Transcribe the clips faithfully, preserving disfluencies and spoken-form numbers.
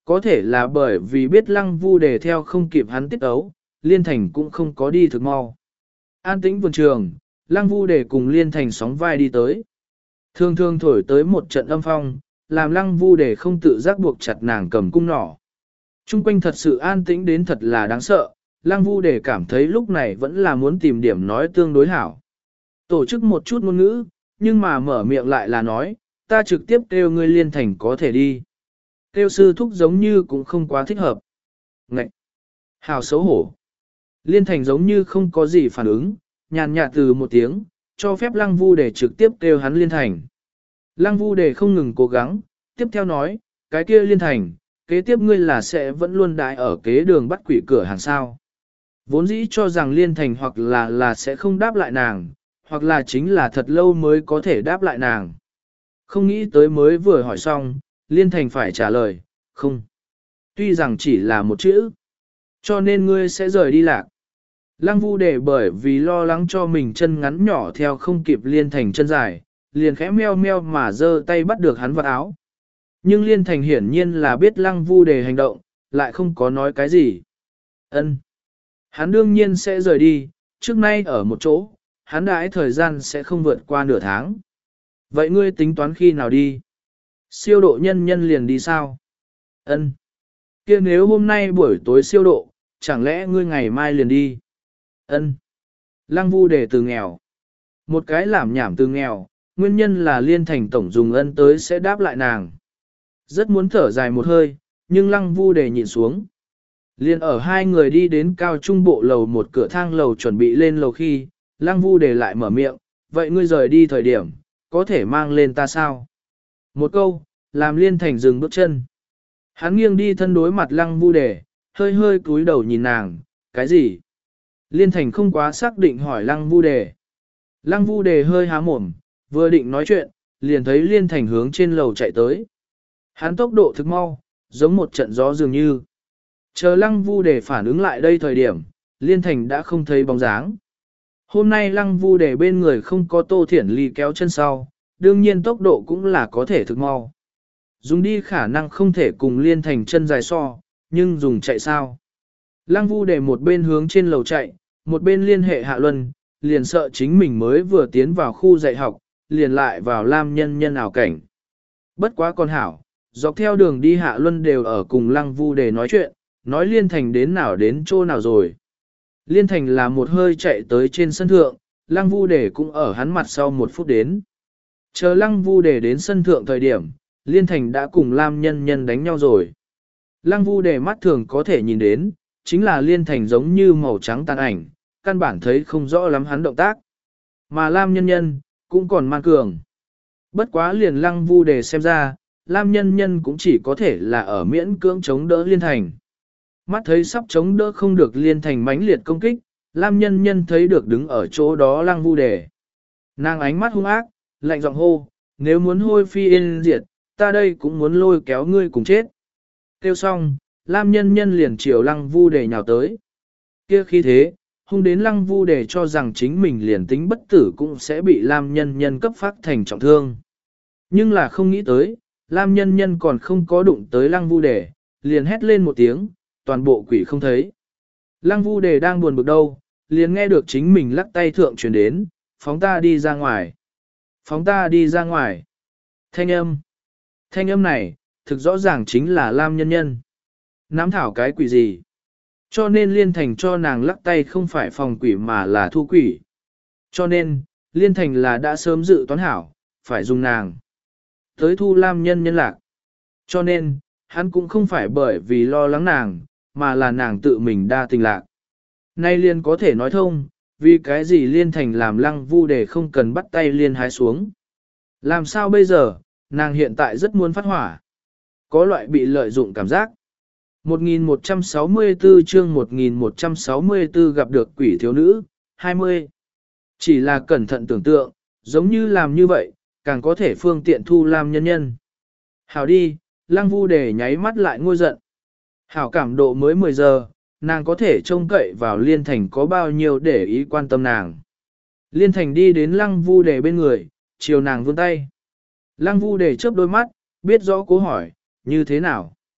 có thể là bởi vì biết lăng vu đề theo không kịp hắn tiết ấu, Liên Thành cũng không có đi thực mau. An tĩnh vườn trường, lăng vu đề cùng Liên Thành sóng vai đi tới. Thường thường thổi tới một trận âm phong, làm lăng vu đề không tự giác buộc chặt nàng cầm cung nỏ. Trung quanh thật sự an tĩnh đến thật là đáng sợ, lăng vu đề cảm thấy lúc này vẫn là muốn tìm điểm nói tương đối hảo. Tổ chức một chút ngôn ngữ, nhưng mà mở miệng lại là nói, ta trực tiếp kêu ngươi Liên Thành có thể đi. Kêu sư thúc giống như cũng không quá thích hợp. Ngậy! Hào xấu hổ. Liên Thành giống như không có gì phản ứng, nhàn nhạt từ một tiếng, cho phép Lăng Vu để trực tiếp kêu hắn Liên Thành. Lăng Vu để không ngừng cố gắng, tiếp theo nói, cái kia Liên Thành, kế tiếp ngươi là sẽ vẫn luôn đại ở kế đường bắt quỷ cửa hàng sao. Vốn dĩ cho rằng Liên Thành hoặc là là sẽ không đáp lại nàng, hoặc là chính là thật lâu mới có thể đáp lại nàng. Không nghĩ tới mới vừa hỏi xong, Liên Thành phải trả lời, không. Tuy rằng chỉ là một chữ, cho nên ngươi sẽ rời đi lạc. Lăng Vu để bởi vì lo lắng cho mình chân ngắn nhỏ theo không kịp Liên Thành chân dài, liền khẽ meo meo mà giơ tay bắt được hắn vào áo. Nhưng Liên Thành hiển nhiên là biết Lăng Vu để hành động, lại không có nói cái gì. Ân, hắn đương nhiên sẽ rời đi, trước nay ở một chỗ, hắn đãi thời gian sẽ không vượt qua nửa tháng. Vậy ngươi tính toán khi nào đi? Siêu độ nhân nhân liền đi sao? Ân, kia nếu hôm nay buổi tối siêu độ, chẳng lẽ ngươi ngày mai liền đi? Ân. Lăng Vu để từ nghèo. Một cái làm nhảm từ nghèo, nguyên nhân là Liên Thành tổng dùng ân tới sẽ đáp lại nàng. Rất muốn thở dài một hơi, nhưng Lăng Vu để nhịn xuống. Liên ở hai người đi đến cao trung bộ lầu một cửa thang lầu chuẩn bị lên lầu khi, Lăng Vu để lại mở miệng, vậy ngươi rời đi thời điểm, có thể mang lên ta sao? Một câu, làm Liên Thành dừng bước chân. Hắn nghiêng đi thân đối mặt Lăng Vu để, hơi hơi cúi đầu nhìn nàng, cái gì? Liên Thành không quá xác định hỏi Lăng Vu đề. Lăng Vu đề hơi há mồm, vừa định nói chuyện, liền thấy Liên Thành hướng trên lầu chạy tới. Hắn tốc độ thực mau, giống một trận gió dường như. Chờ Lăng Vu đề phản ứng lại đây thời điểm, Liên Thành đã không thấy bóng dáng. Hôm nay Lăng Vu đề bên người không có Tô Thiển Ly kéo chân sau, đương nhiên tốc độ cũng là có thể thực mau. Dùng đi khả năng không thể cùng Liên Thành chân dài so, nhưng dùng chạy sao. Lăng Vu đề một bên hướng trên lầu chạy, một bên liên hệ Hạ Luân, liền sợ chính mình mới vừa tiến vào khu dạy học, liền lại vào Lam Nhân Nhân ảo cảnh. Bất quá con hảo, dọc theo đường đi Hạ Luân đều ở cùng Lăng Vu để nói chuyện, nói Liên Thành đến nào đến chỗ nào rồi. Liên Thành là một hơi chạy tới trên sân thượng, Lăng Vu để cũng ở hắn mặt sau một phút đến. Chờ Lăng Vu để đến sân thượng thời điểm, Liên Thành đã cùng Lam Nhân Nhân đánh nhau rồi. Lăng Vu để mắt thường có thể nhìn đến, chính là Liên Thành giống như màu trắng tàn ảnh, căn bản thấy không rõ lắm hắn động tác. Mà Lam Nhân Nhân, cũng còn man cường. Bất quá liền Lăng Vu để xem ra, Lam Nhân Nhân cũng chỉ có thể là ở miễn cưỡng chống đỡ Liên Thành. Mắt thấy sắp chống đỡ không được Liên Thành mãnh liệt công kích, Lam Nhân Nhân thấy được đứng ở chỗ đó Lăng Vu để. Nàng ánh mắt hung ác, lạnh giọng hô, nếu muốn hôi phi yên diệt, ta đây cũng muốn lôi kéo ngươi cùng chết. Kêu xong, Lam Nhân Nhân liền chiều Lăng Vu để nhào tới. Kia khi thế, hung đến Lăng Vu để cho rằng chính mình liền tính bất tử cũng sẽ bị Lam Nhân Nhân cấp phát thành trọng thương. Nhưng là không nghĩ tới, Lam Nhân Nhân còn không có đụng tới Lăng Vu để, liền hét lên một tiếng, toàn bộ quỷ không thấy. Lăng Vu để đang buồn bực đâu, liền nghe được chính mình lắc tay thượng truyền đến, phóng ta đi ra ngoài. Phóng ta đi ra ngoài. Thanh âm. Thanh âm này, thực rõ ràng chính là Lam Nhân Nhân. Nắm thảo cái quỷ gì? Cho nên Liên Thành cho nàng lắc tay không phải phòng quỷ mà là thu quỷ. Cho nên, Liên Thành là đã sớm dự toán hảo, phải dùng nàng. Tới thu Lam Nhân Nhân lạc. Cho nên, hắn cũng không phải bởi vì lo lắng nàng, mà là nàng tự mình đa tình lạc. Nay Liên có thể nói thông, vì cái gì Liên Thành làm Lăng Vu để không cần bắt tay Liên hái xuống. Làm sao bây giờ, nàng hiện tại rất muốn phát hỏa. Có loại bị lợi dụng cảm giác. một nghìn một trăm sáu mươi tư chương một nghìn một trăm sáu mươi tư gặp được quỷ thiếu nữ, hai mươi. Chỉ là cẩn thận tưởng tượng, giống như làm như vậy, càng có thể phương tiện thu Lam Nhân Nhân. Hảo đi, Lăng Vu để nháy mắt lại ngôi giận. Hảo cảm độ mới mười giờ, nàng có thể trông cậy vào Liên Thành có bao nhiêu để ý quan tâm nàng. Liên Thành đi đến Lăng Vu để bên người, chiều nàng vươn tay. Lăng Vu để chớp đôi mắt, biết rõ cố hỏi, như thế nào?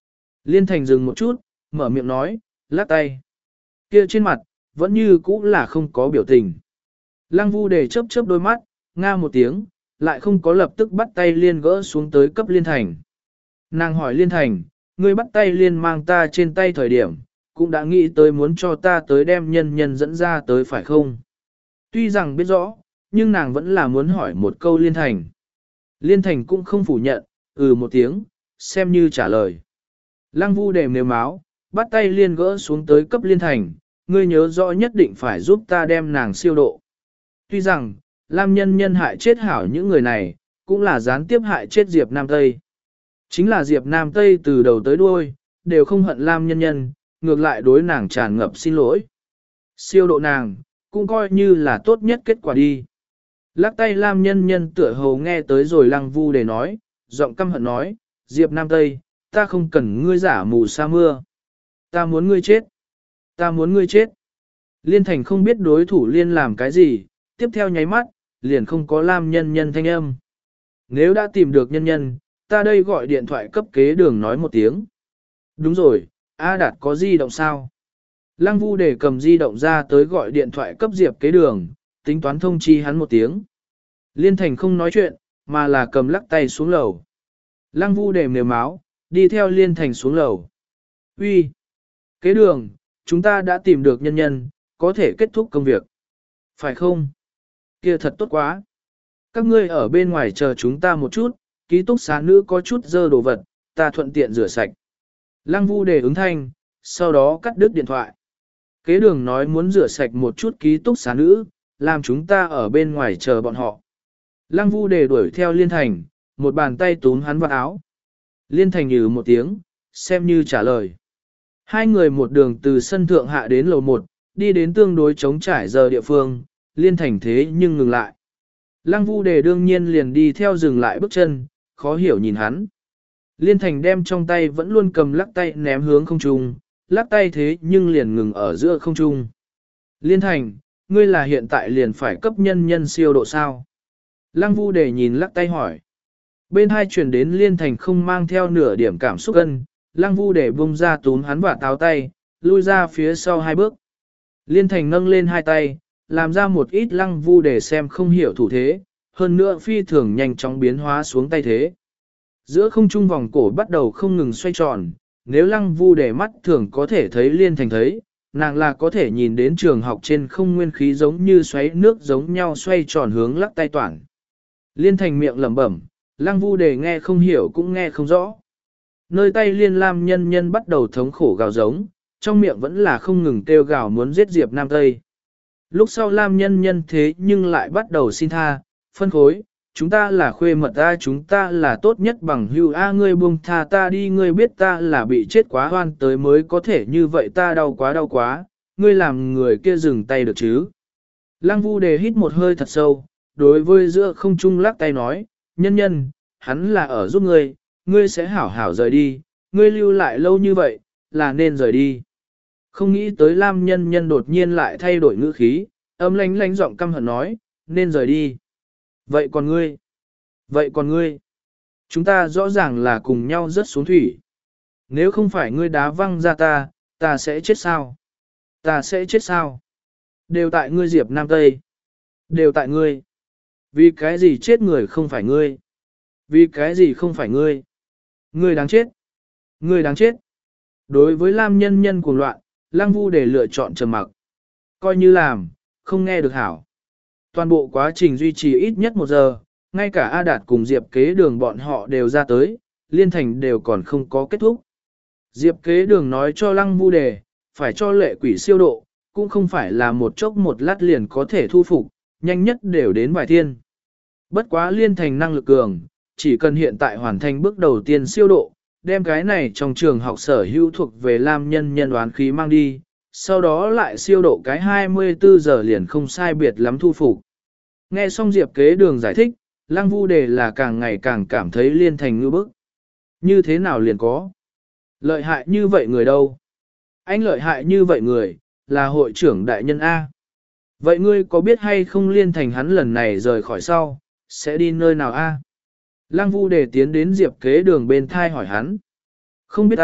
Liên Thành dừng một chút, mở miệng nói, lắc tay. Kia trên mặt, vẫn như cũ là không có biểu tình. Lăng Vu Đề chớp chớp đôi mắt, nga một tiếng, lại không có lập tức bắt tay Liên gỡ xuống tới cấp Liên Thành. Nàng hỏi Liên Thành, ngươi bắt tay Liên mang ta trên tay thời điểm, cũng đã nghĩ tới muốn cho ta tới đem nhân nhân dẫn ra tới phải không? Tuy rằng biết rõ, nhưng nàng vẫn là muốn hỏi một câu Liên Thành. Liên Thành cũng không phủ nhận, ừ một tiếng, xem như trả lời. Lăng Vu Đề nếu máu, bắt tay Liên gỡ xuống tới cấp Liên Thành, ngươi nhớ rõ nhất định phải giúp ta đem nàng siêu độ. Tuy rằng, Lam Nhân Nhân hại chết hảo những người này, cũng là gián tiếp hại chết Diệp Nam Tây. Chính là Diệp Nam Tây từ đầu tới đuôi, đều không hận Lam Nhân Nhân, ngược lại đối nàng tràn ngập xin lỗi. Siêu độ nàng, cũng coi như là tốt nhất kết quả đi. Lắc tay Lam Nhân Nhân tựa hồ nghe tới rồi Lăng Vu Đề nói, giọng căm hận nói, Diệp Nam Tây, ta không cần ngươi giả mù sa mưa. Ta muốn ngươi chết. Ta muốn ngươi chết. Liên Thành không biết đối thủ Liên làm cái gì, tiếp theo nháy mắt, liền không có Lam Nhân Nhân thanh âm. Nếu đã tìm được nhân nhân, ta đây gọi điện thoại cấp kế đường nói một tiếng. Đúng rồi, A Đạt có di động sao? Lăng Vu Đề cầm di động ra tới gọi điện thoại cấp Diệp kế đường, tính toán thông chi hắn một tiếng. Liên Thành không nói chuyện, mà là cầm lắc tay xuống lầu. Lăng Vu Đề mềm máu, đi theo Liên Thành xuống lầu. Uy, kế đường, chúng ta đã tìm được nhân nhân, có thể kết thúc công việc. Phải không? Kia thật tốt quá. Các ngươi ở bên ngoài chờ chúng ta một chút, ký túc xá nữ có chút dơ đồ vật, ta thuận tiện rửa sạch. Lăng Vu Đề ứng thanh, sau đó cắt đứt điện thoại. Kế đường nói muốn rửa sạch một chút ký túc xá nữ, làm chúng ta ở bên ngoài chờ bọn họ. Lăng Vu Đề đuổi theo Liên Thành, một bàn tay túm hắn vào áo. Liên Thành nhừ một tiếng, xem như trả lời. Hai người một đường từ sân thượng hạ đến lầu một, đi đến tương đối trống trải giờ địa phương, Liên Thành thế nhưng ngừng lại. Lăng Vu Đề đương nhiên liền đi theo dừng lại bước chân, khó hiểu nhìn hắn. Liên Thành đem trong tay vẫn luôn cầm lắc tay ném hướng không trung, lắc tay thế nhưng liền ngừng ở giữa không trung. Liên Thành, ngươi là hiện tại liền phải cấp nhân nhân siêu độ sao? Lăng Vu Đề nhìn lắc tay hỏi. Bên hai chuyển đến Liên Thành không mang theo nửa điểm cảm xúc ân, Lăng Vu Đề bung ra túm hắn và táo tay, lui ra phía sau hai bước. Liên Thành nâng lên hai tay, làm ra một ít Lăng Vu Đề xem không hiểu thủ thế, hơn nữa phi thường nhanh chóng biến hóa xuống tay thế. Giữa không trung vòng cổ bắt đầu không ngừng xoay tròn, nếu Lăng Vu Đề mắt thường có thể thấy Liên Thành thấy, nàng là có thể nhìn đến trường học trên không nguyên khí giống như xoáy nước giống nhau xoay tròn hướng lắc tay toàn. Liên Thành miệng lẩm bẩm, Lăng Vu Đề nghe không hiểu cũng nghe không rõ. Nơi tay Liên Lam Nhân Nhân bắt đầu thống khổ gào giống, trong miệng vẫn là không ngừng kêu gào muốn giết Diệp Nam Tây. Lúc sau Lam Nhân Nhân thế nhưng lại bắt đầu xin tha, phân khối, chúng ta là khuê mật A, chúng ta là tốt nhất bằng hữu A, ngươi buông tha ta đi, ngươi biết ta là bị chết quá hoan tới mới có thể như vậy, ta đau quá đau quá, ngươi làm người kia dừng tay được chứ. Lăng Vu Đề hít một hơi thật sâu, đối với giữa không trung lắc tay nói, nhân nhân, hắn là ở giúp ngươi, ngươi sẽ hảo hảo rời đi, ngươi lưu lại lâu như vậy, là nên rời đi. Không nghĩ tới Lam Nhân Nhân đột nhiên lại thay đổi ngữ khí, âm lánh lánh giọng căm hận nói, nên rời đi. Vậy còn ngươi? Vậy còn ngươi? Chúng ta rõ ràng là cùng nhau rớt xuống thủy. Nếu không phải ngươi đá văng ra ta, ta sẽ chết sao? Ta sẽ chết sao? Đều tại ngươi Diệp Nam Tây. Đều tại ngươi. Vì cái gì chết người không phải ngươi? Vì cái gì không phải ngươi? Ngươi đáng chết. Ngươi đáng chết. Đối với Lam Nhân Nhân cuồng loạn, Lăng Vu Đề lựa chọn trầm mặc. Coi như làm, không nghe được hảo. Toàn bộ quá trình duy trì ít nhất một giờ, ngay cả A Đạt cùng Diệp kế đường bọn họ đều ra tới, Liên Thành đều còn không có kết thúc. Diệp kế đường nói cho Lăng Vu Đề, phải cho lệ quỷ siêu độ, cũng không phải là một chốc một lát liền có thể thu phục, nhanh nhất đều đến vài thiên. Bất quá Liên Thành năng lực cường, chỉ cần hiện tại hoàn thành bước đầu tiên siêu độ, đem cái này trong trường học sở hữu thuộc về Lam Nhân Nhân đoán khí mang đi, sau đó lại siêu độ cái hai mươi tư giờ liền không sai biệt lắm thu phục. Nghe xong Diệp kế đường giải thích, Lăng Vu Đề là càng ngày càng cảm thấy Liên Thành ngư bức. Như thế nào liền có? Lợi hại như vậy người đâu? Anh lợi hại như vậy người, là hội trưởng đại nhân A. Vậy ngươi có biết hay không Liên Thành hắn lần này rời khỏi sau, sẽ đi nơi nào A? Lăng Vu Đề tiến đến Diệp kế đường bên thai hỏi hắn. Không biết ta,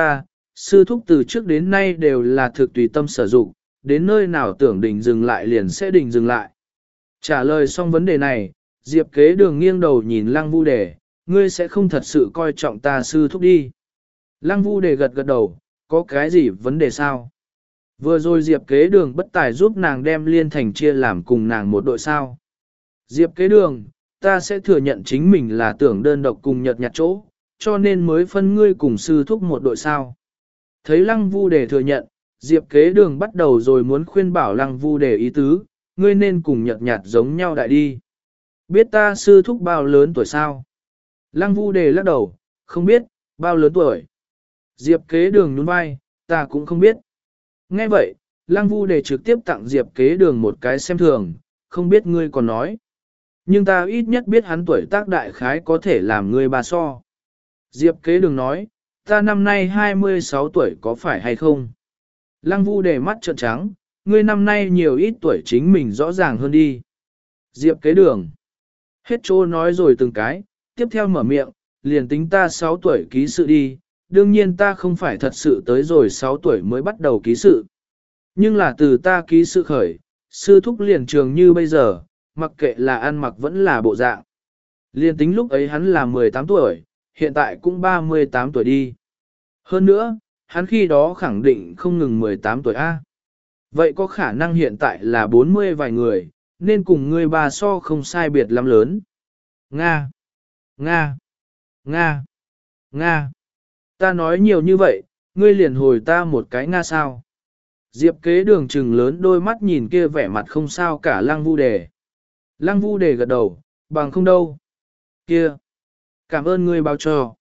sư thúc từ trước đến nay đều là thực tùy tâm sở dụng, đến nơi nào tưởng đình dừng lại liền sẽ đình dừng lại. Trả lời xong vấn đề này, Diệp kế đường nghiêng đầu nhìn Lăng Vu Đề, ngươi sẽ không thật sự coi trọng ta sư thúc đi. Lăng Vu Đề gật gật đầu, có cái gì vấn đề sao? Vừa rồi Diệp kế đường bất tài giúp nàng đem Liên Thành chia làm cùng nàng một đội sao. Diệp kế đường, ta sẽ thừa nhận chính mình là tưởng đơn độc cùng nhật nhạt chỗ, cho nên mới phân ngươi cùng sư thúc một đội sao. Thấy Lăng Vu Đề thừa nhận, Diệp kế đường bắt đầu rồi muốn khuyên bảo Lăng Vu Đề ý tứ, ngươi nên cùng nhật nhạt giống nhau đại đi. Biết ta sư thúc bao lớn tuổi sao? Lăng Vu Đề lắc đầu, không biết, bao lớn tuổi. Diệp kế đường nhún vai, ta cũng không biết. Nghe vậy, Lăng Vu Đề trực tiếp tặng Diệp kế đường một cái xem thường, không biết ngươi còn nói. Nhưng ta ít nhất biết hắn tuổi tác đại khái có thể làm ngươi bà so. Diệp kế đường nói, ta năm nay hai mươi sáu tuổi có phải hay không? Lăng Vu Đề mắt trợn trắng, ngươi năm nay nhiều ít tuổi chính mình rõ ràng hơn đi. Diệp kế đường. Hết chỗ nói rồi từng cái, tiếp theo mở miệng, liền tính ta sáu tuổi ký sự đi, đương nhiên ta không phải thật sự tới rồi sáu tuổi mới bắt đầu ký sự. Nhưng là từ ta ký sự khởi, sư thúc liền trường như bây giờ, mặc kệ là ăn mặc vẫn là bộ dạng. Liền tính lúc ấy hắn là mười tám tuổi, hiện tại cũng ba mươi tám tuổi đi. Hơn nữa, hắn khi đó khẳng định không ngừng mười tám tuổi A. Vậy có khả năng hiện tại là bốn mươi vài người, nên cùng ngươi bà so không sai biệt lắm lớn. Nga! Nga! Nga! Nga! Ta nói nhiều như vậy, ngươi liền hồi ta một cái Nga sao. Diệp kế đường trừng lớn đôi mắt nhìn kia vẻ mặt không sao cả Lăng Vu Đề. Lăng Vu Đề gật đầu, bằng không đâu. Kia! Cảm ơn ngươi bao cho.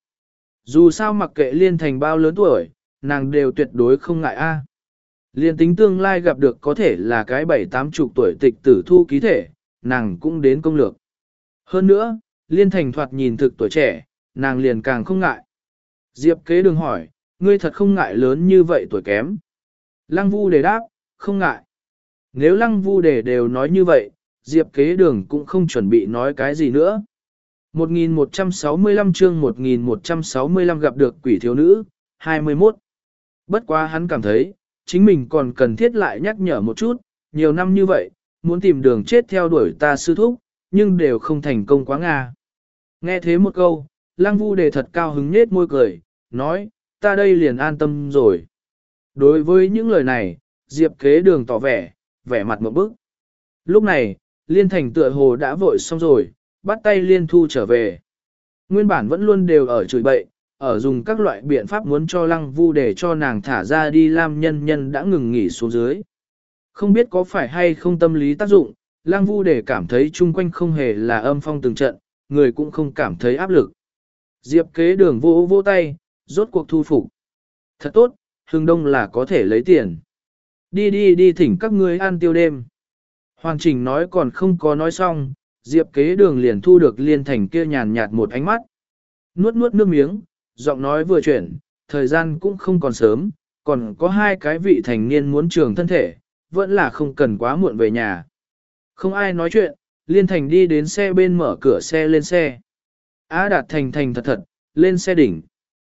Dù sao mặc kệ Liên Thành bao lớn tuổi, nàng đều tuyệt đối không ngại a. Liên tính tương lai gặp được có thể là cái bảy tám chục tuổi tịch tử thu ký thể, nàng cũng đến công lược. Hơn nữa, Liên Thành thoạt nhìn thực tuổi trẻ, nàng liền càng không ngại. Diệp kế đường hỏi, ngươi thật không ngại lớn như vậy tuổi kém. Lăng Vu Đề đáp, không ngại. Nếu Lăng Vu Đề đều nói như vậy, Diệp kế đường cũng không chuẩn bị nói cái gì nữa. một nghìn một trăm sáu mươi lăm chương một nghìn một trăm sáu mươi lăm gặp được quỷ thiếu nữ, hai mươi mốt. Bất quá hắn cảm thấy, chính mình còn cần thiết lại nhắc nhở một chút, nhiều năm như vậy, muốn tìm đường chết theo đuổi ta sư thúc, nhưng đều không thành công quá Nga. Nghe thế một câu, Lăng Vu Đề thật cao hứng nết môi cười, nói, ta đây liền an tâm rồi. Đối với những lời này, Diệp kế đường tỏ vẻ, vẻ mặt một bức. Lúc này, Liên Thành tựa hồ đã vội xong rồi, bắt tay Liên Thu trở về. Nguyên bản vẫn luôn đều ở chửi bậy, ở dùng các loại biện pháp muốn cho Lăng Vu để cho nàng thả ra đi Lam Nhân Nhân đã ngừng nghỉ xuống dưới. Không biết có phải hay không tâm lý tác dụng, Lăng Vu để cảm thấy chung quanh không hề là âm phong từng trận, người cũng không cảm thấy áp lực. Diệp kế đường vô vô tay, rốt cuộc thu phục. Thật tốt, Hưng Đông là có thể lấy tiền. Đi đi đi thỉnh các ngươi ăn tiêu đêm. Hoàng Trình nói còn không có nói xong, Diệp kế đường liền thu được Liên Thành kia nhàn nhạt một ánh mắt. Nuốt nuốt nước miếng, giọng nói vừa chuyển, thời gian cũng không còn sớm, còn có hai cái vị thành niên muốn trường thân thể, vẫn là không cần quá muộn về nhà. Không ai nói chuyện, Liên Thành đi đến xe bên mở cửa xe lên xe. Á Đạt thành thành thật thật, lên xe đỉnh.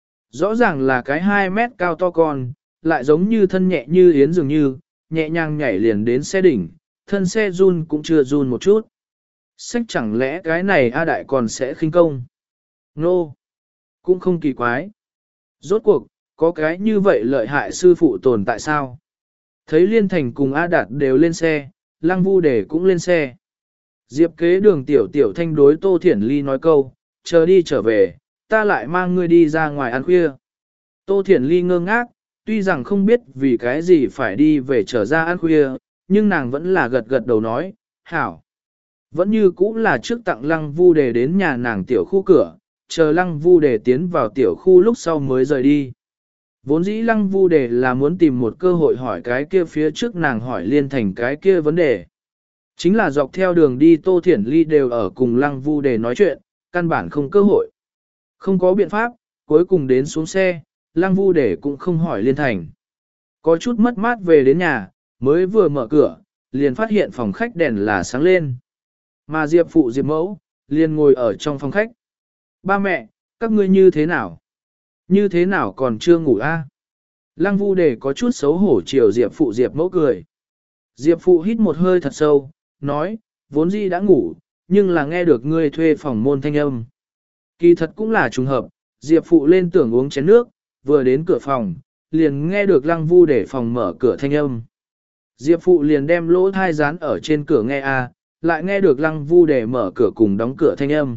Rõ ràng là cái hai mét cao to con, lại giống như thân nhẹ như yến dường như, nhẹ nhàng nhảy liền đến xe đỉnh, thân xe run cũng chưa run một chút. Sách chẳng lẽ cái này A Đại còn sẽ khinh công? Nô! No. Cũng không kỳ quái. Rốt cuộc, có cái như vậy lợi hại sư phụ tồn tại sao? Thấy Liên Thành cùng A Đạt đều lên xe, Lăng Vu Đề cũng lên xe. Diệp kế đường tiểu tiểu thanh đối Tô Thiển Ly nói câu, chờ đi trở về, ta lại mang ngươi đi ra ngoài ăn khuya. Tô Thiển Ly ngơ ngác, tuy rằng không biết vì cái gì phải đi về trở ra ăn khuya, nhưng nàng vẫn là gật gật đầu nói, hảo. Vẫn như cũ là trước tặng Lăng Vu Đề đến nhà nàng tiểu khu cửa, chờ Lăng Vu Đề tiến vào tiểu khu lúc sau mới rời đi. Vốn dĩ Lăng Vu Đề là muốn tìm một cơ hội hỏi cái kia phía trước nàng hỏi Liên Thành cái kia vấn đề. Chính là dọc theo đường đi Tô Thiển Ly đều ở cùng Lăng Vu Đề nói chuyện, căn bản không cơ hội. Không có biện pháp, cuối cùng đến xuống xe, Lăng Vu Đề cũng không hỏi Liên Thành. Có chút mất mát về đến nhà, mới vừa mở cửa, liền phát hiện phòng khách đèn là sáng lên. Mà Diệp phụ Diệp mẫu, liền ngồi ở trong phòng khách. Ba mẹ, các ngươi như thế nào? Như thế nào còn chưa ngủ a? Lăng Vu Đề có chút xấu hổ chiều Diệp Phụ Diệp mẫu cười. Diệp Phụ hít một hơi thật sâu, nói, vốn dĩ đã ngủ, nhưng là nghe được ngươi thuê phòng môn thanh âm. Kỳ thật cũng là trùng hợp, Diệp Phụ lên tưởng uống chén nước, vừa đến cửa phòng, liền nghe được Lăng Vu Đề phòng mở cửa thanh âm. Diệp Phụ liền đem lỗ thai dán ở trên cửa nghe a, lại nghe được Lăng Vu Đề mở cửa cùng đóng cửa thanh âm.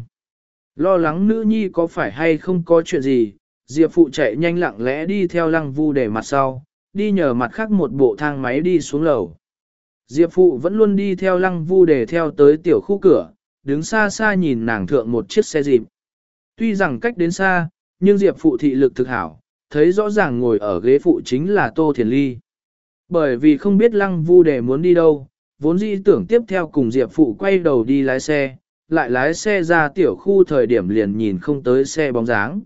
Lo lắng nữ nhi có phải hay không có chuyện gì, Diệp Phụ chạy nhanh lặng lẽ đi theo Lăng Vu Đề mặt sau, đi nhờ mặt khác một bộ thang máy đi xuống lầu. Diệp Phụ vẫn luôn đi theo Lăng Vu Đề theo tới tiểu khu cửa, đứng xa xa nhìn nàng thượng một chiếc xe dịp. Tuy rằng cách đến xa, nhưng Diệp Phụ thị lực thực hảo, thấy rõ ràng ngồi ở ghế phụ chính là Tô Thiền Ly. Bởi vì không biết Lăng Vu Đề muốn đi đâu, vốn dĩ tưởng tiếp theo cùng Diệp Phụ quay đầu đi lái xe, lại lái xe ra tiểu khu thời điểm liền nhìn không tới xe bóng dáng.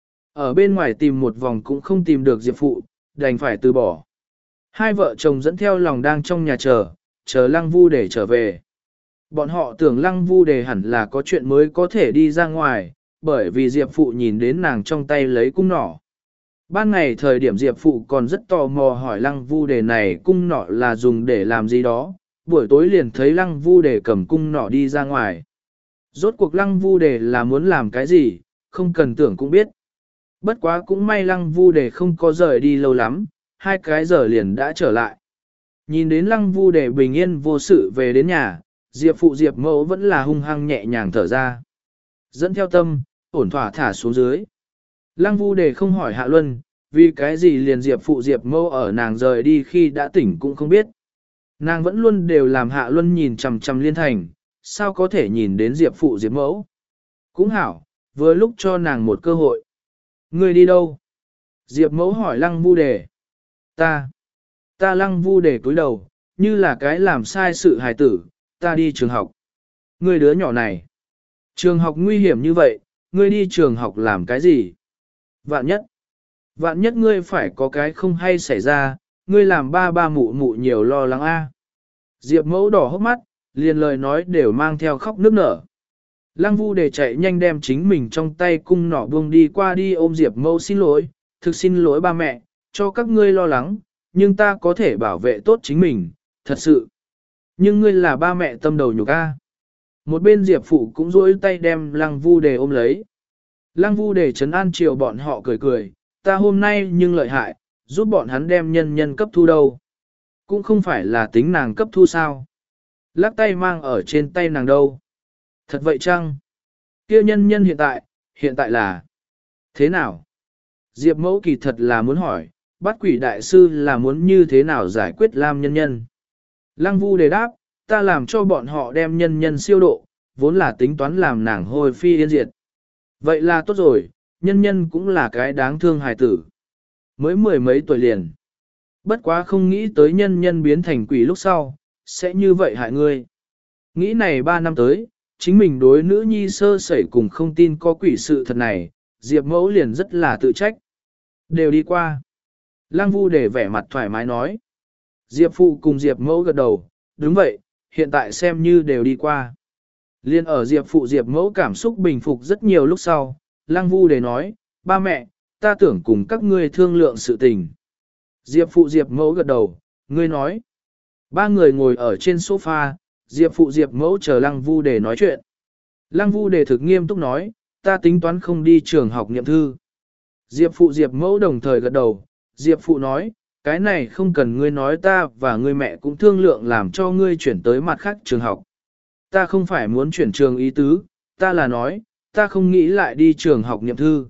Ở bên ngoài tìm một vòng cũng không tìm được Diệp Phụ, đành phải từ bỏ. Hai vợ chồng dẫn theo lòng đang trong nhà chờ, chờ Lăng Vu Đề trở về. Bọn họ tưởng Lăng Vu Đề hẳn là có chuyện mới có thể đi ra ngoài, bởi vì Diệp Phụ nhìn đến nàng trong tay lấy cung nỏ. Ban ngày thời điểm Diệp Phụ còn rất tò mò hỏi Lăng Vu Đề này cung nỏ là dùng để làm gì đó, buổi tối liền thấy Lăng Vu Đề cầm cung nỏ đi ra ngoài. Rốt cuộc Lăng Vu Đề là muốn làm cái gì, không cần tưởng cũng biết. Bất quá cũng may Lăng Vu Đề không có rời đi lâu lắm, hai cái giờ liền đã trở lại. Nhìn đến Lăng Vu Đề bình yên vô sự về đến nhà, Diệp Phụ Diệp Mẫu vẫn là hung hăng nhẹ nhàng thở ra. Dẫn theo tâm, ổn thỏa thả xuống dưới. Lăng Vu Đề không hỏi Hạ Luân, vì cái gì liền Diệp Phụ Diệp Mẫu ở nàng rời đi khi đã tỉnh cũng không biết. Nàng vẫn luôn đều làm Hạ Luân nhìn chằm chằm Liên Thành, sao có thể nhìn đến Diệp Phụ Diệp Mẫu. Cũng hảo, vừa lúc cho nàng một cơ hội. Ngươi đi đâu? Diệp Mẫu hỏi Lăng Vu Đề. Ta, ta Lăng Vu Đề cúi đầu, như là cái làm sai sự hài tử, ta đi trường học. Ngươi đứa nhỏ này, trường học nguy hiểm như vậy, ngươi đi trường học làm cái gì? Vạn nhất, vạn nhất ngươi phải có cái không hay xảy ra, ngươi làm ba ba mụ mụ nhiều lo lắng a. Diệp Mẫu đỏ hốc mắt, liền lời nói đều mang theo khóc nức nở. Lăng Vu Đề chạy nhanh đem chính mình trong tay cung nỏ buông đi qua đi ôm Diệp Mẫu xin lỗi, thực xin lỗi ba mẹ, cho các ngươi lo lắng, nhưng ta có thể bảo vệ tốt chính mình, thật sự. Nhưng ngươi là ba mẹ tâm đầu nhục a. Một bên Diệp Phụ cũng duỗi tay đem Lăng Vu Đề ôm lấy. Lăng Vu Đề trấn an chiều bọn họ cười cười, ta hôm nay nhưng lợi hại, giúp bọn hắn đem nhân nhân cấp thu đâu. Cũng không phải là tính nàng cấp thu sao. Lắc tay mang ở trên tay nàng đâu. Thật vậy chăng? Kia nhân nhân hiện tại, hiện tại là thế nào? Diệp Mẫu kỳ thật là muốn hỏi, Bát Quỷ Đại Sư là muốn như thế nào giải quyết Lam nhân nhân? Lăng Vu Đề đáp, ta làm cho bọn họ đem nhân nhân siêu độ, vốn là tính toán làm nàng hồi phi yên diệt. Vậy là tốt rồi, nhân nhân cũng là cái đáng thương hài tử. Mới mười mấy tuổi liền. Bất quá không nghĩ tới nhân nhân biến thành quỷ lúc sau, sẽ như vậy hại ngươi. Nghĩ này ba năm tới, chính mình đối nữ nhi sơ sẩy cùng không tin có quỷ sự thật này, Diệp Mẫu liền rất là tự trách. Đều đi qua. Lăng Vu Đề vẻ mặt thoải mái nói. Diệp Phụ cùng Diệp Mẫu gật đầu, đúng vậy, hiện tại xem như đều đi qua. Liên ở Diệp Phụ Diệp Mẫu cảm xúc bình phục rất nhiều lúc sau, Lăng Vu Đề nói, ba mẹ, ta tưởng cùng các ngươi thương lượng sự tình. Diệp Phụ Diệp Mẫu gật đầu, ngươi nói. Ba người ngồi ở trên sofa, Diệp Phụ Diệp Mẫu chờ Lăng Vu Đề nói chuyện. Lăng Vu Đề thực nghiêm túc nói, ta tính toán không đi trường học niệm thư. Diệp Phụ Diệp Mẫu đồng thời gật đầu, Diệp Phụ nói, cái này không cần ngươi nói ta và ngươi mẹ cũng thương lượng làm cho ngươi chuyển tới mặt khác trường học. Ta không phải muốn chuyển trường ý tứ, ta là nói, ta không nghĩ lại đi trường học niệm thư.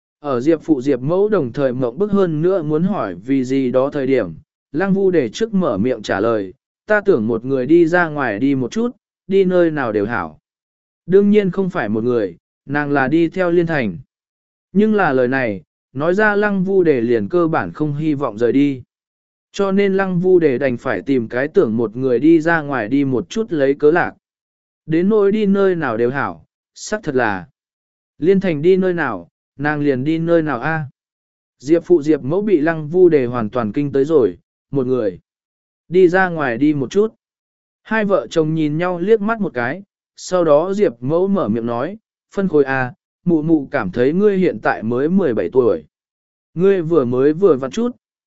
Ở Diệp Phụ Diệp Mẫu đồng thời mộng bức hơn nữa muốn hỏi vì gì đó thời điểm, Lăng Vu Đề trước mở miệng trả lời, ta tưởng một người đi ra ngoài đi một chút, đi nơi nào đều hảo. Đương nhiên không phải một người, nàng là đi theo Liên Thành. Nhưng là lời này, nói ra Lăng Vu Đề liền cơ bản không hy vọng rời đi. Cho nên Lăng Vu Đề đành phải tìm cái tưởng một người đi ra ngoài đi một chút lấy cớ lạc. Đến nỗi đi nơi nào đều hảo, xác thật là. Liên Thành đi nơi nào, nàng liền đi nơi nào a? Diệp Phụ Diệp Mẫu bị Lăng Vu Đề hoàn toàn kinh tới rồi, một người. Đi ra ngoài đi một chút. Hai vợ chồng nhìn nhau liếc mắt một cái, sau đó Diệp Mẫu mở miệng nói, phân khối a, mụ mụ cảm thấy ngươi hiện tại mới mười bảy tuổi. Ngươi vừa mới vừa vặn chút,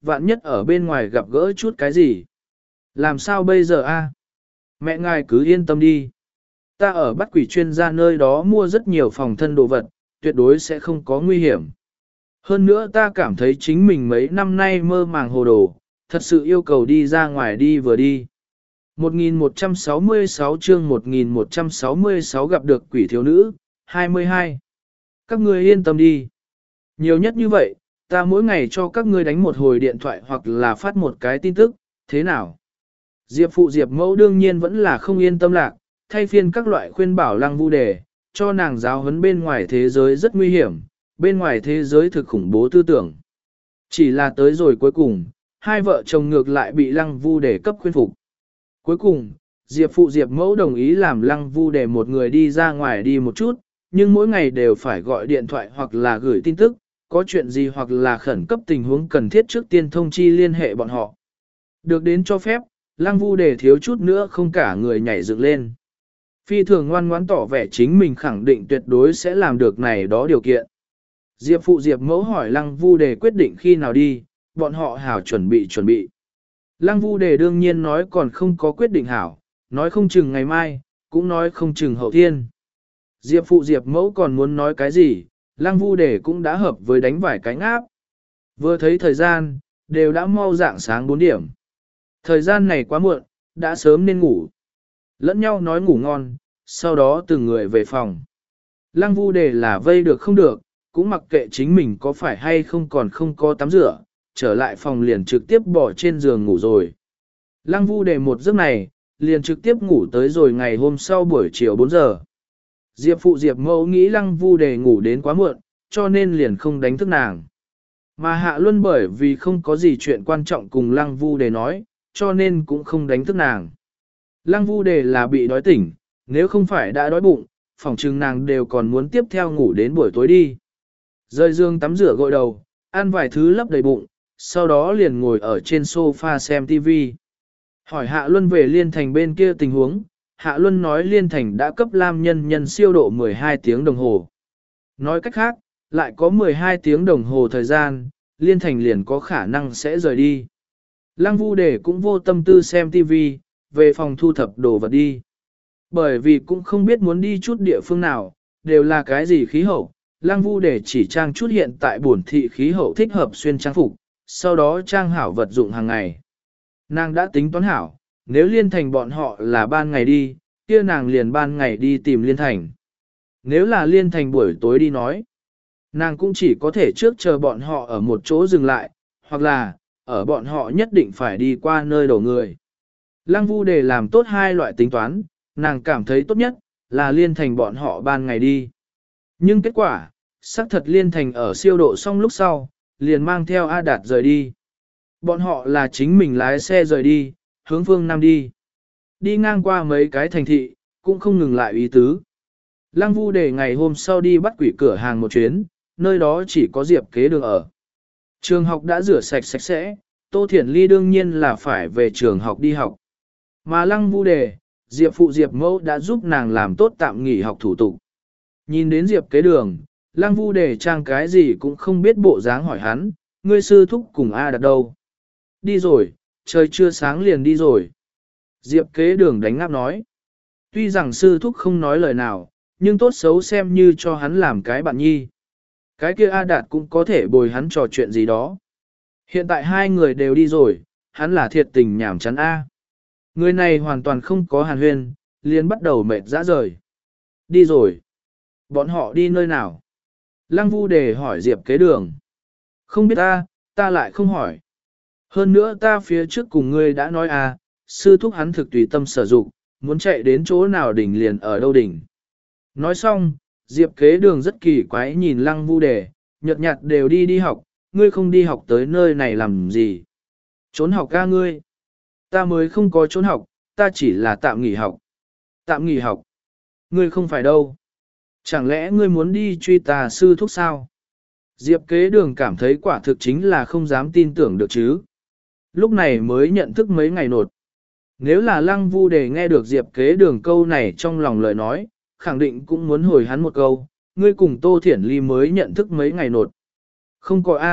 vạn nhất ở bên ngoài gặp gỡ chút cái gì. Làm sao bây giờ a? Mẹ ngài cứ yên tâm đi. Ta ở bắt quỷ chuyên gia nơi đó mua rất nhiều phòng thân đồ vật, tuyệt đối sẽ không có nguy hiểm. Hơn nữa ta cảm thấy chính mình mấy năm nay mơ màng hồ đồ, thật sự yêu cầu đi ra ngoài đi vừa đi. một nghìn một trăm sáu mươi sáu chương một nghìn một trăm sáu mươi sáu gặp được quỷ thiếu nữ, hai mươi hai. Các ngươi yên tâm đi. Nhiều nhất như vậy, ta mỗi ngày cho các ngươi đánh một hồi điện thoại hoặc là phát một cái tin tức, thế nào? Diệp phụ Diệp mẫu đương nhiên vẫn là không yên tâm lạc, thay phiên các loại khuyên bảo Lăng Vu Đề, cho nàng giáo huấn bên ngoài thế giới rất nguy hiểm, bên ngoài thế giới thực khủng bố tư tưởng. Chỉ là tới rồi cuối cùng, hai vợ chồng ngược lại bị Lăng Vu Đề cấp khuyên phục. Cuối cùng, Diệp phụ Diệp mẫu đồng ý làm Lăng Vu Đề một người đi ra ngoài đi một chút, nhưng mỗi ngày đều phải gọi điện thoại hoặc là gửi tin tức, có chuyện gì hoặc là khẩn cấp tình huống cần thiết trước tiên thông chi liên hệ bọn họ. Được đến cho phép, Lăng Vu Đề thiếu chút nữa không cả người nhảy dựng lên. Phi thường ngoan ngoãn tỏ vẻ chính mình khẳng định tuyệt đối sẽ làm được này đó điều kiện. Diệp phụ Diệp mẫu hỏi Lăng Vu Đề quyết định khi nào đi, bọn họ hảo chuẩn bị chuẩn bị. Lăng Vu Đề đương nhiên nói còn không có quyết định hảo, nói không chừng ngày mai, cũng nói không chừng hậu thiên. Diệp phụ Diệp mẫu còn muốn nói cái gì, Lăng Vu Đề cũng đã hợp với đánh vài cái ngáp. Vừa thấy thời gian, đều đã mau dạng sáng bốn điểm. Thời gian này quá muộn, đã sớm nên ngủ. Lẫn nhau nói ngủ ngon, sau đó từng người về phòng. Lăng Vu Đề là vây được không được, cũng mặc kệ chính mình có phải hay không còn không có tắm rửa, trở lại phòng liền trực tiếp bỏ trên giường ngủ rồi. Lăng Vu Đề một giấc này, liền trực tiếp ngủ tới rồi ngày hôm sau buổi chiều bốn giờ. Diệp phụ Diệp mẫu nghĩ Lăng Vu Đề ngủ đến quá muộn, cho nên liền không đánh thức nàng. Mà Hạ Luân bởi vì không có gì chuyện quan trọng cùng Lăng Vu Đề nói, cho nên cũng không đánh thức nàng. Lăng Vu Đề là bị đói tỉnh, nếu không phải đã đói bụng, phòng trừng nàng đều còn muốn tiếp theo ngủ đến buổi tối đi. Rơi giường tắm rửa gội đầu, ăn vài thứ lấp đầy bụng, sau đó liền ngồi ở trên sofa xem ti vi. Hỏi Hạ Luân về Liên Thành bên kia tình huống, Hạ Luân nói Liên Thành đã cấp Lam Nhân Nhân siêu độ mười hai tiếng đồng hồ. Nói cách khác, lại có mười hai tiếng đồng hồ thời gian, Liên Thành liền có khả năng sẽ rời đi. Lăng Vu Đề cũng vô tâm tư xem ti vi, về phòng thu thập đồ vật đi. Bởi vì cũng không biết muốn đi chút địa phương nào, đều là cái gì khí hậu, Lăng Vu Đề chỉ trang chút hiện tại bổn thị khí hậu thích hợp xuyên trang phục, sau đó trang hảo vật dụng hàng ngày. Nàng đã tính toán hảo, nếu Liên Thành bọn họ là ban ngày đi, kia nàng liền ban ngày đi tìm Liên Thành. Nếu là Liên Thành buổi tối đi nói, nàng cũng chỉ có thể trước chờ bọn họ ở một chỗ dừng lại, hoặc là, ở bọn họ nhất định phải đi qua nơi đổ người. Lăng Vu Đề làm tốt hai loại tính toán, nàng cảm thấy tốt nhất, là Liên Thành bọn họ ban ngày đi. Nhưng kết quả, xác thật Liên Thành ở siêu độ xong lúc sau, liền mang theo A Đạt rời đi. Bọn họ là chính mình lái xe rời đi, hướng phương Nam đi. Đi ngang qua mấy cái thành thị, cũng không ngừng lại ý tứ. Lăng Vu Đề ngày hôm sau đi bắt quỷ cửa hàng một chuyến, nơi đó chỉ có Diệp Kế Đường ở. Trường học đã rửa sạch sạch sẽ, Tô Thiển Ly đương nhiên là phải về trường học đi học. Mà Lăng Vu Đề, Diệp phụ Diệp mẫu đã giúp nàng làm tốt tạm nghỉ học thủ tục. Nhìn đến Diệp Kế Đường, Lăng Vu Đề trang cái gì cũng không biết bộ dáng hỏi hắn, ngươi sư thúc cùng A Đạt đâu? Đi rồi, trời chưa sáng liền đi rồi. Diệp Kế Đường đánh ngáp nói. Tuy rằng sư thúc không nói lời nào, nhưng tốt xấu xem như cho hắn làm cái bạn nhi. Cái kia A Đạt cũng có thể bồi hắn trò chuyện gì đó. Hiện tại hai người đều đi rồi, hắn là thiệt tình nhảm chán A. Người này hoàn toàn không có hàn huyên, liền bắt đầu mệt dã rời. Đi rồi. Bọn họ đi nơi nào? Lăng Vu Đề hỏi Diệp Kế Đường. Không biết ta, ta lại không hỏi. Hơn nữa ta phía trước cùng ngươi đã nói à, sư thúc hắn thực tùy tâm sở dụng, muốn chạy đến chỗ nào đỉnh liền ở đâu đỉnh. Nói xong, Diệp Kế Đường rất kỳ quái nhìn Lăng Vu Đề, nhợt nhạt đều đi đi học, ngươi không đi học tới nơi này làm gì? Trốn học ca ngươi. Ta mới không có trốn học, ta chỉ là tạm nghỉ học. Tạm nghỉ học. Ngươi không phải đâu. Chẳng lẽ ngươi muốn đi truy tà sư thúc sao? Diệp Kế Đường cảm thấy quả thực chính là không dám tin tưởng được chứ. Lúc này mới nhận thức mấy ngày nột. Nếu là Lăng Vu Đề nghe được Diệp Kế Đường câu này trong lòng lời nói, khẳng định cũng muốn hồi hắn một câu, ngươi cùng Tô Thiển Ly mới nhận thức mấy ngày nột. Không có A,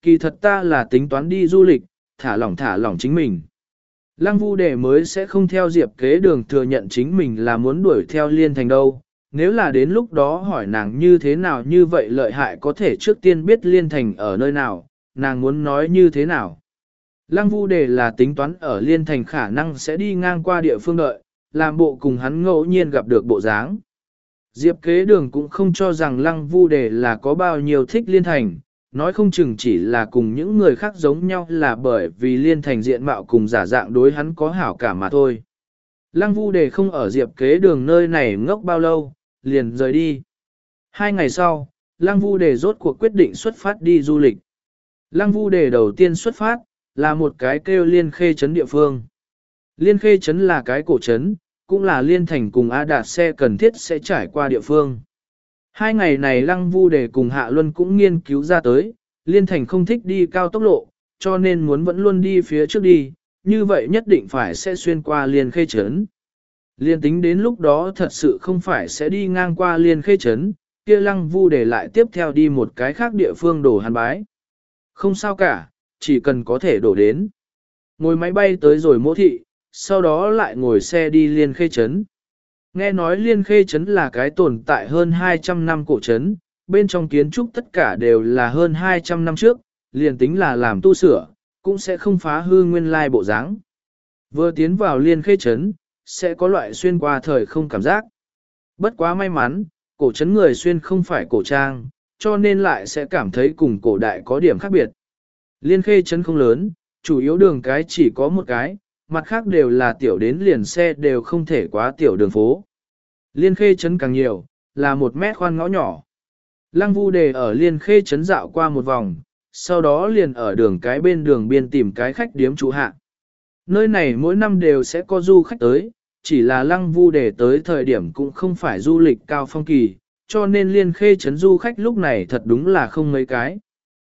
kỳ thật ta là tính toán đi du lịch, thả lỏng thả lỏng chính mình. Lăng Vu Đề mới sẽ không theo Diệp Kế Đường thừa nhận chính mình là muốn đuổi theo Liên Thành đâu. Nếu là đến lúc đó hỏi nàng như thế nào như vậy lợi hại có thể trước tiên biết Liên Thành ở nơi nào, nàng muốn nói như thế nào. Lăng Vu Đề là tính toán ở Liên Thành khả năng sẽ đi ngang qua địa phương đợi, làm bộ cùng hắn ngẫu nhiên gặp được bộ dáng. Diệp Kế Đường cũng không cho rằng Lăng Vu Đề là có bao nhiêu thích Liên Thành, nói không chừng chỉ là cùng những người khác giống nhau là bởi vì Liên Thành diện mạo cùng giả dạng đối hắn có hảo cảm mà thôi. Lăng Vu Đề không ở Diệp Kế Đường nơi này ngốc bao lâu, liền rời đi. Hai ngày sau, Lăng Vu Đề rốt cuộc quyết định xuất phát đi du lịch. Lăng Vu Đề đầu tiên xuất phát, là một cái kêu Liên Khê Trấn địa phương. Liên Khê Trấn là cái cổ trấn, cũng là Liên Thành cùng A Đạt xe cần thiết sẽ trải qua địa phương. Hai ngày này Lăng Vu Đề cùng Hạ Luân cũng nghiên cứu ra tới, Liên Thành không thích đi cao tốc lộ, cho nên muốn vẫn luôn đi phía trước đi, như vậy nhất định phải sẽ xuyên qua Liên Khê Trấn. Liên tính đến lúc đó thật sự không phải sẽ đi ngang qua Liên Khê Trấn, kia Lăng Vu Đề lại tiếp theo đi một cái khác địa phương đổ hàn bái. Không sao cả, chỉ cần có thể đổ đến. Ngồi máy bay tới rồi Mỗ Thị, sau đó lại ngồi xe đi Liên Khê Trấn. Nghe nói Liên Khê Trấn là cái tồn tại hơn hai trăm năm cổ trấn, bên trong kiến trúc tất cả đều là hơn hai trăm năm trước, liền tính là làm tu sửa, cũng sẽ không phá hư nguyên lai bộ dáng. Vừa tiến vào Liên Khê Trấn, sẽ có loại xuyên qua thời không cảm giác. Bất quá may mắn, cổ trấn người xuyên không phải cổ trang, cho nên lại sẽ cảm thấy cùng cổ đại có điểm khác biệt. Liên Khê Trấn không lớn, chủ yếu đường cái chỉ có một cái, mặt khác đều là tiểu đến liền xe đều không thể quá tiểu đường phố. Liên Khê Trấn càng nhiều, là một mét khoan ngõ nhỏ. Lăng Vu Đề ở Liên Khê Trấn dạo qua một vòng, sau đó liền ở đường cái bên đường biên tìm cái khách điếm trụ hạ. Nơi này mỗi năm đều sẽ có du khách tới, chỉ là Lăng Vu Đề tới thời điểm cũng không phải du lịch cao phong kỳ, cho nên Liên Khê Trấn du khách lúc này thật đúng là không mấy cái.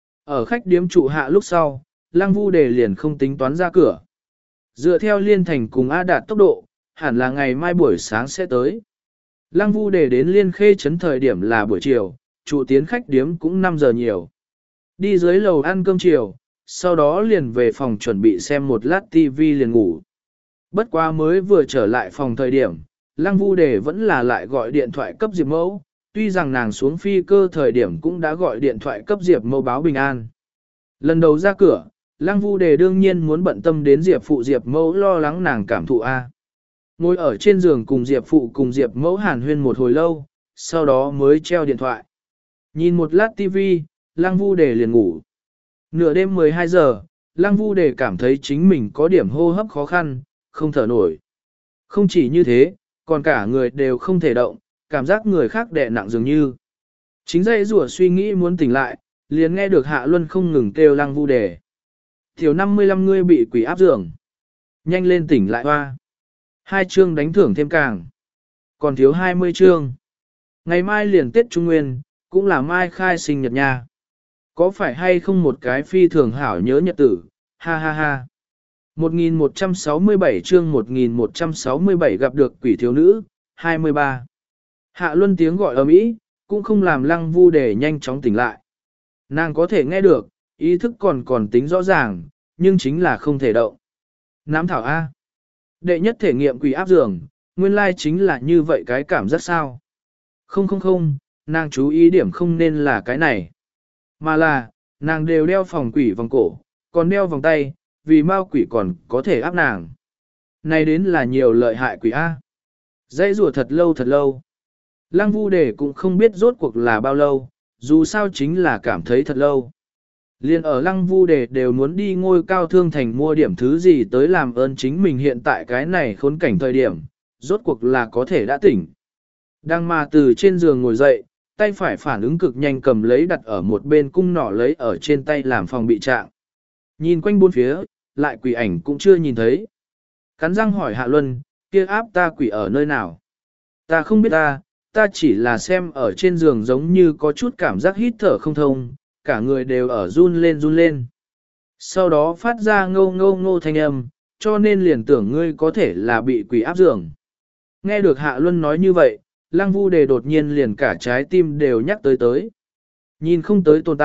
Ở khách điếm trụ hạ lúc sau, Lăng Vu Đề liền không tính toán ra cửa. Dựa theo Liên Thành cùng A Đạt tốc độ, hẳn là ngày mai buổi sáng sẽ tới. Lăng Vu Đề đến Liên Khê Trấn thời điểm là buổi chiều, trụ tiến khách điếm cũng năm giờ nhiều. Đi dưới lầu ăn cơm chiều, sau đó liền về phòng chuẩn bị xem một lát tivi liền ngủ. Bất quá mới vừa trở lại phòng thời điểm, Lăng Vu Đề vẫn là lại gọi điện thoại cấp Diệp Mẫu, tuy rằng nàng xuống phi cơ thời điểm cũng đã gọi điện thoại cấp Diệp Mẫu báo bình an. Lần đầu ra cửa, Lăng Vu Đề đương nhiên muốn bận tâm đến Diệp Phụ Diệp Mẫu lo lắng nàng cảm thụ A. Ngồi ở trên giường cùng Diệp Phụ cùng Diệp Mẫu hàn huyên một hồi lâu, sau đó mới treo điện thoại. Nhìn một lát tivi, Lăng Vu Đề liền ngủ. Nửa đêm mười hai giờ, Lăng Vu Đề cảm thấy chính mình có điểm hô hấp khó khăn, không thở nổi. Không chỉ như thế, còn cả người đều không thể động, cảm giác người khác đè nặng dường như. Chính dây rủa suy nghĩ muốn tỉnh lại, liền nghe được Hạ Luân không ngừng kêu Lăng Vu Đề. Thiếu năm mươi lăm ngươi bị quỷ áp giường. Nhanh lên tỉnh lại hoa. Hai chương đánh thưởng thêm càng. Còn thiếu hai mươi chương. Ngày mai liền Tết Trung Nguyên, cũng là mai khai sinh nhật nha. Có phải hay không một cái phi thường hảo nhớ nhật tử, ha ha ha. một nghìn một trăm sáu mươi bảy chương một nghìn một trăm sáu mươi bảy gặp được quỷ thiếu nữ, hai mươi ba. Hạ Luân tiếng gọi ầm ĩ, cũng không làm Lăng Vu Đề nhanh chóng tỉnh lại. Nàng có thể nghe được, ý thức còn còn tính rõ ràng, nhưng chính là không thể động. Nám thảo A. Đệ nhất thể nghiệm quỷ áp giường, nguyên lai chính là như vậy cái cảm giác sao. Không không không, nàng chú ý điểm không nên là cái này. Mà là, nàng đều đeo phòng quỷ vòng cổ, còn đeo vòng tay, vì ma quỷ còn có thể áp nàng. Này đến là nhiều lợi hại quỷ A. Dãy rùa thật lâu thật lâu. Lăng Vu Đề cũng không biết rốt cuộc là bao lâu, dù sao chính là cảm thấy thật lâu. Liên ở Lăng Vu Đề đều muốn đi ngôi cao thương thành mua điểm thứ gì tới làm ơn chính mình hiện tại cái này khốn cảnh thời điểm, rốt cuộc là có thể đã tỉnh. Đang mà từ trên giường ngồi dậy, tay phải phản ứng cực nhanh cầm lấy đặt ở một bên cung nỏ lấy ở trên tay làm phòng bị trạng. Nhìn quanh bốn phía, lại quỷ ảnh cũng chưa nhìn thấy. Cắn răng hỏi Hạ Luân, kia áp ta quỷ ở nơi nào? Ta không biết ta, ta chỉ là xem ở trên giường giống như có chút cảm giác hít thở không thông, cả người đều ở run lên run lên. Sau đó phát ra ngô ngô ngô thanh âm, cho nên liền tưởng ngươi có thể là bị quỷ áp giường. Nghe được Hạ Luân nói như vậy, Lăng Vu Đề đột nhiên liền cả trái tim đều nhắc tới tới. Nhìn không tới tồn tại,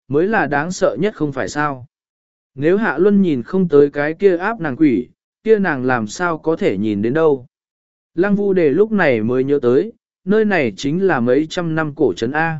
mới là đáng sợ nhất không phải sao. Nếu Hạ Luân nhìn không tới cái kia áp nàng quỷ, kia nàng làm sao có thể nhìn đến đâu. Lăng Vu Đề lúc này mới nhớ tới, nơi này chính là mấy trăm năm cổ trấn A.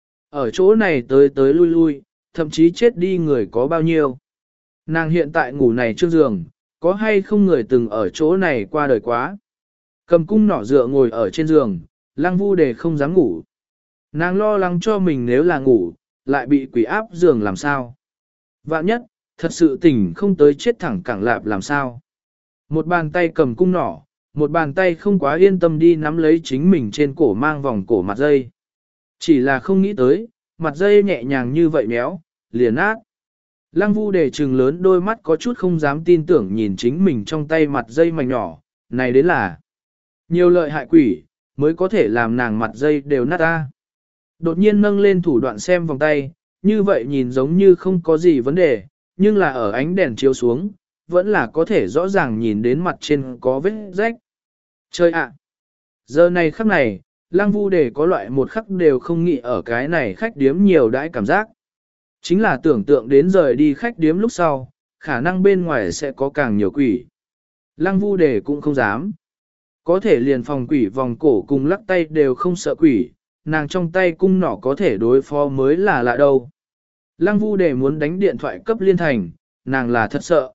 Ở chỗ này tới tới lui lui, thậm chí chết đi người có bao nhiêu. Nàng hiện tại ngủ này trước giường, có hay không người từng ở chỗ này qua đời quá. Cầm cung nỏ dựa ngồi ở trên giường, Lăng Vu Đề không dám ngủ. Nàng lo lắng cho mình nếu là ngủ, lại bị quỷ áp giường làm sao. Vạn nhất, thật sự tỉnh không tới chết thẳng cẳng lạp làm sao. Một bàn tay cầm cung nỏ, một bàn tay không quá yên tâm đi nắm lấy chính mình trên cổ mang vòng cổ mặt dây. Chỉ là không nghĩ tới, mặt dây nhẹ nhàng như vậy méo, liền át. Lăng Vu Đề trừng lớn đôi mắt có chút không dám tin tưởng nhìn chính mình trong tay mặt dây mảnh nhỏ, này đến là nhiều lợi hại quỷ, mới có thể làm nàng mặt dây đều nát ra. Đột nhiên nâng lên thủ đoạn xem vòng tay, như vậy nhìn giống như không có gì vấn đề, nhưng là ở ánh đèn chiếu xuống, vẫn là có thể rõ ràng nhìn đến mặt trên có vết rách. Chơi ạ! Giờ này khắc này, Lăng Vu Đề có loại một khắc đều không nghĩ ở cái này khách điếm nhiều đãi cảm giác. Chính là tưởng tượng đến rời đi khách điếm lúc sau, khả năng bên ngoài sẽ có càng nhiều quỷ. Lăng Vu Đề cũng không dám. Có thể liền phòng quỷ vòng cổ cùng lắc tay đều không sợ quỷ, nàng trong tay cung nỏ có thể đối phó mới là lạ đâu. Lăng Vu Đề muốn đánh điện thoại cấp liên thành, nàng là thật sợ.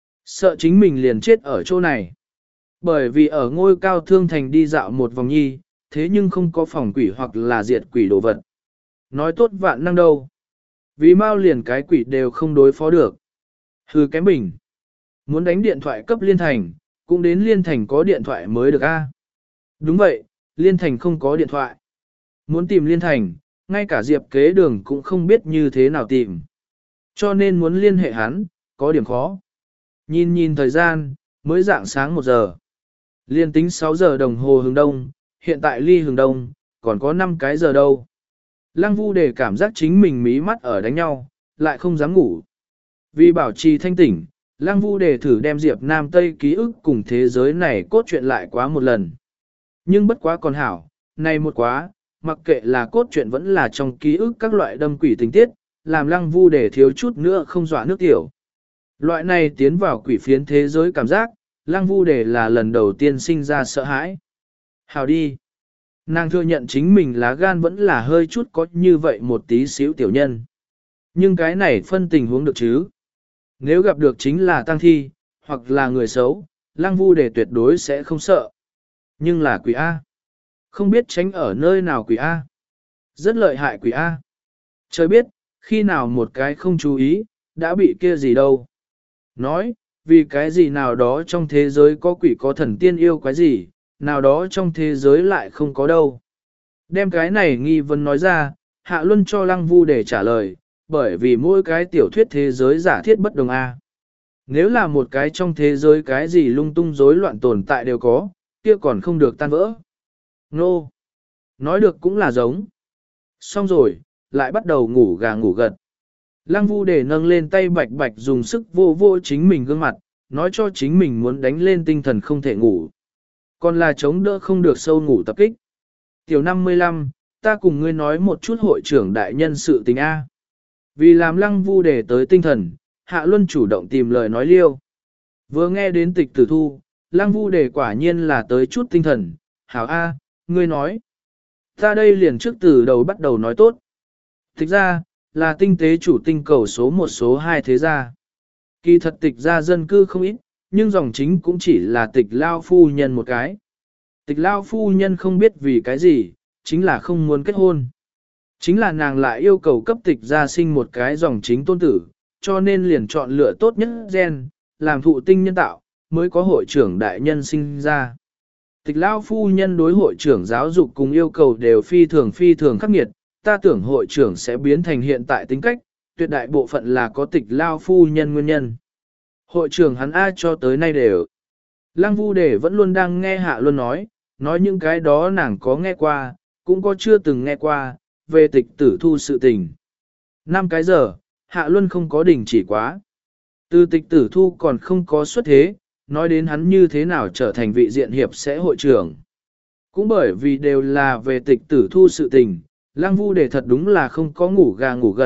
Sợ chính mình liền chết ở chỗ này. Bởi vì ở ngôi cao thương thành đi dạo một vòng nhi, thế nhưng không có phòng quỷ hoặc là diệt quỷ đồ vật. Nói tốt vạn năng đâu. Vì mau liền cái quỷ đều không đối phó được. Hừ kém bình. Muốn đánh điện thoại cấp liên thành, cũng đến liên thành có điện thoại mới được a. Đúng vậy, liên thành không có điện thoại. Muốn tìm liên thành, ngay cả Diệp kế đường cũng không biết như thế nào tìm. Cho nên muốn liên hệ hắn, có điểm khó. Nhìn nhìn thời gian, mới dạng sáng một giờ. Liên tính sáu giờ đồng hồ hướng đông, hiện tại ly hướng đông, còn có năm cái giờ đâu. Lăng Vu Đề cảm giác chính mình mí mắt ở đánh nhau, lại không dám ngủ. Vì bảo trì thanh tỉnh, Lăng Vu Đề thử đem Diệp Nam Tây ký ức cùng thế giới này cốt truyện lại quá một lần. Nhưng bất quá còn hảo, này một quá, mặc kệ là cốt truyện vẫn là trong ký ức các loại đâm quỷ tình tiết, làm Lăng Vu Đề thiếu chút nữa không dọa nước tiểu. Loại này tiến vào quỷ phiến thế giới cảm giác, Lăng Vu Đề là lần đầu tiên sinh ra sợ hãi. Hảo đi. Nàng thừa nhận chính mình lá gan vẫn là hơi chút có như vậy một tí xíu tiểu nhân. Nhưng cái này phân tình huống được chứ. Nếu gặp được chính là tang thi, hoặc là người xấu, Lăng Vu Đề tuyệt đối sẽ không sợ. Nhưng là quỷ A. Không biết tránh ở nơi nào quỷ A. Rất lợi hại quỷ A. Trời biết, khi nào một cái không chú ý, đã bị kia gì đâu. Nói, vì cái gì nào đó trong thế giới có quỷ có thần tiên yêu cái gì, nào đó trong thế giới lại không có đâu. Đem cái này nghi vấn nói ra, Hạ Luân cho Lăng Vu để trả lời, bởi vì mỗi cái tiểu thuyết thế giới giả thiết bất đồng A. Nếu là một cái trong thế giới cái gì lung tung rối loạn tồn tại đều có, kia còn không được tan vỡ. Nô! No. Nói được cũng là giống. Xong rồi, lại bắt đầu ngủ gà ngủ gật. Lăng Vu để nâng lên tay bạch bạch dùng sức vô vô chính mình gương mặt, nói cho chính mình muốn đánh lên tinh thần không thể ngủ. Còn là chống đỡ không được sâu ngủ tập kích. Tiểu năm mươi lăm, ta cùng ngươi nói một chút hội trưởng đại nhân sự tình A. Vì làm Lăng Vu để tới tinh thần, Hạ Luân chủ động tìm lời nói liêu. Vừa nghe đến tịch tử thu, Lăng Vu để quả nhiên là tới chút tinh thần. Hảo A, ngươi nói. Ta đây liền trước từ đầu bắt đầu nói tốt. Thực ra, là tinh tế chủ tinh cầu số một số hai thế gia. Kỳ thật tịch gia dân cư không ít, nhưng dòng chính cũng chỉ là tịch lao phu nhân một cái. Tịch lao phu nhân không biết vì cái gì, chính là không muốn kết hôn. Chính là nàng lại yêu cầu cấp tịch gia sinh một cái dòng chính tôn tử, cho nên liền chọn lựa tốt nhất gen, làm thụ tinh nhân tạo, mới có hội trưởng đại nhân sinh ra. Tịch lao phu nhân đối hội trưởng giáo dục cùng yêu cầu đều phi thường phi thường khắc nghiệt, ta tưởng hội trưởng sẽ biến thành hiện tại tính cách, tuyệt đại bộ phận là có tịch lao phu nhân nguyên nhân. Hội trưởng hắn A cho tới nay đều. Lăng Vu Đề vẫn luôn đang nghe Hạ Luân nói, nói những cái đó nàng có nghe qua, cũng có chưa từng nghe qua, về tịch tử thu sự tình. Năm cái giờ, Hạ Luân không có đình chỉ quá. Từ tịch tử thu còn không có xuất thế, nói đến hắn như thế nào trở thành vị diện hiệp sẽ hội trưởng. Cũng bởi vì đều là về tịch tử thu sự tình, Lăng Vu Đề thật đúng là không có ngủ gà ngủ gật,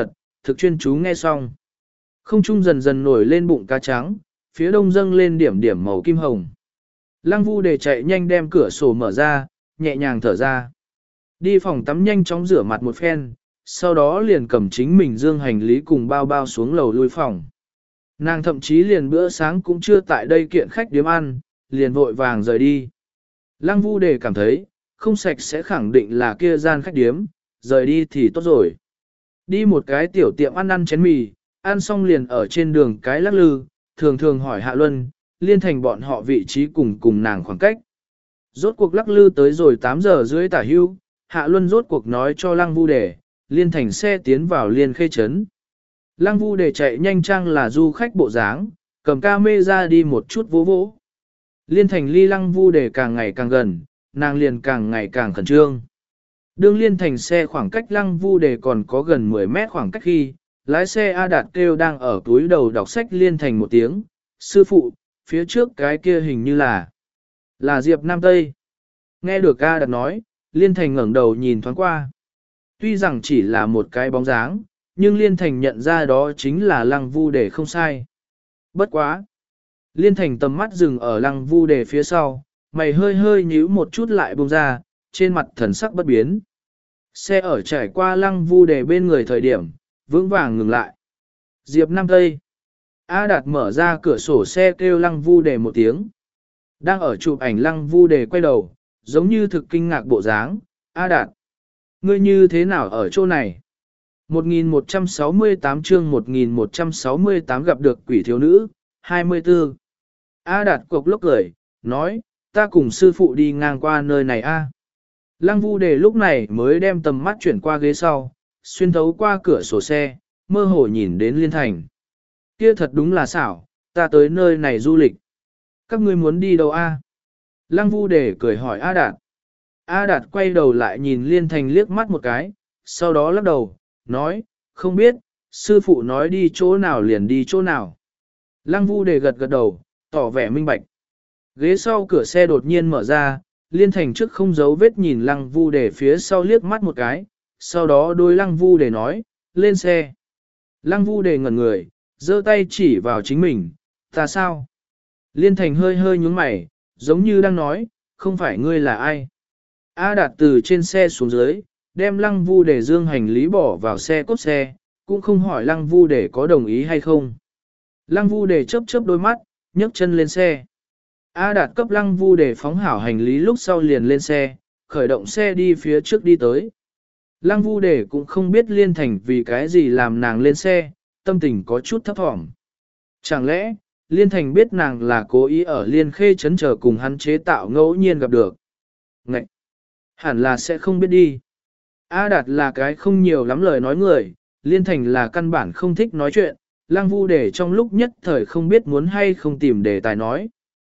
thực chuyên chú nghe xong. Không trung dần dần nổi lên bụng cá trắng, phía đông dâng lên điểm điểm màu kim hồng. Lăng Vu Đề chạy nhanh đem cửa sổ mở ra, nhẹ nhàng thở ra. Đi phòng tắm nhanh chóng rửa mặt một phen, sau đó liền cầm chính mình dương hành lý cùng bao bao xuống lầu lui phòng. Nàng thậm chí liền bữa sáng cũng chưa tại đây kiện khách điếm ăn, liền vội vàng rời đi. Lăng Vu Đề cảm thấy, không sạch sẽ khẳng định là kia gian khách điếm, rời đi thì tốt rồi. Đi một cái tiểu tiệm ăn ăn chén mì, ăn xong liền ở trên đường cái lắc lư, thường thường hỏi Hạ Luân, liên thành bọn họ vị trí cùng cùng nàng khoảng cách. Rốt cuộc lắc lư tới rồi tám giờ rưỡi tả hưu, Hạ Luân rốt cuộc nói cho Lăng Vu Đề, liên thành xe tiến vào liên khê trấn. Lăng Vu Đề chạy nhanh trang là du khách bộ dáng, cầm ca mê ra đi một chút vỗ vỗ. Liên thành ly Lăng Vu Đề càng ngày càng gần, nàng liền càng ngày càng khẩn trương. Đương liên thành xe khoảng cách Lăng Vu Đề còn có gần mười mét khoảng cách khi, lái xe A Đạt kêu đang ở túi đầu đọc sách liên thành một tiếng, sư phụ, phía trước cái kia hình như là, là Diệp Nam Tây. Nghe được A Đạt nói, liên thành ngẩng đầu nhìn thoáng qua. Tuy rằng chỉ là một cái bóng dáng, nhưng liên thành nhận ra đó chính là Lăng Vu Đề không sai. Bất quá. Liên thành tầm mắt dừng ở Lăng Vu Đề phía sau, mày hơi hơi nhíu một chút lại buông ra, trên mặt thần sắc bất biến. Xe ở trải qua Lăng Vu Đề bên người thời điểm, vững vàng ngừng lại. Diệp Nam Tây. A Đạt mở ra cửa sổ xe kêu Lăng Vu Đề một tiếng. Đang ở chụp ảnh Lăng Vu Đề quay đầu, giống như thực kinh ngạc bộ dáng. A Đạt, ngươi như thế nào ở chỗ này? một nghìn một trăm sáu mươi tám chương một nghìn một trăm sáu mươi tám gặp được quỷ thiếu nữ, hai mươi tư. A Đạt cục lốc cười, nói, ta cùng sư phụ đi ngang qua nơi này a. Lăng Vu Đề lúc này mới đem tầm mắt chuyển qua ghế sau, xuyên thấu qua cửa sổ xe, mơ hồ nhìn đến Liên Thành. Kia thật đúng là xảo, ta tới nơi này du lịch. Các ngươi muốn đi đâu a? Lăng Vu Đề cười hỏi A Đạt. A Đạt quay đầu lại nhìn Liên Thành liếc mắt một cái, sau đó lắc đầu, nói, không biết, sư phụ nói đi chỗ nào liền đi chỗ nào. Lăng Vu Đề gật gật đầu, tỏ vẻ minh bạch. Ghế sau cửa xe đột nhiên mở ra, Liên Thành trước không giấu vết nhìn Lăng Vu Đề phía sau liếc mắt một cái, sau đó đôi Lăng Vu Đề nói, lên xe. Lăng Vu Đề ngẩn người, giơ tay chỉ vào chính mình, ta sao? Liên Thành hơi hơi nhướng mày, giống như đang nói, không phải ngươi là ai. A Đạt từ trên xe xuống dưới, đem Lăng Vu Đề dương hành lý bỏ vào xe cốt xe, cũng không hỏi Lăng Vu Đề có đồng ý hay không. Lăng Vu Đề chớp chớp đôi mắt, nhấc chân lên xe. A Đạt cấp Lăng Vu Đề phóng hảo hành lý lúc sau liền lên xe, khởi động xe đi phía trước đi tới. Lăng Vu Đề cũng không biết Liên Thành vì cái gì làm nàng lên xe, tâm tình có chút thấp thỏm. Chẳng lẽ, Liên Thành biết nàng là cố ý ở Liên Khê trấn chờ cùng hắn chế tạo ngẫu nhiên gặp được. Ngậy! Hẳn là sẽ không biết đi. A Đạt là cái không nhiều lắm lời nói người, Liên Thành là căn bản không thích nói chuyện, Lăng Vu Đề trong lúc nhất thời không biết muốn hay không tìm đề tài nói.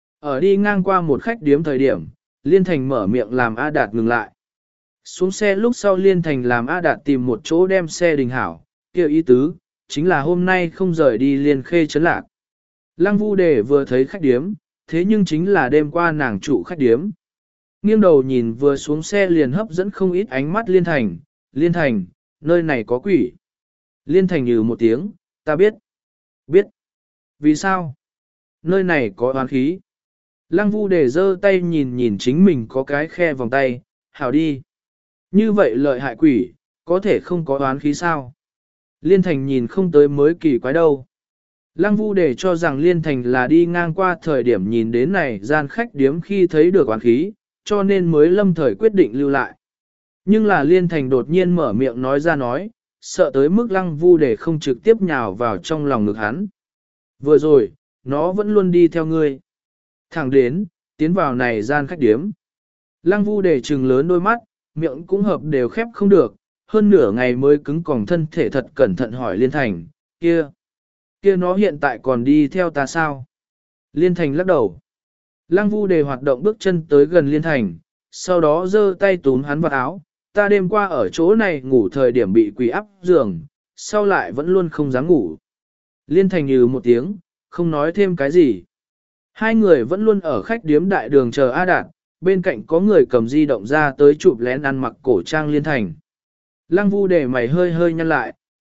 Ở đi ngang qua một khách điếm thời điểm, Liên Thành mở miệng làm A Đạt ngừng lại. Xuống xe lúc sau Liên Thành làm A Đạt tìm một chỗ đem xe đình hảo, kêu ý tứ, chính là hôm nay không rời đi Liên Khê trấn lạc. Lăng Vu Đề vừa thấy khách điếm, thế nhưng chính là đêm qua nàng trụ khách điếm. Nghiêng đầu nhìn vừa xuống xe liền hấp dẫn không ít ánh mắt Liên Thành, Liên Thành, nơi này có quỷ. Liên Thành nhừ một tiếng, ta biết. Biết. Vì sao? Nơi này có oán khí. Lăng Vu Đề giơ tay nhìn nhìn chính mình có cái khe vòng tay, hảo đi. Như vậy lợi hại quỷ, có thể không có oán khí sao? Liên Thành nhìn không tới mới kỳ quái đâu. Lăng Vu Đề cho rằng Liên Thành là đi ngang qua thời điểm nhìn đến này gian khách điếm khi thấy được oán khí, cho nên mới lâm thời quyết định lưu lại. Nhưng là Liên Thành đột nhiên mở miệng nói ra nói, sợ tới mức Lăng Vu Đề không trực tiếp nhào vào trong lòng ngực hắn. Vừa rồi, nó vẫn luôn đi theo ngươi. Thẳng đến, tiến vào này gian khách điếm. Lăng Vu Đề trừng lớn đôi mắt, miệng cũng hợp đều khép không được, hơn nửa ngày mới cứng còng thân thể thật cẩn thận hỏi Liên Thành, kia, kia nó hiện tại còn đi theo ta sao? Liên Thành lắc đầu. Lăng Vu Đề hoạt động bước chân tới gần Liên Thành, sau đó giơ tay túm hắn vào áo, ta đêm qua ở chỗ này ngủ thời điểm bị quỷ áp giường, sau lại vẫn luôn không dám ngủ. Liên Thành nhừ một tiếng, không nói thêm cái gì. Hai người vẫn luôn ở khách điếm đại đường chờ A Đạt, bên cạnh có người cầm di động ra tới chụp lén ăn mặc cổ trang Liên Thành. Lăng Vu Đề mày hơi hơi nhăn lại,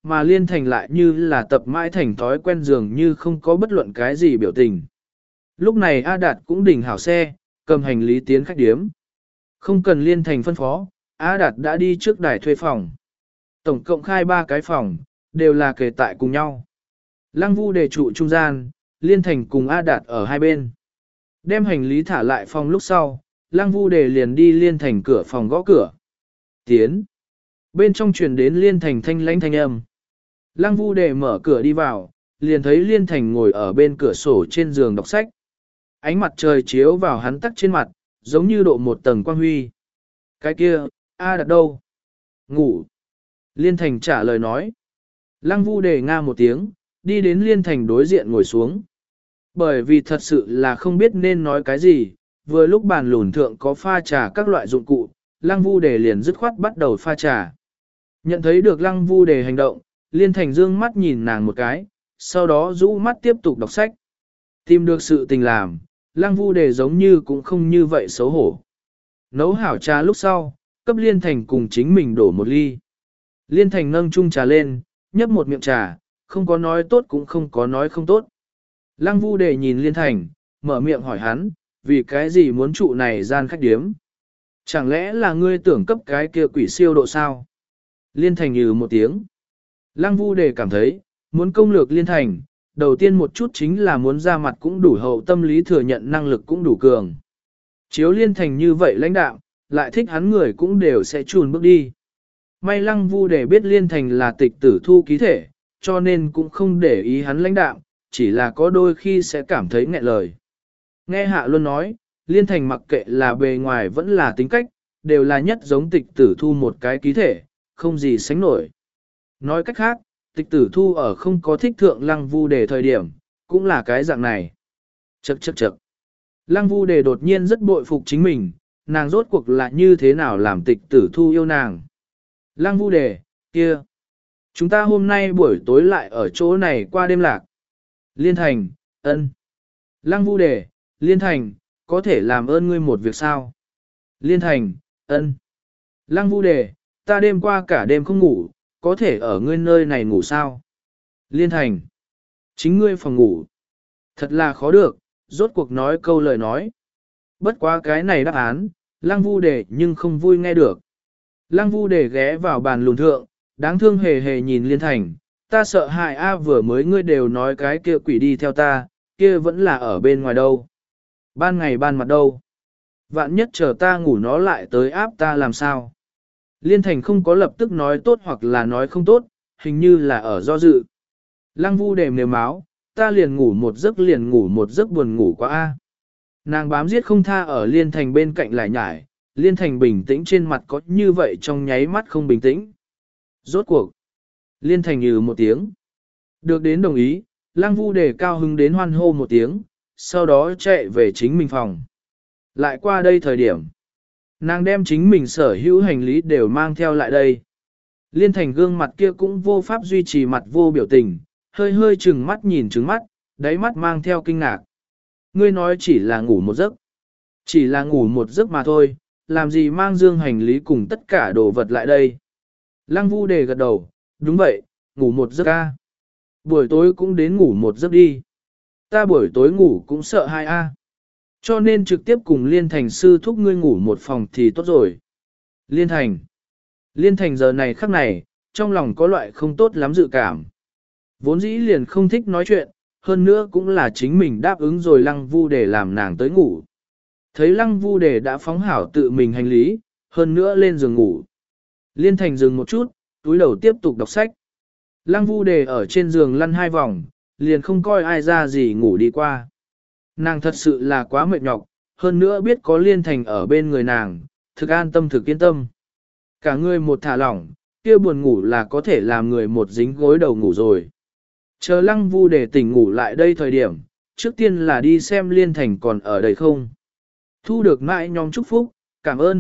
mà Liên Thành lại như là tập mãi thành thói quen dường như không có bất luận cái gì biểu tình. Lúc này A Đạt cũng đỉnh hảo xe, cầm hành lý tiến khách điếm. Không cần Liên Thành phân phó, A Đạt đã đi trước đài thuê phòng. Tổng cộng khai ba cái phòng, đều là kề tại cùng nhau. Lăng Vu Đề trụ trung gian, Liên Thành cùng A Đạt ở hai bên. Đem hành lý thả lại phòng lúc sau, Lăng Vu Đề liền đi Liên Thành cửa phòng gõ cửa. Tiến. Bên trong truyền đến Liên Thành thanh lãnh thanh âm. Lăng Vu Đề mở cửa đi vào, liền thấy Liên Thành ngồi ở bên cửa sổ trên giường đọc sách. Ánh mặt trời chiếu vào hắn tắc trên mặt, giống như độ một tầng quang huy. Cái kia, A Đạt đâu? Ngủ. Liên Thành trả lời nói. Lăng Vu Đề nga một tiếng, đi đến Liên Thành đối diện ngồi xuống. Bởi vì thật sự là không biết nên nói cái gì, vừa lúc bàn lùn thượng có pha trà các loại dụng cụ, Lăng Vu Đề liền dứt khoát bắt đầu pha trà. Nhận thấy được Lăng Vu Đề hành động, Liên Thành dương mắt nhìn nàng một cái, sau đó rũ mắt tiếp tục đọc sách. Tìm được sự tình làm, Lăng Vu Đề giống như cũng không như vậy xấu hổ. Nấu hảo trà lúc sau, cấp Liên Thành cùng chính mình đổ một ly. Liên Thành nâng chung trà lên, nhấp một miệng trà, không có nói tốt cũng không có nói không tốt. Lăng Vu Đề nhìn Liên Thành, mở miệng hỏi hắn, vì cái gì muốn trụ này gian khách điếm? Chẳng lẽ là ngươi tưởng cấp cái kia quỷ siêu độ sao? Liên Thành nhừ một tiếng. Lăng Vu Đề cảm thấy, muốn công lược Liên Thành, đầu tiên một chút chính là muốn ra mặt cũng đủ hậu, tâm lý thừa nhận năng lực cũng đủ cường. Chiếu Liên Thành như vậy lãnh đạo, lại thích hắn người cũng đều sẽ chùn bước đi. May Lăng Vu Đề biết Liên Thành là tịch tử thu ký thể, cho nên cũng không để ý hắn lãnh đạo, chỉ là có đôi khi sẽ cảm thấy nghẹn lời. Nghe Hạ Luân nói, Liên Thành mặc kệ là bề ngoài vẫn là tính cách, đều là nhất giống tịch tử thu một cái ký thể, không gì sánh nổi. Nói cách khác, tịch tử thu ở không có thích thượng Lăng Vu Đề thời điểm, cũng là cái dạng này. Chậc chậc chậc. Lăng Vu Đề đột nhiên rất bội phục chính mình, nàng rốt cuộc là như thế nào làm tịch tử thu yêu nàng. Lăng Vu Đề, kia. Chúng ta hôm nay buổi tối lại ở chỗ này qua đêm lạc. Liên Thành, ân. Lăng Vu Đề, Liên Thành, có thể làm ơn ngươi một việc sao? Liên Thành, ân. Lăng Vu Đề, ta đêm qua cả đêm không ngủ, có thể ở ngươi nơi này ngủ sao? Liên Thành, chính ngươi phòng ngủ. Thật là khó được, rốt cuộc nói câu lời nói. Bất quá cái này đáp án, Lăng Vu Đề nhưng không vui nghe được. Lăng Vu Đề ghé vào bàn lùn thượng, đáng thương hề hề nhìn Liên Thành, ta sợ hại a vừa mới ngươi đều nói cái kia quỷ đi theo ta, kia vẫn là ở bên ngoài đâu. Ban ngày ban mặt đâu. Vạn nhất chờ ta ngủ nó lại tới áp ta làm sao. Liên Thành không có lập tức nói tốt hoặc là nói không tốt, hình như là ở do dự. Lăng Vu Đề mềm máu, ta liền ngủ một giấc liền ngủ một giấc buồn ngủ quá a. Nàng bám giết không tha ở Liên Thành bên cạnh lại nhải, Liên Thành bình tĩnh trên mặt có như vậy trong nháy mắt không bình tĩnh. Rốt cuộc. Liên Thành nhừ một tiếng. Được đến đồng ý, Lăng Vu Đề cao hứng đến hoan hô một tiếng, sau đó chạy về chính mình phòng. Lại qua đây thời điểm. Nàng đem chính mình sở hữu hành lý đều mang theo lại đây. Liên Thành gương mặt kia cũng vô pháp duy trì mặt vô biểu tình, hơi hơi chừng mắt nhìn trừng mắt, đáy mắt mang theo kinh ngạc. Ngươi nói chỉ là ngủ một giấc. Chỉ là ngủ một giấc mà thôi, làm gì mang dương hành lý cùng tất cả đồ vật lại đây. Lăng Vu Đề gật đầu, đúng vậy, ngủ một giấc a. Buổi tối cũng đến ngủ một giấc đi. Ta buổi tối ngủ cũng sợ hai a. Cho nên trực tiếp cùng Liên Thành sư thúc ngươi ngủ một phòng thì tốt rồi. Liên Thành. Liên Thành giờ này khắc này, trong lòng có loại không tốt lắm dự cảm. Vốn dĩ liền không thích nói chuyện, hơn nữa cũng là chính mình đáp ứng rồi Lăng Vu Đề làm nàng tới ngủ. Thấy Lăng Vu Đề đã phóng hảo tự mình hành lý, hơn nữa lên giường ngủ. Liên Thành dừng một chút, túi đầu tiếp tục đọc sách. Lăng Vu Đề ở trên giường lăn hai vòng, liền không coi ai ra gì ngủ đi qua. Nàng thật sự là quá mệt nhọc, hơn nữa biết có Liên Thành ở bên người nàng, thực an tâm thực yên tâm. Cả người một thả lỏng, kia buồn ngủ là có thể làm người một dính gối đầu ngủ rồi. Chờ Lăng Vu Đề tỉnh ngủ lại đây thời điểm, trước tiên là đi xem Liên Thành còn ở đây không. Thu được mãi nhóm chúc phúc, cảm ơn.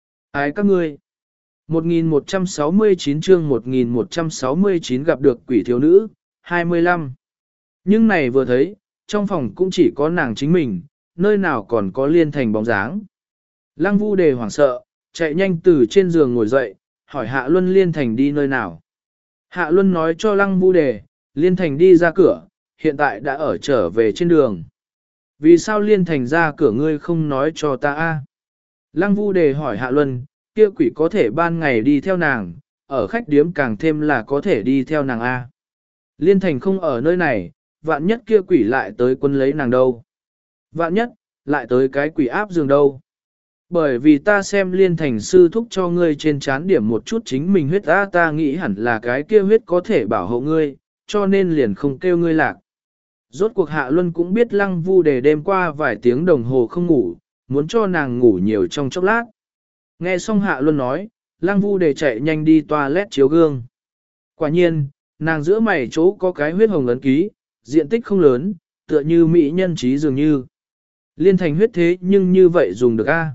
Ái các ngươi. một nghìn một trăm sáu mươi chín chương một nghìn một trăm sáu mươi chín gặp được quỷ thiếu nữ, hai mươi lăm. Nhưng này vừa thấy, trong phòng cũng chỉ có nàng chính mình, nơi nào còn có Liên Thành bóng dáng. Lăng Vu Đề hoảng sợ, chạy nhanh từ trên giường ngồi dậy, hỏi Hạ Luân Liên Thành đi nơi nào. Hạ Luân nói cho Lăng Vu Đề, Liên Thành đi ra cửa, hiện tại đã ở trở về trên đường. Vì sao Liên Thành ra cửa ngươi không nói cho ta a? Lăng Vu Đề hỏi Hạ Luân, kia quỷ có thể ban ngày đi theo nàng, ở khách điếm càng thêm là có thể đi theo nàng a. Liên Thành không ở nơi này, vạn nhất kia quỷ lại tới quân lấy nàng đâu. Vạn nhất, lại tới cái quỷ áp giường đâu. Bởi vì ta xem Liên Thành sư thúc cho ngươi trên chán điểm một chút chính mình huyết ta ta nghĩ hẳn là cái kia huyết có thể bảo hộ ngươi, cho nên liền không kêu ngươi lạc. Rốt cuộc Hạ Luân cũng biết Lăng Vu Đề đêm qua vài tiếng đồng hồ không ngủ, muốn cho nàng ngủ nhiều trong chốc lát. Nghe xong Hạ Luân nói, Lăng Vu Đề chạy nhanh đi toilet chiếu gương. Quả nhiên, nàng giữa mày chỗ có cái huyết hồng ấn ký, diện tích không lớn, tựa như mỹ nhân trí dường như. Liên Thành huyết thế nhưng như vậy dùng được a?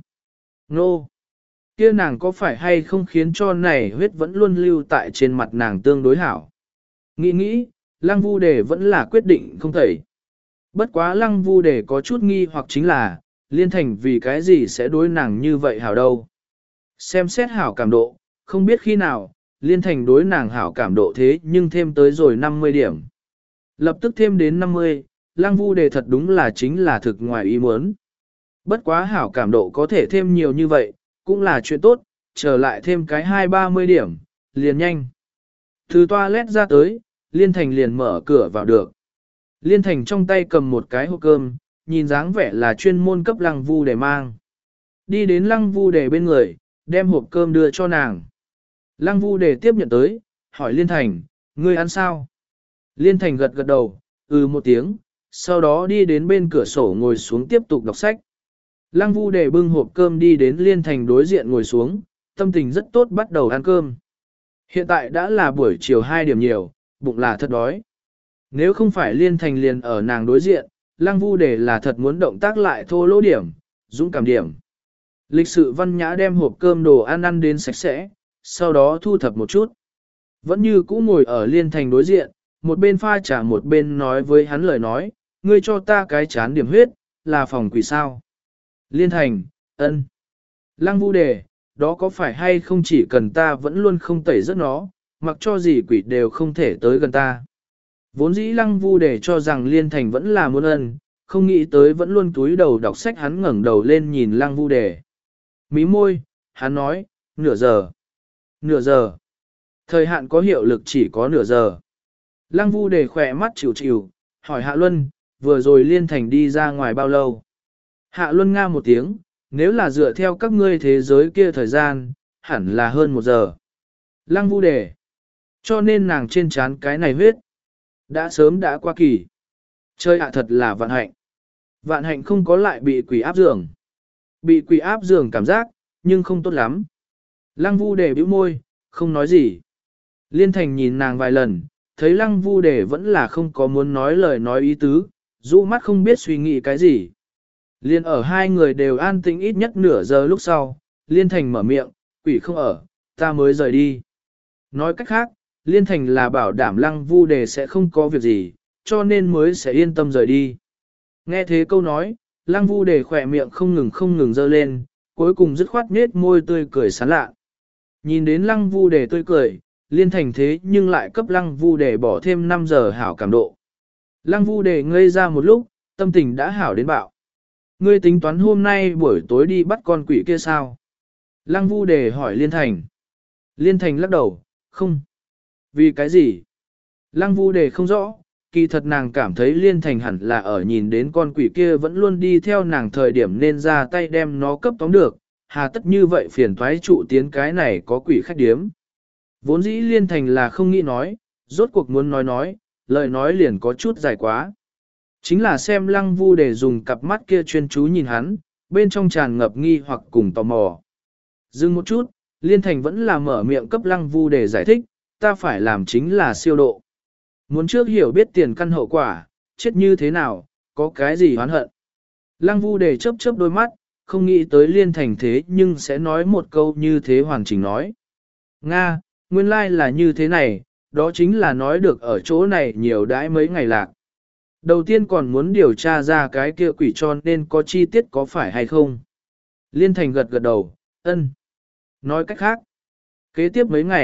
Nô! Kia nàng có phải hay không khiến cho này huyết vẫn luôn lưu tại trên mặt nàng tương đối hảo? Nghĩ nghĩ, Lăng Vu Đề vẫn là quyết định không thể. Bất quá Lăng Vu Đề có chút nghi hoặc chính là, Liên Thành vì cái gì sẽ đối nàng như vậy hảo đâu? Xem xét hảo cảm độ, không biết khi nào, Liên Thành đối nàng hảo cảm độ thế nhưng thêm tới rồi năm mươi điểm. Lập tức thêm đến năm mươi, Lăng Vu Đề thật đúng là chính là thực ngoài ý muốn. Bất quá hảo cảm độ có thể thêm nhiều như vậy, cũng là chuyện tốt, trở lại thêm cái hai ba mươi điểm, liền nhanh. Từ toilet ra tới, Liên Thành liền mở cửa vào được. Liên Thành trong tay cầm một cái hộp cơm, nhìn dáng vẻ là chuyên môn cấp Lăng Vu Đề mang. Đi đến Lăng Vu Đề bên người, đem hộp cơm đưa cho nàng. Lăng Vu Đề tiếp nhận tới, hỏi Liên Thành, ngươi ăn sao? Liên Thành gật gật đầu, ừ một tiếng, sau đó đi đến bên cửa sổ ngồi xuống tiếp tục đọc sách. Lăng Vu Đề bưng hộp cơm đi đến Liên Thành đối diện ngồi xuống, tâm tình rất tốt bắt đầu ăn cơm. Hiện tại đã là buổi chiều hai điểm nhiều, bụng là thật đói. Nếu không phải Liên Thành liền ở nàng đối diện, Lăng Vu Đề là thật muốn động tác lại thô lỗ điểm, dũng cảm điểm. Lịch sự văn nhã đem hộp cơm đồ ăn ăn đến sạch sẽ, sau đó thu thập một chút. Vẫn như cũ ngồi ở Liên Thành đối diện, một bên pha trà một bên nói với hắn lời nói, ngươi cho ta cái chán điểm huyết, là phòng quỷ sao. Liên Thành, ân. Lăng Vu Đề, đó có phải hay không chỉ cần ta vẫn luôn không tẩy rất nó, mặc cho gì quỷ đều không thể tới gần ta. Vốn dĩ Lăng Vu Đề cho rằng Liên Thành vẫn là muốn ân, không nghĩ tới vẫn luôn túi đầu đọc sách hắn ngẩng đầu lên nhìn Lăng Vu Đề. Mí môi, hắn nói, nửa giờ. Nửa giờ. Thời hạn có hiệu lực chỉ có nửa giờ. Lăng Vu Đề khỏe mắt chịu chịu, hỏi Hạ Luân, vừa rồi Liên Thành đi ra ngoài bao lâu? Hạ Luân nga một tiếng, nếu là dựa theo các ngươi thế giới kia thời gian, hẳn là hơn một giờ. Lăng Vu Đề. Cho nên nàng trên trán cái này huyết. Đã sớm đã qua kỳ. Chơi ạ thật là vạn hạnh. Vạn hạnh không có lại bị quỷ áp giường. Bị quỷ áp giường cảm giác, nhưng không tốt lắm. Lăng Vu Đề bĩu môi, không nói gì. Liên Thành nhìn nàng vài lần, thấy Lăng Vu Đề vẫn là không có muốn nói lời nói ý tứ, rũ mắt không biết suy nghĩ cái gì. Liên ở hai người đều an tĩnh ít nhất nửa giờ lúc sau, Liên Thành mở miệng, quỷ không ở, ta mới rời đi. Nói cách khác, Liên Thành là bảo đảm Lăng Vu Đề sẽ không có việc gì, cho nên mới sẽ yên tâm rời đi. Nghe thế câu nói, Lăng Vu Đề khỏe miệng không ngừng không ngừng dơ lên, cuối cùng dứt khoát nết môi tươi cười sán lạ. Nhìn đến Lăng Vu Đề tươi cười, Liên Thành thế nhưng lại cấp Lăng Vu Đề bỏ thêm năm giờ hảo cảm độ. Lăng Vu Đề ngây ra một lúc, tâm tình đã hảo đến bạo. Ngươi tính toán hôm nay buổi tối đi bắt con quỷ kia sao? Lăng Vu Đề hỏi Liên Thành. Liên Thành lắc đầu, không. Vì cái gì? Lăng Vu Đề không rõ, kỳ thật nàng cảm thấy Liên Thành hẳn là ở nhìn đến con quỷ kia vẫn luôn đi theo nàng thời điểm nên ra tay đem nó cấp tóm được, hà tất như vậy phiền toái trụ tiến cái này có quỷ khách điếm. Vốn dĩ Liên Thành là không nghĩ nói, rốt cuộc muốn nói nói, lời nói liền có chút dài quá. Chính là xem Lăng Vu Đề dùng cặp mắt kia chuyên chú nhìn hắn, bên trong tràn ngập nghi hoặc cùng tò mò. Dừng một chút, Liên Thành vẫn là mở miệng cấp Lăng Vu Đề giải thích, ta phải làm chính là siêu độ. Muốn trước hiểu biết tiền căn hậu quả, chết như thế nào, có cái gì oán hận. Lăng Vu Đề chớp chớp đôi mắt, không nghĩ tới Liên Thành thế nhưng sẽ nói một câu như thế hoàn chỉnh nói. Nga, nguyên lai là như thế này, đó chính là nói được ở chỗ này nhiều đãi mấy ngày lạc. Đầu tiên còn muốn điều tra ra cái kia quỷ cho nên có chi tiết có phải hay không. Liên Thành gật gật đầu, ân. Nói cách khác, kế tiếp mấy ngày,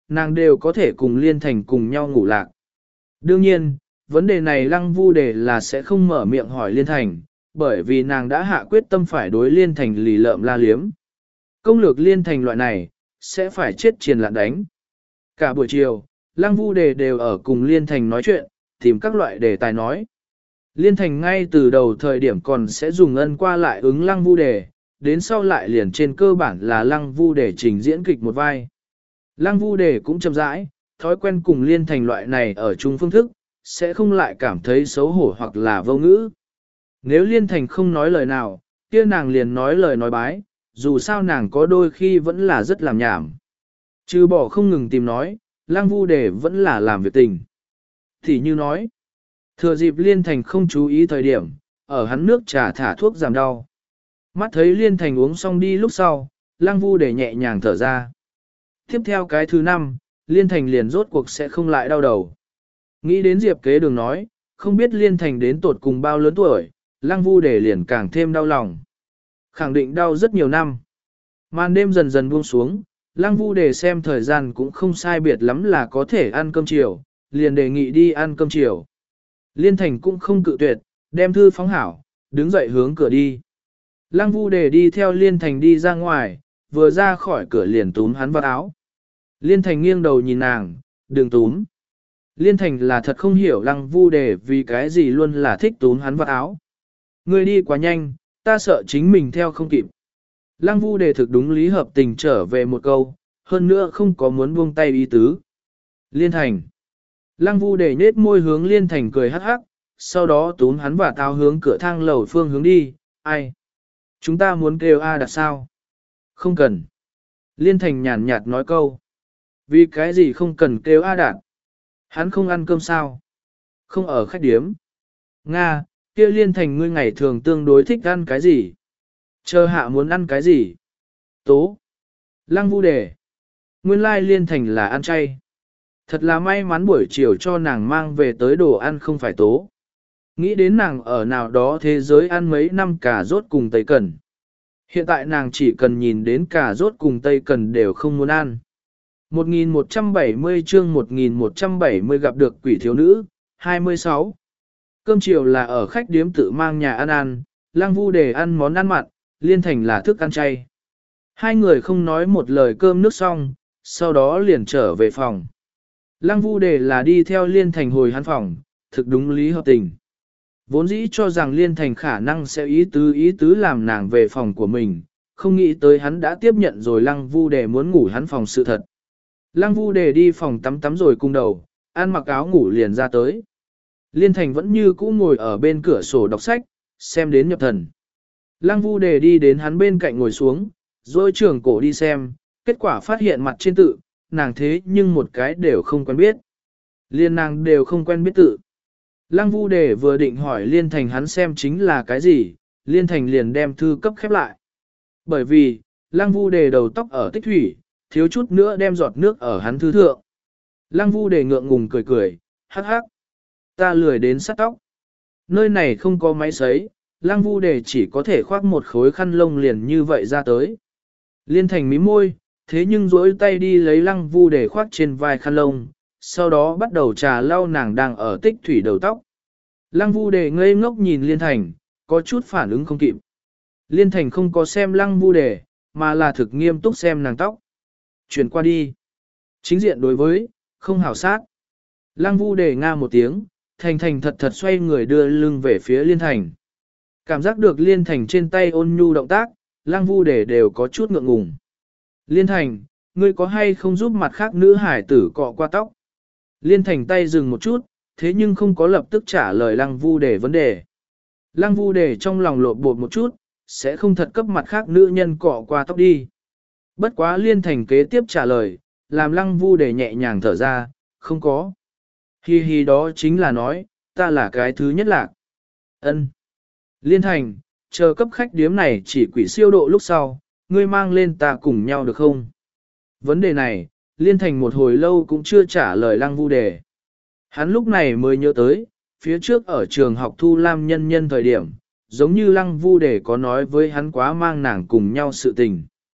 nàng đều có thể cùng Liên Thành cùng nhau ngủ lạc. Đương nhiên, vấn đề này Lăng Vu Đề là sẽ không mở miệng hỏi Liên Thành, bởi vì nàng đã hạ quyết tâm phải đối Liên Thành lì lợm la liếm. Công lược Liên Thành loại này, sẽ phải chết triền lạn đánh. Cả buổi chiều, Lăng Vu Đề đều ở cùng Liên Thành nói chuyện, tìm các loại đề tài nói. Liên Thành ngay từ đầu thời điểm còn sẽ dùng ân qua lại ứng Lăng Vu Đề, đến sau lại liền trên cơ bản là Lăng Vu Đề trình diễn kịch một vai. Lăng Vu Đề cũng chậm rãi, thói quen cùng Liên Thành loại này ở chung phương thức, sẽ không lại cảm thấy xấu hổ hoặc là vô ngữ. Nếu Liên Thành không nói lời nào, kia nàng liền nói lời nói bái, dù sao nàng có đôi khi vẫn là rất làm nhảm. Chứ bỏ không ngừng tìm nói, Lăng Vu Đề vẫn là làm việc tình. Thì như nói, thừa dịp Liên Thành không chú ý thời điểm, ở hắn nước trà thả thuốc giảm đau. Mắt thấy Liên Thành uống xong đi lúc sau, Lăng Vu Đề nhẹ nhàng thở ra. Tiếp theo cái thứ năm, Liên Thành liền rốt cuộc sẽ không lại đau đầu. Nghĩ đến Diệp Kế Đường nói, không biết Liên Thành đến tột cùng bao lớn tuổi, Lăng Vu Đề liền càng thêm đau lòng. Khẳng định đau rất nhiều năm. Màn đêm dần dần buông xuống, Lăng Vu Đề xem thời gian cũng không sai biệt lắm là có thể ăn cơm chiều, liền đề nghị đi ăn cơm chiều. Liên Thành cũng không cự tuyệt, đem thư phóng hảo, đứng dậy hướng cửa đi. Lăng Vu Đề đi theo Liên Thành đi ra ngoài, vừa ra khỏi cửa liền túm hắn vào áo. Liên Thành nghiêng đầu nhìn nàng, đừng túm. Liên Thành là thật không hiểu Lăng Vu Đề vì cái gì luôn là thích túm hắn vào áo. Người đi quá nhanh, ta sợ chính mình theo không kịp. Lăng Vu Đề thực đúng lý hợp tình trở về một câu, hơn nữa không có muốn buông tay ý tứ. Liên Thành. Lăng Vu Đề nết môi hướng Liên Thành cười hắc hắc, sau đó túm hắn và tao hướng cửa thang lầu phương hướng đi, ai? Chúng ta muốn kêu A đặt sao? Không cần. Liên Thành nhàn nhạt nói câu. Vì cái gì không cần kêu A đạt? Hắn không ăn cơm sao? Không ở khách điếm. Nga, kia Liên Thành ngươi ngày thường tương đối thích ăn cái gì? Chờ hạ muốn ăn cái gì? Tố. Lăng Vu Đề. Nguyên lai Liên Thành là ăn chay. Thật là may mắn buổi chiều cho nàng mang về tới đồ ăn không phải tố. Nghĩ đến nàng ở nào đó thế giới ăn mấy năm cà rốt cùng tây cần. Hiện tại nàng chỉ cần nhìn đến cà rốt cùng tây cần đều không muốn ăn. một nghìn một trăm bảy mươi chương một nghìn một trăm bảy mươi gặp được quỷ thiếu nữ, hai mươi sáu. Cơm chiều là ở khách điếm tự mang nhà ăn ăn, Lăng Vu Đề ăn món ăn mặn, Liên Thành là thức ăn chay. Hai người không nói một lời cơm nước xong, sau đó liền trở về phòng. Lăng Vu Đề là đi theo Liên Thành hồi hắn phòng, thực đúng lý hợp tình. Vốn dĩ cho rằng Liên Thành khả năng sẽ ý tứ ý tứ làm nàng về phòng của mình, không nghĩ tới hắn đã tiếp nhận rồi Lăng Vu Đề muốn ngủ hắn phòng sự thật. Lăng Vu Đề đi phòng tắm tắm rồi cung đầu, ăn mặc áo ngủ liền ra tới. Liên Thành vẫn như cũ ngồi ở bên cửa sổ đọc sách, xem đến nhập thần. Lăng Vu Đề đi đến hắn bên cạnh ngồi xuống, rồi trường cổ đi xem, kết quả phát hiện mặt trên tự, nàng thế nhưng một cái đều không quen biết. Liên nàng đều không quen biết tự. Lăng Vu Đề vừa định hỏi Liên Thành hắn xem chính là cái gì, Liên Thành liền đem thư cấp khép lại. Bởi vì, Lăng Vu Đề đầu tóc ở tích thủy, thiếu chút nữa đem giọt nước ở hắn thư thượng. Lăng Vu Đề ngượng ngùng cười cười, hắc hắc. Ta lười đến sát tóc. Nơi này không có máy sấy, Lăng Vu Đề chỉ có thể khoác một khối khăn lông liền như vậy ra tới. Liên Thành mím môi, thế nhưng duỗi tay đi lấy Lăng Vu Đề khoác trên vai khăn lông, sau đó bắt đầu trà lau nàng đang ở tích thủy đầu tóc. Lăng Vu Đề ngây ngốc nhìn Liên Thành, có chút phản ứng không kịp. Liên Thành không có xem Lăng Vu Đề, mà là thực nghiêm túc xem nàng tóc. Chuyển qua đi. Chính diện đối với, không hảo sát. Lăng Vu Đề nga một tiếng, Thành Thành thật thật xoay người đưa lưng về phía Liên Thành. Cảm giác được Liên Thành trên tay ôn nhu động tác, Lăng Vu Đề đều có chút ngượng ngùng. Liên Thành, ngươi có hay không giúp mặt khác nữ hải tử cọ qua tóc? Liên Thành tay dừng một chút, thế nhưng không có lập tức trả lời Lăng Vu Đề vấn đề. Lăng Vu Đề trong lòng lộn bột một chút, sẽ không thật cấp mặt khác nữ nhân cọ qua tóc đi. Bất quá Liên Thành kế tiếp trả lời, làm Lăng Vu Đề nhẹ nhàng thở ra, không có. Hi hi đó chính là nói, ta là cái thứ nhất lạc. Ân. Liên Thành, chờ cấp khách điếm này chỉ quỷ siêu độ lúc sau, ngươi mang lên ta cùng nhau được không? Vấn đề này, Liên Thành một hồi lâu cũng chưa trả lời Lăng Vu Đề. Hắn lúc này mới nhớ tới, phía trước ở trường học Thu Lam nhân nhân thời điểm, giống như Lăng Vu Đề có nói với hắn quá mang nàng cùng nhau sự tình.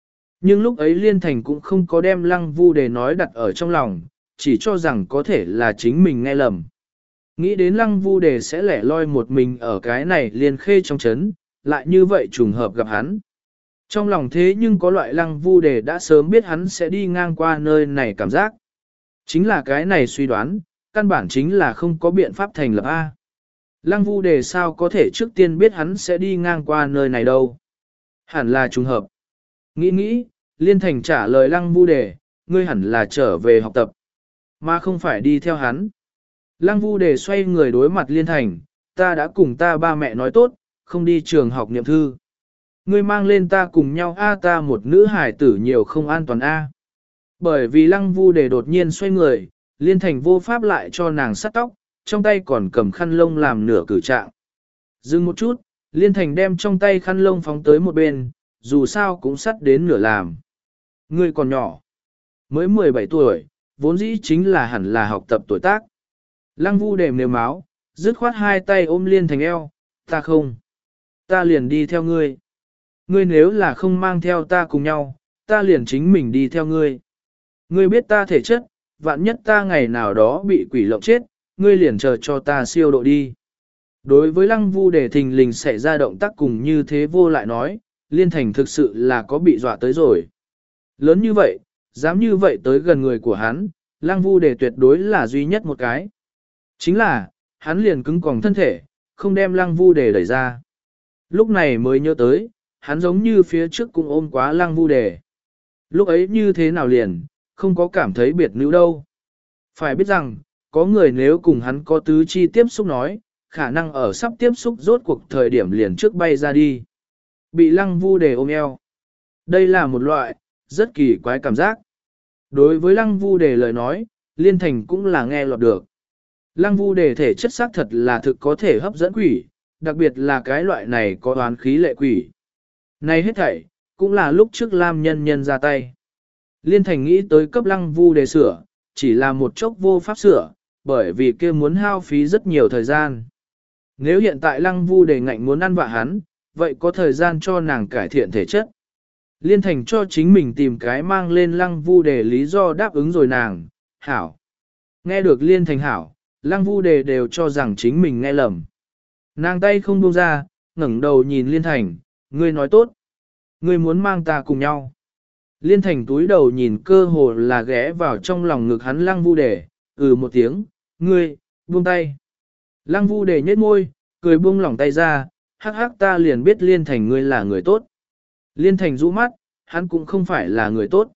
Nhưng lúc ấy Liên Thành cũng không có đem Lăng Vu Đề nói đặt ở trong lòng, chỉ cho rằng có thể là chính mình nghe lầm. Nghĩ đến Lăng Vu Đề sẽ lẻ loi một mình ở cái này Liên Khê trong chấn, lại như vậy trùng hợp gặp hắn. Trong lòng thế nhưng có loại Lăng Vu Đề đã sớm biết hắn sẽ đi ngang qua nơi này cảm giác. Chính là cái này suy đoán, căn bản chính là không có biện pháp thành lập A. Lăng Vu Đề sao có thể trước tiên biết hắn sẽ đi ngang qua nơi này đâu. Hẳn là trùng hợp. Nghĩ nghĩ, Liên Thành trả lời Lăng Vu Đề, ngươi hẳn là trở về học tập, mà không phải đi theo hắn. Lăng Vu Đề xoay người đối mặt Liên Thành, ta đã cùng ta ba mẹ nói tốt, không đi trường học niệm thư. Ngươi mang lên ta cùng nhau a ta một nữ hải tử nhiều không an toàn a. Bởi vì Lăng Vu Đề đột nhiên xoay người, Liên Thành vô pháp lại cho nàng sắt tóc, trong tay còn cầm khăn lông làm nửa cử trạng. Dừng một chút, Liên Thành đem trong tay khăn lông phóng tới một bên, dù sao cũng sắt đến nửa làm. Ngươi còn nhỏ, mới mười bảy tuổi, vốn dĩ chính là hẳn là học tập tuổi tác. Lăng Vu Đề nếu máu, dứt khoát hai tay ôm Liên Thành eo, ta không. Ta liền đi theo ngươi. Ngươi nếu là không mang theo ta cùng nhau, ta liền chính mình đi theo ngươi. Ngươi biết ta thể chất, vạn nhất ta ngày nào đó bị quỷ lộng chết, ngươi liền chờ cho ta siêu độ đi. Đối với Lăng Vu Đề thình lình xảy ra động tác cùng như thế vô lại nói, Liên Thành thực sự là có bị dọa tới rồi. Lớn như vậy, dám như vậy tới gần người của hắn, Lăng Vu Đề tuyệt đối là duy nhất một cái. Chính là, hắn liền cứng còng thân thể, không đem Lăng Vu Đề đẩy ra. Lúc này mới nhớ tới, hắn giống như phía trước cũng ôm quá Lăng Vu Đề. Lúc ấy như thế nào liền, không có cảm thấy biệt nữ đâu. Phải biết rằng, có người nếu cùng hắn có tứ chi tiếp xúc nói, khả năng ở sắp tiếp xúc rốt cuộc thời điểm liền trước bay ra đi. Bị Lăng Vu Đề ôm eo. Đây là một loại, rất kỳ quái cảm giác. Đối với Lăng Vu Đề lời nói, Liên Thành cũng là nghe lọt được. Lăng Vu Đề thể chất xác thật là thực có thể hấp dẫn quỷ, đặc biệt là cái loại này có oán khí lệ quỷ. Này hết thảy, cũng là lúc trước Lam Nhân Nhân ra tay. Liên Thành nghĩ tới cấp Lăng Vu Đề sửa, chỉ là một chốc vô pháp sửa, bởi vì kia muốn hao phí rất nhiều thời gian. Nếu hiện tại Lăng Vu Đề ngạnh muốn ăn vạ hắn, vậy có thời gian cho nàng cải thiện thể chất. Liên Thành cho chính mình tìm cái mang lên Lăng Vu Đề lý do đáp ứng rồi nàng, hảo. Nghe được Liên Thành hảo, Lăng Vu Đề đều cho rằng chính mình nghe lầm. Nàng tay không buông ra, ngẩng đầu nhìn Liên Thành, ngươi nói tốt. Ngươi muốn mang ta cùng nhau. Liên Thành túi đầu nhìn cơ hồ là ghé vào trong lòng ngực hắn Lăng Vu Đề, ừ một tiếng, ngươi, buông tay. Lăng Vu Đề nhếch môi, cười buông lỏng tay ra, hắc hắc ta liền biết Liên Thành ngươi là người tốt. Liên Thành rũ mắt, hắn cũng không phải là người tốt.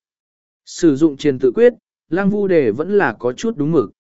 Sử dụng triền tự quyết, Lăng Vu Đề vẫn là có chút đúng mực.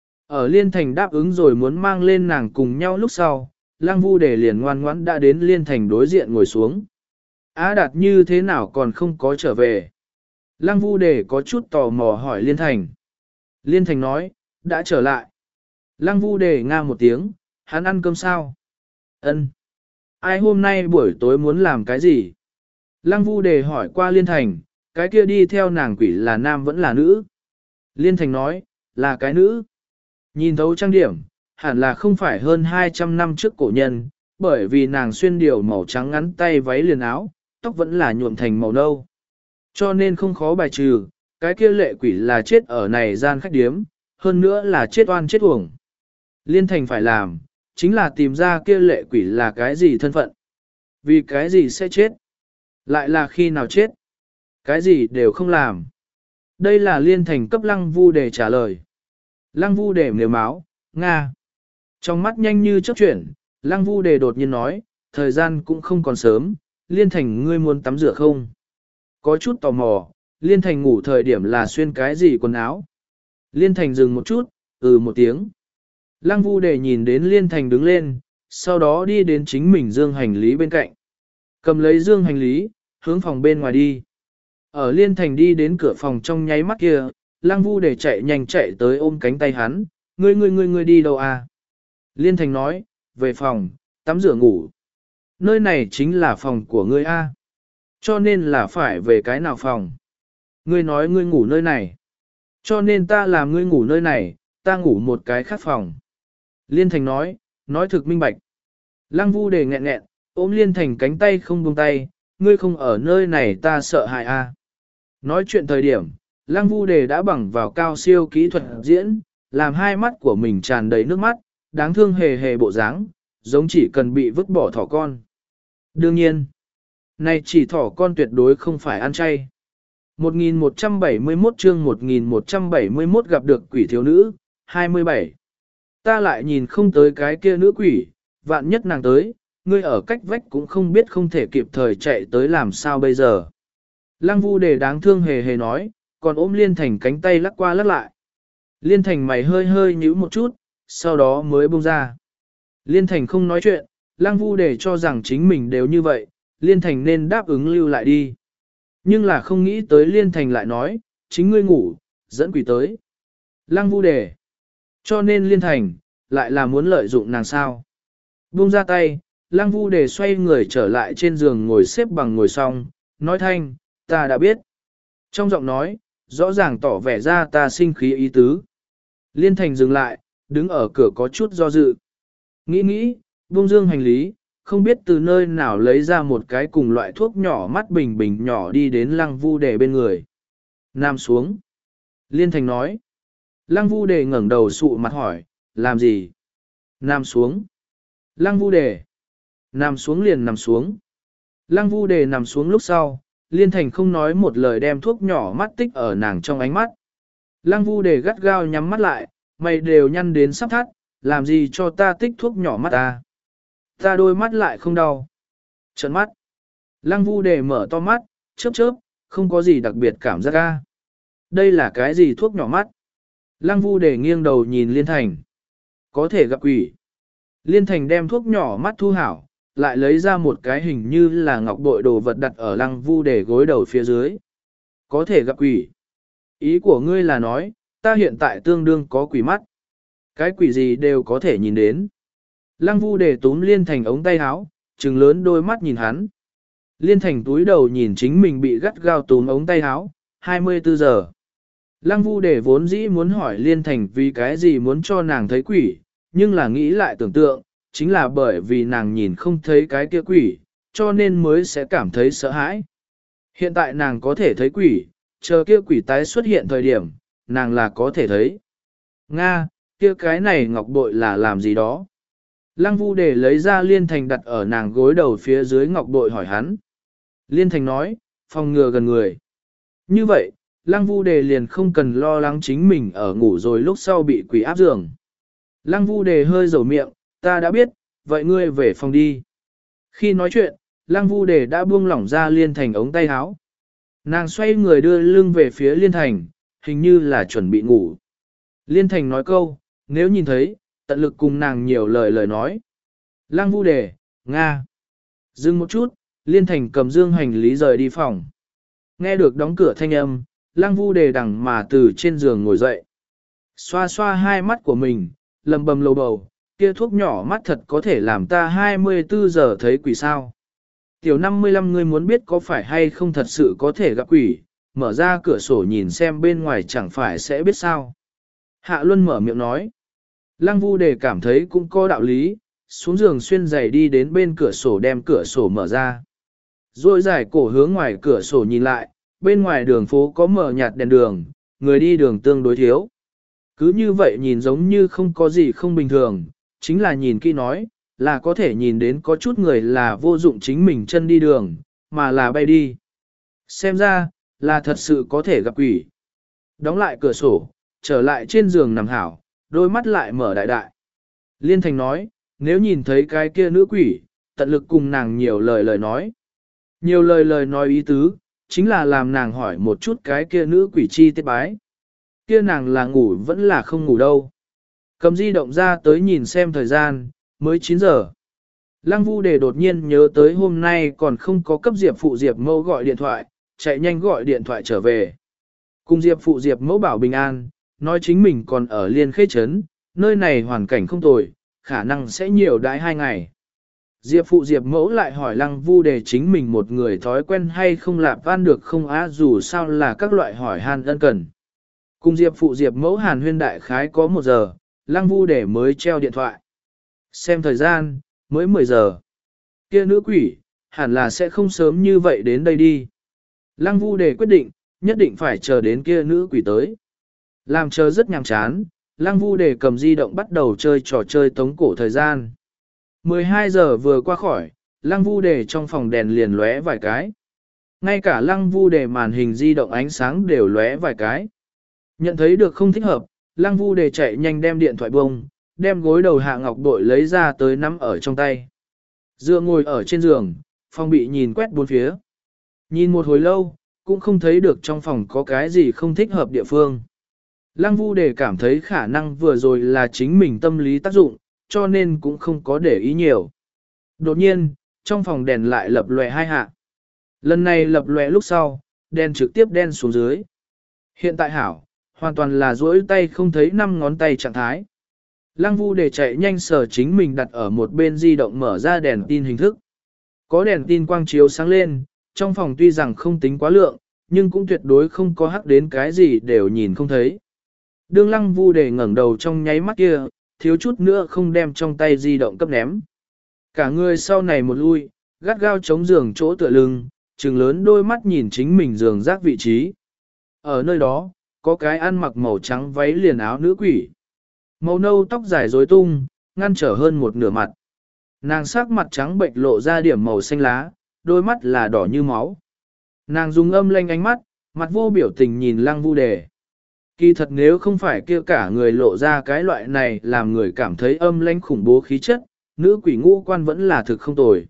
Ở Liên Thành đáp ứng rồi muốn mang lên nàng cùng nhau lúc sau, Lăng Vu Đề liền ngoan ngoãn đã đến Liên Thành đối diện ngồi xuống. Á Đạt như thế nào còn không có trở về? Lăng Vu Đề có chút tò mò hỏi Liên Thành. Liên Thành nói, đã trở lại. Lăng Vu Đề nga một tiếng, hắn ăn cơm sao? Ân. Ai hôm nay buổi tối muốn làm cái gì? Lăng Vu Đề hỏi qua Liên Thành, cái kia đi theo nàng quỷ là nam vẫn là nữ? Liên Thành nói, là cái nữ. Nhìn thấu trang điểm, hẳn là không phải hơn hai trăm năm trước cổ nhân, bởi vì nàng xuyên điều màu trắng ngắn tay váy liền áo, tóc vẫn là nhuộm thành màu nâu. Cho nên không khó bài trừ, cái kia lệ quỷ là chết ở này gian khách điếm, hơn nữa là chết oan chết uổng. Liên Thành phải làm, chính là tìm ra kia lệ quỷ là cái gì thân phận. Vì cái gì sẽ chết? Lại là khi nào chết? Cái gì đều không làm. Đây là Liên Thành cấp Lăng Vu Đề trả lời. Lăng Vu Đề nếu máu, Nga. Trong mắt nhanh như chớp chuyển, Lăng Vu Đề đột nhiên nói, thời gian cũng không còn sớm, Liên Thành ngươi muốn tắm rửa không? Có chút tò mò, Liên Thành ngủ thời điểm là xuyên cái gì quần áo? Liên Thành dừng một chút, ừ một tiếng. Lăng Vu Đề nhìn đến Liên Thành đứng lên, sau đó đi đến chính mình dương hành lý bên cạnh. Cầm lấy dương hành lý, hướng phòng bên ngoài đi. Ở Liên Thành đi đến cửa phòng trong nháy mắt kia, Lăng Vu Đề chạy nhanh chạy tới ôm cánh tay hắn, ngươi ngươi ngươi ngươi đi đâu à? Liên Thành nói, về phòng, tắm rửa ngủ. Nơi này chính là phòng của ngươi a. Cho nên là phải về cái nào phòng? Ngươi nói ngươi ngủ nơi này. Cho nên ta làm ngươi ngủ nơi này, ta ngủ một cái khác phòng. Liên Thành nói, nói thực minh bạch. Lăng Vu Đề nghẹn nghẹn, ôm Liên Thành cánh tay không buông tay, ngươi không ở nơi này ta sợ hại a. Nói chuyện thời điểm, Lăng Vu Đề đã bằng vào cao siêu kỹ thuật diễn, làm hai mắt của mình tràn đầy nước mắt, đáng thương hề hề bộ dáng, giống chỉ cần bị vứt bỏ thỏ con. Đương nhiên, này chỉ thỏ con tuyệt đối không phải ăn chay. một nghìn một trăm bảy mươi mốt chương một nghìn một trăm bảy mươi mốt gặp được quỷ thiếu nữ, hai mươi bảy. Ta lại nhìn không tới cái kia nữ quỷ, vạn nhất nàng tới, ngươi ở cách vách cũng không biết không thể kịp thời chạy tới làm sao bây giờ. Lăng Vu Đề đáng thương hề hề nói, còn ôm Liên Thành cánh tay lắc qua lắc lại. Liên Thành mày hơi hơi nhíu một chút, sau đó mới buông ra. Liên Thành không nói chuyện, Lăng Vu Đề cho rằng chính mình đều như vậy, Liên Thành nên đáp ứng lưu lại đi. Nhưng là không nghĩ tới Liên Thành lại nói, chính ngươi ngủ, dẫn quỷ tới. Lăng Vu Đề. Cho nên Liên Thành, lại là muốn lợi dụng nàng sao. Buông ra tay, Lăng Vu Đề xoay người trở lại trên giường ngồi xếp bằng ngồi xong, nói thanh, ta đã biết. Trong giọng nói, rõ ràng tỏ vẻ ra ta sinh khí ý tứ. Liên Thành dừng lại, đứng ở cửa có chút do dự. Nghĩ nghĩ, buông dương hành lý, không biết từ nơi nào lấy ra một cái cùng loại thuốc nhỏ mắt bình bình nhỏ đi đến Lăng Vu Đề bên người. Nam xuống. Liên Thành nói. Lăng Vu Đề ngẩng đầu sụ mặt hỏi, làm gì? Nam xuống. Lăng Vu Đề. Nằm xuống liền nằm xuống. Lăng Vu Đề nằm xuống lúc sau, Liên Thành không nói một lời đem thuốc nhỏ mắt tích ở nàng trong ánh mắt. Lăng Vu Đề gắt gao nhắm mắt lại, mày đều nhăn đến sắp thắt, làm gì cho ta tích thuốc nhỏ mắt ta. Ta đôi mắt lại không đau. Trợn mắt. Lăng Vu Đề mở to mắt, chớp chớp, không có gì đặc biệt cảm giác ca. Đây là cái gì thuốc nhỏ mắt? Lăng Vu Đề nghiêng đầu nhìn Liên Thành. Có thể gặp quỷ. Liên Thành đem thuốc nhỏ mắt thu hảo, lại lấy ra một cái hình như là ngọc bội đồ vật đặt ở Lăng Vu Đề gối đầu phía dưới. Có thể gặp quỷ. Ý của ngươi là nói, ta hiện tại tương đương có quỷ mắt. Cái quỷ gì đều có thể nhìn đến. Lăng Vu Đề túm Liên Thành ống tay áo, trừng lớn đôi mắt nhìn hắn. Liên Thành túi đầu nhìn chính mình bị gắt gao túm ống tay áo, hai mươi tư giờ. Lăng Vu Đề vốn dĩ muốn hỏi Liên Thành vì cái gì muốn cho nàng thấy quỷ, nhưng là nghĩ lại tưởng tượng, chính là bởi vì nàng nhìn không thấy cái kia quỷ, cho nên mới sẽ cảm thấy sợ hãi. Hiện tại nàng có thể thấy quỷ, chờ kia quỷ tái xuất hiện thời điểm, nàng là có thể thấy. Nga, kia cái này ngọc bội là làm gì đó? Lăng Vu Đề lấy ra Liên Thành đặt ở nàng gối đầu phía dưới ngọc bội hỏi hắn. Liên Thành nói, phòng ngừa gần người. Như vậy, Lăng Vu Đề liền không cần lo lắng chính mình ở ngủ rồi lúc sau bị quỷ áp giường. Lăng Vu Đề hơi dầu miệng, ta đã biết, vậy ngươi về phòng đi. Khi nói chuyện, Lăng Vu Đề đã buông lỏng ra Liên Thành ống tay áo. Nàng xoay người đưa lưng về phía Liên Thành, hình như là chuẩn bị ngủ. Liên Thành nói câu, nếu nhìn thấy, tận lực cùng nàng nhiều lời lời nói. Lăng Vu Đề, Nga. Dừng một chút, Liên Thành cầm dương hành lý rời đi phòng. Nghe được đóng cửa thanh âm, Lăng Vu Đề đằng mà từ trên giường ngồi dậy. Xoa xoa hai mắt của mình, lầm bầm lầu bầu, kia thuốc nhỏ mắt thật có thể làm ta hai mươi tư giờ thấy quỷ sao. Tiểu năm mươi lăm ngươi muốn biết có phải hay không thật sự có thể gặp quỷ, mở ra cửa sổ nhìn xem bên ngoài chẳng phải sẽ biết sao. Hạ Luân mở miệng nói. Lăng Vu Đề cảm thấy cũng có đạo lý, xuống giường xuyên giày đi đến bên cửa sổ đem cửa sổ mở ra. Rồi giải cổ hướng ngoài cửa sổ nhìn lại, bên ngoài đường phố có mở nhạt đèn đường, người đi đường tương đối thiếu. Cứ như vậy nhìn giống như không có gì không bình thường, chính là nhìn kỹ nói, là có thể nhìn đến có chút người là vô dụng chính mình chân đi đường, mà là bay đi. Xem ra, là thật sự có thể gặp quỷ. Đóng lại cửa sổ, trở lại trên giường nằm hảo, đôi mắt lại mở đại đại. Liên Thành nói, nếu nhìn thấy cái kia nữ quỷ, tận lực cùng nàng nhiều lời lời nói. Nhiều lời lời nói ý tứ, chính là làm nàng hỏi một chút cái kia nữ quỷ chi tiết bái. Kia nàng là ngủ vẫn là không ngủ đâu. Cầm di động ra tới nhìn xem thời gian, mới chín giờ. Lăng Vu Đề đột nhiên nhớ tới hôm nay còn không có cấp Diệp phụ Diệp mẫu gọi điện thoại, chạy nhanh gọi điện thoại trở về. Cùng Diệp phụ Diệp mẫu bảo bình an, nói chính mình còn ở Liên Khê Trấn, nơi này hoàn cảnh không tồi, khả năng sẽ nhiều đãi hai ngày. Diệp phụ Diệp mẫu lại hỏi Lăng Vu Đề chính mình một người thói quen hay không lạp van được không á, dù sao là các loại hỏi han ân cần. Cùng Diệp phụ Diệp mẫu hàn huyên đại khái có một giờ, Lăng Vu Đề mới treo điện thoại. Xem thời gian, mới mười giờ. Kia nữ quỷ, hẳn là sẽ không sớm như vậy đến đây đi. Lăng Vu Đề quyết định, nhất định phải chờ đến kia nữ quỷ tới. Làm chờ rất nhàm chán, Lăng Vu Đề cầm di động bắt đầu chơi trò chơi tống cổ thời gian. mười hai giờ vừa qua khỏi, Lăng Vu Đề trong phòng đèn liền lóe vài cái. Ngay cả Lăng Vu Đề màn hình di động ánh sáng đều lóe vài cái. Nhận thấy được không thích hợp, Lăng Vu Đề chạy nhanh đem điện thoại bông, đem gối đầu hạ ngọc bội lấy ra tới nắm ở trong tay. Dựa ngồi ở trên giường, phòng bị nhìn quét bốn phía. Nhìn một hồi lâu, cũng không thấy được trong phòng có cái gì không thích hợp địa phương. Lăng Vu Đề cảm thấy khả năng vừa rồi là chính mình tâm lý tác dụng, cho nên cũng không có để ý nhiều. Đột nhiên, trong phòng đèn lại lập lòe hai hạ. Lần này lập lòe lúc sau, đèn trực tiếp đen xuống dưới. Hiện tại hảo, hoàn toàn là duỗi tay không thấy năm ngón tay trạng thái. Lăng Vu Đề chạy nhanh sở chính mình đặt ở một bên di động mở ra đèn tin hình thức. Có đèn tin quang chiếu sáng lên, trong phòng tuy rằng không tính quá lượng, nhưng cũng tuyệt đối không có hắc đến cái gì đều nhìn không thấy. Đương Lăng Vu Đề ngẩng đầu trong nháy mắt kia, thiếu chút nữa không đem trong tay di động cấp ném. Cả người sau này một lui, gắt gao chống giường chỗ tựa lưng, trừng lớn đôi mắt nhìn chính mình giường rác vị trí. Ở nơi đó, có cái ăn mặc màu trắng váy liền áo nữ quỷ. Màu nâu tóc dài rối tung, ngăn trở hơn một nửa mặt. Nàng sắc mặt trắng bệnh lộ ra điểm màu xanh lá, đôi mắt là đỏ như máu. Nàng dùng âm lanh ánh mắt, mặt vô biểu tình nhìn Lăng Vu Đề. Kỳ thật nếu không phải kia cả người lộ ra cái loại này làm người cảm thấy âm lanh khủng bố khí chất, nữ quỷ ngũ quan vẫn là thực không tồi.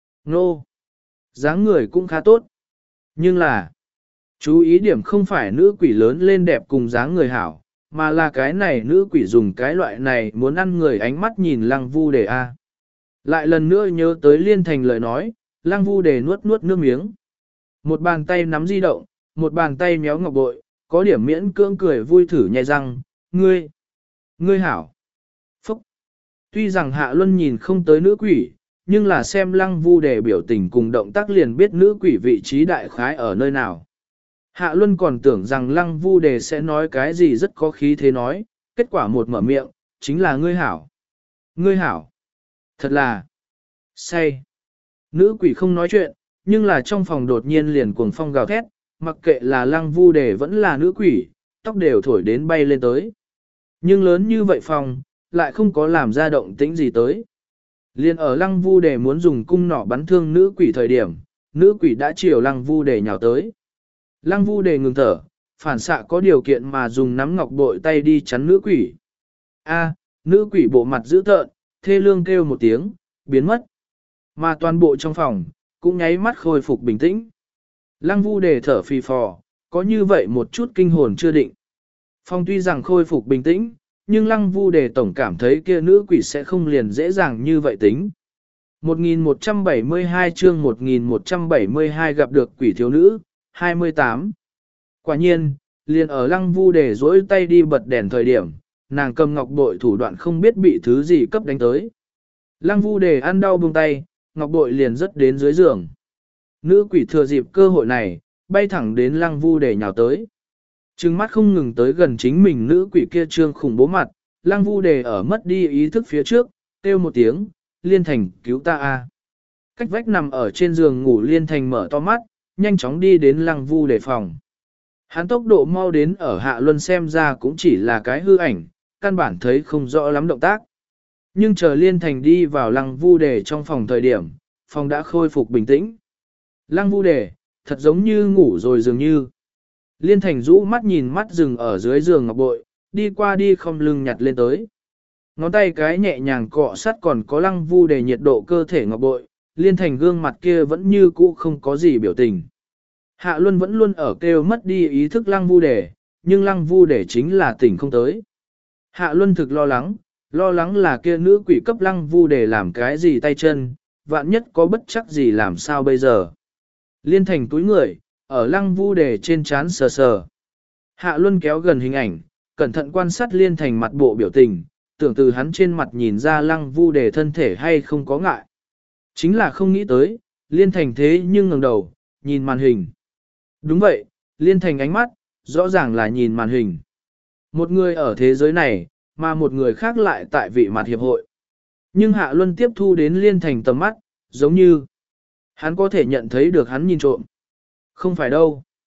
Nô! Dáng người cũng khá tốt. Nhưng là, chú ý điểm không phải nữ quỷ lớn lên đẹp cùng dáng người hảo, mà là cái này nữ quỷ dùng cái loại này muốn ăn người ánh mắt nhìn Lăng Vu Đề a. Lại lần nữa nhớ tới Liên Thành lời nói, Lăng Vu Đề nuốt nuốt nước miếng. Một bàn tay nắm di động, một bàn tay méo ngọc bội, có điểm miễn cưỡng cười vui thử nhai răng, ngươi, ngươi hảo. Phúc! Tuy rằng Hạ Luân nhìn không tới nữ quỷ, nhưng là xem Lăng Vu Đề biểu tình cùng động tác liền biết nữ quỷ vị trí đại khái ở nơi nào. Hạ Luân còn tưởng rằng Lăng Vu Đề sẽ nói cái gì rất có khí thế nói, kết quả một mở miệng, chính là ngươi hảo. Ngươi hảo. Thật là say. Nữ quỷ không nói chuyện, nhưng là trong phòng đột nhiên liền cuồng phong gào thét, mặc kệ là Lăng Vu Đề vẫn là nữ quỷ, tóc đều thổi đến bay lên tới. Nhưng lớn như vậy phòng, lại không có làm ra động tĩnh gì tới. Liên ở Lăng Vu Đề muốn dùng cung nỏ bắn thương nữ quỷ thời điểm, nữ quỷ đã chiều Lăng Vu Đề nhào tới. Lăng Vu Đề ngừng thở, phản xạ có điều kiện mà dùng nắm ngọc bội tay đi chắn nữ quỷ. A, nữ quỷ bộ mặt dữ tợn, thê lương kêu một tiếng, biến mất. Mà toàn bộ trong phòng, cũng nháy mắt khôi phục bình tĩnh. Lăng Vu Đề thở phì phò, có như vậy một chút kinh hồn chưa định. Phòng tuy rằng khôi phục bình tĩnh, nhưng Lăng Vu Đề tổng cảm thấy kia nữ quỷ sẽ không liền dễ dàng như vậy tính. một nghìn một trăm bảy mươi hai chương một nghìn một trăm bảy mươi hai gặp được quỷ thiếu nữ, hai mươi tám. Quả nhiên, liền ở Lăng Vu Đề duỗi tay đi bật đèn thời điểm, nàng cầm ngọc bội thủ đoạn không biết bị thứ gì cấp đánh tới. Lăng Vu Đề ăn đau buông tay, ngọc bội liền rớt đến dưới giường. Nữ quỷ thừa dịp cơ hội này, bay thẳng đến Lăng Vu Đề nhào tới. Trừng mắt không ngừng tới gần chính mình nữ quỷ kia trương khủng bố mặt, Lăng Vu Đề ở mất đi ý thức phía trước, kêu một tiếng, Liên Thành cứu ta a. Cách vách nằm ở trên giường ngủ Liên Thành mở to mắt, nhanh chóng đi đến Lăng Vu Đề phòng. Hắn tốc độ mau đến ở Hạ Luân xem ra cũng chỉ là cái hư ảnh, căn bản thấy không rõ lắm động tác. Nhưng chờ Liên Thành đi vào Lăng Vu Đề trong phòng thời điểm, phòng đã khôi phục bình tĩnh. Lăng Vu Đề, thật giống như ngủ rồi dường như. Liên Thành rũ mắt nhìn mắt rừng ở dưới giường ngọc bội, đi qua đi không lưng nhặt lên tới. Ngón tay cái nhẹ nhàng cọ sát còn có Lăng Vu Đề nhiệt độ cơ thể ngọc bội, Liên Thành gương mặt kia vẫn như cũ không có gì biểu tình. Hạ Luân vẫn luôn ở kêu mất đi ý thức Lăng Vu Đề, nhưng Lăng Vu Đề chính là tỉnh không tới. Hạ Luân thực lo lắng, lo lắng là kia nữ quỷ cấp Lăng Vu Đề làm cái gì tay chân, vạn nhất có bất chắc gì làm sao bây giờ. Liên Thành túi người, ở Lăng Vu Đề trên trán sờ sờ. Hạ Luân kéo gần hình ảnh, cẩn thận quan sát Liên Thành mặt bộ biểu tình, tưởng từ hắn trên mặt nhìn ra Lăng Vu Đề thân thể hay không có ngại. Chính là không nghĩ tới, Liên Thành thế nhưng ngẩng đầu, nhìn màn hình. Đúng vậy, Liên Thành ánh mắt, rõ ràng là nhìn màn hình. Một người ở thế giới này, mà một người khác lại tại vị mặt hiệp hội. Nhưng Hạ Luân tiếp thu đến Liên Thành tầm mắt, giống như hắn có thể nhận thấy được hắn nhìn trộm. Không phải đâu.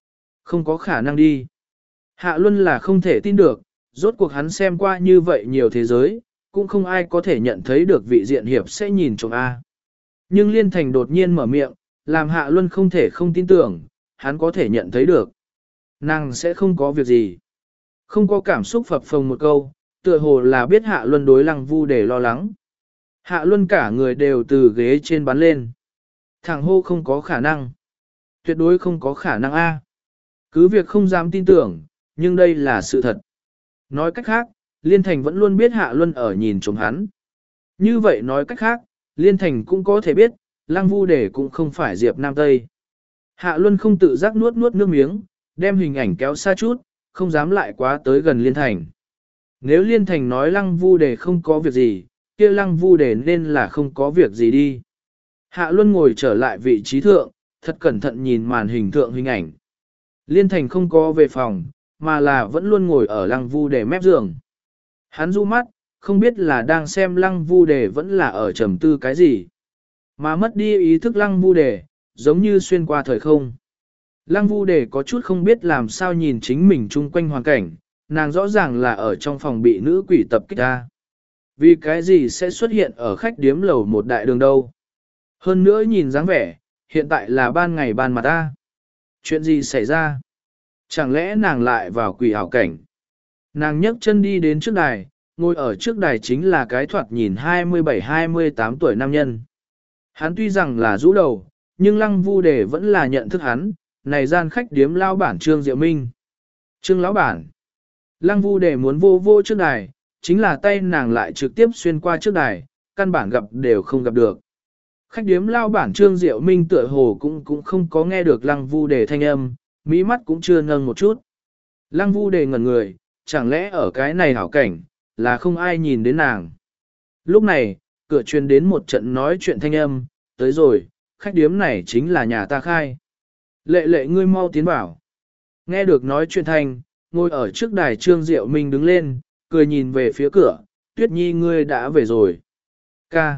Không có khả năng đi. Hạ Luân là không thể tin được, rốt cuộc hắn xem qua như vậy nhiều thế giới, cũng không ai có thể nhận thấy được vị diện hiệp sẽ nhìn trộm A. Nhưng Liên Thành đột nhiên mở miệng, làm Hạ Luân không thể không tin tưởng, hắn có thể nhận thấy được. Nàng sẽ không có việc gì. Không có cảm xúc phập phồng một câu, tựa hồ là biết Hạ Luân đối Lăng Vu để lo lắng. Hạ Luân cả người đều từ ghế trên bắn lên. Thẳng hô không có khả năng. Tuyệt đối không có khả năng A. Cứ việc không dám tin tưởng, nhưng đây là sự thật. Nói cách khác, Liên Thành vẫn luôn biết Hạ Luân ở nhìn trộm hắn. Như vậy nói cách khác, Liên Thành cũng có thể biết, Lăng Vu Đề cũng không phải Diệp Nam Tây. Hạ Luân không tự giác nuốt nuốt nước miếng, đem hình ảnh kéo xa chút, không dám lại quá tới gần Liên Thành. Nếu Liên Thành nói Lăng Vu Đề không có việc gì, kia Lăng Vu Đề nên là không có việc gì đi. Hạ Luân ngồi trở lại vị trí thượng, thật cẩn thận nhìn màn hình thượng hình ảnh. Liên Thành không có về phòng, mà là vẫn luôn ngồi ở Lăng Vu Đề mép giường. Hắn du mắt, không biết là đang xem Lăng Vu Đề vẫn là ở trầm tư cái gì. Mà mất đi ý thức Lăng Vu Đề, giống như xuyên qua thời không. Lăng Vu Đề có chút không biết làm sao nhìn chính mình chung quanh hoàn cảnh, nàng rõ ràng là ở trong phòng bị nữ quỷ tập kích ra. Vì cái gì sẽ xuất hiện ở khách điếm lầu một đại đường đâu? Hơn nữa nhìn dáng vẻ, hiện tại là ban ngày ban mặt ta. Chuyện gì xảy ra? Chẳng lẽ nàng lại vào quỷ ảo cảnh? Nàng nhấc chân đi đến trước đài, ngồi ở trước đài chính là cái thoạt nhìn hai mươi bảy hai mươi tám tuổi nam nhân. Hắn tuy rằng là rũ đầu, nhưng Lăng Vu Đề vẫn là nhận thức hắn, này gian khách điếm lao bản Trương Diệu Minh. Trương lão bản. Lăng Vu Đề muốn vô vô trước đài, chính là tay nàng lại trực tiếp xuyên qua trước đài, căn bản gặp đều không gặp được. Khách điếm lao bản Trương Diệu Minh tựa hồ cũng cũng không có nghe được Lăng Vu Đề thanh âm, mí mắt cũng chưa nâng một chút. Lăng Vu Đề ngẩn người, chẳng lẽ ở cái này hảo cảnh, là không ai nhìn đến nàng. Lúc này, cửa truyền đến một trận nói chuyện thanh âm, tới rồi, khách điếm này chính là nhà ta khai. Lệ lệ ngươi mau tiến vào. Nghe được nói chuyện thanh, ngồi ở trước đài Trương Diệu Minh đứng lên, cười nhìn về phía cửa, Tuyết Nhi ngươi đã về rồi. Ca.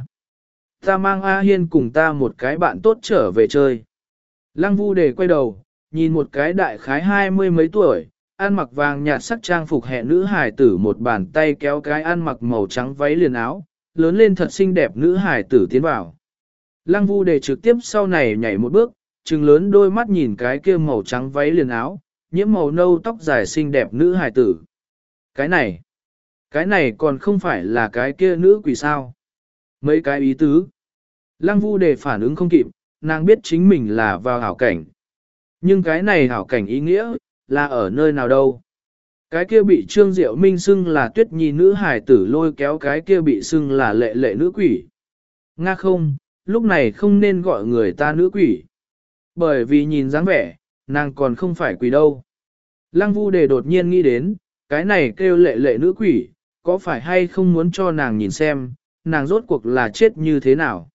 Ta mang A Hiên cùng ta một cái bạn tốt trở về chơi. Lăng Vu Đề quay đầu, nhìn một cái đại khái hai mươi mấy tuổi, ăn mặc vàng nhạt sắc trang phục hẹn nữ hải tử một bàn tay kéo cái ăn mặc màu trắng váy liền áo, lớn lên thật xinh đẹp nữ hải tử tiến vào. Lăng Vu Đề trực tiếp sau này nhảy một bước, trừng lớn đôi mắt nhìn cái kia màu trắng váy liền áo, nhiễm màu nâu tóc dài xinh đẹp nữ hải tử. Cái này, cái này còn không phải là cái kia nữ quỷ sao? Mấy cái ý tứ. Lăng Vu Đề phản ứng không kịp, nàng biết chính mình là vào hảo cảnh. Nhưng cái này hảo cảnh ý nghĩa, là ở nơi nào đâu? Cái kia bị Trương Diệu Minh xưng là Tuyết Nhi nữ hài tử lôi kéo cái kia bị xưng là lệ lệ nữ quỷ. Nga không, lúc này không nên gọi người ta nữ quỷ. Bởi vì nhìn dáng vẻ, nàng còn không phải quỷ đâu. Lăng Vu Đề đột nhiên nghĩ đến, cái này kêu lệ lệ nữ quỷ, có phải hay không muốn cho nàng nhìn xem, nàng rốt cuộc là chết như thế nào.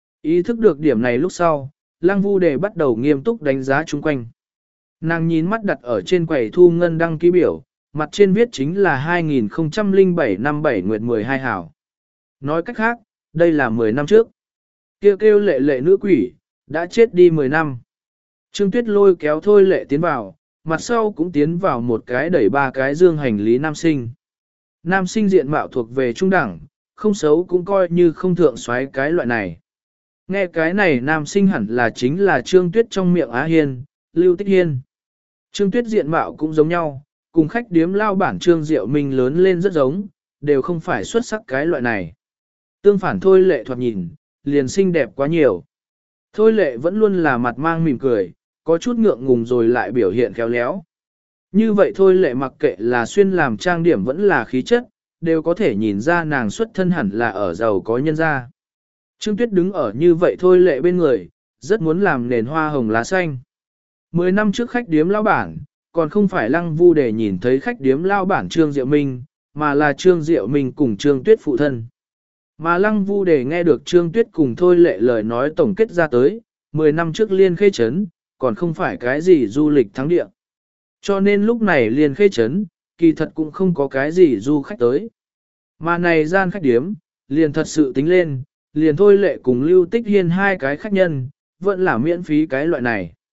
Ý thức được điểm này lúc sau, Lăng Vu Đề bắt đầu nghiêm túc đánh giá chung quanh. Nàng nhìn mắt đặt ở trên quầy thu ngân đăng ký biểu, mặt trên viết chính là hai nghìn không trăm lẻ bảy năm bảy nguyệt mười hai hảo. Nói cách khác, đây là mười năm trước. Kêu kêu lệ lệ nữ quỷ, đã chết đi mười năm. Trương Tuyết lôi kéo Thôi Lệ tiến vào, mặt sau cũng tiến vào một cái đẩy ba cái dương hành lý nam sinh. Nam sinh diện mạo thuộc về trung đẳng, không xấu cũng coi như không thượng xoáy cái loại này. Nghe cái này nam sinh hẳn là chính là Trương Tuyết trong miệng Á Hiên, Lưu Tích Hiên. Trương Tuyết diện mạo cũng giống nhau, cùng khách điếm lao bản Trương Diệu Minh lớn lên rất giống, đều không phải xuất sắc cái loại này. Tương phản Thôi Lệ thoạt nhìn, liền xinh đẹp quá nhiều. Thôi Lệ vẫn luôn là mặt mang mỉm cười, có chút ngượng ngùng rồi lại biểu hiện khéo léo. Như vậy Thôi Lệ mặc kệ là xuyên làm trang điểm vẫn là khí chất, đều có thể nhìn ra nàng xuất thân hẳn là ở giàu có nhân gia. Trương Tuyết đứng ở như vậy Thôi Lệ bên người, rất muốn làm nền hoa hồng lá xanh. Mười năm trước khách điếm lao bản, còn không phải Lăng Vu Đề nhìn thấy khách điếm lao bản Trương Diệu Minh, mà là Trương Diệu Minh cùng Trương Tuyết phụ thân. Mà Lăng Vu Đề nghe được Trương Tuyết cùng Thôi Lệ lời nói tổng kết ra tới, mười năm trước Liên Khê Trấn, còn không phải cái gì du lịch thắng địa. Cho nên lúc này Liên Khê Trấn, kỳ thật cũng không có cái gì du khách tới. Mà này gian khách điếm, liền thật sự tính lên, liền Thôi Lệ cùng Lưu Tích Hiên hai cái khách nhân, vẫn là miễn phí cái loại này.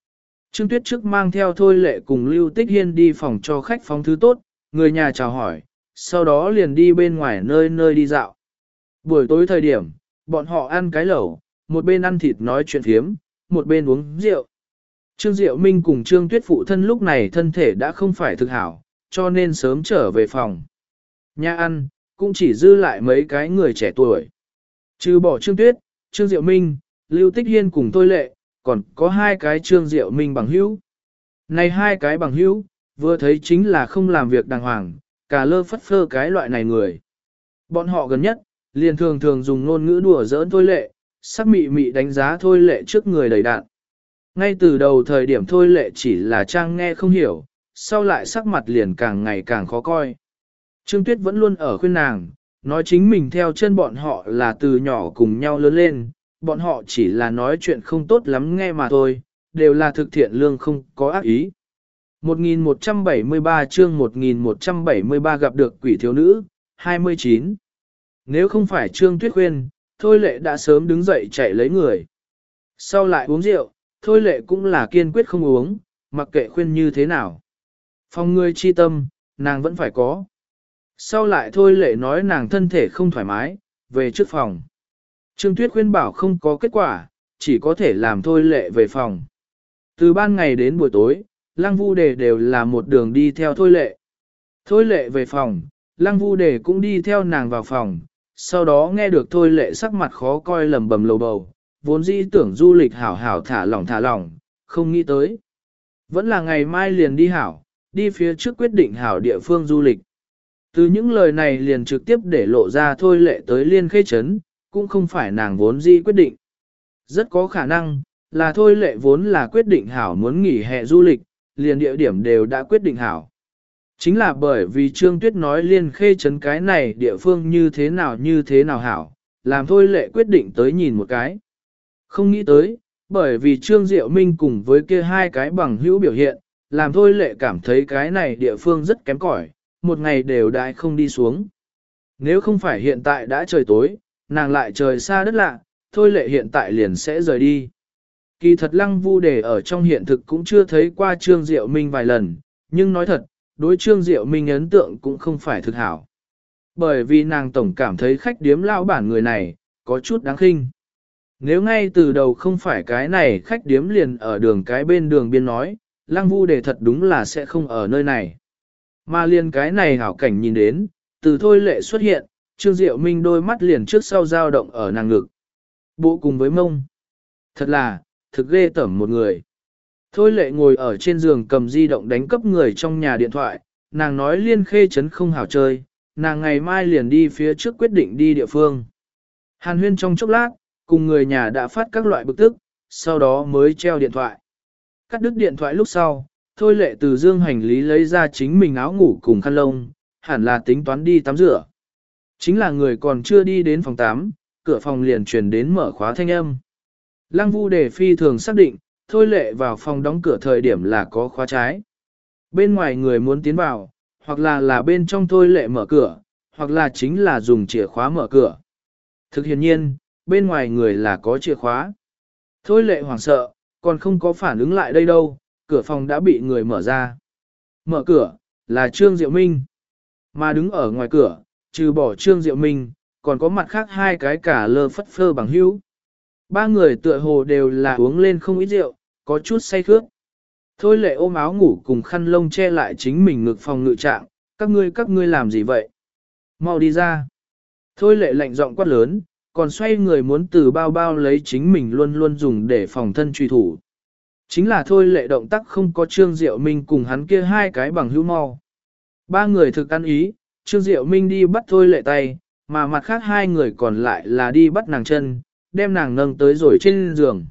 Trương Tuyết trước mang theo Thôi Lệ cùng Lưu Tích Hiên đi phòng cho khách phóng thứ tốt, người nhà chào hỏi, sau đó liền đi bên ngoài nơi nơi đi dạo. Buổi tối thời điểm, bọn họ ăn cái lẩu, một bên ăn thịt nói chuyện phiếm, một bên uống rượu. Trương Diệu Minh cùng Trương Tuyết phụ thân lúc này thân thể đã không phải thực hảo, cho nên sớm trở về phòng. Nhà ăn, cũng chỉ dư lại mấy cái người trẻ tuổi. Trừ bỏ Trương Tuyết, Trương Diệu Minh, Lưu Tích Hiên cùng Thôi Lệ, còn có hai cái Trương Diệu Minh bằng hữu. Này hai cái bằng hữu, vừa thấy chính là không làm việc đàng hoàng, cả lơ phất phơ cái loại này người. Bọn họ gần nhất, liền thường thường dùng ngôn ngữ đùa giỡn Thôi Lệ, sắc mị mị đánh giá Thôi Lệ trước người đầy đạn. Ngay từ đầu thời điểm Thôi Lệ chỉ là trang nghe không hiểu, sau lại sắc mặt liền càng ngày càng khó coi. Trương Tuyết vẫn luôn ở khuyên nàng, nói chính mình theo chân bọn họ là từ nhỏ cùng nhau lớn lên, bọn họ chỉ là nói chuyện không tốt lắm nghe mà thôi, đều là thực thiện lương không có ác ý. một nghìn một trăm bảy mươi ba chương một nghìn một trăm bảy mươi ba gặp được quỷ thiếu nữ, hai mươi chín. Nếu không phải Trương Tuyết khuyên, Thôi Lệ đã sớm đứng dậy chạy lấy người. Sau lại uống rượu, Thôi Lệ cũng là kiên quyết không uống, mặc kệ khuyên như thế nào. Phòng người chi tâm, nàng vẫn phải có. Sau lại Thôi Lệ nói nàng thân thể không thoải mái, về trước phòng. Trương Tuyết khuyên bảo không có kết quả, chỉ có thể làm Thôi Lệ về phòng. Từ ban ngày đến buổi tối, Lăng Vu Đề đều là một đường đi theo Thôi Lệ. Thôi Lệ về phòng, Lăng Vu Đề cũng đi theo nàng vào phòng, sau đó nghe được Thôi Lệ sắc mặt khó coi lầm bầm lầu bầu, vốn dĩ tưởng du lịch hảo hảo thả lỏng thả lỏng, không nghĩ tới. Vẫn là ngày mai liền đi hảo, đi phía trước quyết định hảo địa phương du lịch. Từ những lời này liền trực tiếp để lộ ra Thôi Lệ tới Liên Khê Trấn, cũng không phải nàng vốn dĩ quyết định. Rất có khả năng, là Thôi Lệ vốn là quyết định hảo muốn nghỉ hè du lịch, liền địa điểm đều đã quyết định hảo. Chính là bởi vì Trương Tuyết nói Liên Khê Trấn cái này địa phương như thế nào như thế nào hảo, làm Thôi Lệ quyết định tới nhìn một cái. Không nghĩ tới, bởi vì Trương Diệu Minh cùng với kia hai cái bằng hữu biểu hiện, làm Thôi Lệ cảm thấy cái này địa phương rất kém cỏi, một ngày đều đại không đi xuống. Nếu không phải hiện tại đã trời tối, nàng lại trời xa đất lạ, Thôi Lệ hiện tại liền sẽ rời đi. Kỳ thật Lăng Vu Đề ở trong hiện thực cũng chưa thấy qua Trương Diệu Minh vài lần, nhưng nói thật, đối Trương Diệu Minh ấn tượng cũng không phải thực hảo. Bởi vì nàng tổng cảm thấy khách điếm lão bản người này, có chút đáng khinh. Nếu ngay từ đầu không phải cái này khách điếm liền ở đường cái bên đường biên nói, Lăng Vu Đề thật đúng là sẽ không ở nơi này. Mà liền cái này hảo cảnh nhìn đến, từ Thôi Lệ xuất hiện, Trương Diệu Minh đôi mắt liền trước sau dao động ở nàng ngực. Bộ cùng với mông. Thật là, thực ghê tởm một người. Thôi Lệ ngồi ở trên giường cầm di động đánh cấp người trong nhà điện thoại, nàng nói Liên Khê Trấn không hảo chơi, nàng ngày mai liền đi phía trước quyết định đi địa phương. Hàn huyên trong chốc lát, cùng người nhà đã phát các loại bực tức, sau đó mới treo điện thoại. Cắt đứt điện thoại lúc sau, Thôi Lệ từ dương hành lý lấy ra chính mình áo ngủ cùng khăn lông, hẳn là tính toán đi tắm rửa. Chính là người còn chưa đi đến phòng tắm, cửa phòng liền truyền đến mở khóa thanh âm. Lăng Vu Đề phi thường xác định, Thôi Lệ vào phòng đóng cửa thời điểm là có khóa trái. Bên ngoài người muốn tiến vào, hoặc là là bên trong Thôi Lệ mở cửa, hoặc là chính là dùng chìa khóa mở cửa. Thực hiện nhiên, bên ngoài người là có chìa khóa. Thôi Lệ hoảng sợ, còn không có phản ứng lại đây đâu, cửa phòng đã bị người mở ra. Mở cửa, là Trương Diệu Minh. Mà đứng ở ngoài cửa, trừ bỏ Trương Diệu Minh, còn có mặt khác hai cái cả lơ phất phơ bằng hữu. Ba người tựa hồ đều là uống lên không ít rượu, có chút say khướt. Thôi Lệ ôm áo ngủ cùng khăn lông che lại chính mình ngực phòng ngự trạng, các ngươi các ngươi làm gì vậy? Mau đi ra. Thôi Lệ lạnh giọng quát lớn, còn xoay người muốn từ bao bao lấy chính mình luôn luôn dùng để phòng thân truy thủ. Chính là Thôi Lệ động tác không có Trương Diệu Minh cùng hắn kia hai cái bằng hữu mau. Ba người thực ăn ý, Trương Diệu Minh đi bắt Thôi Lệ tay, mà mặt khác hai người còn lại là đi bắt nàng chân, đem nàng nâng tới rồi trên giường.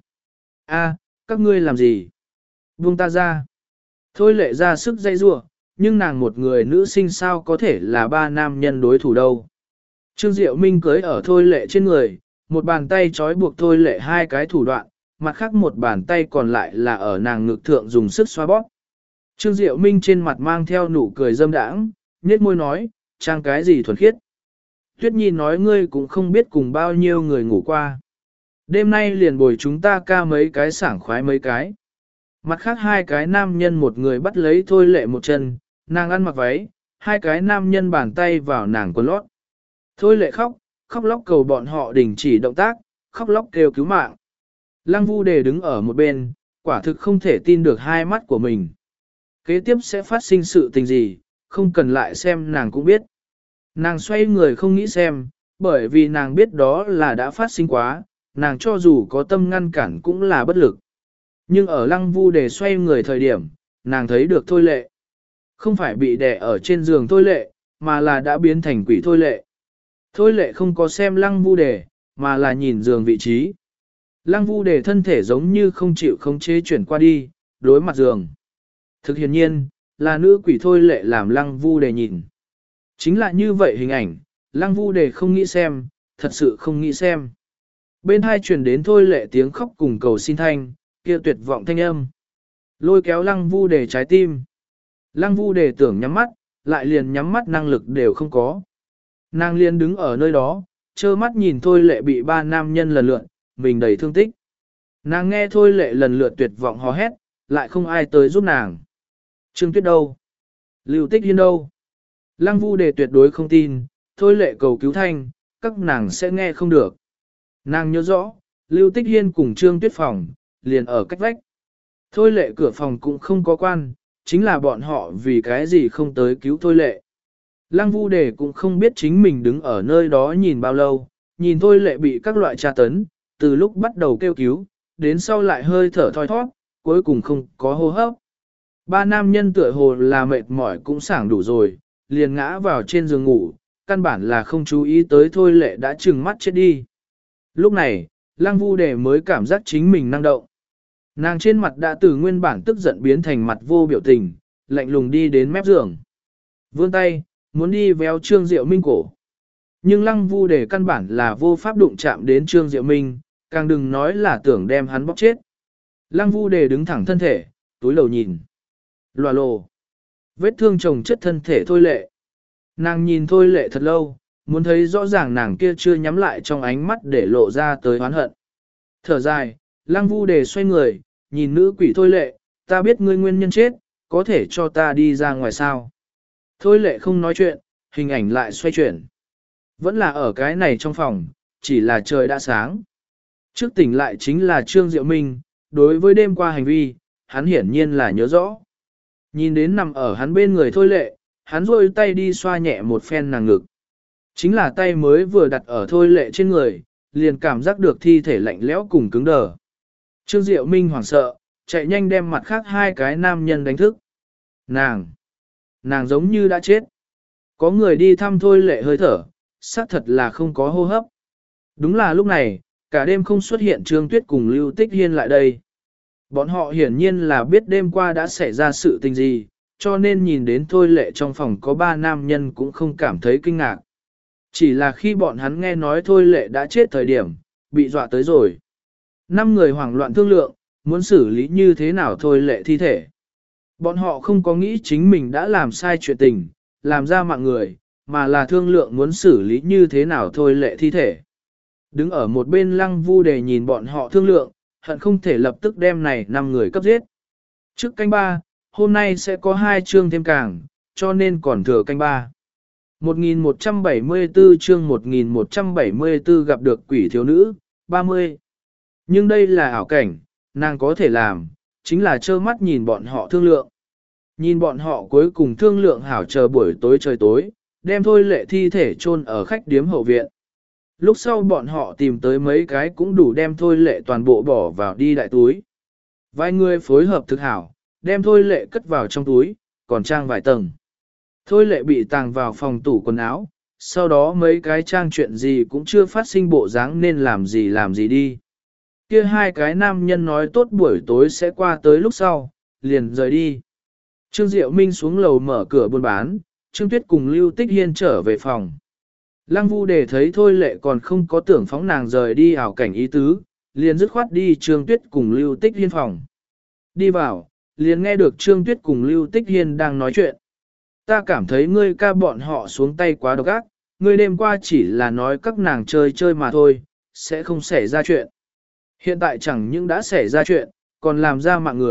A, các ngươi làm gì? Buông ta ra. Thôi Lệ ra sức dây rủa, nhưng nàng một người nữ sinh sao có thể là ba nam nhân đối thủ đâu. Trương Diệu Minh cưới ở Thôi Lệ trên người, một bàn tay trói buộc Thôi Lệ hai cái thủ đoạn, mặt khác một bàn tay còn lại là ở nàng ngực thượng dùng sức xoa bóp. Trương Diệu Minh trên mặt mang theo nụ cười dâm đãng, nhếch môi nói, trang cái gì thuần khiết. Tuyết Nhi nói ngươi cũng không biết cùng bao nhiêu người ngủ qua. Đêm nay liền bồi chúng ta ca mấy cái sảng khoái mấy cái. Mặt khác hai cái nam nhân một người bắt lấy Thôi Lệ một chân, nàng ăn mặc váy, hai cái nam nhân bàn tay vào nàng quần lót. Thôi Lệ khóc, khóc lóc cầu bọn họ đình chỉ động tác, khóc lóc kêu cứu mạng. Lăng Vu Đề đứng ở một bên, quả thực không thể tin được hai mắt của mình. Kế tiếp sẽ phát sinh sự tình gì, không cần lại xem nàng cũng biết. Nàng xoay người không nghĩ xem, bởi vì nàng biết đó là đã phát sinh quá, nàng cho dù có tâm ngăn cản cũng là bất lực. Nhưng ở Lăng Vu Đề xoay người thời điểm, nàng thấy được Thôi Lệ. Không phải bị đè ở trên giường Thôi Lệ, mà là đã biến thành quỷ Thôi Lệ. Thôi Lệ không có xem Lăng Vu Đề, mà là nhìn giường vị trí. Lăng Vu Đề thân thể giống như không chịu khống chế chuyển qua đi, đối mặt giường. Thực hiện nhiên, là nữ quỷ Thôi Lệ làm Lăng Vu Đề nhìn. Chính là như vậy hình ảnh, Lăng Vu Đề không nghĩ xem, thật sự không nghĩ xem. Bên hai truyền đến Thôi Lệ tiếng khóc cùng cầu xin thanh, kia tuyệt vọng thanh âm. Lôi kéo Lăng Vu Đề trái tim. Lăng Vu Đề tưởng nhắm mắt, lại liền nhắm mắt năng lực đều không có. Nàng liền đứng ở nơi đó, trơ mắt nhìn Thôi Lệ bị ba nam nhân lần lượt, mình đầy thương tích. Nàng nghe Thôi Lệ lần lượt tuyệt vọng hò hét, lại không ai tới giúp nàng. Trương Tuyết đâu? Lưu Tích Hiên đâu? Lăng Vu Đề tuyệt đối không tin, Thôi Lệ cầu cứu thanh, các nàng sẽ nghe không được. Nàng nhớ rõ, Lưu Tích Hiên cùng Trương Tuyết phòng, liền ở cách vách. Thôi Lệ cửa phòng cũng không có quan, chính là bọn họ vì cái gì không tới cứu Thôi Lệ. Lăng Vu Đề cũng không biết chính mình đứng ở nơi đó nhìn bao lâu, nhìn Thôi Lệ bị các loại tra tấn, từ lúc bắt đầu kêu cứu, đến sau lại hơi thở thoi thoát, cuối cùng không có hô hấp. Ba nam nhân tựa hồ là mệt mỏi cũng sảng đủ rồi, liền ngã vào trên giường ngủ, căn bản là không chú ý tới Thôi Lệ đã trừng mắt chết đi. Lúc này, Lăng Vu Đề mới cảm giác chính mình năng động. Nàng trên mặt đã từ nguyên bản tức giận biến thành mặt vô biểu tình, lạnh lùng đi đến mép giường. Vươn tay, muốn đi véo Trương Diệu Minh cổ. Nhưng Lăng Vu Đề căn bản là vô pháp đụng chạm đến Trương Diệu Minh, càng đừng nói là tưởng đem hắn bóc chết. Lăng Vu Đề đứng thẳng thân thể, túi lầu nhìn. Loà lồ. Vết thương chồng chất thân thể Thôi Lệ. Nàng nhìn Thôi Lệ thật lâu, muốn thấy rõ ràng nàng kia chưa nhắm lại trong ánh mắt để lộ ra tới oán hận. Thở dài, Lăng Vu Đề xoay người, nhìn nữ quỷ Thôi Lệ, ta biết ngươi nguyên nhân chết, có thể cho ta đi ra ngoài sao. Thôi Lệ không nói chuyện, hình ảnh lại xoay chuyển. Vẫn là ở cái này trong phòng, chỉ là trời đã sáng. Trước tỉnh lại chính là Trương Diệu Minh, đối với đêm qua hành vi, hắn hiển nhiên là nhớ rõ. Nhìn đến nằm ở hắn bên người Thôi Lệ, hắn rôi tay đi xoa nhẹ một phen nàng ngực. Chính là tay mới vừa đặt ở Thôi Lệ trên người, liền cảm giác được thi thể lạnh lẽo cùng cứng đờ. Trương Diệu Minh hoảng sợ, chạy nhanh đem mặt khác hai cái nam nhân đánh thức. Nàng! Nàng giống như đã chết. Có người đi thăm Thôi Lệ hơi thở, xác thật là không có hô hấp. Đúng là lúc này, cả đêm không xuất hiện Trương Tuyết cùng Lưu Tích Hiên lại đây. Bọn họ hiển nhiên là biết đêm qua đã xảy ra sự tình gì, cho nên nhìn đến Thôi Lệ trong phòng có ba nam nhân cũng không cảm thấy kinh ngạc. Chỉ là khi bọn hắn nghe nói Thôi Lệ đã chết thời điểm, bị dọa tới rồi. Năm người hoảng loạn thương lượng, muốn xử lý như thế nào Thôi Lệ thi thể. Bọn họ không có nghĩ chính mình đã làm sai chuyện tình, làm ra mạng người, mà là thương lượng muốn xử lý như thế nào Thôi Lệ thi thể. Đứng ở một bên Lăng Vu Đề nhìn bọn họ thương lượng, hận không thể lập tức đem này năm người cấp giết. Trước canh ba, hôm nay sẽ có hai chương thêm càng, cho nên còn thừa canh ba. một nghìn một trăm bảy mươi tư chương một nghìn một trăm bảy mươi tư gặp được quỷ thiếu nữ, ba mươi. Nhưng đây là ảo cảnh, nàng có thể làm, chính là trơ mắt nhìn bọn họ thương lượng. Nhìn bọn họ cuối cùng thương lượng hảo chờ buổi tối trời tối, đem Thôi Lệ thi thể chôn ở khách điếm hậu viện. Lúc sau bọn họ tìm tới mấy cái cũng đủ đem Thôi Lệ toàn bộ bỏ vào đi đại túi. Vài người phối hợp thực hảo, đem Thôi Lệ cất vào trong túi, còn trang vài tầng. Thôi Lệ bị tàng vào phòng tủ quần áo, sau đó mấy cái trang chuyện gì cũng chưa phát sinh bộ dáng nên làm gì làm gì đi. Kia hai cái nam nhân nói tốt buổi tối sẽ qua tới lúc sau, liền rời đi. Trương Diệu Minh xuống lầu mở cửa buôn bán, Trương Tuyết cùng Lưu Tích Hiên trở về phòng. Lăng Vu Đề thấy Thôi Lệ còn không có tưởng phóng nàng rời đi ảo cảnh ý tứ, liền dứt khoát đi Trương Tuyết cùng Lưu Tích Hiên phòng. Đi vào, liền nghe được Trương Tuyết cùng Lưu Tích Hiên đang nói chuyện. Ta cảm thấy ngươi ca bọn họ xuống tay quá độc ác, ngươi đêm qua chỉ là nói các nàng chơi chơi mà thôi, sẽ không xảy ra chuyện. Hiện tại chẳng những đã xảy ra chuyện, còn làm ra mạng người,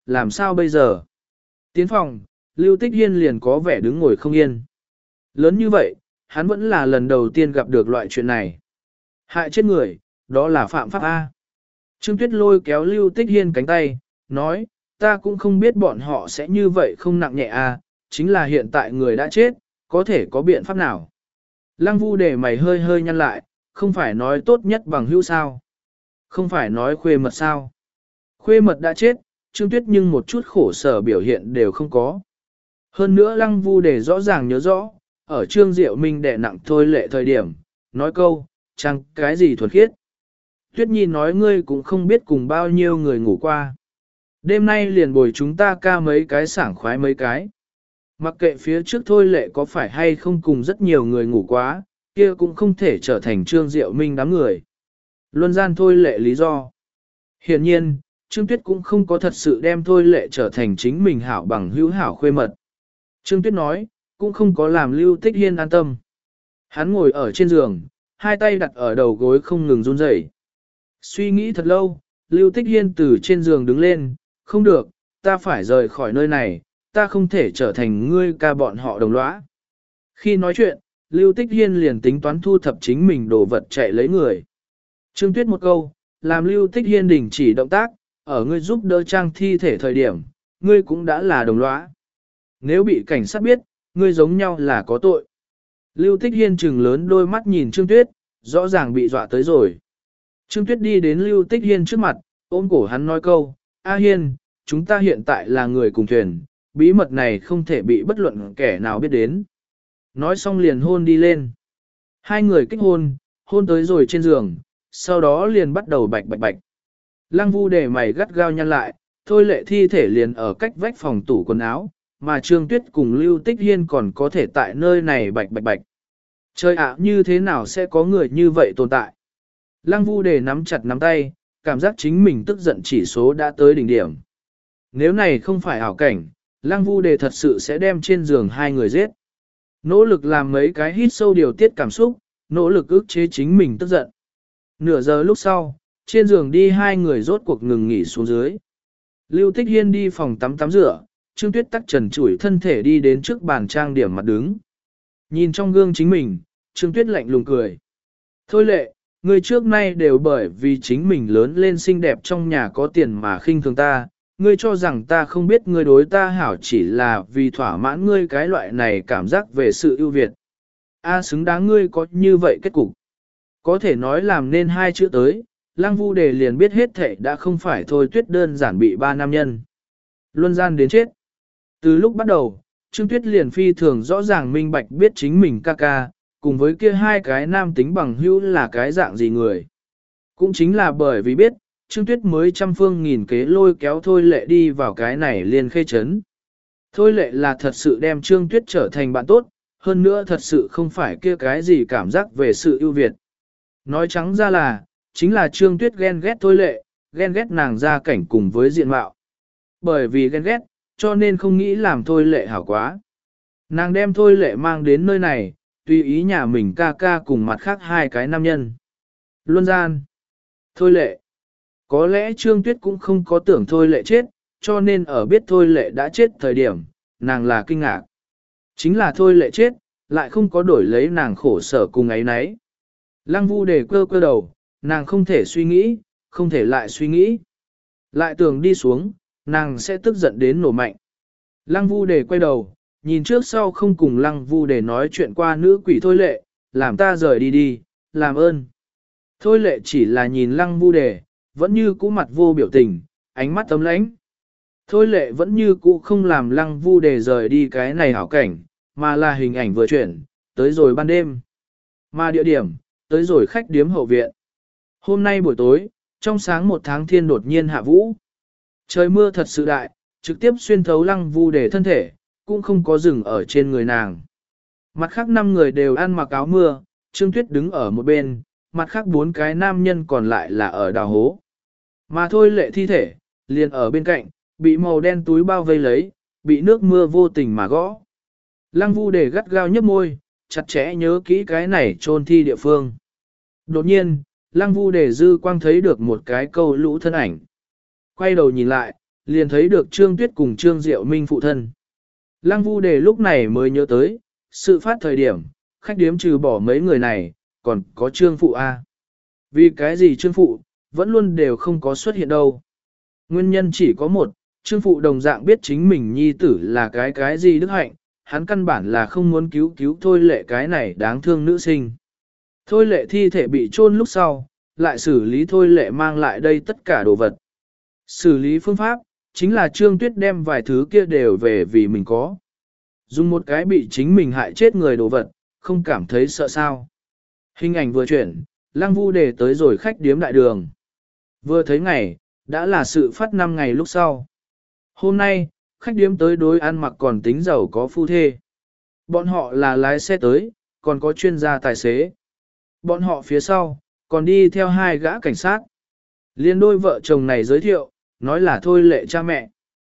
làm sao bây giờ? Tiến phòng, Lưu Tích Hiên liền có vẻ đứng ngồi không yên. Lớn như vậy, hắn vẫn là lần đầu tiên gặp được loại chuyện này. Hại chết người, đó là phạm pháp A. Trương Tuyết lôi kéo Lưu Tích Hiên cánh tay, nói, ta cũng không biết bọn họ sẽ như vậy không nặng nhẹ A, chính là hiện tại người đã chết, có thể có biện pháp nào. Lăng Vu để mày hơi hơi nhăn lại, không phải nói tốt nhất bằng hữu sao. Không phải nói khuê mật sao. Khuê mật đã chết, Trương Tuyết nhưng một chút khổ sở biểu hiện đều không có. Hơn nữa Lăng Vu để rõ ràng nhớ rõ, ở Trương Diệu Minh đè nặng thôi lệ thời điểm, nói câu, chẳng cái gì thuần khiết. Tuyết Nhi nói ngươi cũng không biết cùng bao nhiêu người ngủ qua. Đêm nay liền bồi chúng ta ca mấy cái sảng khoái mấy cái. Mặc kệ phía trước thôi lệ có phải hay không cùng rất nhiều người ngủ quá, kia cũng không thể trở thành Trương Diệu Minh đám người. Luân gian thôi lệ lý do. Hiển nhiên, Trương Tuyết cũng không có thật sự đem thôi lệ trở thành chính mình hảo bằng hữu hảo khuê mật. Trương Tuyết nói, cũng không có làm Lưu Tích Hiên an tâm. Hắn ngồi ở trên giường, hai tay đặt ở đầu gối không ngừng run rẩy. Suy nghĩ thật lâu, Lưu Tích Hiên từ trên giường đứng lên, không được, ta phải rời khỏi nơi này, ta không thể trở thành ngươi ca bọn họ đồng lõa. Khi nói chuyện, Lưu Tích Hiên liền tính toán thu thập chính mình đồ vật chạy lấy người. Trương Tuyết một câu, làm Lưu Tích Hiên đình chỉ động tác, ở ngươi giúp đỡ trang thi thể thời điểm, ngươi cũng đã là đồng lõa. Nếu bị cảnh sát biết, ngươi giống nhau là có tội. Lưu Tích Hiên trừng lớn đôi mắt nhìn Trương Tuyết, rõ ràng bị dọa tới rồi. Trương Tuyết đi đến Lưu Tích Hiên trước mặt, ôm cổ hắn nói câu, A Hiên, chúng ta hiện tại là người cùng thuyền, bí mật này không thể bị bất luận kẻ nào biết đến. Nói xong liền hôn đi lên. Hai người kích hôn, hôn tới rồi trên giường, sau đó liền bắt đầu bạch bạch bạch. Lăng Vu để mày gắt gao nhăn lại, thôi lệ thi thể liền ở cách vách phòng tủ quần áo, mà Trương Tuyết cùng Lưu Tích Hiên còn có thể tại nơi này bạch bạch bạch. Trời ạ, như thế nào sẽ có người như vậy tồn tại? Lăng Vu để nắm chặt nắm tay, cảm giác chính mình tức giận chỉ số đã tới đỉnh điểm. Nếu này không phải ảo cảnh, Lăng Vu đề thật sự sẽ đem trên giường hai người giết. Nỗ lực làm mấy cái hít sâu điều tiết cảm xúc, nỗ lực ức chế chính mình tức giận. Nửa giờ lúc sau, trên giường đi hai người rốt cuộc ngừng nghỉ xuống dưới. Lưu Tích Hiên đi phòng tắm tắm rửa, Trương Tuyết tắc trần trụi thân thể đi đến trước bàn trang điểm mặt đứng. Nhìn trong gương chính mình, Trương Tuyết lạnh lùng cười. Thôi lệ, người trước nay đều bởi vì chính mình lớn lên xinh đẹp trong nhà có tiền mà khinh thường ta, ngươi cho rằng ta không biết ngươi đối ta hảo chỉ là vì thỏa mãn ngươi cái loại này cảm giác về sự ưu việt. A xứng đáng ngươi có như vậy kết cục. Có thể nói làm nên hai chữ tới, Lăng Vu đề liền biết hết thệ đã không phải thôi Tuyết đơn giản bị ba nam nhân. Luân gian đến chết. Từ lúc bắt đầu, Trương Tuyết liền phi thường rõ ràng minh bạch biết chính mình ca ca, cùng với kia hai cái nam tính bằng hữu là cái dạng gì người. Cũng chính là bởi vì biết, Trương Tuyết mới trăm phương nghìn kế lôi kéo Thôi Lệ đi vào cái này liền khê chấn. Thôi Lệ là thật sự đem Trương Tuyết trở thành bạn tốt, hơn nữa thật sự không phải kia cái gì cảm giác về sự ưu việt. Nói trắng ra là, chính là Trương Tuyết ghen ghét Thôi Lệ, ghen ghét nàng ra cảnh cùng với diện mạo. Bởi vì ghen ghét, cho nên không nghĩ làm Thôi Lệ hảo quá. Nàng đem Thôi Lệ mang đến nơi này, tùy ý nhà mình ca ca cùng mặt khác hai cái nam nhân. Luân gian. Thôi Lệ. Có lẽ Trương Tuyết cũng không có tưởng Thôi Lệ chết, cho nên ở biết Thôi Lệ đã chết thời điểm, nàng là kinh ngạc. Chính là Thôi Lệ chết, lại không có đổi lấy nàng khổ sở cùng ấy nấy. Lăng Vu đề cơ cơ đầu, nàng không thể suy nghĩ, không thể lại suy nghĩ. Lại tưởng đi xuống, nàng sẽ tức giận đến nổ mạnh. Lăng Vu đề quay đầu, nhìn trước sau không cùng Lăng Vu đề nói chuyện qua nữ quỷ Thôi Lệ, làm ta rời đi đi, làm ơn. Thôi Lệ chỉ là nhìn Lăng Vu đề, vẫn như cũ mặt vô biểu tình, ánh mắt tấm lãnh. Thôi Lệ vẫn như cũ không làm Lăng Vu đề rời đi cái này hảo cảnh, mà là hình ảnh vừa chuyển, tới rồi ban đêm. Mà địa điểm, tới rồi khách điếm hậu viện. Hôm nay buổi tối, trong sáng một tháng thiên đột nhiên hạ vũ. Trời mưa thật sự đại, trực tiếp xuyên thấu Lăng Vu đề thân thể, cũng không có dừng ở trên người nàng. Mặt khác năm người đều ăn mặc áo mưa, Trương Tuyết đứng ở một bên, mặt khác bốn cái nam nhân còn lại là ở đào hố. Mà Thôi Lệ thi thể, liền ở bên cạnh, bị màu đen túi bao vây lấy, bị nước mưa vô tình mà gõ. Lăng Vu đề gắt gao nhấp môi, chặt chẽ nhớ kỹ cái này chôn thi địa phương. Đột nhiên, Lăng Vu đề dư quang thấy được một cái câu lũ thân ảnh. Quay đầu nhìn lại, liền thấy được Trương Tuyết cùng Trương Diệu Minh phụ thân. Lăng Vu Đề lúc này mới nhớ tới, sự phát thời điểm, khách điếm trừ bỏ mấy người này, còn có Trương Phụ A. Vì cái gì Trương Phụ, vẫn luôn đều không có xuất hiện đâu. Nguyên nhân chỉ có một, Trương Phụ đồng dạng biết chính mình nhi tử là cái cái gì đức hạnh, hắn căn bản là không muốn cứu cứu Thôi Lệ cái này đáng thương nữ sinh. Thôi Lệ thi thể bị chôn lúc sau, lại xử lý Thôi Lệ mang lại đây tất cả đồ vật. Xử lý phương pháp, chính là Trương Tuyết đem vài thứ kia đều về vì mình có. Dùng một cái bị chính mình hại chết người đồ vật, không cảm thấy sợ sao. Hình ảnh vừa chuyển, Lăng Vu Đề tới rồi khách điếm đại đường. Vừa thấy ngày, đã là sự phát năm ngày lúc sau. Hôm nay, khách điếm tới đối ăn mặc còn tính giàu có phu thê. Bọn họ là lái xe tới, còn có chuyên gia tài xế. Bọn họ phía sau, còn đi theo hai gã cảnh sát. Liên đôi vợ chồng này giới thiệu, nói là Thôi Lệ cha mẹ.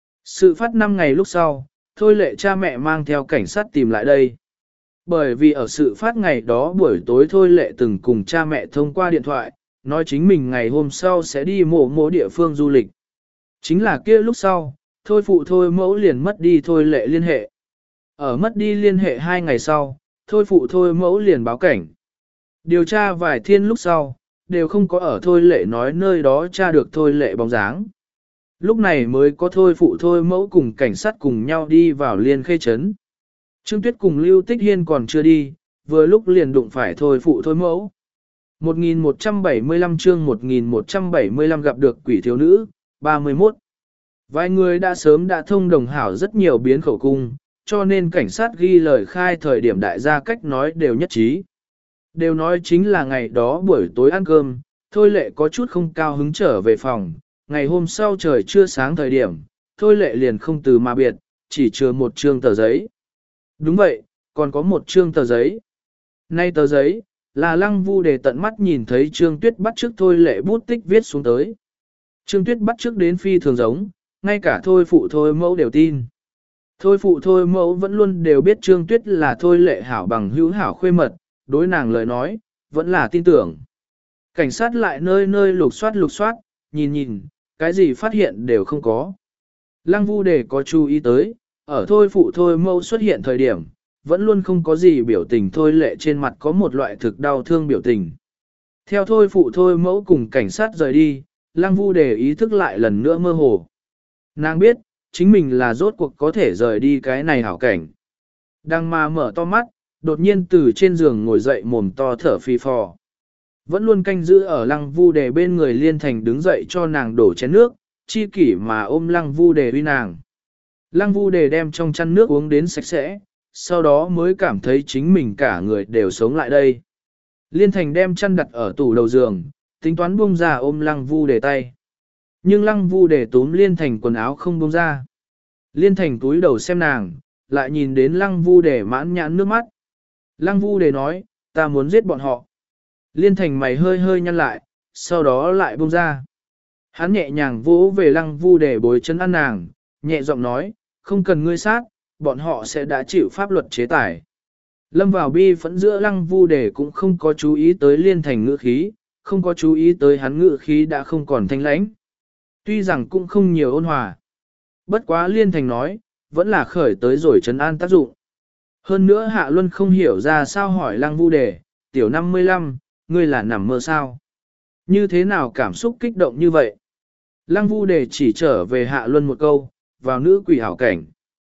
Sự phát năm ngày lúc sau, Thôi Lệ cha mẹ mang theo cảnh sát tìm lại đây. Bởi vì ở sự phát ngày đó buổi tối Thôi Lệ từng cùng cha mẹ thông qua điện thoại, nói chính mình ngày hôm sau sẽ đi mộ mộ địa phương du lịch. Chính là kia lúc sau, Thôi phụ Thôi mẫu liền mất đi Thôi Lệ liên hệ. Ở mất đi liên hệ hai ngày sau, Thôi phụ Thôi mẫu liền báo cảnh. Điều tra vài thiên lúc sau, đều không có ở Thôi Lệ nói nơi đó tra được Thôi Lệ bóng dáng. Lúc này mới có Thôi phụ Thôi mẫu cùng cảnh sát cùng nhau đi vào Liên Khê Trấn. Trương Tuyết cùng Lưu Tích Hiên còn chưa đi, vừa lúc liền đụng phải Thôi phụ Thôi mẫu. một nghìn một trăm bảy mươi lăm chương một nghìn một trăm bảy mươi lăm gặp được quỷ thiếu nữ, ba mươi mốt. Vài người đã sớm đã thông đồng hảo rất nhiều biến khẩu cung, cho nên cảnh sát ghi lời khai thời điểm đại gia cách nói đều nhất trí. Đều nói chính là ngày đó buổi tối ăn cơm, Thôi Lệ có chút không cao hứng trở về phòng, ngày hôm sau trời chưa sáng thời điểm, Thôi Lệ liền không từ mà biệt, chỉ chừa một trương tờ giấy. Đúng vậy, còn có một trương tờ giấy. Nay tờ giấy, là Lăng Vu Đề tận mắt nhìn thấy Trương Tuyết bắt trước Thôi Lệ bút tích viết xuống tới. Trương Tuyết bắt trước đến phi thường giống, ngay cả Thôi phụ Thôi mẫu đều tin. Thôi phụ Thôi mẫu vẫn luôn đều biết Trương Tuyết là Thôi Lệ hảo bằng hữu hảo khuê mật, đối nàng lời nói, vẫn là tin tưởng. Cảnh sát lại nơi nơi lục soát lục soát, nhìn nhìn, cái gì phát hiện đều không có. Lăng Vu Đề có chú ý tới, ở Thôi phụ Thôi mẫu xuất hiện thời điểm, vẫn luôn không có gì biểu tình Thôi Lệ trên mặt có một loại thực đau thương biểu tình. Theo Thôi phụ Thôi mẫu cùng cảnh sát rời đi, Lăng Vu Đề ý thức lại lần nữa mơ hồ. Nàng biết, chính mình là rốt cuộc có thể rời đi cái này hảo cảnh. Đang mà mở to mắt, đột nhiên từ trên giường ngồi dậy mồm to thở phì phò. Vẫn luôn canh giữ ở Lăng Vu Đề bên người Liên Thành đứng dậy cho nàng đổ chén nước, chi kỷ mà ôm Lăng Vu Đề uy nàng. Lăng Vu Đề đem trong chăn nước uống đến sạch sẽ, sau đó mới cảm thấy chính mình cả người đều sống lại đây. Liên Thành đem chăn đặt ở tủ đầu giường, tính toán buông ra ôm Lăng Vu Đề tay. Nhưng Lăng Vu Đề túm Liên Thành quần áo không buông ra. Liên Thành túi đầu xem nàng, lại nhìn đến Lăng Vu Đề mãn nhãn nước mắt. Lăng Vu Đề nói, ta muốn giết bọn họ. Liên Thành mày hơi hơi nhăn lại, sau đó lại buông ra. Hắn nhẹ nhàng vỗ về Lăng Vu Đề bối chân ăn nàng, nhẹ giọng nói, không cần ngươi sát, bọn họ sẽ đã chịu pháp luật chế tài. Lâm vào bi phẫn giữa Lăng Vu Đề cũng không có chú ý tới Liên Thành ngữ khí, không có chú ý tới hắn ngữ khí đã không còn thanh lãnh. Tuy rằng cũng không nhiều ôn hòa. Bất quá Liên Thành nói, vẫn là khởi tới rồi trấn an tác dụng. Hơn nữa Hạ Luân không hiểu ra sao hỏi Lăng Vu Đề, tiểu năm mươi lăm, ngươi là nằm mơ sao? Như thế nào cảm xúc kích động như vậy? Lăng Vu Đề chỉ trở về Hạ Luân một câu, vào nữ quỷ hảo cảnh.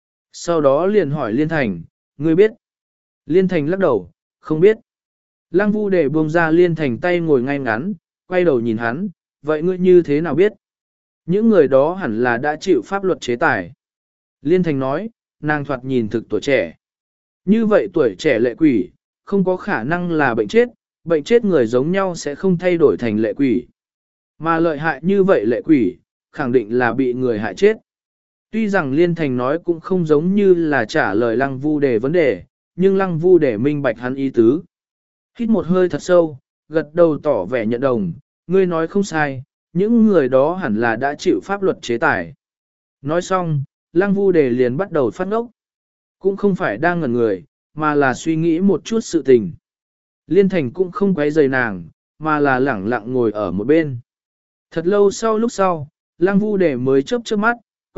Sau đó liền hỏi Liên Thành, ngươi biết? Liên Thành lắc đầu, không biết. Lăng Vu Đề buông ra Liên Thành tay ngồi ngay ngắn, quay đầu nhìn hắn, vậy ngươi như thế nào biết? Những người đó hẳn là đã chịu pháp luật chế tài. Liên Thành nói, nàng thoạt nhìn thực tuổi trẻ. Như vậy tuổi trẻ lệ quỷ, không có khả năng là bệnh chết, bệnh chết người giống nhau sẽ không thay đổi thành lệ quỷ. Mà lợi hại như vậy lệ quỷ, khẳng định là bị người hại chết. Tuy rằng Liên Thành nói cũng không giống như là trả lời Lăng Vu Đề vấn đề, nhưng Lăng Vu Đề minh bạch hắn ý tứ. Hít một hơi thật sâu, gật đầu tỏ vẻ nhận đồng, ngươi nói không sai, những người đó hẳn là đã chịu pháp luật chế tài. Nói xong, Lăng Vu Đề liền bắt đầu phát ngốc. Cũng không phải đang ngẩn người, mà là suy nghĩ một chút sự tình. Liên Thành cũng không quấy rầy nàng, mà là lẳng lặng ngồi ở một bên. Thật lâu sau lúc sau, Lăng Vu Đề mới chớp chớp mắt,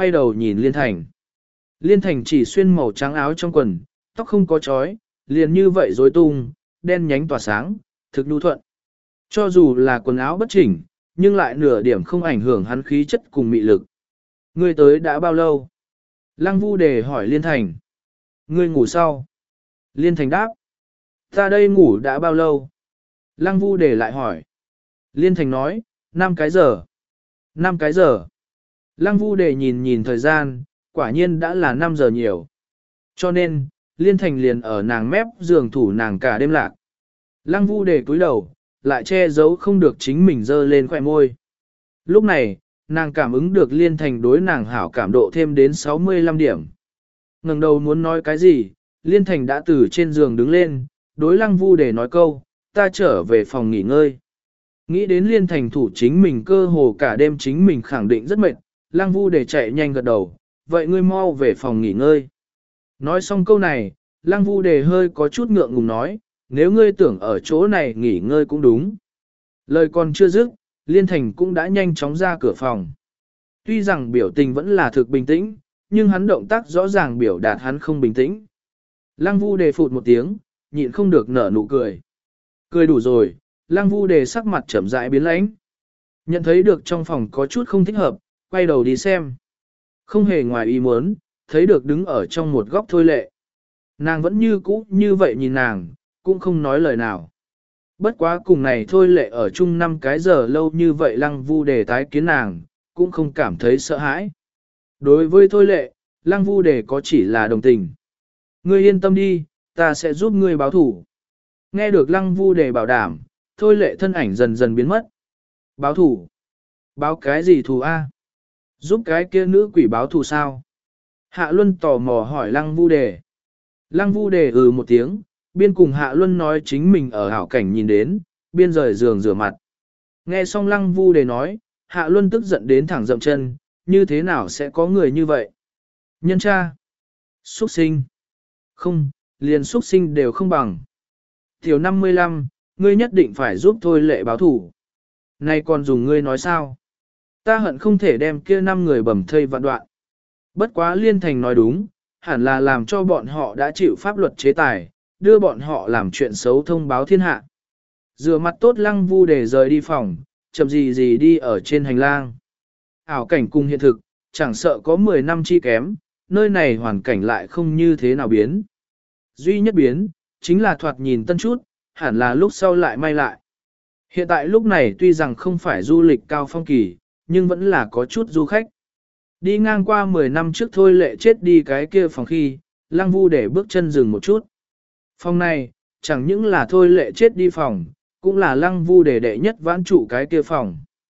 quay đầu nhìn Liên Thành. Liên Thành chỉ xuyên màu trắng áo trong quần, tóc không có chói, liền như vậy rối tung, đen nhánh tỏa sáng, thực nhu thuận. Cho dù là quần áo bất chỉnh, nhưng lại nửa điểm không ảnh hưởng hắn khí chất cùng mị lực. Ngươi tới đã bao lâu? Lăng Vu Đề hỏi Liên Thành. Ngươi ngủ sau. Liên Thành đáp. Ta đây ngủ đã bao lâu? Lăng Vu Đề lại hỏi. Liên Thành nói, năm cái giờ. năm cái giờ. Lăng Vu Đề nhìn nhìn thời gian, quả nhiên đã là năm giờ nhiều. Cho nên, Liên Thành liền ở nàng mép giường thủ nàng cả đêm lạc. Lăng Vu Đề cúi đầu, lại che giấu không được chính mình dơ lên khỏe môi. Lúc này, nàng cảm ứng được Liên Thành đối nàng hảo cảm độ thêm đến sáu mươi lăm điểm. Ngẩng đầu muốn nói cái gì, Liên Thành đã từ trên giường đứng lên, đối Lăng Vu Đề nói câu, ta trở về phòng nghỉ ngơi. Nghĩ đến Liên Thành thủ chính mình cơ hồ cả đêm chính mình khẳng định rất mệt, Lăng Vu Đề chạy nhanh gật đầu, vậy ngươi mau về phòng nghỉ ngơi. Nói xong câu này, Lăng Vu Đề hơi có chút ngượng ngùng nói, nếu ngươi tưởng ở chỗ này nghỉ ngơi cũng đúng. Lời còn chưa dứt, Liên Thành cũng đã nhanh chóng ra cửa phòng. Tuy rằng biểu tình vẫn là thực bình tĩnh, nhưng hắn động tác rõ ràng biểu đạt hắn không bình tĩnh. Lăng Vu Đề phụt một tiếng, nhịn không được nở nụ cười. Cười đủ rồi, Lăng Vu Đề sắc mặt chậm rãi biến lãnh. Nhận thấy được trong phòng có chút không thích hợp, quay đầu đi xem. Không hề ngoài ý muốn, thấy được đứng ở trong một góc Thôi Lệ. Nàng vẫn như cũ như vậy nhìn nàng, cũng không nói lời nào. Bất quá cùng này Thôi Lệ ở chung năm cái giờ lâu như vậy Lăng Vu Đề tái kiến nàng, cũng không cảm thấy sợ hãi. Đối với Thôi Lệ, Lăng Vu Đề có chỉ là đồng tình. Ngươi yên tâm đi, ta sẽ giúp ngươi báo thủ. Nghe được Lăng Vu Đề bảo đảm, Thôi Lệ thân ảnh dần dần biến mất. Báo thủ? Báo cái gì thù a? Giúp cái kia nữ quỷ báo thù sao? Hạ Luân tò mò hỏi Lăng Vu Đề. Lăng Vu Đề ừ một tiếng, biên cùng Hạ Luân nói chính mình ở hảo cảnh nhìn đến, biên rời giường rửa mặt. Nghe xong Lăng Vu Đề nói, Hạ Luân tức giận đến thẳng dậm chân, như thế nào sẽ có người như vậy? Nhân cha? Xuất sinh? Không, liền xuất sinh đều không bằng. Tiểu năm mươi lăm, ngươi nhất định phải giúp Thôi Lệ báo thủ. Này còn dùng ngươi nói sao? Ta hận không thể đem kia năm người bầm thây vạn đoạn. Bất quá Liên Thành nói đúng, hẳn là làm cho bọn họ đã chịu pháp luật chế tài, đưa bọn họ làm chuyện xấu thông báo thiên hạ. Rửa mặt tốt Lăng Vu Đề rời đi phòng, chậm gì gì đi ở trên hành lang. Ảo cảnh cùng hiện thực, chẳng sợ có mười năm chi kém, nơi này hoàn cảnh lại không như thế nào biến. Duy nhất biến, chính là thoạt nhìn tân chút, hẳn là lúc sau lại may lại. Hiện tại lúc này tuy rằng không phải du lịch cao phong kỳ, nhưng vẫn là có chút du khách. Đi ngang qua mười năm trước Thôi Lệ chết đi cái kia phòng khi, Lăng Vu để bước chân dừng một chút. Phòng này, chẳng những là Thôi Lệ chết đi phòng, cũng là Lăng Vu để đệ nhất vãn trụ cái kia phòng.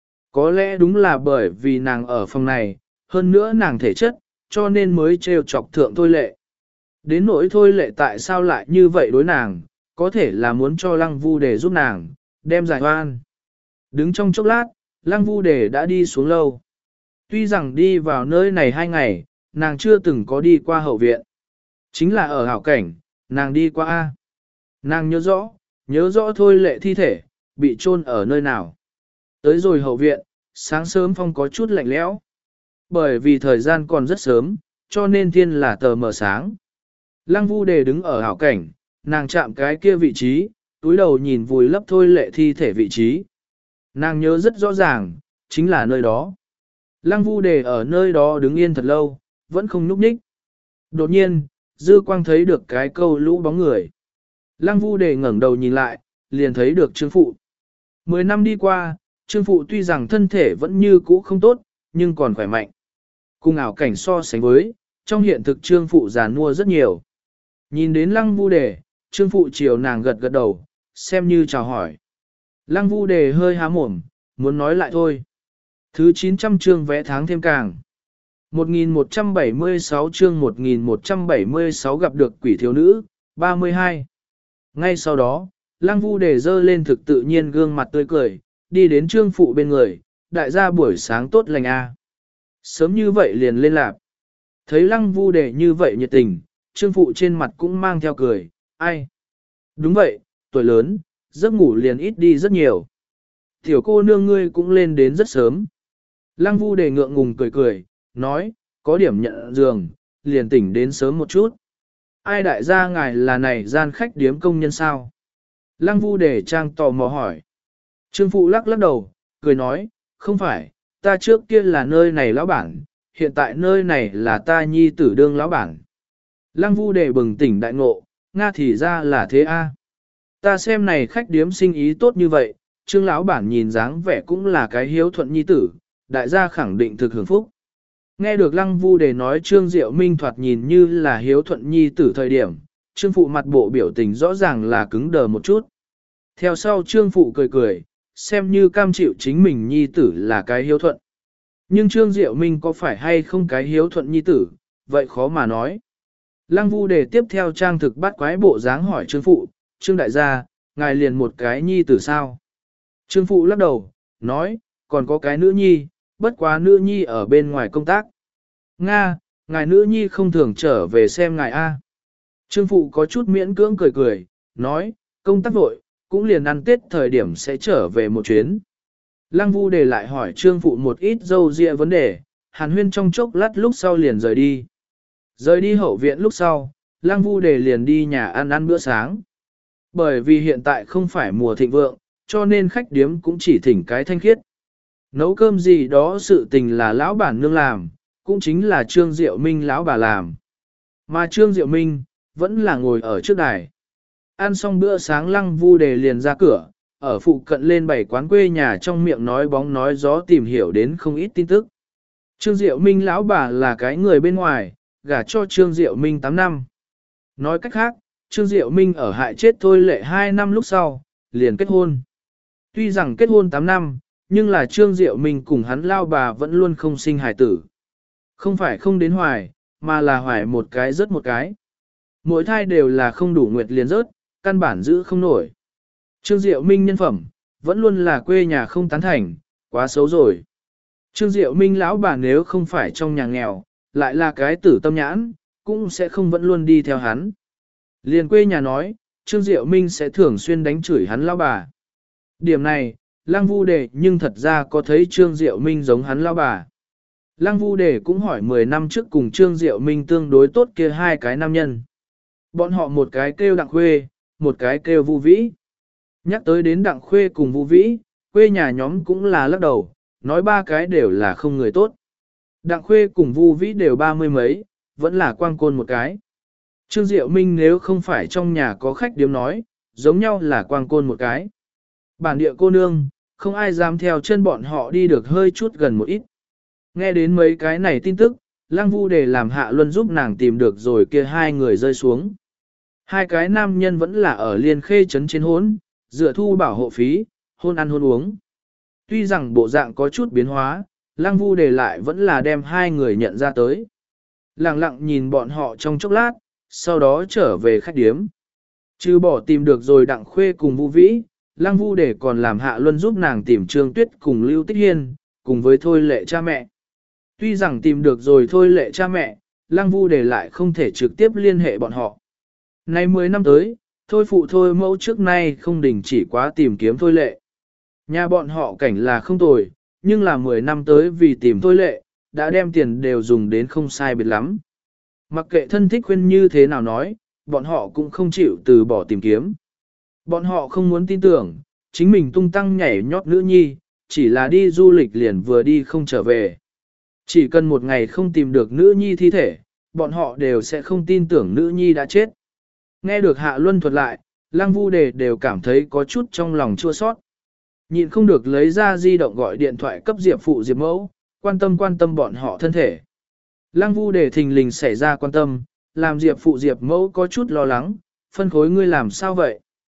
Có lẽ đúng là bởi vì nàng ở phòng này, hơn nữa nàng thể chất, cho nên mới trêu chọc thượng Thôi Lệ. Đến nỗi Thôi Lệ tại sao lại như vậy đối nàng, có thể là muốn cho Lăng Vu để giúp nàng, đem giải oan. Đứng trong chốc lát, Lăng Vu Đề đã đi xuống lâu. Tuy rằng đi vào nơi này hai ngày, nàng chưa từng có đi qua hậu viện. Chính là ở hảo cảnh, nàng đi qua A. Nàng nhớ rõ, nhớ rõ Thôi Lệ thi thể, bị chôn ở nơi nào. Tới rồi hậu viện, sáng sớm phong có chút lạnh lẽo. Bởi vì thời gian còn rất sớm, cho nên thiên là tờ mờ sáng. Lăng Vu Đề đứng ở hảo cảnh, nàng chạm cái kia vị trí, túi đầu nhìn vùi lấp Thôi Lệ thi thể vị trí. Nàng nhớ rất rõ ràng, chính là nơi đó. Lăng Vu Đề ở nơi đó đứng yên thật lâu, vẫn không nhúc nhích. Đột nhiên, dư quang thấy được cái câu lũ bóng người. Lăng Vu Đề ngẩng đầu nhìn lại, liền thấy được Trương Phụ. Mười năm đi qua, Trương Phụ tuy rằng thân thể vẫn như cũ không tốt, nhưng còn khỏe mạnh. Cùng ảo cảnh so sánh với, trong hiện thực Trương Phụ già nua rất nhiều. Nhìn đến Lăng Vu Đề, Trương Phụ chiều nàng gật gật đầu, xem như chào hỏi. Lăng Vu Đề hơi há mồm, muốn nói lại thôi. Thứ chín trăm chương vẽ tháng thêm càng. một nghìn một trăm bảy mươi sáu chương một nghìn một trăm bảy mươi sáu gặp được quỷ thiếu nữ, ba mươi hai. Ngay sau đó, Lăng Vu Đề dơ lên thực tự nhiên gương mặt tươi cười, đi đến Trương Phụ bên người, đại gia buổi sáng tốt lành a. Sớm như vậy liền lên lạp. Thấy Lăng Vu Đề như vậy nhiệt tình, Trương Phụ trên mặt cũng mang theo cười, ai? Đúng vậy, tuổi lớn, giấc ngủ liền ít đi rất nhiều. Tiểu cô nương ngươi cũng lên đến rất sớm. Lăng Vu Đề ngượng ngùng cười cười, nói, có điểm nhận giường, liền tỉnh đến sớm một chút. Ai đại gia ngài là này gian khách điếm công nhân sao? Lăng Vu Đề Trang tò mò hỏi. Trương Phụ lắc lắc đầu, cười nói, không phải, ta trước kia là nơi này lão bản, hiện tại nơi này là ta nhi tử đương lão bản. Lăng Vu Đề bừng tỉnh đại ngộ, Nga thì ra là thế a. Ta xem này khách điếm sinh ý tốt như vậy, Trương lão bản nhìn dáng vẻ cũng là cái hiếu thuận nhi tử, đại gia khẳng định thực hưởng phúc. Nghe được Lăng Vu Đề nói Trương Diệu Minh thoạt nhìn như là hiếu thuận nhi tử thời điểm, Trương Phụ mặt bộ biểu tình rõ ràng là cứng đờ một chút. Theo sau Trương Phụ cười cười, xem như cam chịu chính mình nhi tử là cái hiếu thuận. Nhưng Trương Diệu Minh có phải hay không cái hiếu thuận nhi tử, vậy khó mà nói. Lăng Vu Đề tiếp theo trang thực bắt quái bộ dáng hỏi Trương Phụ, Trương đại gia, ngài liền một cái nhi tử sao? Trương Phụ lắc đầu, nói, còn có cái nữ nhi, bất quá nữ nhi ở bên ngoài công tác. Nga, ngài nữ nhi không thường trở về xem ngài A. Trương Phụ có chút miễn cưỡng cười cười, nói, công tác vội, cũng liền ăn Tết thời điểm sẽ trở về một chuyến. Lăng Vu Đề lại hỏi Trương Phụ một ít dâu dịa vấn đề, hàn huyên trong chốc lát lúc sau liền rời đi. Rời đi hậu viện lúc sau, Lăng Vu Đề liền đi nhà ăn ăn bữa sáng. Bởi vì hiện tại không phải mùa thịnh vượng, cho nên khách điếm cũng chỉ thỉnh cái thanh khiết. Nấu cơm gì đó sự tình là lão bản nương làm, cũng chính là Trương Diệu Minh lão bà làm. Mà Trương Diệu Minh, vẫn là ngồi ở trước đài. Ăn xong bữa sáng Lăng Vu Đề liền ra cửa, ở phụ cận lên bảy quán quê nhà trong miệng nói bóng nói gió tìm hiểu đến không ít tin tức. Trương Diệu Minh lão bà là cái người bên ngoài, gả cho Trương Diệu Minh tám năm. Nói cách khác, Trương Diệu Minh ở hại chết Thôi Lệ hai năm lúc sau, liền kết hôn. Tuy rằng kết hôn tám năm, nhưng là Trương Diệu Minh cùng hắn lao bà vẫn luôn không sinh hài tử. Không phải không đến hoài, mà là hoài một cái rớt một cái. Mỗi thai đều là không đủ nguyệt liền rớt, căn bản giữ không nổi. Trương Diệu Minh nhân phẩm, vẫn luôn là quê nhà không tán thành, quá xấu rồi. Trương Diệu Minh lão bà nếu không phải trong nhà nghèo, lại là cái tử tâm nhãn, cũng sẽ không vẫn luôn đi theo hắn. Liền quê nhà nói, Trương Diệu Minh sẽ thường xuyên đánh chửi hắn lão bà. Điểm này, Lăng Vu Đề nhưng thật ra có thấy Trương Diệu Minh giống hắn lão bà. Lăng Vu Đề cũng hỏi mười năm trước cùng Trương Diệu Minh tương đối tốt kia hai cái nam nhân. Bọn họ một cái kêu Đặng Khuê, một cái kêu Vu Vĩ. Nhắc tới đến Đặng Khuê cùng Vu Vĩ, quê nhà nhóm cũng là lắc đầu, nói ba cái đều là không người tốt. Đặng Khuê cùng Vu Vĩ đều ba mươi mấy, vẫn là quang côn một cái. Trương Diệu Minh nếu không phải trong nhà có khách điếm nói, giống nhau là quang côn một cái. Bản địa cô nương, không ai dám theo chân bọn họ đi được hơi chút gần một ít. Nghe đến mấy cái này tin tức, Lăng Vu Đề làm Hạ Luân giúp nàng tìm được rồi kia hai người rơi xuống. Hai cái nam nhân vẫn là ở Liên Khê trấn trên hốn, dựa thu bảo hộ phí, hôn ăn hôn uống. Tuy rằng bộ dạng có chút biến hóa, Lăng Vu Đề lại vẫn là đem hai người nhận ra tới. Lặng lặng nhìn bọn họ trong chốc lát, sau đó trở về khách điếm. Chứ bỏ tìm được rồi Đặng Khuê cùng Vu Vĩ, Lăng Vu Đề còn làm Hạ Luân giúp nàng tìm Trương Tuyết cùng Lưu Tích Hiên, cùng với Thôi Lệ cha mẹ. Tuy rằng tìm được rồi Thôi Lệ cha mẹ, Lăng Vu Đề lại không thể trực tiếp liên hệ bọn họ. Nay mười năm tới, Thôi phụ Thôi mẫu trước nay không đình chỉ quá tìm kiếm Thôi Lệ. Nhà bọn họ cảnh là không tồi, nhưng là mười năm tới vì tìm Thôi Lệ, đã đem tiền đều dùng đến không sai biệt lắm. Mặc kệ thân thích khuyên như thế nào nói, bọn họ cũng không chịu từ bỏ tìm kiếm. Bọn họ không muốn tin tưởng, chính mình tung tăng nhảy nhót nữ nhi, chỉ là đi du lịch liền vừa đi không trở về. Chỉ cần một ngày không tìm được nữ nhi thi thể, bọn họ đều sẽ không tin tưởng nữ nhi đã chết. Nghe được Hạ Luân thuật lại, Lăng Vu Đề đều cảm thấy có chút trong lòng chua sót. Nhịn không được lấy ra di động gọi điện thoại cấp Diệp phụ Diệp mẫu, quan tâm quan tâm bọn họ thân thể. Lăng Vu Đề thình lình xảy ra quan tâm, làm Diệp phụ Diệp mẫu có chút lo lắng, phân khối ngươi làm sao vậy?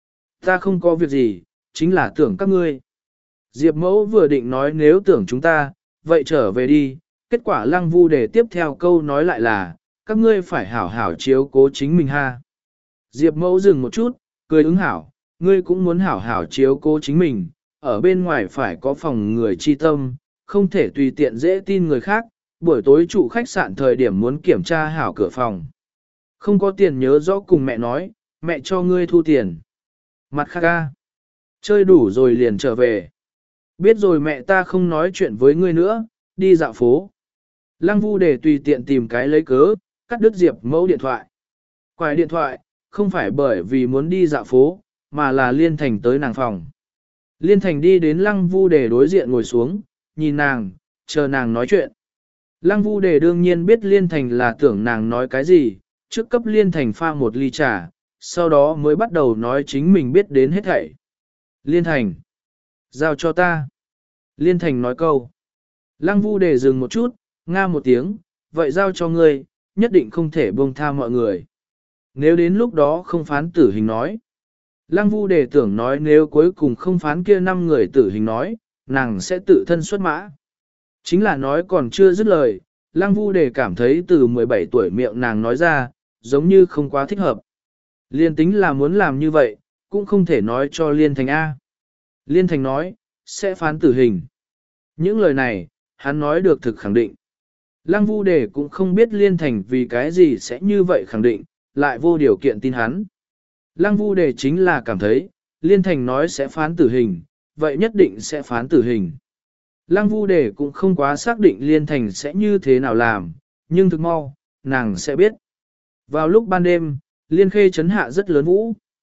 Ta không có việc gì, chính là tưởng các ngươi. Diệp mẫu vừa định nói nếu tưởng chúng ta, vậy trở về đi, kết quả Lăng Vu Đề tiếp theo câu nói lại là, các ngươi phải hảo hảo chiếu cố chính mình ha. Diệp mẫu dừng một chút, cười ứng hảo, ngươi cũng muốn hảo hảo chiếu cố chính mình, ở bên ngoài phải có phòng người chi tâm, không thể tùy tiện dễ tin người khác, buổi tối trụ khách sạn thời điểm muốn kiểm tra hảo cửa phòng. Không có tiền nhớ rõ cùng mẹ nói, mẹ cho ngươi thu tiền. Mặt khác ca, chơi đủ rồi liền trở về. Biết rồi mẹ ta không nói chuyện với ngươi nữa, đi dạo phố. Lăng Vu để tùy tiện tìm cái lấy cớ, cắt đứt Diệp Mẫu điện thoại. Quài điện thoại, không phải bởi vì muốn đi dạo phố, mà là Liên Thành tới nàng phòng. Liên Thành đi đến Lăng Vu để đối diện ngồi xuống, nhìn nàng, chờ nàng nói chuyện. Lăng Vu Đề đương nhiên biết Liên Thành là tưởng nàng nói cái gì, trước cấp Liên Thành pha một ly trà, sau đó mới bắt đầu nói chính mình biết đến hết thảy. Liên Thành, giao cho ta. Liên Thành nói câu. Lăng Vu Đề dừng một chút, nga một tiếng, vậy giao cho ngươi, nhất định không thể buông tha mọi người. Nếu đến lúc đó không phán tử hình nói. Lăng Vu Đề tưởng nói nếu cuối cùng không phán kia năm người tử hình nói, nàng sẽ tự thân xuất mã. Chính là nói còn chưa dứt lời, Lăng Vu Đề cảm thấy từ mười bảy tuổi miệng nàng nói ra, giống như không quá thích hợp. Liên tính là muốn làm như vậy, cũng không thể nói cho Liên Thành A. Liên Thành nói, sẽ phán tử hình. Những lời này, hắn nói được thực khẳng định. Lăng Vu Đề cũng không biết Liên Thành vì cái gì sẽ như vậy khẳng định, lại vô điều kiện tin hắn. Lăng Vu Đề chính là cảm thấy, Liên Thành nói sẽ phán tử hình, vậy nhất định sẽ phán tử hình. Lăng Vu Đề cũng không quá xác định Liên Thành sẽ như thế nào làm, nhưng thực mau, nàng sẽ biết. Vào lúc ban đêm, Liên Khê chấn hạ rất lớn vũ.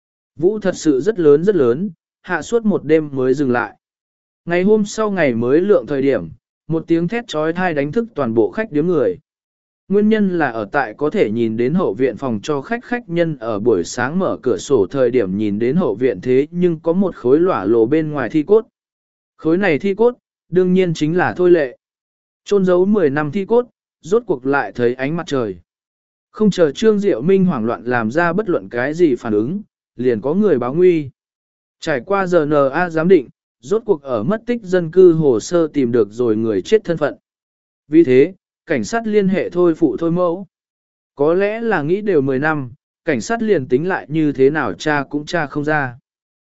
Vũ thật sự rất lớn rất lớn, hạ suốt một đêm mới dừng lại. Ngày hôm sau ngày mới lượng thời điểm, một tiếng thét trói thai đánh thức toàn bộ khách điếm người. Nguyên nhân là ở tại có thể nhìn đến hậu viện phòng cho khách khách nhân ở buổi sáng mở cửa sổ thời điểm nhìn đến hậu viện thế nhưng có một khối lỏa lộ bên ngoài thi cốt. Khối này thi cốt, đương nhiên chính là Thôi Lệ. Chôn giấu mười năm thi cốt, rốt cuộc lại thấy ánh mặt trời. Không chờ Trương Diệu Minh hoảng loạn làm ra bất luận cái gì phản ứng, liền có người báo nguy. Trải qua giờ en a giám định, rốt cuộc ở mất tích dân cư hồ sơ tìm được rồi người chết thân phận. Vì thế, cảnh sát liên hệ Thôi phụ Thôi mẫu. Có lẽ là nghĩ đều mười năm, cảnh sát liền tính lại như thế nào cha cũng cha không ra.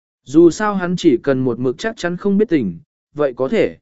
Dù sao hắn chỉ cần một mực chắc chắn không biết tình, vậy có thể.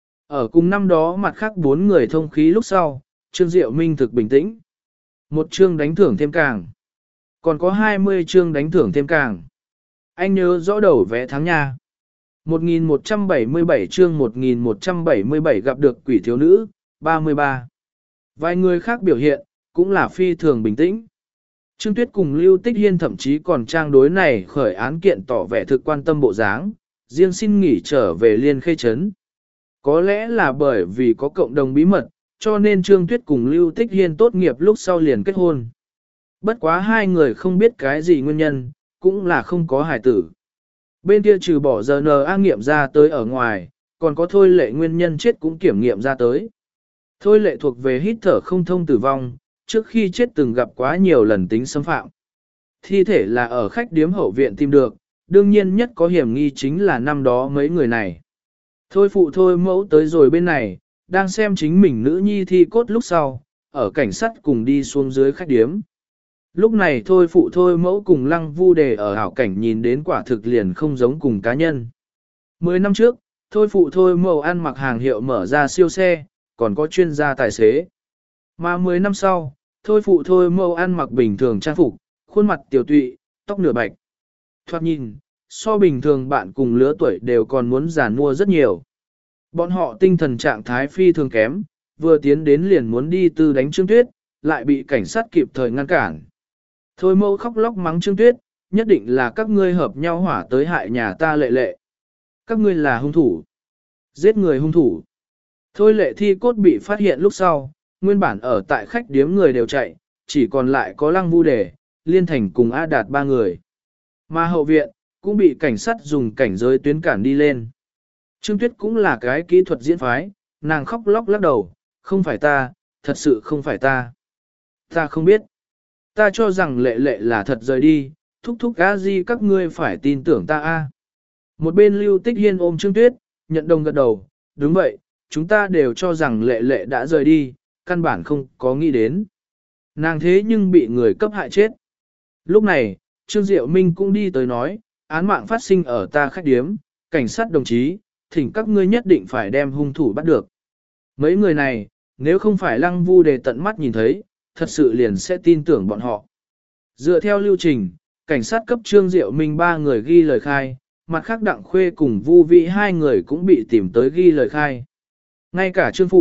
Ở cùng năm đó mặt khác bốn người thông khí lúc sau, Trương Diệu Minh thực bình tĩnh. Một chương đánh thưởng thêm càng. Còn có hai mươi chương đánh thưởng thêm càng. Anh nhớ rõ đầu vé tháng nha. một nghìn một trăm bảy mươi bảy chương một nghìn một trăm bảy mươi bảy gặp được quỷ thiếu nữ, ba mươi ba. Vài người khác biểu hiện, cũng là phi thường bình tĩnh. Trương Tuyết cùng Lưu Tích Hiên thậm chí còn trang đối này khởi án kiện tỏ vẻ thực quan tâm bộ dáng, riêng xin nghỉ trở về Liên Khê Trấn. Có lẽ là bởi vì có cộng đồng bí mật, cho nên Trương Tuyết cùng Lưu Tích Hiên tốt nghiệp lúc sau liền kết hôn. Bất quá hai người không biết cái gì nguyên nhân, cũng là không có hài tử. Bên kia trừ bỏ giờ en a nghiệm ra tới ở ngoài, còn có Thôi Lệ nguyên nhân chết cũng kiểm nghiệm ra tới. Thôi Lệ thuộc về hít thở không thông tử vong, trước khi chết từng gặp quá nhiều lần tính xâm phạm. Thi thể là ở khách điếm hậu viện tìm được, đương nhiên nhất có hiểm nghi chính là năm đó mấy người này. Thôi phụ Thôi mẫu tới rồi bên này, đang xem chính mình nữ nhi thi cốt lúc sau, ở cảnh sát cùng đi xuống dưới khách điếm. Lúc này Thôi phụ Thôi mẫu cùng Lăng Vu Đề ở hảo cảnh nhìn đến quả thực liền không giống cùng cá nhân. Mười năm trước, Thôi phụ Thôi mẫu ăn mặc hàng hiệu mở ra siêu xe, còn có chuyên gia tài xế. Mà mười năm sau, Thôi phụ Thôi mẫu ăn mặc bình thường trang phục, khuôn mặt tiểu tụy, tóc nửa bạch. Thoạt nhìn, so bình thường bạn cùng lứa tuổi đều còn muốn già mua rất nhiều. Bọn họ tinh thần trạng thái phi thường kém, vừa tiến đến liền muốn đi tư đánh Trương Tuyết, lại bị cảnh sát kịp thời ngăn cản. Thôi mẫu khóc lóc mắng Trương Tuyết, nhất định là các ngươi hợp nhau hỏa tới hại nhà ta Lệ Lệ. Các ngươi là hung thủ. Giết người hung thủ. Thôi Lệ thi cốt bị phát hiện lúc sau, nguyên bản ở tại khách điếm người đều chạy, chỉ còn lại có Lăng Vu Đề, Liên Thành cùng A Đạt ba người. Mà hậu viện, cũng bị cảnh sát dùng cảnh giới tuyến cản đi lên. Trương Tuyết cũng là cái kỹ thuật diễn phái, nàng khóc lóc lắc đầu, không phải ta, thật sự không phải ta. Ta không biết. Ta cho rằng Lệ Lệ là thật rời đi, thúc thúc a di các ngươi phải tin tưởng ta a. Một bên Lưu Tích Hiên ôm Trương Tuyết, nhận đồng gật đầu, đúng vậy, chúng ta đều cho rằng Lệ Lệ đã rời đi, căn bản không có nghĩ đến. Nàng thế nhưng bị người cấp hại chết. Lúc này, Trương Diệu Minh cũng đi tới nói, án mạng phát sinh ở ta khách điếm, cảnh sát đồng chí, thỉnh các ngươi nhất định phải đem hung thủ bắt được. Mấy người này, nếu không phải Lăng Vu Đề tận mắt nhìn thấy, thật sự liền sẽ tin tưởng bọn họ. Dựa theo lưu trình, cảnh sát cấp Trương Diệu Minh ba người ghi lời khai, mặt khác Đặng Khuê cùng Vu Vĩ hai người cũng bị tìm tới ghi lời khai. Ngay cả Trương Phụ,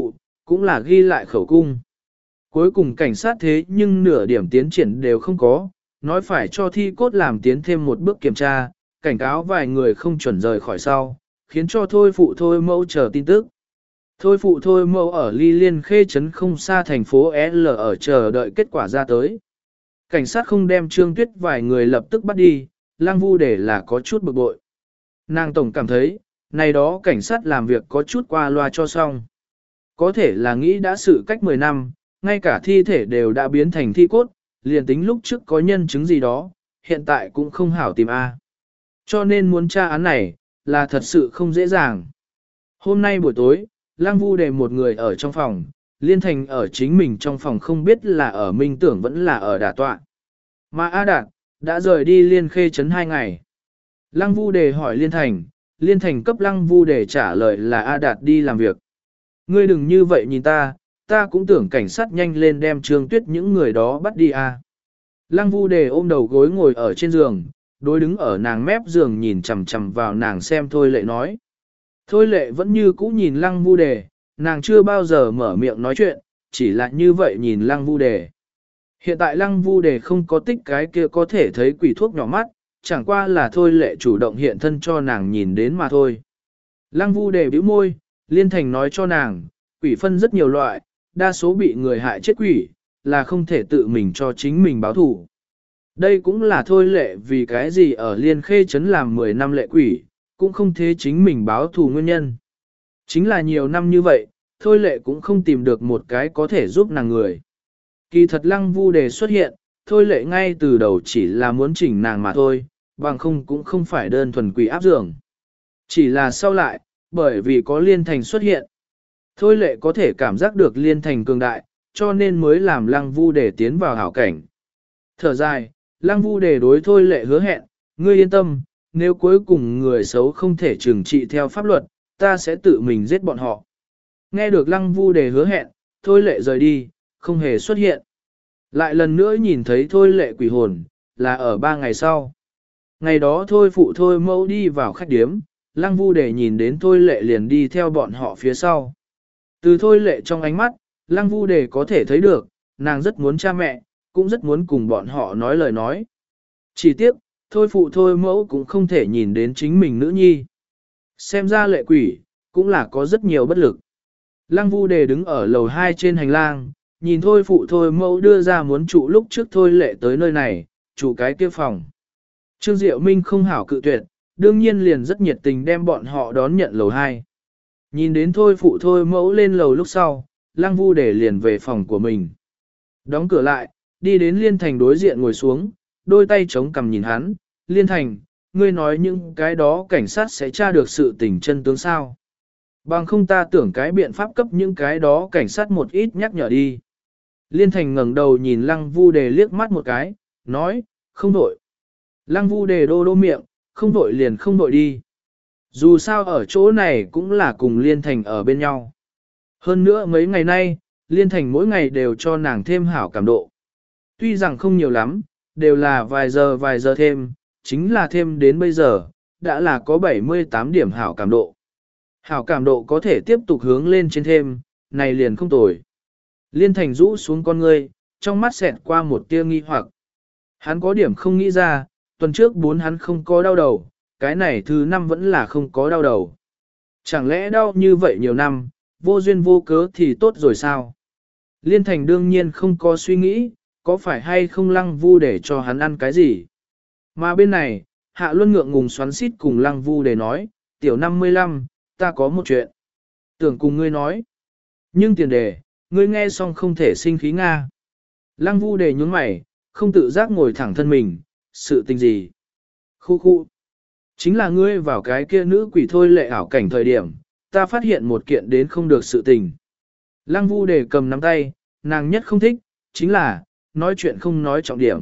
cũng là ghi lại khẩu cung. Cuối cùng cảnh sát thế nhưng nửa điểm tiến triển đều không có, nói phải cho thi cốt làm tiến thêm một bước kiểm tra, cảnh cáo vài người không chuẩn rời khỏi sau, khiến cho thôi phụ thôi mẫu chờ tin tức. Thôi phụ thôi mẫu ở Ly Liên Khê trấn không xa thành phố L ở chờ đợi kết quả ra tới. Cảnh sát không đem Trương Tuyết vài người lập tức bắt đi, Lăng Vu Đề là có chút bực bội. Nàng tổng cảm thấy, này đó cảnh sát làm việc có chút qua loa cho xong. Có thể là nghĩ đã sự cách mười năm, ngay cả thi thể đều đã biến thành thi cốt, liền tính lúc trước có nhân chứng gì đó, hiện tại cũng không hảo tìm A. Cho nên muốn tra án này, là thật sự không dễ dàng. Hôm nay buổi tối, Lăng Vu Đề một người ở trong phòng, Liên Thành ở chính mình trong phòng không biết là ở Minh Tưởng vẫn là ở Đả Tọa. Mà A Đạt, đã rời đi Liên Khê trấn hai ngày. Lăng Vu Đề hỏi Liên Thành, Liên Thành cấp Lăng Vu Đề trả lời là A Đạt đi làm việc. Ngươi đừng như vậy nhìn ta, ta cũng tưởng cảnh sát nhanh lên đem Trương Tuyết những người đó bắt đi a. Lăng Vu Đề ôm đầu gối ngồi ở trên giường, đối đứng ở nàng mép giường nhìn chằm chằm vào nàng xem Thôi Lệ nói. Thôi Lệ vẫn như cũ nhìn Lăng Vu Đề, nàng chưa bao giờ mở miệng nói chuyện, chỉ là như vậy nhìn Lăng Vu Đề. Hiện tại Lăng Vu Đề không có tích cái kia có thể thấy quỷ thuốc nhỏ mắt, chẳng qua là Thôi Lệ chủ động hiện thân cho nàng nhìn đến mà thôi. Lăng Vu Đề bĩu môi, Liên Thành nói cho nàng, quỷ phân rất nhiều loại, đa số bị người hại chết quỷ, là không thể tự mình cho chính mình báo thù. Đây cũng là Thôi Lệ vì cái gì ở Liên Khê trấn làm mười năm lệ quỷ, cũng không thế chính mình báo thù nguyên nhân. Chính là nhiều năm như vậy, Thôi Lệ cũng không tìm được một cái có thể giúp nàng người. Kỳ thật Lăng Vu Đề xuất hiện, Thôi Lệ ngay từ đầu chỉ là muốn chỉnh nàng mà thôi, bằng không cũng không phải đơn thuần quỷ áp dường. Chỉ là sau lại, bởi vì có Liên Thành xuất hiện, Thôi Lệ có thể cảm giác được Liên Thành cường đại, cho nên mới làm Lăng Vu Đề tiến vào hảo cảnh. Thở dài, Lăng Vu Đề đối Thôi Lệ hứa hẹn, ngươi yên tâm, nếu cuối cùng người xấu không thể trừng trị theo pháp luật, ta sẽ tự mình giết bọn họ. Nghe được Lăng Vu Đề hứa hẹn, Thôi Lệ rời đi, không hề xuất hiện. Lại lần nữa nhìn thấy Thôi Lệ quỷ hồn, là ở ba ngày sau. Ngày đó Thôi phụ Thôi mẫu đi vào khách điếm, Lăng Vu Đề nhìn đến Thôi Lệ liền đi theo bọn họ phía sau. Từ Thôi Lệ trong ánh mắt, Lăng Vu Đề có thể thấy được, nàng rất muốn cha mẹ, cũng rất muốn cùng bọn họ nói lời nói. Chỉ tiếc, Thôi phụ Thôi mẫu cũng không thể nhìn đến chính mình nữ nhi. Xem ra lệ quỷ, cũng là có rất nhiều bất lực. Lăng Vu Đề đứng ở lầu hai trên hành lang, nhìn Thôi phụ Thôi mẫu đưa ra muốn trụ lúc trước Thôi Lệ tới nơi này, trụ cái kia phòng. Trương Diệu Minh không hảo cự tuyệt, đương nhiên liền rất nhiệt tình đem bọn họ đón nhận lầu hai. Nhìn đến Thôi phụ Thôi mẫu lên lầu lúc sau, Lăng Vu Đề liền về phòng của mình. Đóng cửa lại, đi đến Liên Thành đối diện ngồi xuống, đôi tay chống cằm nhìn hắn, Liên Thành, ngươi nói những cái đó cảnh sát sẽ tra được sự tình chân tướng sao. Bằng không ta tưởng cái biện pháp cấp những cái đó cảnh sát một ít nhắc nhở đi. Liên Thành ngẩng đầu nhìn Lăng Vu Đề liếc mắt một cái, nói, không đổi. Lăng Vu Đề đô đô miệng, không đổi liền không đổi đi. Dù sao ở chỗ này cũng là cùng Liên Thành ở bên nhau. Hơn nữa mấy ngày nay, Liên Thành mỗi ngày đều cho nàng thêm hảo cảm độ. Tuy rằng không nhiều lắm, đều là vài giờ vài giờ thêm, chính là thêm đến bây giờ, đã là có bảy mươi tám điểm hảo cảm độ. Hảo cảm độ có thể tiếp tục hướng lên trên thêm, này liền không tồi. Liên Thành rũ xuống con ngươi, trong mắt xẹt qua một tia nghi hoặc. Hắn có điểm không nghĩ ra, tuần trước bốn hắn không có đau đầu, cái này thứ năm vẫn là không có đau đầu. Chẳng lẽ đau như vậy nhiều năm, vô duyên vô cớ thì tốt rồi sao? Liên Thành đương nhiên không có suy nghĩ, có phải hay không Lăng Vu để cho hắn ăn cái gì. Mà bên này, Hạ Luân ngượng ngùng xoắn xít cùng Lăng Vu để nói, tiểu năm mươi lăm, ta có một chuyện. Tưởng cùng ngươi nói. Nhưng tiền đề, ngươi nghe xong không thể sinh khí Nga. Lăng Vu để nhướng mày, không tự giác ngồi thẳng thân mình, sự tình gì? Khu khu. Chính là ngươi vào cái kia nữ quỷ Thôi Lệ ảo cảnh thời điểm, ta phát hiện một kiện đến không được sự tình. Lăng Vu để cầm nắm tay, nàng nhất không thích, chính là, nói chuyện không nói trọng điểm.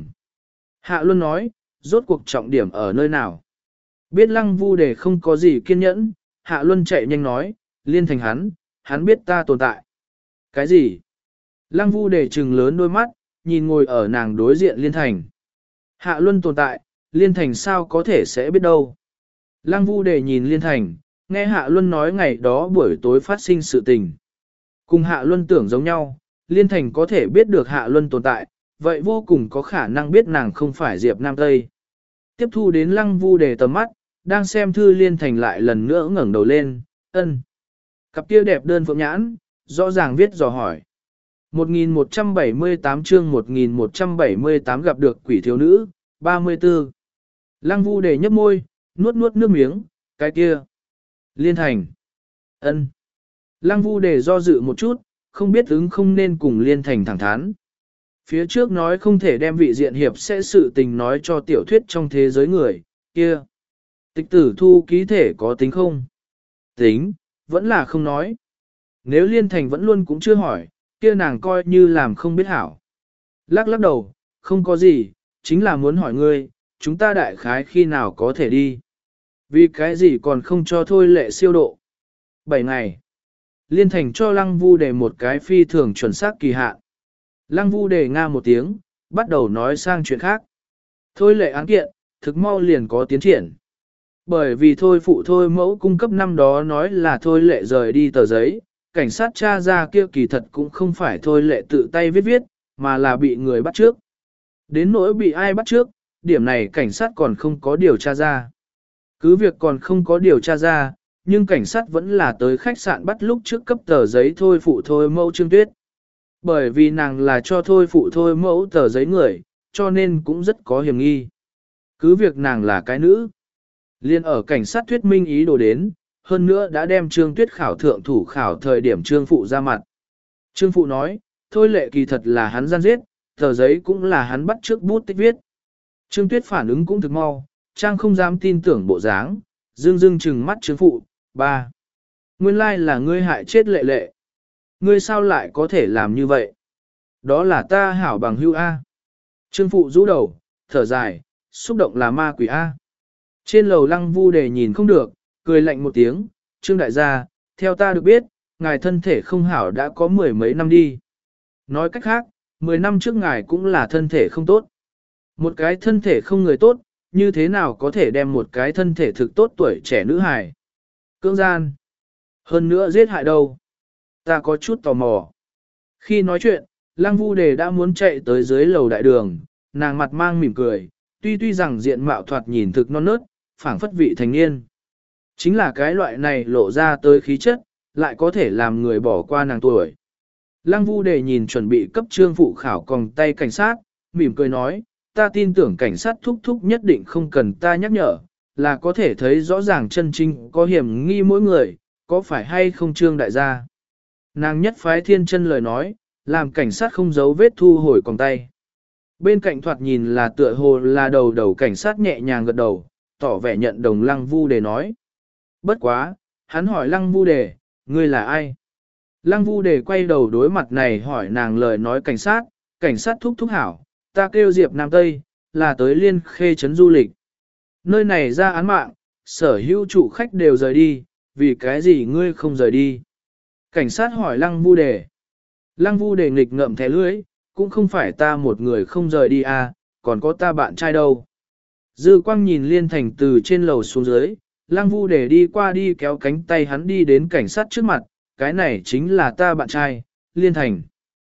Hạ Luân nói, rốt cuộc trọng điểm ở nơi nào. Biết Lăng Vu để không có gì kiên nhẫn, Hạ Luân chạy nhanh nói, Liên Thành hắn, hắn biết ta tồn tại. Cái gì? Lăng Vu để trừng lớn đôi mắt, nhìn ngồi ở nàng đối diện Liên Thành. Hạ Luân tồn tại, Liên Thành sao có thể sẽ biết đâu. Lăng Vu để nhìn Liên Thành, nghe Hạ Luân nói ngày đó buổi tối phát sinh sự tình. Cùng Hạ Luân tưởng giống nhau, Liên Thành có thể biết được Hạ Luân tồn tại, vậy vô cùng có khả năng biết nàng không phải Diệp Nam Tây. Tiếp thu đến Lăng Vu Đề tầm mắt, đang xem thư Liên Thành lại lần nữa ngẩng đầu lên, ân. Cặp kia đẹp đơn phượng nhãn, rõ ràng viết dò hỏi. một nghìn một trăm bảy mươi tám chương một nghìn một trăm bảy mươi tám gặp được quỷ thiếu nữ, ba mươi tư. Lăng Vu Đề nhấp môi, nuốt nuốt nước miếng, cái kia. Liên Thành. Ân. Lăng Vu Đề do dự một chút, không biết ứng không nên cùng Liên Thành thẳng thắn. Phía trước nói không thể đem vị diện hiệp sẽ sự tình nói cho tiểu thuyết trong thế giới người, kia. Tịch tử thu ký thể có tính không? Tính, vẫn là không nói. Nếu Liên Thành vẫn luôn cũng chưa hỏi, kia nàng coi như làm không biết hảo. Lắc lắc đầu, không có gì, chính là muốn hỏi ngươi, chúng ta đại khái khi nào có thể đi. Vì cái gì còn không cho thôi lệ siêu độ. Bảy ngày. Liên Thành cho Lăng Vu Đề một cái phi thường chuẩn xác kỳ hạn. Lăng Vu Đề nga một tiếng, bắt đầu nói sang chuyện khác. Thôi lệ án kiện, thực mau liền có tiến triển. Bởi vì thôi phụ thôi mẫu cung cấp năm đó nói là thôi lệ rời đi tờ giấy, cảnh sát tra ra kia kỳ thật cũng không phải thôi lệ tự tay viết viết, mà là bị người bắt trước. Đến nỗi bị ai bắt trước, điểm này cảnh sát còn không có điều tra ra. Cứ việc còn không có điều tra ra, nhưng cảnh sát vẫn là tới khách sạn bắt lúc trước cấp tờ giấy thôi phụ thôi mẫu Trương Tuyết. Bởi vì nàng là cho thôi phụ thôi mẫu tờ giấy người, cho nên cũng rất có hiểm nghi. Cứ việc nàng là cái nữ. Liên ở cảnh sát thuyết minh ý đồ đến, hơn nữa đã đem Trương Tuyết khảo thượng thủ khảo thời điểm Trương Phụ ra mặt. Trương Phụ nói, thôi lệ kỳ thật là hắn gian giết, tờ giấy cũng là hắn bắt trước bút tích viết. Trương Tuyết phản ứng cũng thực mau, Trang không dám tin tưởng bộ dáng, dương dương trừng mắt Trương Phụ, ba. Nguyên lai là ngươi hại chết lệ lệ. Ngươi sao lại có thể làm như vậy? Đó là ta hảo bằng hưu A. Trương Phụ rũ đầu, thở dài, xúc động là ma quỷ A. Trên lầu Lăng Vu Đề nhìn không được, cười lạnh một tiếng, Trương đại gia, theo ta được biết, ngài thân thể không hảo đã có mười mấy năm đi. Nói cách khác, mười năm trước ngài cũng là thân thể không tốt. Một cái thân thể không người tốt, như thế nào có thể đem một cái thân thể thực tốt tuổi trẻ nữ hài? Cưỡng gian. Hơn nữa giết hại đâu? Ta có chút tò mò. Khi nói chuyện, Lăng Vu Đề đã muốn chạy tới dưới lầu đại đường, nàng mặt mang mỉm cười, tuy tuy rằng diện mạo thoạt nhìn thực non nớt, phảng phất vị thành niên. Chính là cái loại này lộ ra tới khí chất, lại có thể làm người bỏ qua nàng tuổi. Lăng Vu Đề nhìn chuẩn bị cấp Trương Phụ khảo còng tay cảnh sát, mỉm cười nói, ta tin tưởng cảnh sát thúc thúc nhất định không cần ta nhắc nhở, là có thể thấy rõ ràng chân chính có hiểm nghi mỗi người, có phải hay không Trương đại gia. Nàng nhất phái thiên chân lời nói, làm cảnh sát không giấu vết thu hồi còng tay. Bên cạnh thoạt nhìn là tựa hồ là đầu đầu cảnh sát nhẹ nhàng gật đầu, tỏ vẻ nhận đồng Lăng Vu Đề nói. Bất quá, hắn hỏi Lăng Vu Đề, ngươi là ai? Lăng Vu Đề quay đầu đối mặt này hỏi nàng lời nói cảnh sát, cảnh sát thúc thúc hảo, ta kêu Diệp Nam Tây, là tới Liên Khê trấn du lịch. Nơi này ra án mạng, sở hữu chủ khách đều rời đi, vì cái gì ngươi không rời đi? Cảnh sát hỏi Lăng Vu Đề. Lăng Vu Đề nghịch ngậm thẻ lưỡi, cũng không phải ta một người không rời đi à, còn có ta bạn trai đâu. Dư quang nhìn Liên Thành từ trên lầu xuống dưới, Lăng Vu Đề đi qua đi kéo cánh tay hắn đi đến cảnh sát trước mặt, cái này chính là ta bạn trai, Liên Thành.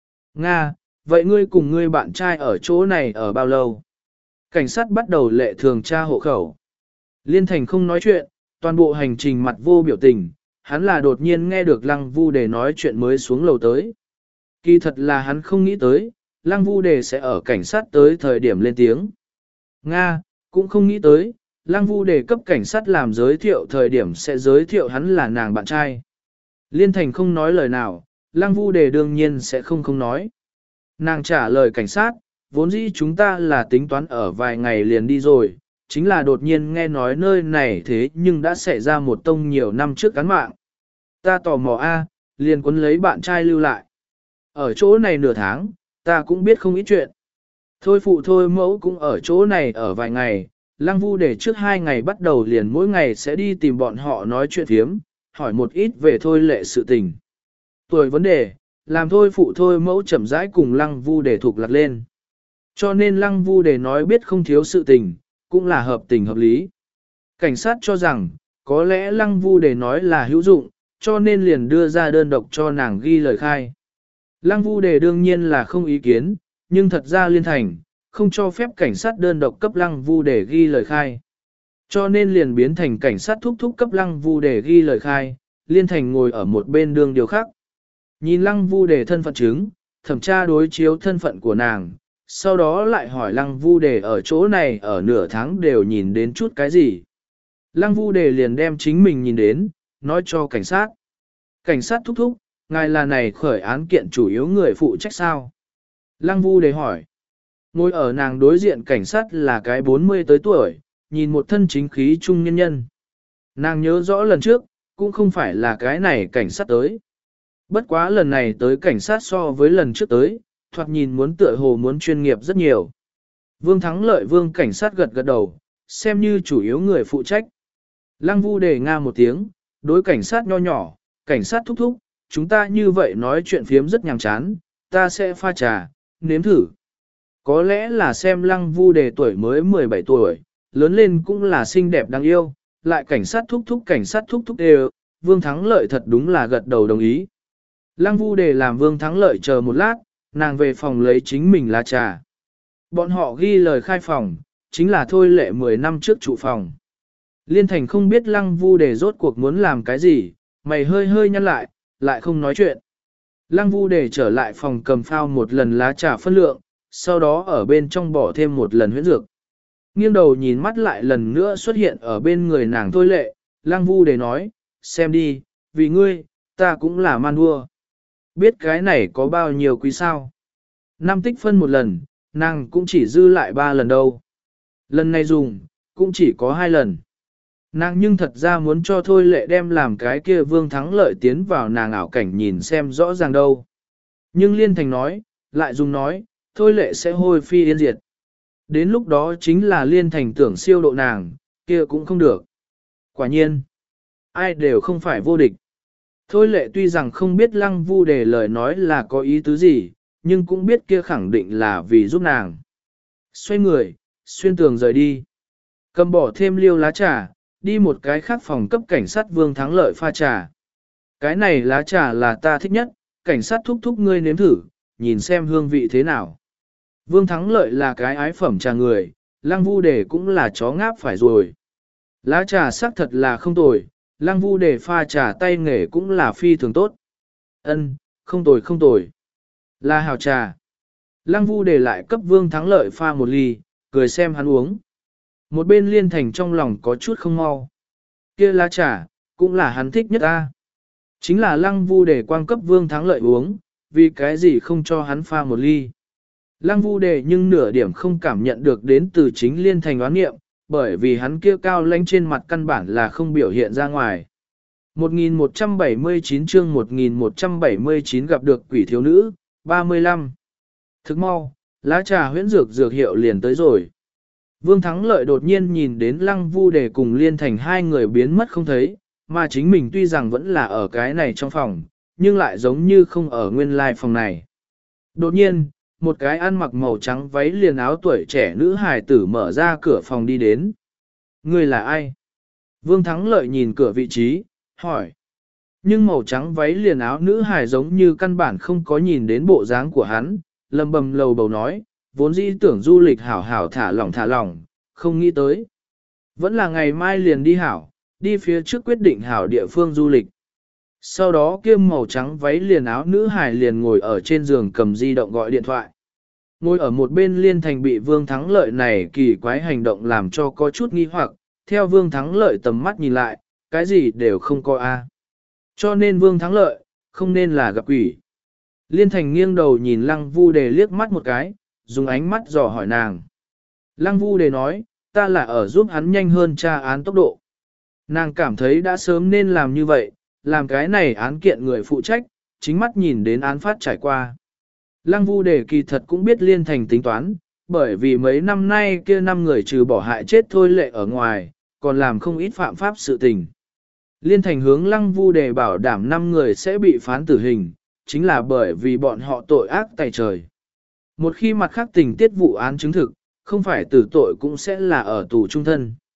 Nga, vậy ngươi cùng ngươi bạn trai ở chỗ này ở bao lâu? Cảnh sát bắt đầu lệ thường tra hộ khẩu. Liên Thành không nói chuyện, toàn bộ hành trình mặt vô biểu tình, hắn là đột nhiên nghe được Lăng Vu Đề nói chuyện mới xuống lầu tới. Kỳ thật là hắn không nghĩ tới, Lăng Vu Đề sẽ ở cảnh sát tới thời điểm lên tiếng. Nga, cũng không nghĩ tới, Lăng Vu Đề cấp cảnh sát làm giới thiệu thời điểm sẽ giới thiệu hắn là nàng bạn trai. Liên Thành không nói lời nào, Lăng Vu Đề đương nhiên sẽ không không nói. Nàng trả lời cảnh sát, vốn dĩ chúng ta là tính toán ở vài ngày liền đi rồi, chính là đột nhiên nghe nói nơi này thế nhưng đã xảy ra một tông nhiều năm trước án mạng. Ta tò mò a, liền quấn lấy bạn trai lưu lại. Ở chỗ này nửa tháng, ta cũng biết không ít chuyện. Thôi phụ thôi mẫu cũng ở chỗ này ở vài ngày, Lăng Vu Đề trước hai ngày bắt đầu liền mỗi ngày sẽ đi tìm bọn họ nói chuyện thiếm, hỏi một ít về thôi lệ sự tình. Tuổi vấn đề, làm thôi phụ thôi mẫu chậm rãi cùng Lăng Vu Đề thuộc lạc lên. Cho nên Lăng Vu Đề nói biết không thiếu sự tình, cũng là hợp tình hợp lý. Cảnh sát cho rằng, có lẽ Lăng Vu Đề nói là hữu dụng, cho nên liền đưa ra đơn độc cho nàng ghi lời khai. Lăng Vu Đề đương nhiên là không ý kiến, nhưng thật ra Liên Thành, không cho phép cảnh sát đơn độc cấp Lăng Vu Đề ghi lời khai. Cho nên liền biến thành cảnh sát thúc thúc cấp Lăng Vu Đề ghi lời khai, Liên Thành ngồi ở một bên đường điều khác. Nhìn Lăng Vu Đề thân phận chứng, thẩm tra đối chiếu thân phận của nàng, sau đó lại hỏi Lăng Vu Đề ở chỗ này ở nửa tháng đều nhìn đến chút cái gì. Lăng Vu Đề liền đem chính mình nhìn đến, nói cho cảnh sát. Cảnh sát thúc thúc, ngài là này khởi án kiện chủ yếu người phụ trách sao? Lăng Vu Đề hỏi. Ngồi ở nàng đối diện cảnh sát là cái bốn mươi tới tuổi, nhìn một thân chính khí trung nhân nhân. Nàng nhớ rõ lần trước, cũng không phải là cái này cảnh sát tới. Bất quá lần này tới cảnh sát so với lần trước tới, thoạt nhìn muốn tựa hồ muốn chuyên nghiệp rất nhiều. Vương Thắng Lợi Vương cảnh sát gật gật đầu, xem như chủ yếu người phụ trách. Lăng Vu Đề nga một tiếng, đối cảnh sát nho nhỏ, cảnh sát thúc thúc, chúng ta như vậy nói chuyện phiếm rất nhàm chán, ta sẽ pha trà, nếm thử. Có lẽ là xem Lăng Vu Đề tuổi mới mười bảy tuổi, lớn lên cũng là xinh đẹp đáng yêu, lại cảnh sát thúc thúc cảnh sát thúc thúc đều, Vương Thắng Lợi thật đúng là gật đầu đồng ý. Lăng Vu Đề làm Vương Thắng Lợi chờ một lát, nàng về phòng lấy chính mình lá trà. Bọn họ ghi lời khai phòng, chính là thôi lệ mười năm trước trụ phòng. Liên Thành không biết Lăng Vu Đề rốt cuộc muốn làm cái gì, mày hơi hơi nhăn lại, lại không nói chuyện. Lăng Vu Đề trở lại phòng cầm phao một lần lá trà phân lượng, sau đó ở bên trong bỏ thêm một lần huyễn dược. Nghiêng đầu nhìn mắt lại lần nữa xuất hiện ở bên người nàng thôi lệ, Lăng Vu Đề nói, xem đi, vì ngươi, ta cũng là man vua. Biết cái này có bao nhiêu quý sao? Năm tích phân một lần, nàng cũng chỉ dư lại ba lần đâu. Lần này dùng, cũng chỉ có hai lần. Nàng nhưng thật ra muốn cho thôi lệ đem làm cái kia Vương Thắng Lợi tiến vào nàng ảo cảnh nhìn xem rõ ràng đâu. Nhưng Liên Thành nói, lại dùng nói, thôi lệ sẽ hôi phi yên diệt. Đến lúc đó chính là Liên Thành tưởng siêu độ nàng, kia cũng không được. Quả nhiên, ai đều không phải vô địch. Thôi lệ tuy rằng không biết Lăng Vu Đề lời nói là có ý tứ gì, nhưng cũng biết kia khẳng định là vì giúp nàng. Xoay người, xuyên tường rời đi. Cầm bỏ thêm liêu lá trà, đi một cái khác phòng cấp cảnh sát Vương Thắng Lợi pha trà. Cái này lá trà là ta thích nhất, cảnh sát thúc thúc ngươi nếm thử, nhìn xem hương vị thế nào. Vương Thắng Lợi là cái ái phẩm trà người, Lăng Vu Đề cũng là chó ngáp phải rồi. Lá trà xác thật là không tồi, Lăng Vu Đề pha trà tay nghề cũng là phi thường tốt. Ân, không tồi không tồi. Là hào trà. Lăng Vu Đề lại cấp Vương Thắng Lợi pha một ly, cười xem hắn uống. Một bên Liên Thành trong lòng có chút không mau. Kia lá trà, cũng là hắn thích nhất ta. Chính là Lăng Vu Đề quang cấp Vương Thắng Lợi uống, vì cái gì không cho hắn pha một ly. Lăng Vu Đề nhưng nửa điểm không cảm nhận được đến từ chính Liên Thành oán nghiệm, bởi vì hắn kia cao lãnh trên mặt căn bản là không biểu hiện ra ngoài. một nghìn một trăm bảy mươi chín chương một nghìn một trăm bảy mươi chín gặp được quỷ thiếu nữ, ba mươi lăm. Thức mau, lá trà huyễn dược dược hiệu liền tới rồi. Vương Thắng Lợi đột nhiên nhìn đến Lăng Vu Đề cùng Liên Thành hai người biến mất không thấy, mà chính mình tuy rằng vẫn là ở cái này trong phòng, nhưng lại giống như không ở nguyên lai phòng này. Đột nhiên, một cái ăn mặc màu trắng váy liền áo tuổi trẻ nữ hài tử mở ra cửa phòng đi đến. Người là ai? Vương Thắng Lợi nhìn cửa vị trí, hỏi. Nhưng màu trắng váy liền áo nữ hài giống như căn bản không có nhìn đến bộ dáng của hắn, lầm bầm lầu bầu nói, vốn dĩ tưởng du lịch hảo hảo thả lỏng thả lỏng, không nghĩ tới. Vẫn là ngày mai liền đi hảo, đi phía trước quyết định hảo địa phương du lịch. Sau đó kiêm màu trắng váy liền áo nữ hài liền ngồi ở trên giường cầm di động gọi điện thoại. Ngồi ở một bên Liên Thành bị Vương Thắng Lợi này kỳ quái hành động làm cho có chút nghi hoặc, theo Vương Thắng Lợi tầm mắt nhìn lại, cái gì đều không có a. Cho nên Vương Thắng Lợi, không nên là gặp quỷ. Liên Thành nghiêng đầu nhìn Lăng Vu Đề liếc mắt một cái, dùng ánh mắt dò hỏi nàng. Lăng Vu Đề nói, ta là ở giúp hắn nhanh hơn tra án tốc độ. Nàng cảm thấy đã sớm nên làm như vậy, làm cái này án kiện người phụ trách, chính mắt nhìn đến án phát trải qua. Lăng Vu Đề kỳ thật cũng biết Liên Thành tính toán, bởi vì mấy năm nay kia năm người trừ bỏ hại chết thôi lệ ở ngoài, còn làm không ít phạm pháp sự tình. Liên Thành hướng Lăng Vu Đề bảo đảm năm người sẽ bị phán tử hình, chính là bởi vì bọn họ tội ác tày trời. Một khi mặt khác tình tiết vụ án chứng thực, không phải tử tội cũng sẽ là ở tù trung thân.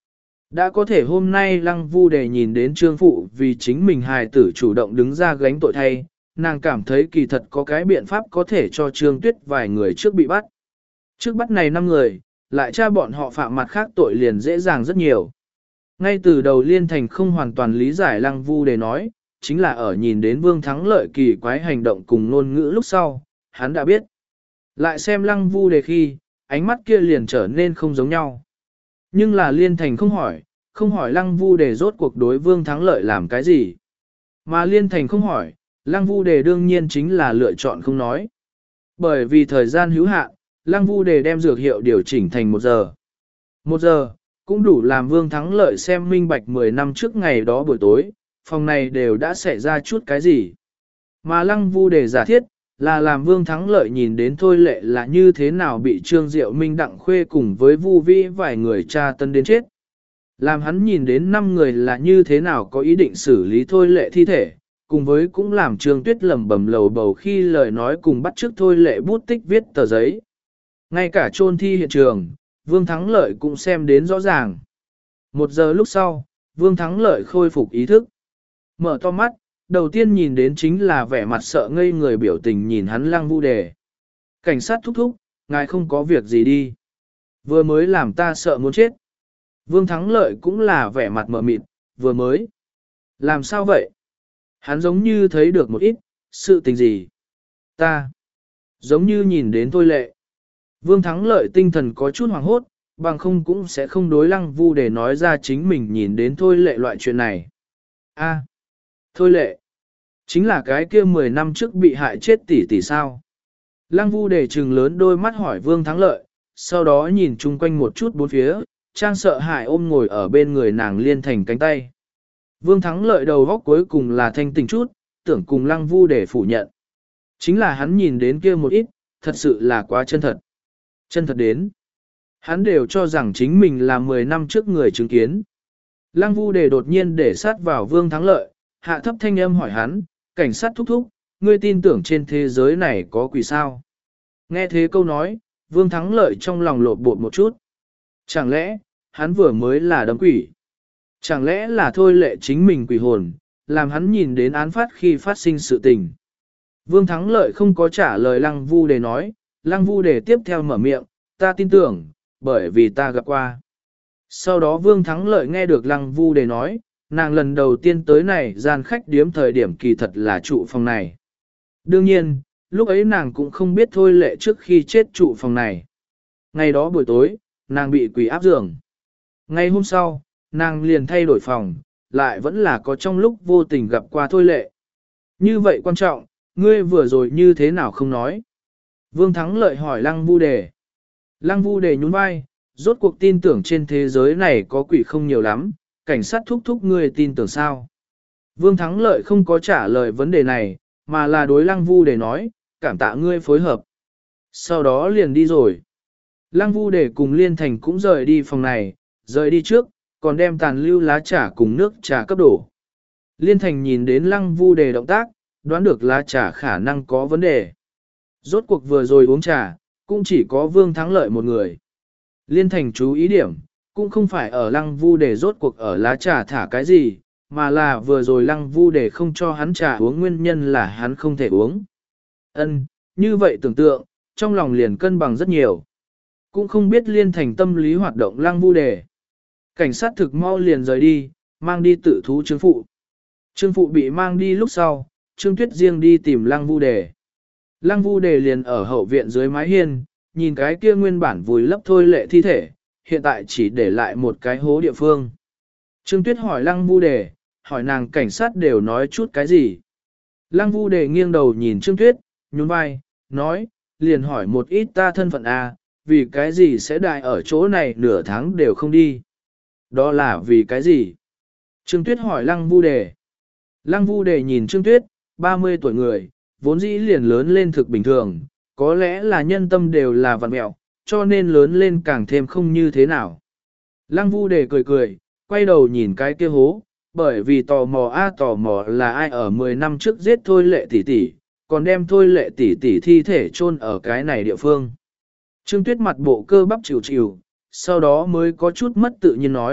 Đã có thể hôm nay Lăng Vu Đề nhìn đến Trương Phụ vì chính mình hài tử chủ động đứng ra gánh tội thay, nàng cảm thấy kỳ thật có cái biện pháp có thể cho Trương Tuyết vài người trước bị bắt. Trước bắt này năm người, lại tra bọn họ phạm mặt khác tội liền dễ dàng rất nhiều. Ngay từ đầu Liên Thành không hoàn toàn lý giải Lăng Vu Đề nói, chính là ở nhìn đến Vương Thắng Lợi kỳ quái hành động cùng ngôn ngữ lúc sau, hắn đã biết. Lại xem Lăng Vu Đề khi, ánh mắt kia liền trở nên không giống nhau. Nhưng là Liên Thành không hỏi, không hỏi Lăng Vu Đề rốt cuộc đối Vương Thắng Lợi làm cái gì. Mà Liên Thành không hỏi, Lăng Vu Đề đương nhiên chính là lựa chọn không nói. Bởi vì thời gian hữu hạn, Lăng Vu Đề đem dược hiệu điều chỉnh thành một giờ. Một giờ, cũng đủ làm Vương Thắng Lợi xem minh bạch mười năm trước ngày đó buổi tối, phòng này đều đã xảy ra chút cái gì. Mà Lăng Vu Đề giả thiết, là làm Vương Thắng Lợi nhìn đến Thôi Lệ là như thế nào bị Trương Diệu Minh Đặng Khuê cùng với Vu Vĩ vài người tra tấn đến chết. Làm hắn nhìn đến năm người là như thế nào có ý định xử lý Thôi Lệ thi thể, cùng với cũng làm Trương Tuyết lầm bầm lầu bầu khi lời nói cùng bắt chước Thôi Lệ bút tích viết tờ giấy. Ngay cả chôn thi hiện trường, Vương Thắng Lợi cũng xem đến rõ ràng. Một giờ lúc sau, Vương Thắng Lợi khôi phục ý thức. Mở to mắt, đầu tiên nhìn đến chính là vẻ mặt sợ ngây người biểu tình nhìn hắn Lăng Vu Đề. Cảnh sát thúc thúc, ngài không có việc gì đi. Vừa mới làm ta sợ muốn chết. Vương Thắng Lợi cũng là vẻ mặt mờ mịt, vừa mới. Làm sao vậy? Hắn giống như thấy được một ít, sự tình gì? Ta. Giống như nhìn đến Thôi Lệ. Vương Thắng Lợi tinh thần có chút hoảng hốt, bằng không cũng sẽ không đối Lăng Vu Đề nói ra chính mình nhìn đến Thôi Lệ loại chuyện này. A. Thôi Lệ. Chính là cái kia mười năm trước bị hại chết tỷ tỷ sao. Lăng Vu Đề trừng lớn đôi mắt hỏi Vương Thắng Lợi, sau đó nhìn chung quanh một chút bốn phía, trang sợ hãi ôm ngồi ở bên người nàng Liên Thành cánh tay. Vương Thắng Lợi đầu góc cuối cùng là thanh tỉnh chút, tưởng cùng Lăng Vu Đề phủ nhận. Chính là hắn nhìn đến kia một ít, thật sự là quá chân thật. Chân thật đến. Hắn đều cho rằng chính mình là mười năm trước người chứng kiến. Lăng Vu Đề đột nhiên để sát vào Vương Thắng Lợi, hạ thấp thanh âm hỏi hắn, cảnh sát thúc thúc, ngươi tin tưởng trên thế giới này có quỷ sao? Nghe thế câu nói, Vương Thắng Lợi trong lòng lột bột một chút. Chẳng lẽ, hắn vừa mới là đấng quỷ? Chẳng lẽ là Thôi Lệ chính mình quỷ hồn, làm hắn nhìn đến án phát khi phát sinh sự tình? Vương Thắng Lợi không có trả lời Lăng Vu Đề nói, Lăng Vu Đề tiếp theo mở miệng, ta tin tưởng, bởi vì ta gặp qua. Sau đó Vương Thắng Lợi nghe được Lăng Vu Đề nói, nàng lần đầu tiên tới này gian khách điếm thời điểm kỳ thật là trụ phòng này. Đương nhiên, lúc ấy nàng cũng không biết Thôi Lệ trước khi chết trụ phòng này. Ngày đó buổi tối, nàng bị quỷ áp giường. Ngày hôm sau, nàng liền thay đổi phòng, lại vẫn là có trong lúc vô tình gặp qua Thôi Lệ. Như vậy quan trọng, ngươi vừa rồi như thế nào không nói? Vương Thắng Lợi hỏi Lăng Vu Đề. Lăng Vu Đề nhún vai, rốt cuộc tin tưởng trên thế giới này có quỷ không nhiều lắm, cảnh sát thúc thúc ngươi tin tưởng sao? Vương Thắng Lợi không có trả lời vấn đề này, mà là đối Lăng Vu Đề nói, cảm tạ ngươi phối hợp. Sau đó liền đi rồi. Lăng Vu Đề cùng Liên Thành cũng rời đi phòng này, rời đi trước, còn đem tàn lưu lá trà cùng nước trà cấp đổ. Liên Thành nhìn đến Lăng Vu Đề động tác, đoán được lá trà khả năng có vấn đề. Rốt cuộc vừa rồi uống trà, cũng chỉ có Vương Thắng Lợi một người. Liên Thành chú ý điểm, cũng không phải ở Lăng Vu Đề rốt cuộc ở lá trà thả cái gì, mà là vừa rồi Lăng Vu Đề không cho hắn trà uống nguyên nhân là hắn không thể uống. Ân, như vậy tưởng tượng, trong lòng liền cân bằng rất nhiều. Cũng không biết Liên Thành tâm lý hoạt động Lăng Vu Đề. Cảnh sát thực mau liền rời đi, mang đi tự thú Trương Phụ. Trương Phụ bị mang đi lúc sau, Trương Tuyết riêng đi tìm Lăng Vu Đề. Lăng Vu Đề liền ở hậu viện dưới mái hiên, nhìn cái kia nguyên bản vùi lấp Thôi Lệ thi thể, hiện tại chỉ để lại một cái hố địa phương. Trương Tuyết hỏi Lăng Vu Đề, hỏi nàng cảnh sát đều nói chút cái gì. Lăng Vu Đề nghiêng đầu nhìn Trương Tuyết, nhún vai, nói, liền hỏi một ít ta thân phận a, vì cái gì sẽ đại ở chỗ này nửa tháng đều không đi. Đó là vì cái gì? Trương Tuyết hỏi Lăng Vu Đề. Lăng Vu Đề nhìn Trương Tuyết, ba mươi tuổi người, vốn dĩ liền lớn lên thực bình thường, có lẽ là nhân tâm đều là vặn mẹo, cho nên lớn lên càng thêm không như thế nào. Lăng Vu Đề cười cười, quay đầu nhìn cái kia hố, bởi vì tò mò a tò mò là ai ở mười năm trước giết Thôi Lệ tỷ tỷ, còn đem Thôi Lệ tỷ tỷ thi thể chôn ở cái này địa phương. Trương Tuyết mặt bộ cơ bắp chịu chịu, sau đó mới có chút mất tự nhiên nói,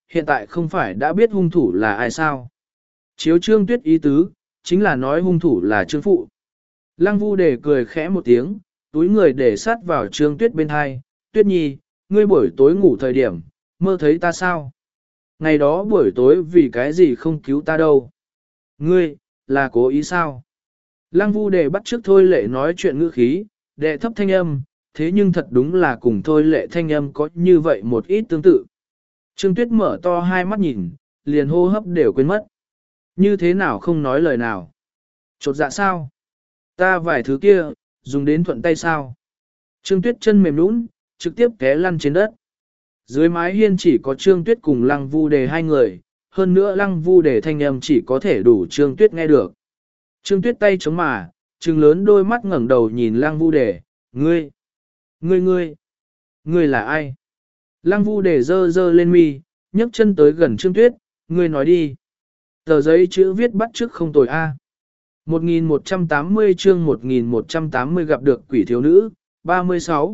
hiện tại không phải đã biết hung thủ là ai sao. Chiếu Trương Tuyết ý tứ, chính là nói hung thủ là Trương Phụ. Lăng Vu Đề cười khẽ một tiếng, túi người để sát vào Trương Tuyết bên hai, Tuyết Nhi, ngươi buổi tối ngủ thời điểm, mơ thấy ta sao? Ngày đó buổi tối vì cái gì không cứu ta đâu? Ngươi, là cố ý sao? Lăng Vu Đề bắt trước Thôi Lệ nói chuyện ngữ khí, đệ thấp thanh âm, thế nhưng thật đúng là cùng Thôi Lệ thanh âm có như vậy một ít tương tự. Trương Tuyết mở to hai mắt nhìn, liền hô hấp đều quên mất. Như thế nào không nói lời nào? Chột dạ sao? Ta vài thứ kia, dùng đến thuận tay sao? Trương Tuyết chân mềm nũng, trực tiếp té lăn trên đất. Dưới mái hiên chỉ có Trương Tuyết cùng Lăng Vu Đề hai người, hơn nữa Lăng Vu Đề thanh âm chỉ có thể đủ Trương Tuyết nghe được. Trương Tuyết tay chống mà, trừng lớn đôi mắt ngẩng đầu nhìn Lăng Vu Đề, ngươi, ngươi ngươi, ngươi là ai? Lăng Vu Đề dơ dơ lên mi, nhấc chân tới gần Trương Tuyết, ngươi nói đi. Tờ giấy chữ viết bắt trước không tồi a. một nghìn một trăm tám mươi chương một nghìn một trăm tám mươi gặp được quỷ thiếu nữ, ba mươi sáu.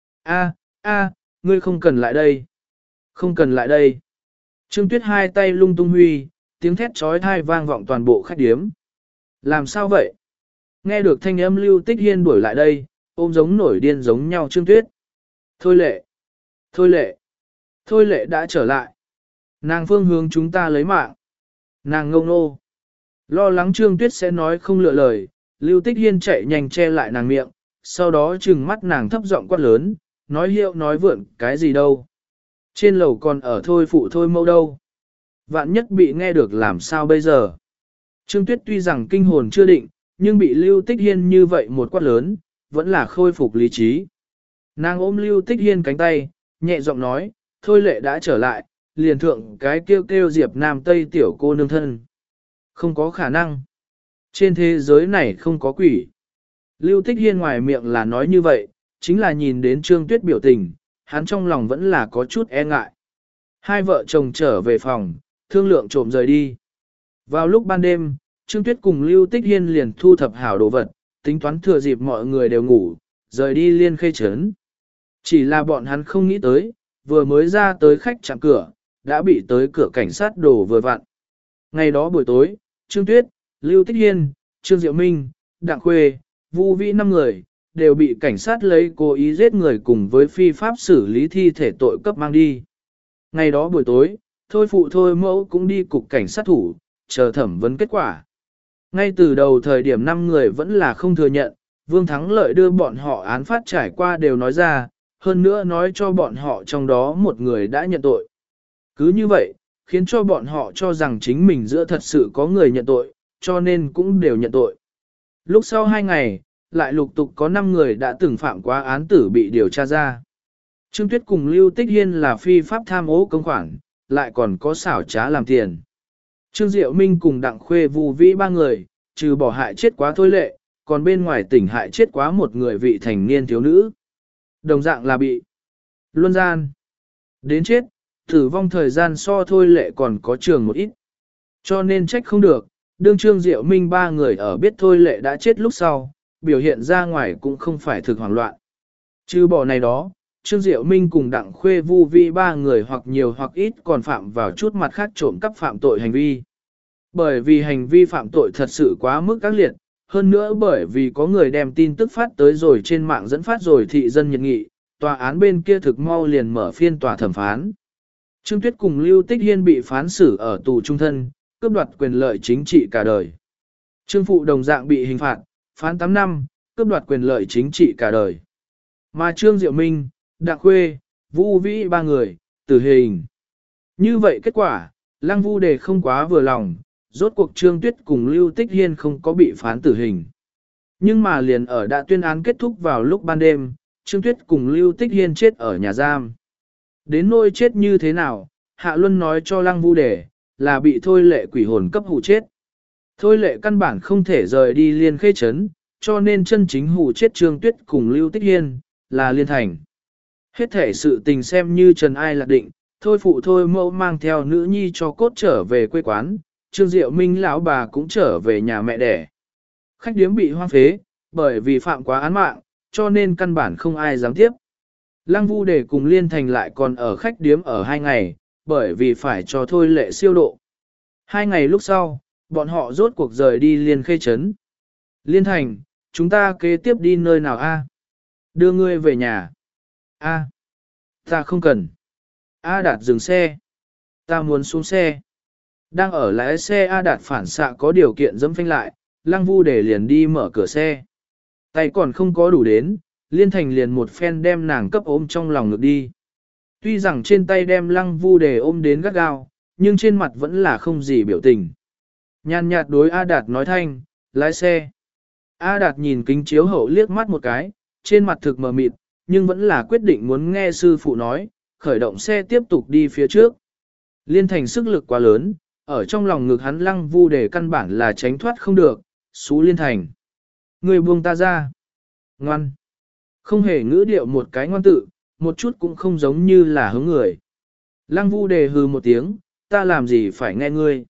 A, a, ngươi không cần lại đây. Không cần lại đây. Trương Tuyết hai tay lung tung huy, tiếng thét trói thai vang vọng toàn bộ khách điếm. Làm sao vậy? Nghe được thanh âm Lưu Tích Hiên đuổi lại đây, ôm giống nổi điên giống nhau Trương Tuyết. Thôi Lệ. Thôi Lệ. Thôi Lệ đã trở lại. Nàng phương hướng chúng ta lấy mạng. Nàng ngông nô. Lo lắng Trương Tuyết sẽ nói không lựa lời, Lưu Tích Hiên chạy nhanh che lại nàng miệng, sau đó trừng mắt nàng thấp giọng quát lớn, nói hiệu nói vượn cái gì đâu. Trên lầu còn ở thôi phụ thôi mâu đâu. Vạn nhất bị nghe được làm sao bây giờ. Trương Tuyết tuy rằng kinh hồn chưa định, nhưng bị Lưu Tích Hiên như vậy một quát lớn, vẫn là khôi phục lý trí. Nàng ôm Lưu Tích Hiên cánh tay, nhẹ giọng nói, Thôi Lệ đã trở lại, liền thượng cái kêu kêu Diệp Nam Tây tiểu cô nương thân. Không có khả năng. Trên thế giới này không có quỷ. Lưu Tích Hiên ngoài miệng là nói như vậy, chính là nhìn đến Trương Tuyết biểu tình, hắn trong lòng vẫn là có chút e ngại. Hai vợ chồng trở về phòng, thương lượng trộm rời đi. Vào lúc ban đêm, Trương Tuyết cùng Lưu Tích Hiên liền thu thập hảo đồ vật, tính toán thừa dịp mọi người đều ngủ, rời đi Liên Khê Trấn. Chỉ là bọn hắn không nghĩ tới, vừa mới ra tới khách chạm cửa, đã bị tới cửa cảnh sát đổ vừa vặn. Ngày đó buổi tối, Trương Tuyết, Lưu Tích Hiên, Trương Diệu Minh, Đặng Khuê, Vu Vĩ năm người, đều bị cảnh sát lấy cố ý giết người cùng với phi pháp xử lý thi thể tội cấp mang đi. Ngày đó buổi tối, Thôi Phụ Thôi Mẫu cũng đi cục cảnh sát thủ, chờ thẩm vấn kết quả. Ngay từ đầu thời điểm năm người vẫn là không thừa nhận, Vương Thắng Lợi đưa bọn họ án phát trải qua đều nói ra, hơn nữa nói cho bọn họ trong đó một người đã nhận tội. Cứ như vậy, khiến cho bọn họ cho rằng chính mình giữa thật sự có người nhận tội, cho nên cũng đều nhận tội. Lúc sau hai ngày, lại lục tục có năm người đã từng phạm quá án tử bị điều tra ra. Trương Tuyết cùng Lưu Tích Hiên là phi pháp tham ô công khoản, lại còn có xảo trá làm tiền. Trương Diệu Minh cùng Đặng Khuê Vu Vĩ ba người, trừ bỏ hại chết quá Thôi Lệ, còn bên ngoài tỉnh hại chết quá một người vị thành niên thiếu nữ. Đồng dạng là bị luân gian. Đến chết, tử vong thời gian so Thôi Lệ còn có trường một ít. Cho nên trách không được, đương Trương Diệu Minh ba người ở biết Thôi Lệ đã chết lúc sau, biểu hiện ra ngoài cũng không phải thực hoảng loạn. Trừ bỏ này đó, Trương Diệu Minh cùng Đặng Khuê Vu Vi ba người hoặc nhiều hoặc ít còn phạm vào chút mặt khác trộm cắp phạm tội hành vi. Bởi vì hành vi phạm tội thật sự quá mức ác liệt, hơn nữa bởi vì có người đem tin tức phát tới rồi trên mạng dẫn phát rồi thị dân nhiệt nghị, tòa án bên kia thực mau liền mở phiên tòa thẩm phán. Trương Tuyết cùng Lưu Tích Hiên bị phán xử ở tù trung thân, cướp đoạt quyền lợi chính trị cả đời. Trương Phụ đồng dạng bị hình phạt, phán tám năm, cướp đoạt quyền lợi chính trị cả đời. Mà Trương Diệu Minh, Đặng Khuê, Vu Vĩ ba người, tử hình. Như vậy kết quả, Lăng Vu Đề không quá vừa lòng, rốt cuộc Trương Tuyết cùng Lưu Tích Hiên không có bị phán tử hình. Nhưng mà liền ở đã tuyên án kết thúc vào lúc ban đêm, Trương Tuyết cùng Lưu Tích Hiên chết ở nhà giam. Đến nỗi chết như thế nào, Hạ Luân nói cho Lăng Vu Đề, là bị Thôi Lệ quỷ hồn cấp hù chết. Thôi Lệ căn bản không thể rời đi Liên Khê Trấn, cho nên chân chính hù chết Trương Tuyết cùng Lưu Tích Hiên, là Liên Thành. Hết thể sự tình xem như Trần Ai lạc định, Thôi Phụ Thôi Mẫu mang theo nữ nhi cho cốt trở về quê quán, Trương Diệu Minh lão bà cũng trở về nhà mẹ đẻ. Khách điếm bị hoang phế, bởi vì phạm quá án mạng, cho nên căn bản không ai dám tiếp. Lăng Vu Đề cùng Liên Thành lại còn ở khách điếm ở hai ngày, bởi vì phải cho thôi lệ siêu độ. Hai ngày lúc sau, bọn họ rốt cuộc rời đi Liên Khê Trấn. Liên Thành, chúng ta kế tiếp đi nơi nào a? Đưa ngươi về nhà. A. Ta không cần. A Đạt dừng xe. Ta muốn xuống xe. Đang ở lái xe A Đạt phản xạ có điều kiện dẫm phanh lại, Lăng Vu Đề liền đi mở cửa xe. Tay còn không có đủ đến, Liên Thành liền một phen đem nàng cấp ôm trong lòng ngực đi. Tuy rằng trên tay đem Lăng Vu Đề ôm đến gắt gao, nhưng trên mặt vẫn là không gì biểu tình. Nhàn nhạt đối A Đạt nói thanh, lái xe. A Đạt nhìn kính chiếu hậu liếc mắt một cái, trên mặt thực mờ mịt, nhưng vẫn là quyết định muốn nghe sư phụ nói, khởi động xe tiếp tục đi phía trước. Liên Thành sức lực quá lớn, ở trong lòng ngực hắn Lăng Vu Đề căn bản là tránh thoát không được, xú Liên Thành. Người buông ta ra. Ngoan. Không hề ngữ điệu một cái ngoan tự, một chút cũng không giống như là hướng người. Lăng Vu Đề hừ một tiếng, ta làm gì phải nghe ngươi.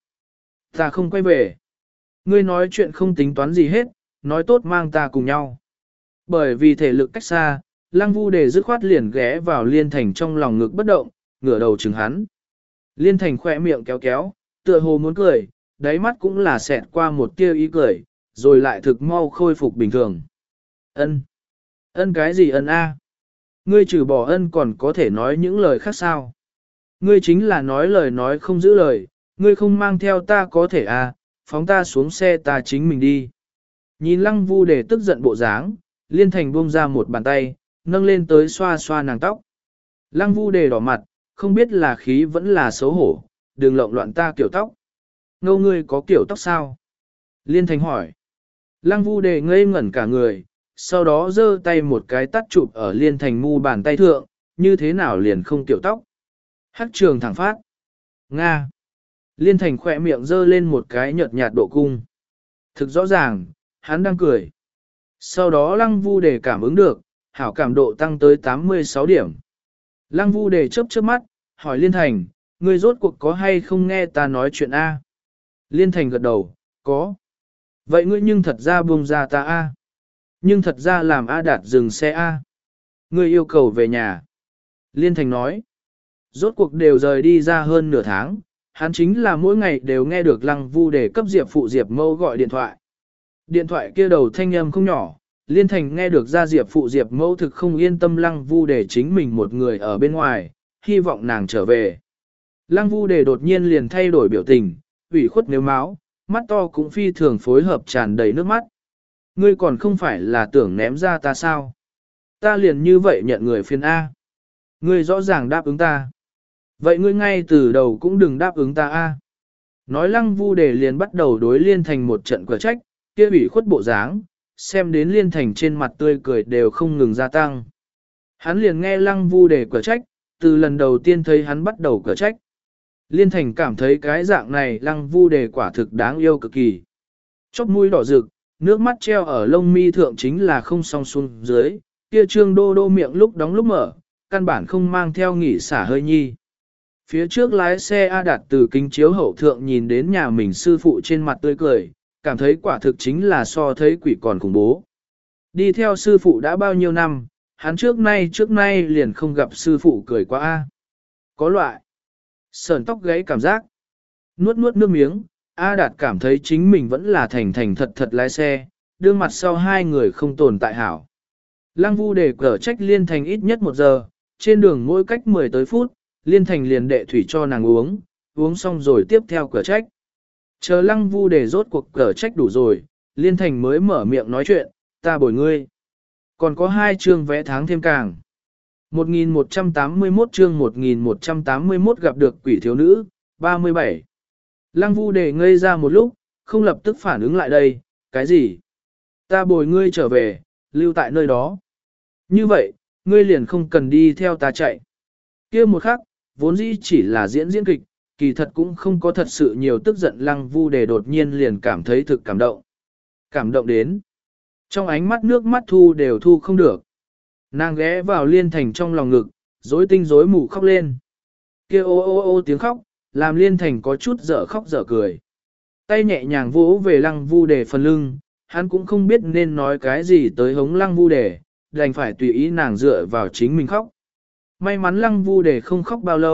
Ta không quay về. Ngươi nói chuyện không tính toán gì hết, nói tốt mang ta cùng nhau. Bởi vì thể lực cách xa, Lăng Vu Đề dứt khoát liền ghé vào Liên Thành trong lòng ngực bất động, ngửa đầu chừng hắn. Liên Thành khỏe miệng kéo kéo, tựa hồ muốn cười, đáy mắt cũng là xẹt qua một tia ý cười, rồi lại thực mau khôi phục bình thường. Ân, ân cái gì ân a? Ngươi trừ bỏ ân còn có thể nói những lời khác sao? Ngươi chính là nói lời nói không giữ lời, ngươi không mang theo ta có thể a, phóng ta xuống xe ta chính mình đi. Nhìn Lăng Vu Đề tức giận bộ dáng, Liên Thành buông ra một bàn tay, nâng lên tới xoa xoa nàng tóc. Lăng Vu Đề đỏ mặt, không biết là khí vẫn là xấu hổ, đừng lộn loạn ta kiểu tóc. Ngô ngươi có kiểu tóc sao? Liên Thành hỏi. Lăng Vu Đề ngây ngẩn cả người, sau đó giơ tay một cái tắt chụp ở Liên Thành mu bàn tay thượng, như thế nào liền không kiểu tóc. Hắc trường thẳng phát. Nga. Liên Thành khỏe miệng giơ lên một cái nhợt nhạt độ cung. Thực rõ ràng, hắn đang cười. Sau đó Lăng Vu Đề cảm ứng được, hảo cảm độ tăng tới tám mươi sáu điểm. Lăng Vu Đề chớp chớp mắt, hỏi Liên Thành, ngươi rốt cuộc có hay không nghe ta nói chuyện A? Liên Thành gật đầu, có. Vậy ngươi nhưng thật ra buông ra ta A. Nhưng thật ra làm A Đạt dừng xe A. Ngươi yêu cầu về nhà. Liên Thành nói, rốt cuộc đều rời đi ra hơn nửa tháng, hắn chính là mỗi ngày đều nghe được Lăng Vu Đề cấp Diệp phụ Diệp mâu gọi điện thoại. Điện thoại kia đầu thanh âm không nhỏ, Liên Thành nghe được ra Diệp phụ Diệp mâu thực không yên tâm Lăng Vu Đề chính mình một người ở bên ngoài, hy vọng nàng trở về. Lăng Vu Đề đột nhiên liền thay đổi biểu tình, ủy khuất nếu máu, mắt to cũng phi thường phối hợp tràn đầy nước mắt. Ngươi còn không phải là tưởng ném ra ta sao? Ta liền như vậy nhận người phiền A. Ngươi rõ ràng đáp ứng ta. Vậy ngươi ngay từ đầu cũng đừng đáp ứng ta A. Nói Lăng Vu Đề liền bắt đầu đối Liên Thành một trận quả trách, kia ủy khuất bộ dáng, xem đến Liên Thành trên mặt tươi cười đều không ngừng gia tăng. Hắn liền nghe Lăng Vu Đề quả trách, từ lần đầu tiên thấy hắn bắt đầu quả trách. Liên Thành cảm thấy cái dạng này Lăng Vu Đề quả thực đáng yêu cực kỳ. Chóp mũi đỏ rực, nước mắt treo ở lông mi thượng chính là không song xuống dưới, kia trương đô đô miệng lúc đóng lúc mở, căn bản không mang theo nghỉ xả hơi nhi. Phía trước lái xe A Đạt từ kính chiếu hậu thượng nhìn đến nhà mình sư phụ trên mặt tươi cười, cảm thấy quả thực chính là so thấy quỷ còn khủng bố. Đi theo sư phụ đã bao nhiêu năm, hắn trước nay trước nay liền không gặp sư phụ cười quá A. Có loại sờn tóc gáy cảm giác. Nuốt nuốt nước miếng, A Đạt cảm thấy chính mình vẫn là thành thành thật thật lái xe, đương mặt sau hai người không tồn tại hảo. Lăng Vu Đề cở trách Liên Thành ít nhất một giờ, trên đường mỗi cách mười tới phút, Liên Thành liền đệ thủy cho nàng uống, uống xong rồi tiếp theo cở trách. Chờ Lăng Vu Đề rốt cuộc cở trách đủ rồi, Liên Thành mới mở miệng nói chuyện, ta bồi ngươi. Còn có hai chương vẽ tháng thêm càng. một nghìn một trăm tám mươi mốt chương một nghìn một trăm tám mươi mốt gặp được quỷ thiếu nữ, ba mươi bảy. Lăng Vu Đề ngây ra một lúc, không lập tức phản ứng lại đây, cái gì? Ta bồi ngươi trở về, lưu tại nơi đó. Như vậy, ngươi liền không cần đi theo ta chạy. Kia một khắc, vốn dĩ chỉ là diễn diễn kịch, kỳ thật cũng không có thật sự nhiều tức giận. Lăng Vu Đề đột nhiên liền cảm thấy thực cảm động. Cảm động đến. Trong ánh mắt nước mắt thu đều thu không được. Nàng ghé vào Liên Thành trong lòng ngực, rối tinh rối mù khóc lên. Kia ô ô ô tiếng khóc, làm Liên Thành có chút dở khóc dở cười. Tay nhẹ nhàng vỗ về Lăng Vu Đề phần lưng, hắn cũng không biết nên nói cái gì tới hống Lăng Vu Đề, đành phải tùy ý nàng dựa vào chính mình khóc. May mắn Lăng Vu Đề không khóc bao lâu,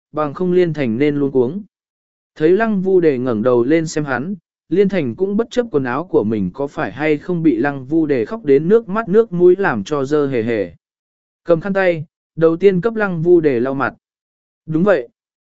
bằng không Liên Thành nên luôn cuống. Thấy Lăng Vu Đề ngẩng đầu lên xem hắn, Liên Thành cũng bất chấp quần áo của mình có phải hay không bị Lăng Vu Đề khóc đến nước mắt nước mũi làm cho dơ hề hề. Cầm khăn tay, đầu tiên cấp Lăng Vu Đề lau mặt. Đúng vậy.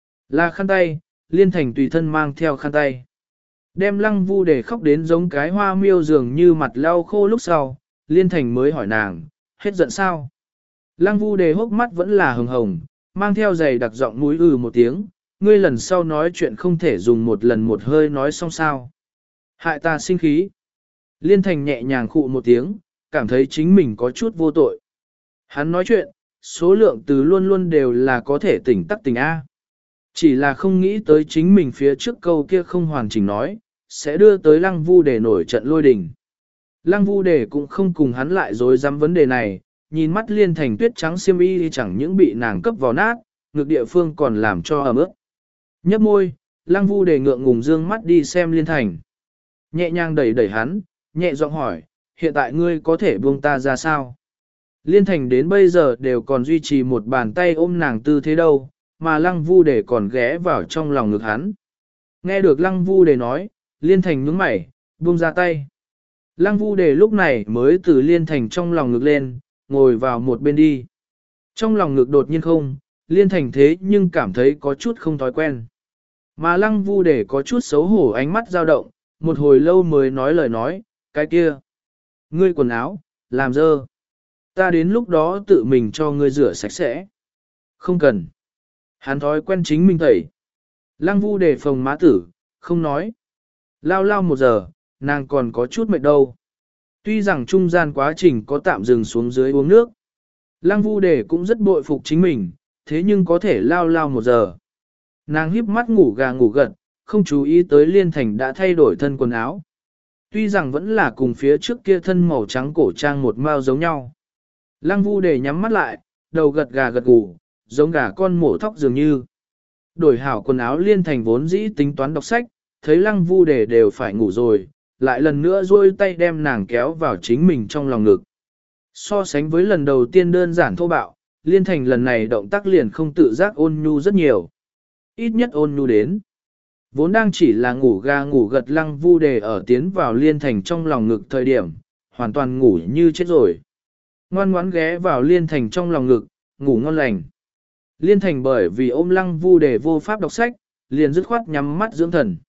Là khăn tay, Liên Thành tùy thân mang theo khăn tay. Đem Lăng Vu Đề khóc đến giống cái hoa miêu dường như mặt lau khô lúc sau, Liên Thành mới hỏi nàng, hết giận sao? Lăng Vu Đề hốc mắt vẫn là hồng hồng, mang theo giày đặc giọng mũi ừ một tiếng, ngươi lần sau nói chuyện không thể dùng một lần một hơi nói xong sao. Hại ta sinh khí. Liên Thành nhẹ nhàng khụ một tiếng, cảm thấy chính mình có chút vô tội. Hắn nói chuyện, số lượng từ luôn luôn đều là có thể tỉnh tắc tình A. Chỉ là không nghĩ tới chính mình phía trước câu kia không hoàn chỉnh nói, sẽ đưa tới Lăng Vu Đề nổi trận lôi đình. Lăng Vu Đề cũng không cùng hắn lại dối dám vấn đề này, nhìn mắt Liên Thành tuyết trắng xiêm y thì chẳng những bị nàng cấp vào nát, ngược địa phương còn làm cho ẩm ướt. Nhấp môi, Lăng Vu Đề ngượng ngùng dương mắt đi xem Liên Thành. Nhẹ nhàng đẩy đẩy hắn, nhẹ giọng hỏi, hiện tại ngươi có thể buông ta ra sao? Liên Thành đến bây giờ đều còn duy trì một bàn tay ôm nàng tư thế đâu, mà Lăng Vu Đề còn ghé vào trong lòng ngực hắn. Nghe được Lăng Vu Đề nói, Liên Thành nhướng mày, buông ra tay. Lăng Vu Đề lúc này mới từ Liên Thành trong lòng ngực lên, ngồi vào một bên đi. Trong lòng ngực đột nhiên không, Liên Thành thế nhưng cảm thấy có chút không thói quen. Mà Lăng Vu Đề có chút xấu hổ ánh mắt dao động, một hồi lâu mới nói lời nói, cái kia. Ngươi quần áo, làm dơ. Ta đến lúc đó tự mình cho ngươi rửa sạch sẽ. Không cần. Hắn thói quen chính mình tẩy. Lăng Vu Đề phòng má tử, không nói. Lao lao một giờ, nàng còn có chút mệt đâu. Tuy rằng trung gian quá trình có tạm dừng xuống dưới uống nước. Lăng Vu Đề cũng rất bội phục chính mình, thế nhưng có thể lao lao một giờ. Nàng híp mắt ngủ gà ngủ gật, không chú ý tới Liên Thành đã thay đổi thân quần áo. Tuy rằng vẫn là cùng phía trước kia thân màu trắng cổ trang một mao giống nhau. Lăng Vu Đề nhắm mắt lại, đầu gật gà gật gù, giống gà con mổ thóc dường như. Đổi hảo quần áo Liên Thành vốn dĩ tính toán đọc sách, thấy Lăng Vu Đề đều phải ngủ rồi, lại lần nữa duỗi tay đem nàng kéo vào chính mình trong lòng ngực. So sánh với lần đầu tiên đơn giản thô bạo, Liên Thành lần này động tác liền không tự giác ôn nhu rất nhiều. Ít nhất ôn nhu đến. Vốn đang chỉ là ngủ ga ngủ gật Lăng Vu Đề ở tiến vào Liên Thành trong lòng ngực thời điểm, hoàn toàn ngủ như chết rồi. Ngoan ngoãn ghé vào Liên Thành trong lòng ngực, ngủ ngon lành. Liên Thành bởi vì ôm Lăng Vu Đề vô pháp đọc sách, liền dứt khoát nhắm mắt dưỡng thần.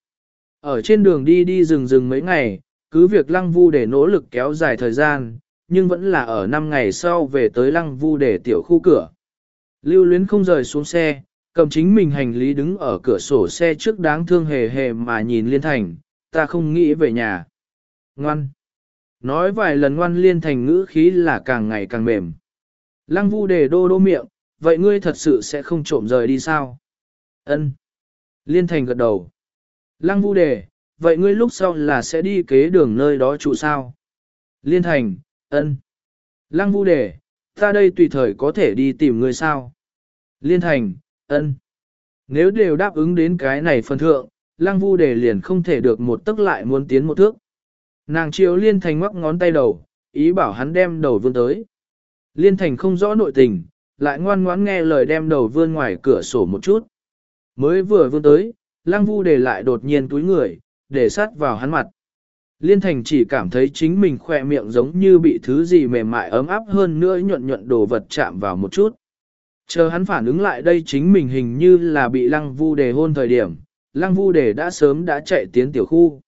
Ở trên đường đi đi rừng rừng mấy ngày, cứ việc Lăng Vu Đề nỗ lực kéo dài thời gian, nhưng vẫn là ở năm ngày sau về tới Lăng Vu Đề tiểu khu cửa. Lưu Luyến không rời xuống xe, cầm chính mình hành lý đứng ở cửa sổ xe trước đáng thương hề hề mà nhìn Liên Thành, ta không nghĩ về nhà. Ngoan. Nói vài lần ngoan Liên Thành ngữ khí là càng ngày càng mềm. Lăng Vu Đề đô đô miệng, vậy ngươi thật sự sẽ không trộm rời đi sao? Ân. Liên Thành gật đầu. Lăng Vu Đề, vậy ngươi lúc sau là sẽ đi kế đường nơi đó trụ sao? Liên Thành, ân. Lăng Vu Đề, ta đây tùy thời có thể đi tìm ngươi sao? Liên Thành, ân. Nếu đều đáp ứng đến cái này phần thượng, Lăng Vu Đề liền không thể được một tức lại muốn tiến một thước. Nàng chiều Liên Thành ngoắc ngón tay đầu, ý bảo hắn đem đầu vươn tới. Liên Thành không rõ nội tình, lại ngoan ngoãn nghe lời đem đầu vươn ngoài cửa sổ một chút. Mới vừa vươn tới, Lăng Vu Đề lại đột nhiên túi người, để sát vào hắn mặt. Liên Thành chỉ cảm thấy chính mình khỏe miệng giống như bị thứ gì mềm mại ấm áp hơn nữa nhuận nhuận đồ vật chạm vào một chút. Chờ hắn phản ứng lại đây chính mình hình như là bị Lăng Vu Đề hôn thời điểm, Lăng Vu Đề đã sớm đã chạy tiến tiểu khu.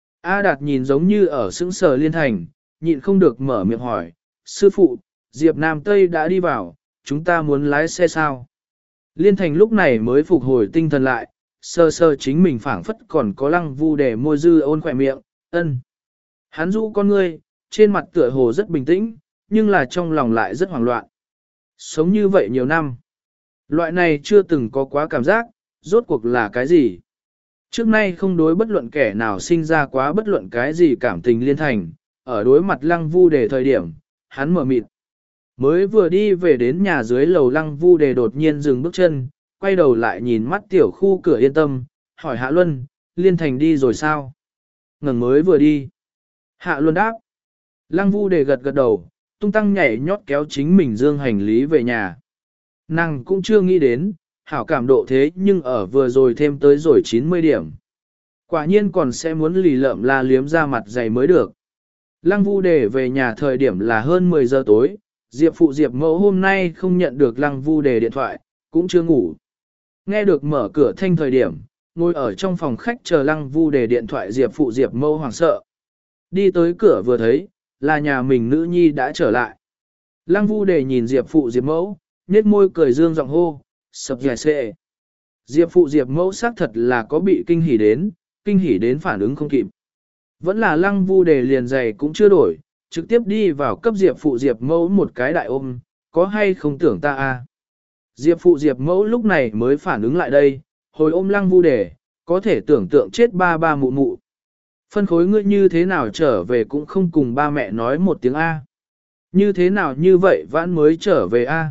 A Đạt nhìn giống như ở sững sờ Liên Thành, nhịn không được mở miệng hỏi, sư phụ, Diệp Nam Tây đã đi vào, chúng ta muốn lái xe sao? Liên Thành lúc này mới phục hồi tinh thần lại, sơ sơ chính mình phảng phất còn có Lăng Vu Đề môi dư ôn khỏe miệng, ân. Hắn rũ con ngươi, trên mặt tựa hồ rất bình tĩnh, nhưng là trong lòng lại rất hoảng loạn. Sống như vậy nhiều năm. Loại này chưa từng có quá cảm giác, rốt cuộc là cái gì? Trước nay không đối bất luận kẻ nào sinh ra quá bất luận cái gì cảm tình Liên Thành, ở đối mặt Lăng Vu Đề thời điểm, hắn mở mịt. Mới vừa đi về đến nhà dưới lầu Lăng Vu Đề đột nhiên dừng bước chân, quay đầu lại nhìn mắt tiểu khu cửa Yên Tâm, hỏi Hạ Luân, Liên Thành đi rồi sao? Ngẩng mới vừa đi. Hạ Luân đáp. Lăng Vu Đề gật gật đầu, tung tăng nhảy nhót kéo chính mình dương hành lý về nhà. Nàng cũng chưa nghĩ đến, hảo cảm độ thế nhưng ở vừa rồi thêm tới rồi chín mươi điểm. Quả nhiên còn sẽ muốn lì lợm la liếm ra mặt dày mới được. Lăng Vu Đề về nhà thời điểm là hơn mười giờ tối, Diệp phụ Diệp mẫu hôm nay không nhận được Lăng Vu Đề điện thoại, cũng chưa ngủ. Nghe được mở cửa thanh thời điểm, ngồi ở trong phòng khách chờ Lăng Vu Đề điện thoại Diệp phụ Diệp mẫu hoảng sợ. Đi tới cửa vừa thấy, là nhà mình nữ nhi đã trở lại. Lăng Vu Đề nhìn Diệp phụ Diệp mẫu, nhếch môi cười dương giọng hô, sập dài xệ. Diệp phụ Diệp mẫu xác thật là có bị kinh hỉ đến, kinh hỉ đến phản ứng không kịp. Vẫn là Lăng Vu Đề liền giày cũng chưa đổi, trực tiếp đi vào cấp Diệp phụ Diệp mẫu một cái đại ôm, có hay không tưởng ta a? Diệp phụ Diệp mẫu lúc này mới phản ứng lại đây, hồi ôm Lăng Vu Đề, có thể tưởng tượng chết ba ba mụ mụ. Phân khối ngươi như thế nào trở về cũng không cùng ba mẹ nói một tiếng A. Như thế nào như vậy vãn mới trở về A.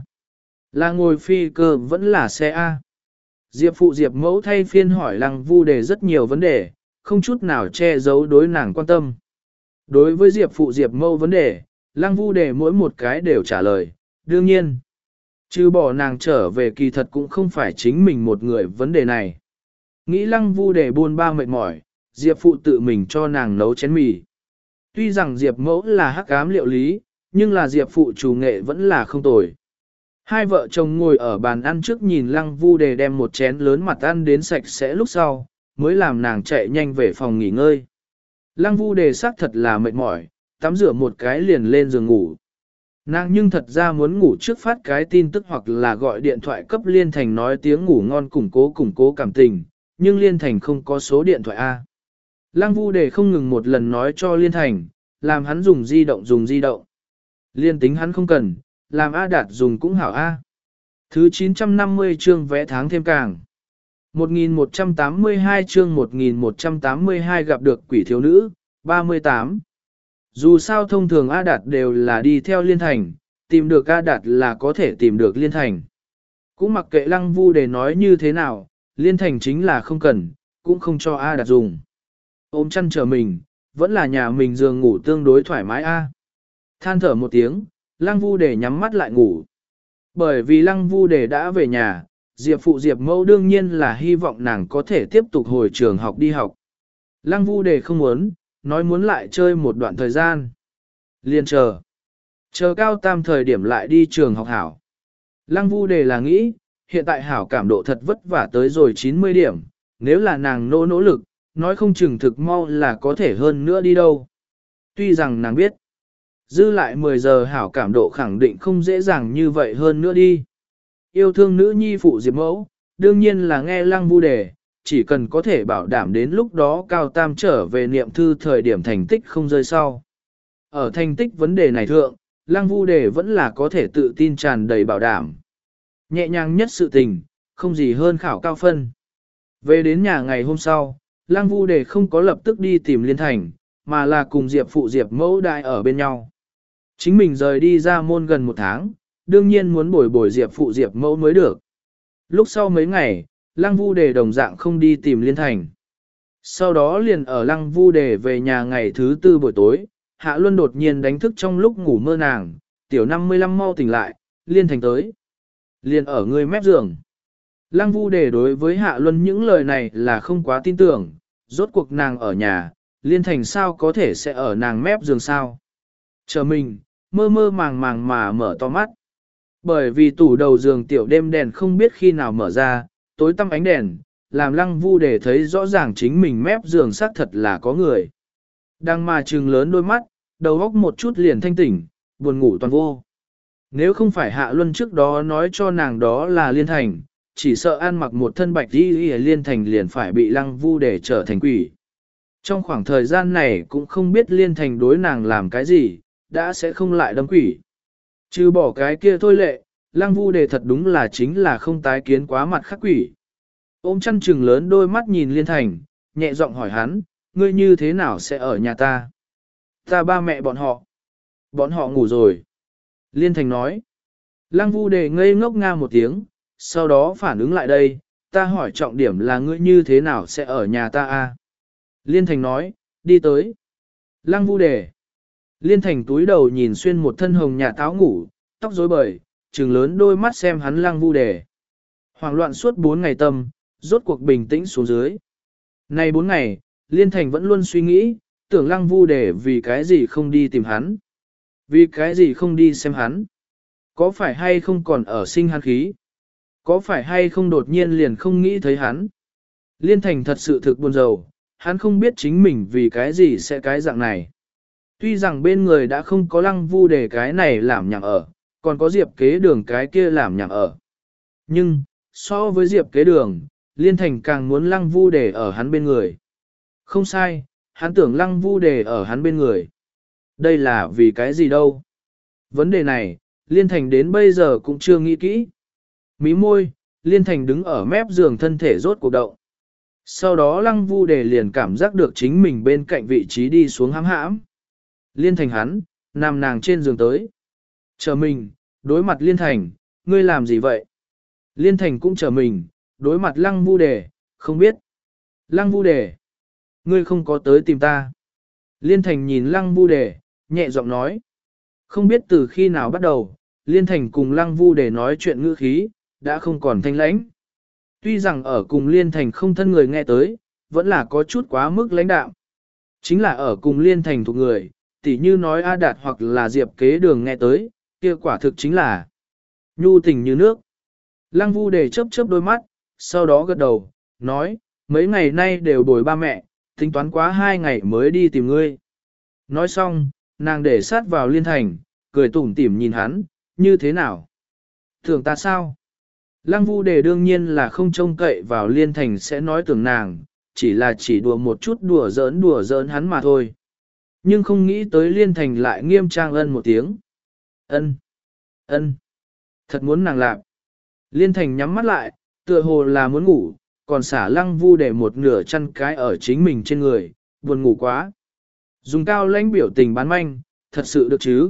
Là ngồi phi cơ vẫn là xe A. Diệp phụ Diệp mẫu thay phiên hỏi Lăng Vu Đề rất nhiều vấn đề, không chút nào che giấu đối nàng quan tâm. Đối với Diệp phụ Diệp mẫu vấn đề, Lăng Vu Đề mỗi một cái đều trả lời, đương nhiên. Chứ bỏ nàng trở về kỳ thật cũng không phải chính mình một người vấn đề này. Nghĩ Lăng Vu Đề buôn ba mệt mỏi, Diệp phụ tự mình cho nàng nấu chén mì. Tuy rằng Diệp mẫu là hắc ám liệu lý, nhưng là Diệp phụ chủ nghệ vẫn là không tồi. Hai vợ chồng ngồi ở bàn ăn trước nhìn Lăng Vu Đề đem một chén lớn mặt ăn đến sạch sẽ lúc sau, mới làm nàng chạy nhanh về phòng nghỉ ngơi. Lăng Vu Đề xác thật là mệt mỏi, tắm rửa một cái liền lên giường ngủ. Nàng nhưng thật ra muốn ngủ trước phát cái tin tức hoặc là gọi điện thoại cấp Liên Thành nói tiếng ngủ ngon củng cố củng cố cảm tình, nhưng Liên Thành không có số điện thoại A. Lăng Vu Đề không ngừng một lần nói cho Liên Thành, làm hắn dùng di động dùng di động. Liên tính hắn không cần, làm A Đạt dùng cũng hảo A. Thứ chín trăm năm mươi chương vẽ tháng thêm càng. một nghìn một trăm tám mươi hai chương một nghìn một trăm tám mươi hai gặp được quỷ thiếu nữ, ba mươi tám. Dù sao thông thường A Đạt đều là đi theo Liên Thành, tìm được A Đạt là có thể tìm được Liên Thành. Cũng mặc kệ Lăng Vu Đề nói như thế nào, Liên Thành chính là không cần, cũng không cho A Đạt dùng. Ôm chăn trở mình, vẫn là nhà mình giường ngủ tương đối thoải mái A. Than thở một tiếng, Lăng Vu Đề nhắm mắt lại ngủ. Bởi vì Lăng Vu Đề đã về nhà, Diệp phụ Diệp mẫu đương nhiên là hy vọng nàng có thể tiếp tục hồi trường học đi học. Lăng Vu Đề không muốn, nói muốn lại chơi một đoạn thời gian. Liên chờ. Chờ cao tam thời điểm lại đi trường học hảo. Lăng Vu Đề là nghĩ, hiện tại hảo cảm độ thật vất vả tới rồi chín mươi điểm, nếu là nàng nỗ nỗ lực, nói không chừng thực mau là có thể hơn nữa đi đâu. Tuy rằng nàng biết, dư lại mười giờ hảo cảm độ khẳng định không dễ dàng như vậy hơn nữa đi. Yêu thương nữ nhi phụ Diệp mẫu, đương nhiên là nghe Lăng Vu Đề, chỉ cần có thể bảo đảm đến lúc đó cao tam trở về niệm thư thời điểm thành tích không rơi sau. Ở thành tích vấn đề này thượng, Lăng Vu Đề vẫn là có thể tự tin tràn đầy bảo đảm. Nhẹ nhàng nhất sự tình, không gì hơn khảo cao phân. Về đến nhà ngày hôm sau, Lăng Vu Đề không có lập tức đi tìm Liên Thành, mà là cùng Diệp phụ Diệp mẫu đại ở bên nhau. Chính mình rời đi ra môn gần một tháng, đương nhiên muốn bồi bồi Diệp phụ Diệp mẫu mới được. Lúc sau mấy ngày, Lăng Vu Đề đồng dạng không đi tìm Liên Thành. Sau đó liền ở Lăng Vu Đề về nhà ngày thứ tư buổi tối, Hạ Luân đột nhiên đánh thức trong lúc ngủ mơ nàng, tiểu năm mươi lăm mau tỉnh lại, Liên Thành tới. Liền ở người mép giường. Lăng Vu Đề đối với Hạ Luân những lời này là không quá tin tưởng, rốt cuộc nàng ở nhà, Liên Thành sao có thể sẽ ở nàng mép giường sao. Chờ mình, mơ mơ màng màng mà mở to mắt. Bởi vì tủ đầu giường tiểu đêm đèn không biết khi nào mở ra, tối tăm ánh đèn, làm Lăng Vu Đề thấy rõ ràng chính mình mép giường xác thật là có người. Đang mà trừng lớn đôi mắt, đầu óc một chút liền thanh tỉnh, buồn ngủ toàn vô. Nếu không phải Hạ Luân trước đó nói cho nàng đó là Liên Thành, chỉ sợ ăn mặc một thân bạch y y Liên Thành liền phải bị Lăng Vu Đề trở thành quỷ. Trong khoảng thời gian này cũng không biết Liên Thành đối nàng làm cái gì, đã sẽ không lại đâm quỷ. Trừ bỏ cái kia thôi lệ, Lăng Vu Đề thật đúng là chính là không tái kiến quá mặt khắc quỷ. Ôm chăn trừng lớn đôi mắt nhìn Liên Thành, nhẹ giọng hỏi hắn, ngươi như thế nào sẽ ở nhà ta? Ta ba mẹ bọn họ. Bọn họ ngủ rồi. Liên Thành nói. Lăng Vu Đề ngây ngốc nga một tiếng, sau đó phản ứng lại đây, ta hỏi trọng điểm là ngươi như thế nào sẽ ở nhà ta a? Liên Thành nói, đi tới. Lăng Vu Đề. Liên Thành túi đầu nhìn xuyên một thân hồng nhà táo ngủ, tóc rối bời, trừng lớn đôi mắt xem hắn Lăng Vu Đề. Hoảng loạn suốt bốn ngày tâm, rốt cuộc bình tĩnh xuống dưới. Nay bốn ngày, Liên Thành vẫn luôn suy nghĩ, tưởng Lăng Vu Đề vì cái gì không đi tìm hắn. Vì cái gì không đi xem hắn. Có phải hay không còn ở sinh hắn khí? Có phải hay không đột nhiên liền không nghĩ thấy hắn? Liên Thành thật sự thực buồn rầu, hắn không biết chính mình vì cái gì sẽ cái dạng này. Tuy rằng bên người đã không có Lăng Vu Đề cái này làm nhảm ở, còn có Diệp Kế Đường cái kia làm nhảm ở. Nhưng, so với Diệp Kế Đường, Liên Thành càng muốn Lăng Vu Đề ở hắn bên người. Không sai, hắn tưởng Lăng Vu Đề ở hắn bên người. Đây là vì cái gì đâu? Vấn đề này, Liên Thành đến bây giờ cũng chưa nghĩ kỹ. Mí môi, Liên Thành đứng ở mép giường thân thể rốt cuộc động. Sau đó Lăng Vu Đề liền cảm giác được chính mình bên cạnh vị trí đi xuống hãm hãm. Liên Thành hắn, nằm nàng trên giường tới. Chờ mình, đối mặt Liên Thành, ngươi làm gì vậy? Liên Thành cũng chờ mình, đối mặt Lăng Vu Đề, không biết. Lăng Vu Đề, ngươi không có tới tìm ta. Liên Thành nhìn Lăng Vu Đề, nhẹ giọng nói. Không biết từ khi nào bắt đầu, Liên Thành cùng Lăng Vu Đề nói chuyện ngữ khí, đã không còn thanh lãnh. Tuy rằng ở cùng Liên Thành không thân người nghe tới, vẫn là có chút quá mức lãnh đạo. Chính là ở cùng Liên Thành thuộc người, tỉ như nói A Đạt hoặc là Diệp Kế Đường nghe tới, kia quả thực chính là nhu tình như nước. Lăng Vu Đề chớp chớp đôi mắt, sau đó gật đầu, nói, mấy ngày nay đều bồi ba mẹ, tính toán quá hai ngày mới đi tìm ngươi. Nói xong, nàng để sát vào Liên Thành, cười tủm tỉm nhìn hắn, như thế nào? Tưởng ta sao? Lăng Vu Đề đương nhiên là không trông cậy vào Liên Thành sẽ nói tưởng nàng, chỉ là chỉ đùa một chút đùa giỡn đùa giỡn hắn mà thôi. Nhưng không nghĩ tới Liên Thành lại nghiêm trang ân một tiếng. Ân, ân, thật muốn nàng làm. Liên Thành nhắm mắt lại, tựa hồ là muốn ngủ, còn xả Lăng Vu Đề một nửa chăn cái ở chính mình trên người, buồn ngủ quá. Dùng cao lãnh biểu tình bán manh, thật sự được chứ?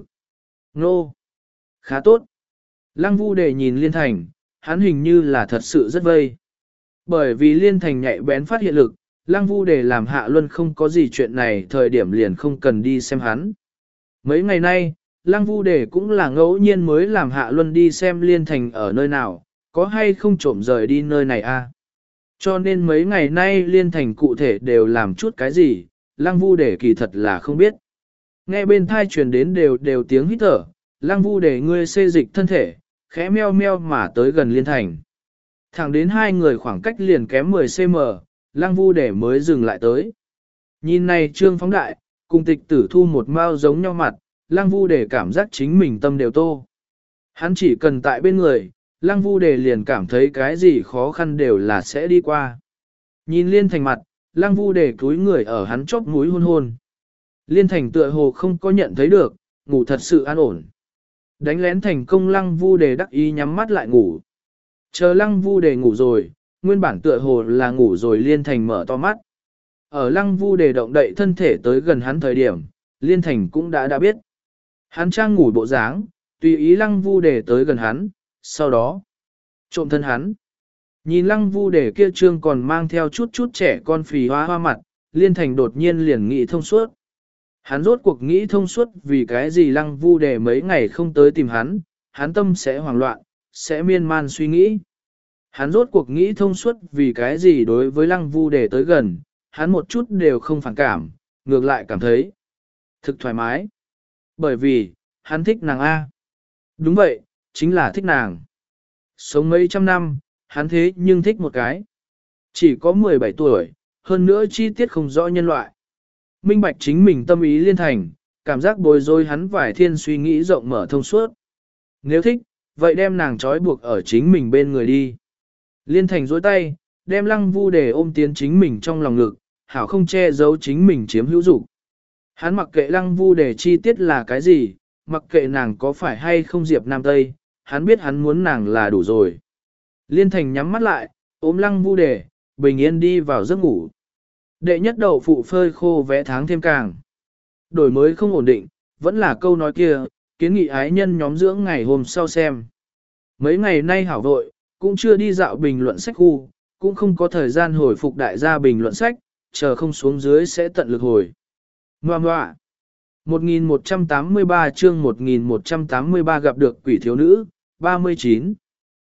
Nô! Khá tốt. Lăng Vu Đề nhìn Liên Thành, hắn hình như là thật sự rất vây. Bởi vì Liên Thành nhạy bén phát hiện lực, Lăng Vu Đề làm Hạ Luân không có gì chuyện này thời điểm liền không cần đi xem hắn. Mấy ngày nay, Lăng Vu Đề cũng là ngẫu nhiên mới làm Hạ Luân đi xem Liên Thành ở nơi nào, có hay không trộm rời đi nơi này a? Cho nên mấy ngày nay Liên Thành cụ thể đều làm chút cái gì, Lăng Vu Đề kỳ thật là không biết. Nghe bên thai truyền đến đều đều tiếng hít thở, Lăng Vu Đề ngươi xê dịch thân thể, khẽ meo meo mà tới gần Liên Thành. Thẳng đến hai người khoảng cách liền kém mười xăng-ti-mét, Lăng Vu Đề mới dừng lại tới. Nhìn này trương phóng đại, cùng Tịch Tử Thu một mao giống nhau mặt, Lăng Vu Đề cảm giác chính mình tâm đều tô. Hắn chỉ cần tại bên người, Lăng Vu Đề liền cảm thấy cái gì khó khăn đều là sẽ đi qua. Nhìn Liên Thành mặt, Lăng Vu Đề cúi người ở hắn chóp mũi hôn hôn. Liên Thành tựa hồ không có nhận thấy được, ngủ thật sự an ổn. Đánh lén thành công Lăng Vu Đề đắc ý nhắm mắt lại ngủ. Chờ Lăng Vu Đề ngủ rồi, nguyên bản tựa hồ là ngủ rồi Liên Thành mở to mắt. Ở Lăng Vu Đề động đậy thân thể tới gần hắn thời điểm, Liên Thành cũng đã đã biết. Hắn trang ngủ bộ dáng, tùy ý Lăng Vu Đề tới gần hắn, sau đó trộm thân hắn. Nhìn Lăng Vu Đề kia trương còn mang theo chút chút trẻ con phì hoa hoa mặt, Liên Thành đột nhiên liền nghĩ thông suốt. Hắn rốt cuộc nghĩ thông suốt vì cái gì Lăng Vu Đề mấy ngày không tới tìm hắn, hắn tâm sẽ hoảng loạn, sẽ miên man suy nghĩ. Hắn rốt cuộc nghĩ thông suốt vì cái gì đối với Lăng Vu Đề tới gần, hắn một chút đều không phản cảm, ngược lại cảm thấy thực thoải mái. Bởi vì, hắn thích nàng A. Đúng vậy, chính là thích nàng. Sống mấy trăm năm, hắn thế nhưng thích một cái. Chỉ có mười bảy tuổi, hơn nữa chi tiết không rõ nhân loại. Minh bạch chính mình tâm ý Liên Thành, cảm giác bối rối hắn vài thiên suy nghĩ rộng mở thông suốt. Nếu thích, vậy đem nàng trói buộc ở chính mình bên người đi. Liên Thành dối tay, đem Lăng Vu Đề ôm tiến chính mình trong lòng ngực, hảo không che giấu chính mình chiếm hữu dục. Hắn mặc kệ Lăng Vu Đề chi tiết là cái gì, mặc kệ nàng có phải hay không Diệp Nam Tây, hắn biết hắn muốn nàng là đủ rồi. Liên Thành nhắm mắt lại, ôm Lăng Vu Đề, bình yên đi vào giấc ngủ. Đệ nhất đậu phụ phơi khô vẽ tháng thêm càng. Đổi mới không ổn định, vẫn là câu nói kia, kiến nghị ái nhân nhóm dưỡng ngày hôm sau xem. Mấy ngày nay hảo vội, cũng chưa đi dạo bình luận sách khu, cũng không có thời gian hồi phục đại gia bình luận sách, chờ không xuống dưới sẽ tận lực hồi. Ngoà ngoạ. một nghìn một trăm tám mươi ba chương một nghìn một trăm tám mươi ba gặp được quỷ thiếu nữ, ba mươi chín.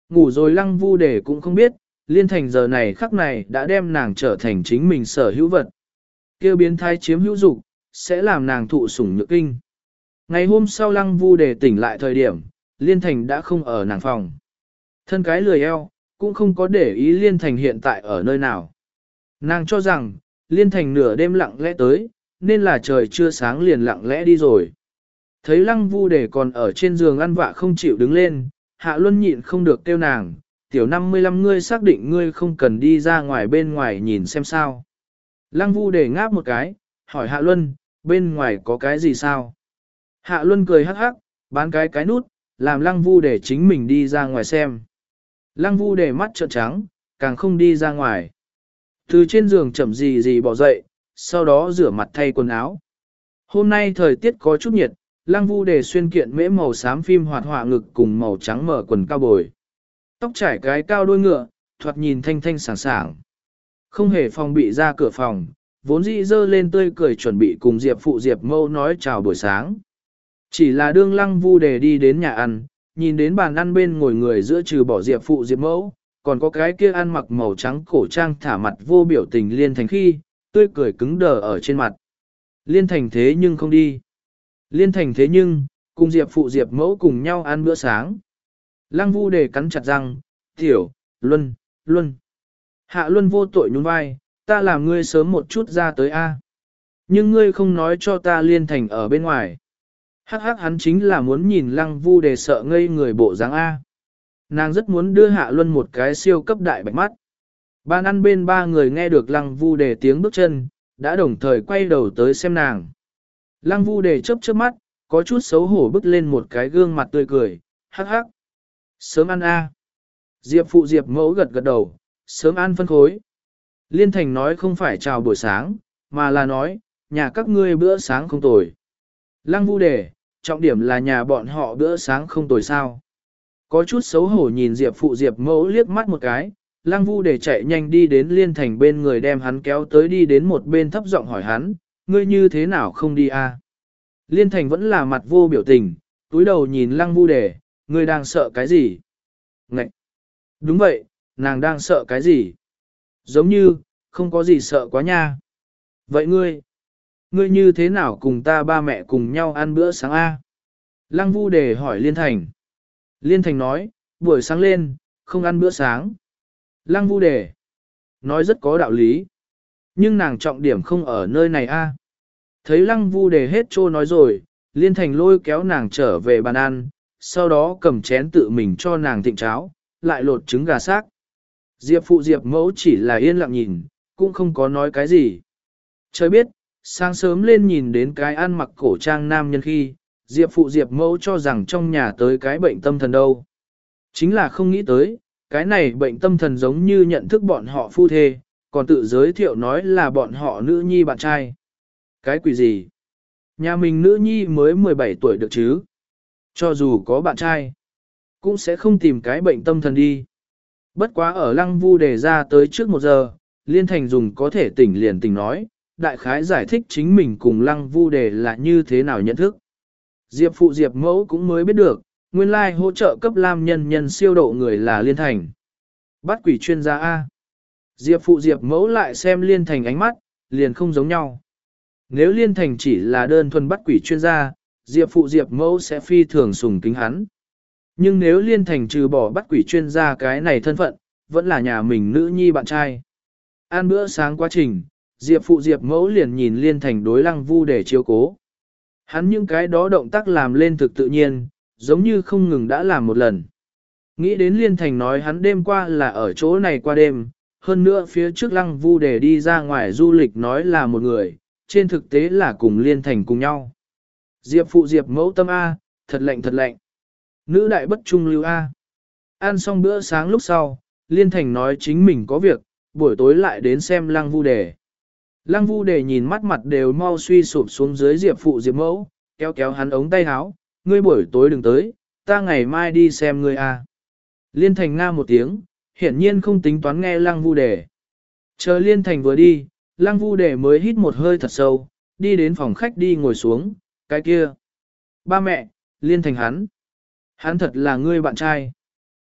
Ngủ rồi Lăng Vu Đề cũng không biết, Liên Thành giờ này khắc này đã đem nàng trở thành chính mình sở hữu vật. Kêu biến thái chiếm hữu dục, sẽ làm nàng thụ sủng nhược kinh. Ngày hôm sau Lăng Vu Đề tỉnh lại thời điểm, Liên Thành đã không ở nàng phòng. Thân cái lười eo, cũng không có để ý Liên Thành hiện tại ở nơi nào. Nàng cho rằng, Liên Thành nửa đêm lặng lẽ tới, nên là trời chưa sáng liền lặng lẽ đi rồi. Thấy Lăng Vu Đề còn ở trên giường ăn vạ không chịu đứng lên, Hạ Luân nhịn không được kêu nàng, tiểu năm mươi lăm ngươi xác định ngươi không cần đi ra ngoài bên ngoài nhìn xem sao. Lăng Vu Đề ngáp một cái, hỏi Hạ Luân, bên ngoài có cái gì sao? Hạ Luân cười hắc hắc, bán cái cái nút, làm Lăng Vu Đề chính mình đi ra ngoài xem. Lăng Vu Đề mắt trợn trắng, càng không đi ra ngoài. Từ trên giường chậm gì gì bỏ dậy, sau đó rửa mặt thay quần áo. Hôm nay thời tiết có chút nhiệt, Lăng Vu Đề xuyên kiện mễ màu xám phim hoạt họa ngực cùng màu trắng mở quần cao bồi. Tóc trải cái cao đuôi ngựa, thoạt nhìn thanh thanh sảng sảng. Không hề phòng bị ra cửa phòng, vốn dĩ dơ lên tươi cười chuẩn bị cùng Diệp phụ Diệp mâu nói chào buổi sáng. Chỉ là đương Lăng Vu Đề đi đến nhà ăn, nhìn đến bàn ăn bên ngồi người giữa trừ bỏ Diệp phụ Diệp mẫu, còn có cái kia ăn mặc màu trắng cổ trang thả mặt vô biểu tình Liên Thành khi, tươi cười cứng đờ ở trên mặt. Liên Thành thế nhưng không đi. Liên Thành thế nhưng, cùng Diệp phụ Diệp mẫu cùng nhau ăn bữa sáng. Lăng Vu Đề cắn chặt răng, tiểu, Luân, Luân. Hạ Luân vô tội nhún vai, ta làm ngươi sớm một chút ra tới A. Nhưng ngươi không nói cho ta Liên Thành ở bên ngoài. Hắc hắc hắn chính là muốn nhìn Lăng Vu Đề sợ ngây người bộ dáng A. Nàng rất muốn đưa Hạ Luân một cái siêu cấp đại bạch mắt. Bàn ăn bên ba người nghe được Lăng Vu Đề tiếng bước chân, đã đồng thời quay đầu tới xem nàng. Lăng Vu Đề chớp chớp mắt, có chút xấu hổ bứt lên một cái gương mặt tươi cười, hắc hắc. Sớm ăn A. Diệp phụ Diệp mẫu gật gật đầu, sớm ăn phân khối. Liên Thành nói không phải chào buổi sáng, mà là nói, nhà các ngươi bữa sáng không tồi. Lăng Vu Đề, trọng điểm là nhà bọn họ bữa sáng không tồi sao. Có chút xấu hổ nhìn Diệp phụ Diệp mẫu liếc mắt một cái, Lăng Vu Đề chạy nhanh đi đến Liên Thành bên người đem hắn kéo tới đi đến một bên thấp giọng hỏi hắn, ngươi như thế nào không đi a? Liên Thành vẫn là mặt vô biểu tình, túi đầu nhìn Lăng Vu Đề, ngươi đang sợ cái gì? Ngậy! Đúng vậy, nàng đang sợ cái gì? Giống như, không có gì sợ quá nha. Vậy ngươi? Ngươi như thế nào cùng ta ba mẹ cùng nhau ăn bữa sáng a? Lăng Vu Đề hỏi Liên Thành. Liên Thành nói, buổi sáng lên, không ăn bữa sáng. Lăng Vu Đề. Nói rất có đạo lý. Nhưng nàng trọng điểm không ở nơi này a. Thấy Lăng Vu Đề hết trô nói rồi, Liên Thành lôi kéo nàng trở về bàn ăn, sau đó cầm chén tự mình cho nàng thịnh cháo, lại lột trứng gà xác. Diệp phụ Diệp mẫu chỉ là yên lặng nhìn, cũng không có nói cái gì. Trời biết, sáng sớm lên nhìn đến cái ăn mặc cổ trang nam nhân khi, Diệp phụ Diệp mẫu cho rằng trong nhà tới cái bệnh tâm thần đâu. Chính là không nghĩ tới, cái này bệnh tâm thần giống như nhận thức bọn họ phu thê, còn tự giới thiệu nói là bọn họ nữ nhi bạn trai. Cái quỷ gì? Nhà mình nữ nhi mới mười bảy tuổi được chứ? Cho dù có bạn trai, cũng sẽ không tìm cái bệnh tâm thần đi. Bất quá ở Lăng Vu Đề ra tới trước một giờ, Liên Thành dùng có thể tỉnh liền tỉnh nói, đại khái giải thích chính mình cùng Lăng Vu Đề là như thế nào nhận thức. Diệp phụ Diệp mẫu cũng mới biết được, nguyên lai hỗ trợ cấp Lam nhân nhân siêu độ người là Liên Thành. Bắt quỷ chuyên gia A. Diệp phụ Diệp mẫu lại xem Liên Thành ánh mắt, liền không giống nhau. Nếu Liên Thành chỉ là đơn thuần bắt quỷ chuyên gia, Diệp phụ Diệp mẫu sẽ phi thường sùng kính hắn. Nhưng nếu Liên Thành trừ bỏ bắt quỷ chuyên gia cái này thân phận, vẫn là nhà mình nữ nhi bạn trai. Ăn bữa sáng quá trình, Diệp phụ Diệp mẫu liền nhìn Liên Thành đối Lăng Vu để chiếu cố. Hắn những cái đó động tác làm lên thực tự nhiên, giống như không ngừng đã làm một lần. Nghĩ đến Liên Thành nói hắn đêm qua là ở chỗ này qua đêm, hơn nữa phía trước Lăng Vu để đi ra ngoài du lịch nói là một người, trên thực tế là cùng Liên Thành cùng nhau. Diệp phụ Diệp mẫu tâm A, thật lạnh thật lạnh. Nữ đại bất trung lưu A. Ăn xong bữa sáng lúc sau, Liên Thành nói chính mình có việc, buổi tối lại đến xem Lăng Vu Đề. Lăng Vu Đề nhìn mắt mặt đều mau suy sụp xuống dưới Diệp phụ Diệp mẫu, kéo kéo hắn ống tay áo, ngươi buổi tối đừng tới, ta ngày mai đi xem ngươi A. Liên Thành nga một tiếng, hiển nhiên không tính toán nghe Lăng Vu Đề. Chờ Liên Thành vừa đi, Lăng Vu Đề mới hít một hơi thật sâu, đi đến phòng khách đi ngồi xuống, cái kia. Ba mẹ, Liên Thành hắn. Hắn thật là ngươi bạn trai.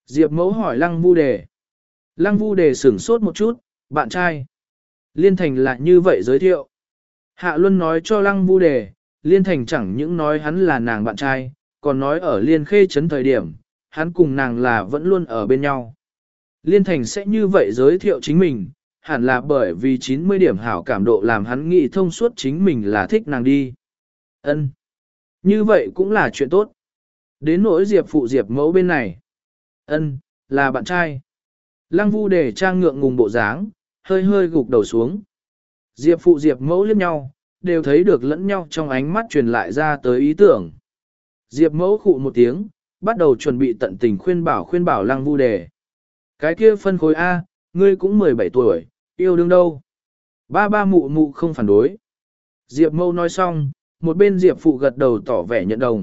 Diệp mẫu hỏi Lăng Vu Đề. Lăng Vu Đề sửng sốt một chút, bạn trai. Liên Thành lại như vậy giới thiệu. Hạ Luân nói cho Lăng Vu Đề, Liên Thành chẳng những nói hắn là nàng bạn trai, còn nói ở Liên Khê Trấn thời điểm, hắn cùng nàng là vẫn luôn ở bên nhau. Liên Thành sẽ như vậy giới thiệu chính mình, hẳn là bởi vì chín mươi điểm hảo cảm độ làm hắn nghĩ thông suốt chính mình là thích nàng đi. Ân, như vậy cũng là chuyện tốt. Đến nỗi Diệp phụ Diệp mẫu bên này. Ân, là bạn trai. Lăng Vu Đề trang ngượng ngùng bộ dáng, hơi hơi gục đầu xuống. Diệp phụ Diệp mẫu liếc nhau, đều thấy được lẫn nhau trong ánh mắt truyền lại ra tới ý tưởng. Diệp mẫu khụ một tiếng, bắt đầu chuẩn bị tận tình khuyên bảo khuyên bảo Lăng Vu Đề. Cái kia phân khối A, ngươi cũng mười bảy tuổi, yêu đương đâu. Ba ba mụ mụ không phản đối. Diệp mẫu nói xong, một bên Diệp phụ gật đầu tỏ vẻ nhận đồng.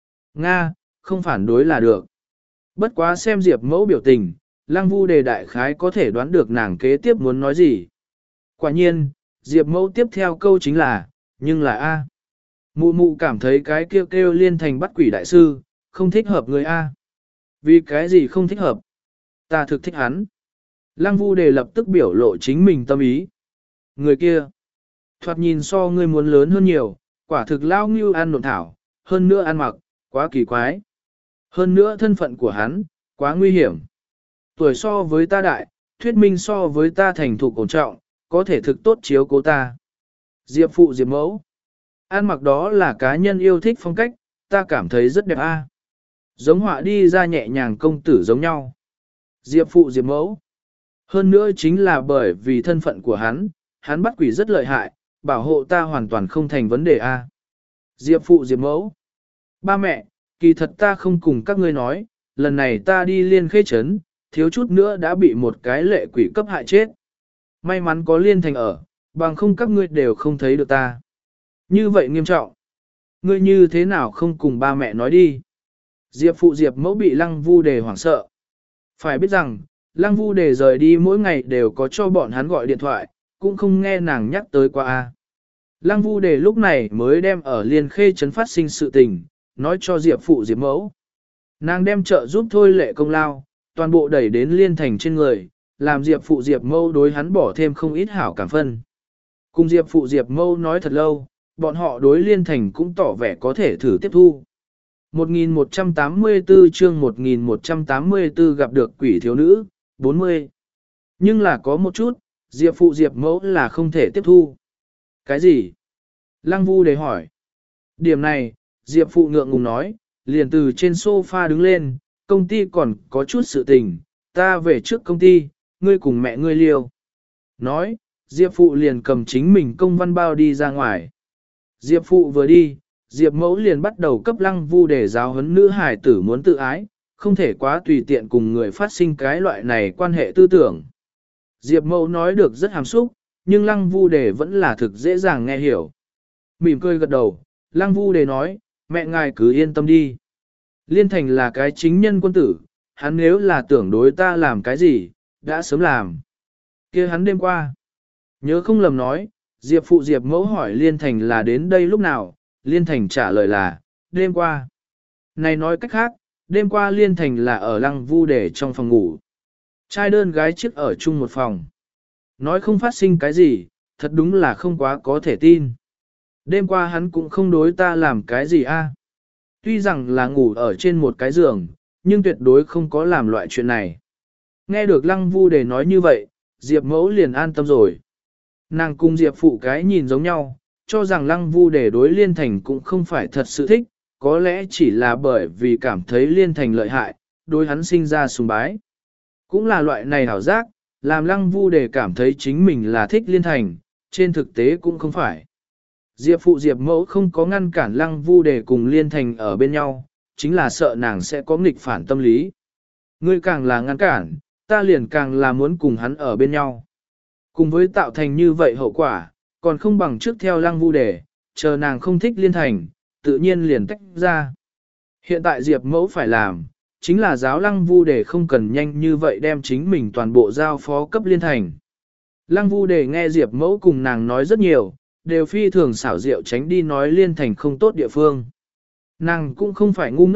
Nga, không phản đối là được. Bất quá xem Diệp mẫu biểu tình, Lăng Vu Đề đại khái có thể đoán được nàng kế tiếp muốn nói gì. Quả nhiên, Diệp mẫu tiếp theo câu chính là, nhưng là A. Mụ mụ cảm thấy cái kêu kêu Liên Thành bắt quỷ đại sư, không thích hợp người A. Vì cái gì không thích hợp? Ta thực thích hắn. Lăng Vu Đề lập tức biểu lộ chính mình tâm ý. Người kia, thoạt nhìn so ngươi muốn lớn hơn nhiều, quả thực lao ngưu ăn nộn thảo, hơn nữa ăn mặc, quá kỳ quái. Hơn nữa thân phận của hắn, quá nguy hiểm. Tuổi so với ta đại, thuyết minh so với ta thành thục ổn trọng, có thể thực tốt chiếu cố ta. Diệp phụ Diệp mẫu. Ăn mặc đó là cá nhân yêu thích phong cách, ta cảm thấy rất đẹp a. Giống họa đi ra nhẹ nhàng công tử giống nhau. Diệp phụ Diệp mẫu. Hơn nữa chính là bởi vì thân phận của hắn, hắn bắt quỷ rất lợi hại, bảo hộ ta hoàn toàn không thành vấn đề a. Diệp phụ Diệp mẫu. Ba mẹ, kỳ thật ta không cùng các ngươi nói, lần này ta đi Liên Khê Trấn, thiếu chút nữa đã bị một cái lệ quỷ cấp hại chết. May mắn có Liên Thành ở, bằng không các ngươi đều không thấy được ta. Như vậy nghiêm trọng. Ngươi như thế nào không cùng ba mẹ nói đi. Diệp phụ Diệp mẫu bị Lăng Vu Đề hoảng sợ. Phải biết rằng, Lăng Vu Đề rời đi mỗi ngày đều có cho bọn hắn gọi điện thoại, cũng không nghe nàng nhắc tới qua a. Lăng Vu Đề lúc này mới đem ở Liên Khê Trấn phát sinh sự tình, nói cho Diệp phụ Diệp mẫu. Nàng đem trợ giúp thôi lệ công lao, toàn bộ đẩy đến Liên Thành trên người, làm Diệp phụ Diệp mẫu đối hắn bỏ thêm không ít hảo cảm phân. Cùng Diệp phụ Diệp mẫu nói thật lâu, bọn họ đối Liên Thành cũng tỏ vẻ có thể thử tiếp thu. một nghìn một trăm tám mươi tư chương một nghìn một trăm tám mươi tư gặp được quỷ thiếu nữ, bốn mươi. Nhưng là có một chút, Diệp phụ Diệp mẫu là không thể tiếp thu. Cái gì? Lăng Vu Đề hỏi. Điểm này, Diệp phụ ngượng ngùng nói, liền từ trên sofa đứng lên, công ty còn có chút sự tình, ta về trước công ty, ngươi cùng mẹ ngươi liêu. Nói, Diệp phụ liền cầm chính mình công văn bao đi ra ngoài. Diệp phụ vừa đi, Diệp mẫu liền bắt đầu cấp Lăng Vu để giáo huấn nữ hải tử muốn tự ái, không thể quá tùy tiện cùng người phát sinh cái loại này quan hệ tư tưởng. Diệp mẫu nói được rất hàm xúc, nhưng Lăng Vu đề vẫn là thực dễ dàng nghe hiểu. Mỉm cười gật đầu, Lăng Vu đề nói, mẹ ngài cứ yên tâm đi. Liên Thành là cái chính nhân quân tử, hắn nếu là tưởng đối ta làm cái gì, đã sớm làm. Kia hắn đêm qua. Nhớ không lầm nói, Diệp phụ Diệp mẫu hỏi Liên Thành là đến đây lúc nào, Liên Thành trả lời là, đêm qua. Này nói cách khác, đêm qua Liên Thành là ở Lăng Vu để trong phòng ngủ. Trai đơn gái chiếc ở chung một phòng. Nói không phát sinh cái gì, thật đúng là không quá có thể tin. Đêm qua hắn cũng không đối ta làm cái gì a. Tuy rằng là ngủ ở trên một cái giường, nhưng tuyệt đối không có làm loại chuyện này. Nghe được Lăng Vu để nói như vậy, Diệp mẫu liền an tâm rồi. Nàng cùng Diệp phụ cái nhìn giống nhau, cho rằng Lăng Vu để đối Liên Thành cũng không phải thật sự thích, có lẽ chỉ là bởi vì cảm thấy Liên Thành lợi hại, đối hắn sinh ra sùng bái. Cũng là loại này hảo giác, làm Lăng Vu để cảm thấy chính mình là thích Liên Thành, trên thực tế cũng không phải. Diệp phụ Diệp mẫu không có ngăn cản Lăng Vu để cùng Liên Thành ở bên nhau, chính là sợ nàng sẽ có nghịch phản tâm lý. Ngươi càng là ngăn cản, ta liền càng là muốn cùng hắn ở bên nhau. Cùng với tạo thành như vậy hậu quả, còn không bằng trước theo Lăng Vu để, chờ nàng không thích Liên Thành, tự nhiên liền tách ra. Hiện tại Diệp mẫu phải làm, chính là giáo Lăng Vu để không cần nhanh như vậy đem chính mình toàn bộ giao phó cấp Liên Thành. Lăng Vu để nghe Diệp mẫu cùng nàng nói rất nhiều, đều phi thường xảo diệu tránh đi nói Liên Thành không tốt địa phương. Nàng cũng không phải ngu ngốc,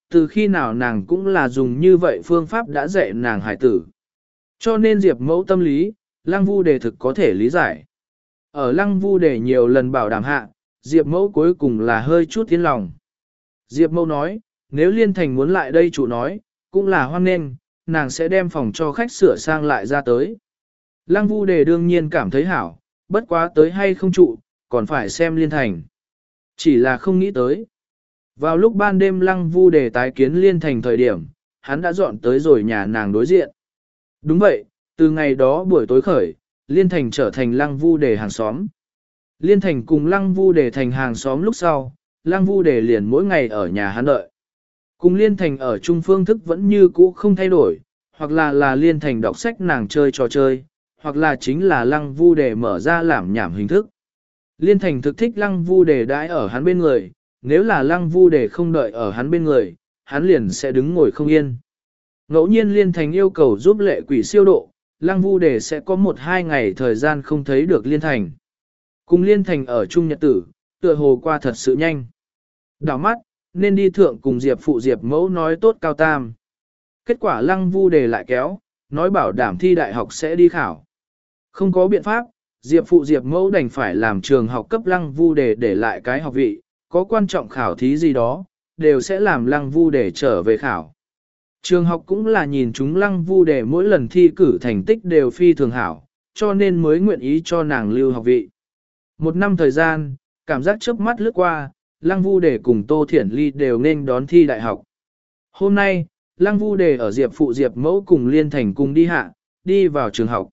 từ khi nào nàng cũng là dùng như vậy phương pháp đã dạy nàng hải tử. Cho nên Diệp mẫu tâm lý, Lăng Vu Đề thực có thể lý giải. Ở Lăng Vu Đề nhiều lần bảo đảm hạ, Diệp mẫu cuối cùng là hơi chút tiến lòng. Diệp mẫu nói, nếu Liên Thành muốn lại đây chủ nói, cũng là hoan nghênh, nàng sẽ đem phòng cho khách sửa sang lại ra tới. Lăng Vu Đề đương nhiên cảm thấy hảo, bất quá tới hay không trụ, còn phải xem Liên Thành. Chỉ là không nghĩ tới. Vào lúc ban đêm Lăng Vu Đề tái kiến Liên Thành thời điểm, hắn đã dọn tới rồi nhà nàng đối diện. Đúng vậy, từ ngày đó buổi tối khởi, Liên Thành trở thành Lăng Vu Đề hàng xóm. Liên Thành cùng Lăng Vu Đề thành hàng xóm lúc sau, Lăng Vu Đề liền mỗi ngày ở nhà hắn đợi. Cùng Liên Thành ở chung phương thức vẫn như cũ không thay đổi, hoặc là là Liên Thành đọc sách nàng chơi trò chơi, hoặc là chính là Lăng Vu Đề mở ra làm nhảm hình thức. Liên Thành thực thích Lăng Vu Đề đãi ở hắn bên người, nếu là Lăng Vu Đề không đợi ở hắn bên người, hắn liền sẽ đứng ngồi không yên. Ngẫu nhiên Liên Thành yêu cầu giúp lệ quỷ siêu độ, Lăng Vu Đề sẽ có một hai ngày thời gian không thấy được Liên Thành. Cùng Liên Thành ở chung nhật tử, tựa hồ qua thật sự nhanh. Đảo mắt, nên đi thượng cùng Diệp phụ Diệp mẫu nói tốt cao tam. Kết quả Lăng Vu Đề lại kéo, nói bảo đảm thi đại học sẽ đi khảo. Không có biện pháp, Diệp phụ Diệp mẫu đành phải làm trường học cấp Lăng Vu Đề để lại cái học vị, có quan trọng khảo thí gì đó, đều sẽ làm Lăng Vu Đề trở về khảo. Trường học cũng là nhìn chúng Lăng Vu Đề mỗi lần thi cử thành tích đều phi thường hảo, cho nên mới nguyện ý cho nàng lưu học vị. Một năm thời gian, cảm giác chớp mắt lướt qua, Lăng Vu Đề cùng Tô Thiển Ly đều nên đón thi đại học. Hôm nay, Lăng Vu Đề ở Diệp phụ Diệp mẫu cùng Liên Thành cùng đi hạ, đi vào trường học.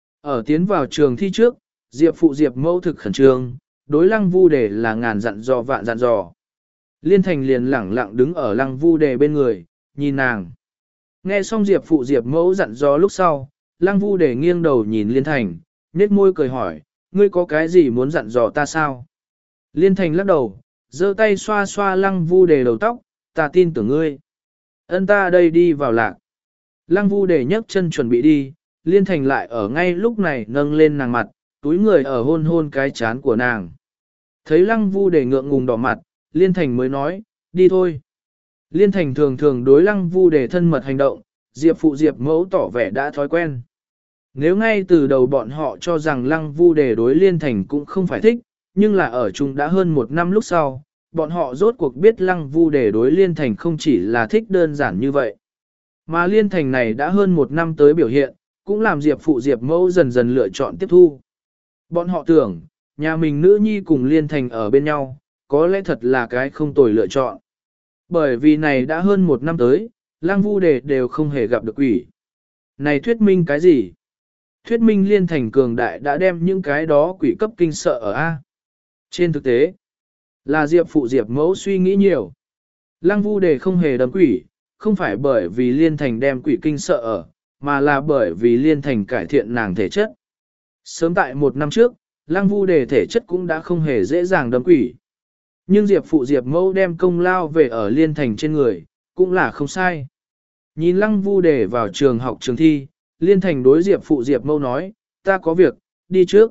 Ở tiến vào trường thi trước, Diệp phụ Diệp mẫu thực khẩn trương, đối Lăng Vu Đề là ngàn dặn dò vạn dặn dò. Liên Thành liền lẳng lặng đứng ở Lăng Vu Đề bên người, nhìn nàng. Nghe xong Diệp phụ Diệp mẫu dặn dò lúc sau, Lăng Vu Đề nghiêng đầu nhìn Liên Thành, nhếch môi cười hỏi, ngươi có cái gì muốn dặn dò ta sao? Liên Thành lắc đầu, giơ tay xoa xoa Lăng Vu Đề đầu tóc, ta tin tưởng ngươi. Ân ta đây đi vào lạc. Lăng Vu Đề nhấc chân chuẩn bị đi, Liên Thành lại ở ngay lúc này nâng lên nàng mặt, túi người ở hôn hôn cái chán của nàng. Thấy Lăng Vu Đề ngượng ngùng đỏ mặt, Liên Thành mới nói, đi thôi. Liên Thành thường thường đối Lăng Vu Đề thân mật hành động, Diệp phụ Diệp mẫu tỏ vẻ đã thói quen. Nếu ngay từ đầu bọn họ cho rằng Lăng Vu Đề đối Liên Thành cũng không phải thích, nhưng là ở chung đã hơn một năm lúc sau, bọn họ rốt cuộc biết Lăng Vu Đề đối Liên Thành không chỉ là thích đơn giản như vậy. Mà Liên Thành này đã hơn một năm tới biểu hiện, cũng làm Diệp phụ Diệp mẫu dần dần lựa chọn tiếp thu. Bọn họ tưởng, nhà mình nữ nhi cùng Liên Thành ở bên nhau, có lẽ thật là cái không tồi lựa chọn. Bởi vì này đã hơn một năm tới, Lăng Vu Đề đều không hề gặp được quỷ. Này thuyết minh cái gì? Thuyết minh Liên Thành cường đại đã đem những cái đó quỷ cấp kinh sợ ở A. Trên thực tế, là Diệp phụ Diệp mẫu suy nghĩ nhiều. Lăng Vu Đề không hề đấm quỷ, không phải bởi vì Liên Thành đem quỷ kinh sợ ở, mà là bởi vì Liên Thành cải thiện nàng thể chất. Sớm tại một năm trước, Lăng Vu Đề thể chất cũng đã không hề dễ dàng đấm quỷ. Nhưng Diệp phụ Diệp mẫu đem công lao về ở Liên Thành trên người, cũng là không sai. Nhìn Lăng Vu Đề vào trường học trường thi, Liên Thành đối Diệp phụ Diệp mẫu nói, ta có việc, đi trước.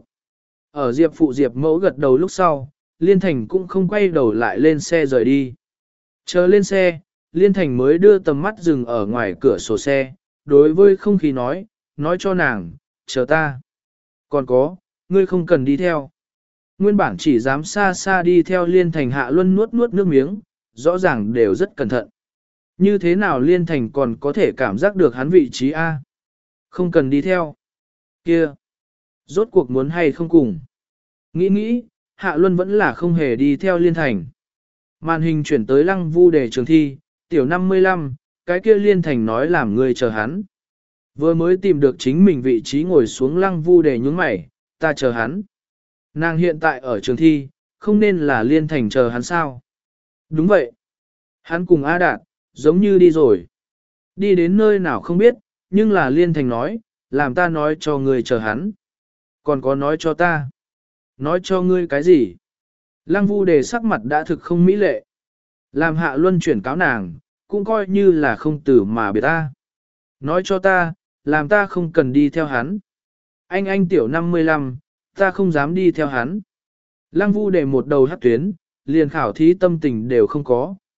Ở Diệp phụ Diệp mẫu gật đầu lúc sau, Liên Thành cũng không quay đầu lại lên xe rời đi. Chờ lên xe, Liên Thành mới đưa tầm mắt dừng ở ngoài cửa sổ xe, đối với không khí nói, nói cho nàng, chờ ta. Còn có, ngươi không cần đi theo. Nguyên bản chỉ dám xa xa đi theo Liên Thành Hạ Luân nuốt nuốt nước miếng, rõ ràng đều rất cẩn thận. Như thế nào Liên Thành còn có thể cảm giác được hắn vị trí A? Không cần đi theo. Kia! Rốt cuộc muốn hay không cùng? Nghĩ nghĩ, Hạ Luân vẫn là không hề đi theo Liên Thành. Màn hình chuyển tới Lăng Vu Đề trường thi, tiểu năm mươi lăm, cái kia Liên Thành nói làm người chờ hắn. Vừa mới tìm được chính mình vị trí ngồi xuống Lăng Vu Đề nhướng mày, ta chờ hắn. Nàng hiện tại ở trường thi, không nên là Liên Thành chờ hắn sao? Đúng vậy. Hắn cùng A Đạt, giống như đi rồi. Đi đến nơi nào không biết, nhưng là Liên Thành nói, làm ta nói cho người chờ hắn. Còn có nói cho ta. Nói cho ngươi cái gì? Lăng Vu Đề sắc mặt đã thực không mỹ lệ. Làm Hạ Luân chuyển cáo nàng, cũng coi như là không tử mà biệt ta. Nói cho ta, làm ta không cần đi theo hắn. Anh anh tiểu năm mươi lăm, ta không dám đi theo hắn. Lăng Vu Đề một đầu hắt tuyến, liền khảo thí tâm tình đều không có.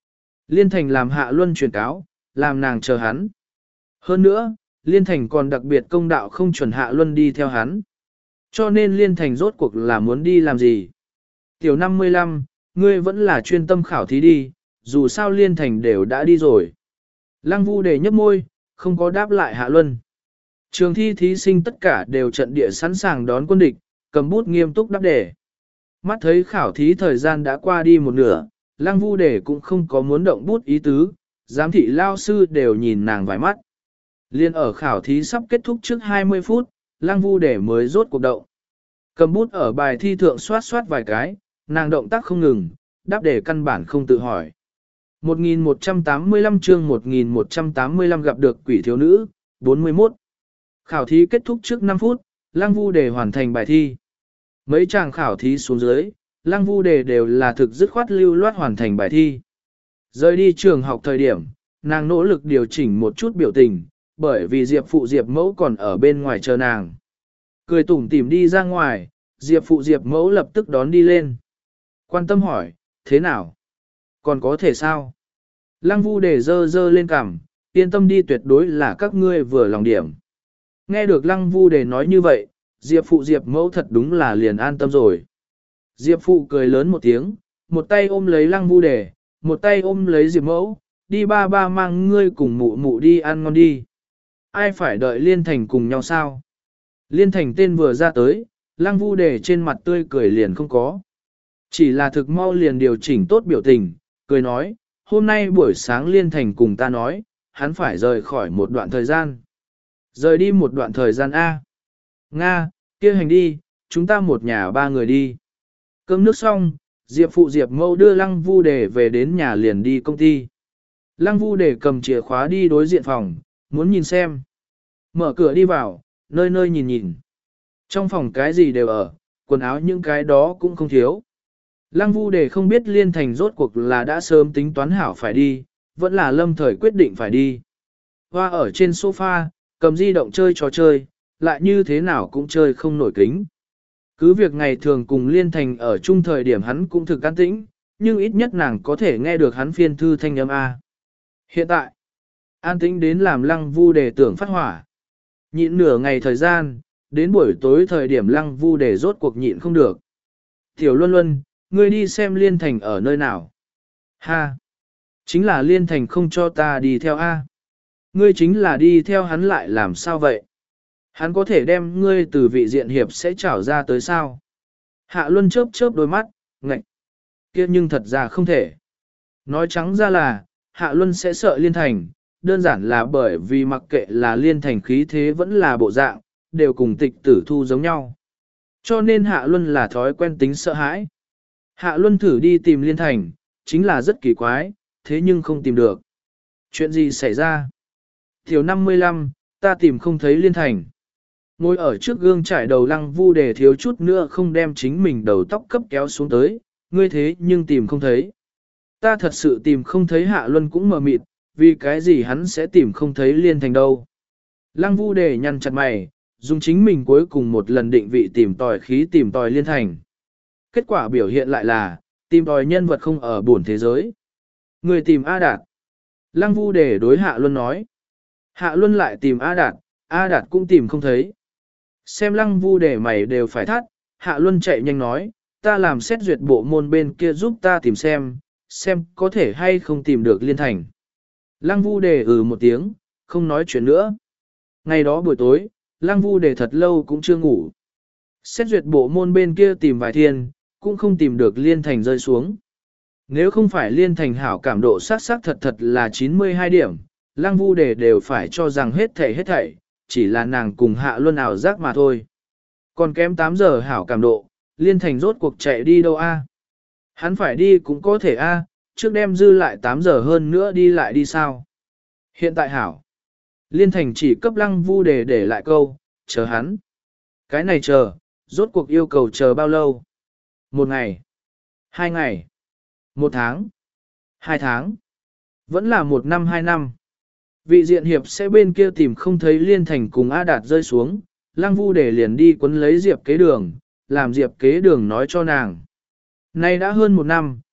Liên Thành làm Hạ Luân truyền cáo, làm nàng chờ hắn. Hơn nữa, Liên Thành còn đặc biệt công đạo không chuẩn Hạ Luân đi theo hắn. Cho nên Liên Thành rốt cuộc là muốn đi làm gì? Tiểu năm mươi lăm, ngươi vẫn là chuyên tâm khảo thí đi, dù sao Liên Thành đều đã đi rồi. Lăng Vu Đề nhấp môi, không có đáp lại Hạ Luân. Trường thi thí sinh tất cả đều trận địa sẵn sàng đón quân địch, cầm bút nghiêm túc đáp đề. Mắt thấy khảo thí thời gian đã qua đi một nửa, Lăng Vu Đề cũng không có muốn động bút ý tứ, giám thị lao sư đều nhìn nàng vài mắt. Liên ở khảo thí sắp kết thúc trước hai mươi phút, Lăng Vu Đề mới rốt cuộc động. Cầm bút ở bài thi thượng soát soát vài cái, nàng động tác không ngừng, đáp đề căn bản không tự hỏi. một nghìn một trăm tám mươi lăm chương một nghìn một trăm tám mươi lăm gặp được quỷ thiếu nữ, bốn mươi mốt. Khảo thí kết thúc trước năm phút, Lăng Vu Đề hoàn thành bài thi. Mấy chàng khảo thí xuống dưới, Lăng Vu Đề đều là thực dứt khoát lưu loát hoàn thành bài thi. Rời đi trường học thời điểm, nàng nỗ lực điều chỉnh một chút biểu tình, bởi vì Diệp phụ Diệp mẫu còn ở bên ngoài chờ nàng. Cười tủm tỉm đi ra ngoài, Diệp phụ Diệp mẫu lập tức đón đi lên. Quan tâm hỏi, thế nào? Còn có thể sao? Lăng Vu Đề dơ dơ lên cằm, yên tâm đi, tuyệt đối là các ngươi vừa lòng điểm. Nghe được Lăng Vu Đề nói như vậy, Diệp phụ Diệp mẫu thật đúng là liền an tâm rồi. Diệp phụ cười lớn một tiếng, một tay ôm lấy Lăng Vu Đề, một tay ôm lấy Diệp mẫu, đi ba ba mang ngươi cùng mụ mụ đi ăn ngon đi. Ai phải đợi Liên Thành cùng nhau sao? Liên Thành tên vừa ra tới, Lăng Vu Đề trên mặt tươi cười liền không có. Chỉ là thực mau liền điều chỉnh tốt biểu tình, cười nói, hôm nay buổi sáng Liên Thành cùng ta nói, hắn phải rời khỏi một đoạn thời gian. Rời đi một đoạn thời gian A. Nga, kia hành đi, chúng ta một nhà ba người đi. Cơm nước xong, Diệp phụ Diệp mẫu đưa Lăng Vu Đề về đến nhà liền đi công ty. Lăng Vu Đề cầm chìa khóa đi đối diện phòng, muốn nhìn xem. Mở cửa đi vào, nơi nơi nhìn nhìn. Trong phòng cái gì đều ở, quần áo những cái đó cũng không thiếu. Lăng Vu Đề không biết Liên Thành rốt cuộc là đã sớm tính toán hảo phải đi, vẫn là lâm thời quyết định phải đi. Hoa ở trên sofa, cầm di động chơi trò chơi, lại như thế nào cũng chơi không nổi kính. Cứ việc ngày thường cùng Liên Thành ở chung thời điểm hắn cũng thực an tĩnh, nhưng ít nhất nàng có thể nghe được hắn phiên thư thanh âm A. Hiện tại, an tĩnh đến làm Lăng Vu Đề tưởng phát hỏa. Nhịn nửa ngày thời gian, đến buổi tối thời điểm Lăng Vu Đề rốt cuộc nhịn không được. Tiểu Luân Luân, ngươi đi xem Liên Thành ở nơi nào? Ha! Chính là Liên Thành không cho ta đi theo A. Ngươi chính là đi theo hắn lại làm sao vậy? Hắn có thể đem ngươi từ vị diện hiệp sẽ trảo ra tới sao? Hạ Luân chớp chớp đôi mắt, ngạch. Kia nhưng thật ra không thể. Nói trắng ra là, Hạ Luân sẽ sợ Liên Thành, đơn giản là bởi vì mặc kệ là Liên Thành khí thế vẫn là bộ dạng, đều cùng tịch tử thu giống nhau. Cho nên Hạ Luân là thói quen tính sợ hãi. Hạ Luân thử đi tìm Liên Thành, chính là rất kỳ quái, thế nhưng không tìm được. Chuyện gì xảy ra? Tiểu năm mươi lăm, ta tìm không thấy Liên Thành. Ngồi ở trước gương trải đầu Lăng Vu Đề thiếu chút nữa không đem chính mình đầu tóc cấp kéo xuống tới, ngươi thế nhưng tìm không thấy. Ta thật sự tìm không thấy. Hạ Luân cũng mờ mịt, vì cái gì hắn sẽ tìm không thấy Liên Thành đâu. Lăng Vu Đề nhăn chặt mày, dùng chính mình cuối cùng một lần định vị tìm tòi khí tìm tòi Liên Thành. Kết quả biểu hiện lại là, tìm tòi nhân vật không ở bổn thế giới. Người tìm A Đạt. Lăng Vu Đề đối Hạ Luân nói. Hạ Luân lại tìm A Đạt, A Đạt cũng tìm không thấy. Xem Lăng Vu Đề mày đều phải thắt, Hạ Luân chạy nhanh nói, ta làm xét duyệt bộ môn bên kia giúp ta tìm xem, xem có thể hay không tìm được Liên Thành. Lăng Vu Đề ừ một tiếng, không nói chuyện nữa. Ngày đó buổi tối, Lăng Vu Đề thật lâu cũng chưa ngủ. Xét duyệt bộ môn bên kia tìm vài thiên, cũng không tìm được Liên Thành rơi xuống. Nếu không phải Liên Thành hảo cảm độ sát sắc thật thật là chín mươi hai điểm, Lăng Vu Đề đều phải cho rằng hết thảy hết thảy, chỉ là nàng cùng Hạ Luân ảo giác mà thôi. Còn kém tám giờ hảo cảm độ, Liên Thành rốt cuộc chạy đi đâu a? Hắn phải đi cũng có thể a, trước đem dư lại tám giờ hơn nữa đi lại đi sao? Hiện tại hảo. Liên Thành chỉ cấp Lăng Vu Đề để lại câu, chờ hắn. Cái này chờ, rốt cuộc yêu cầu chờ bao lâu? Một ngày, hai ngày, một tháng, hai tháng, vẫn là một năm hai năm. Vị diện hiệp sẽ bên kia tìm không thấy Liên Thành cùng A Đạt rơi xuống, Lăng Vu Đề liền đi quấn lấy Diệp Kế Đường, làm Diệp Kế Đường nói cho nàng. Nay đã hơn một năm,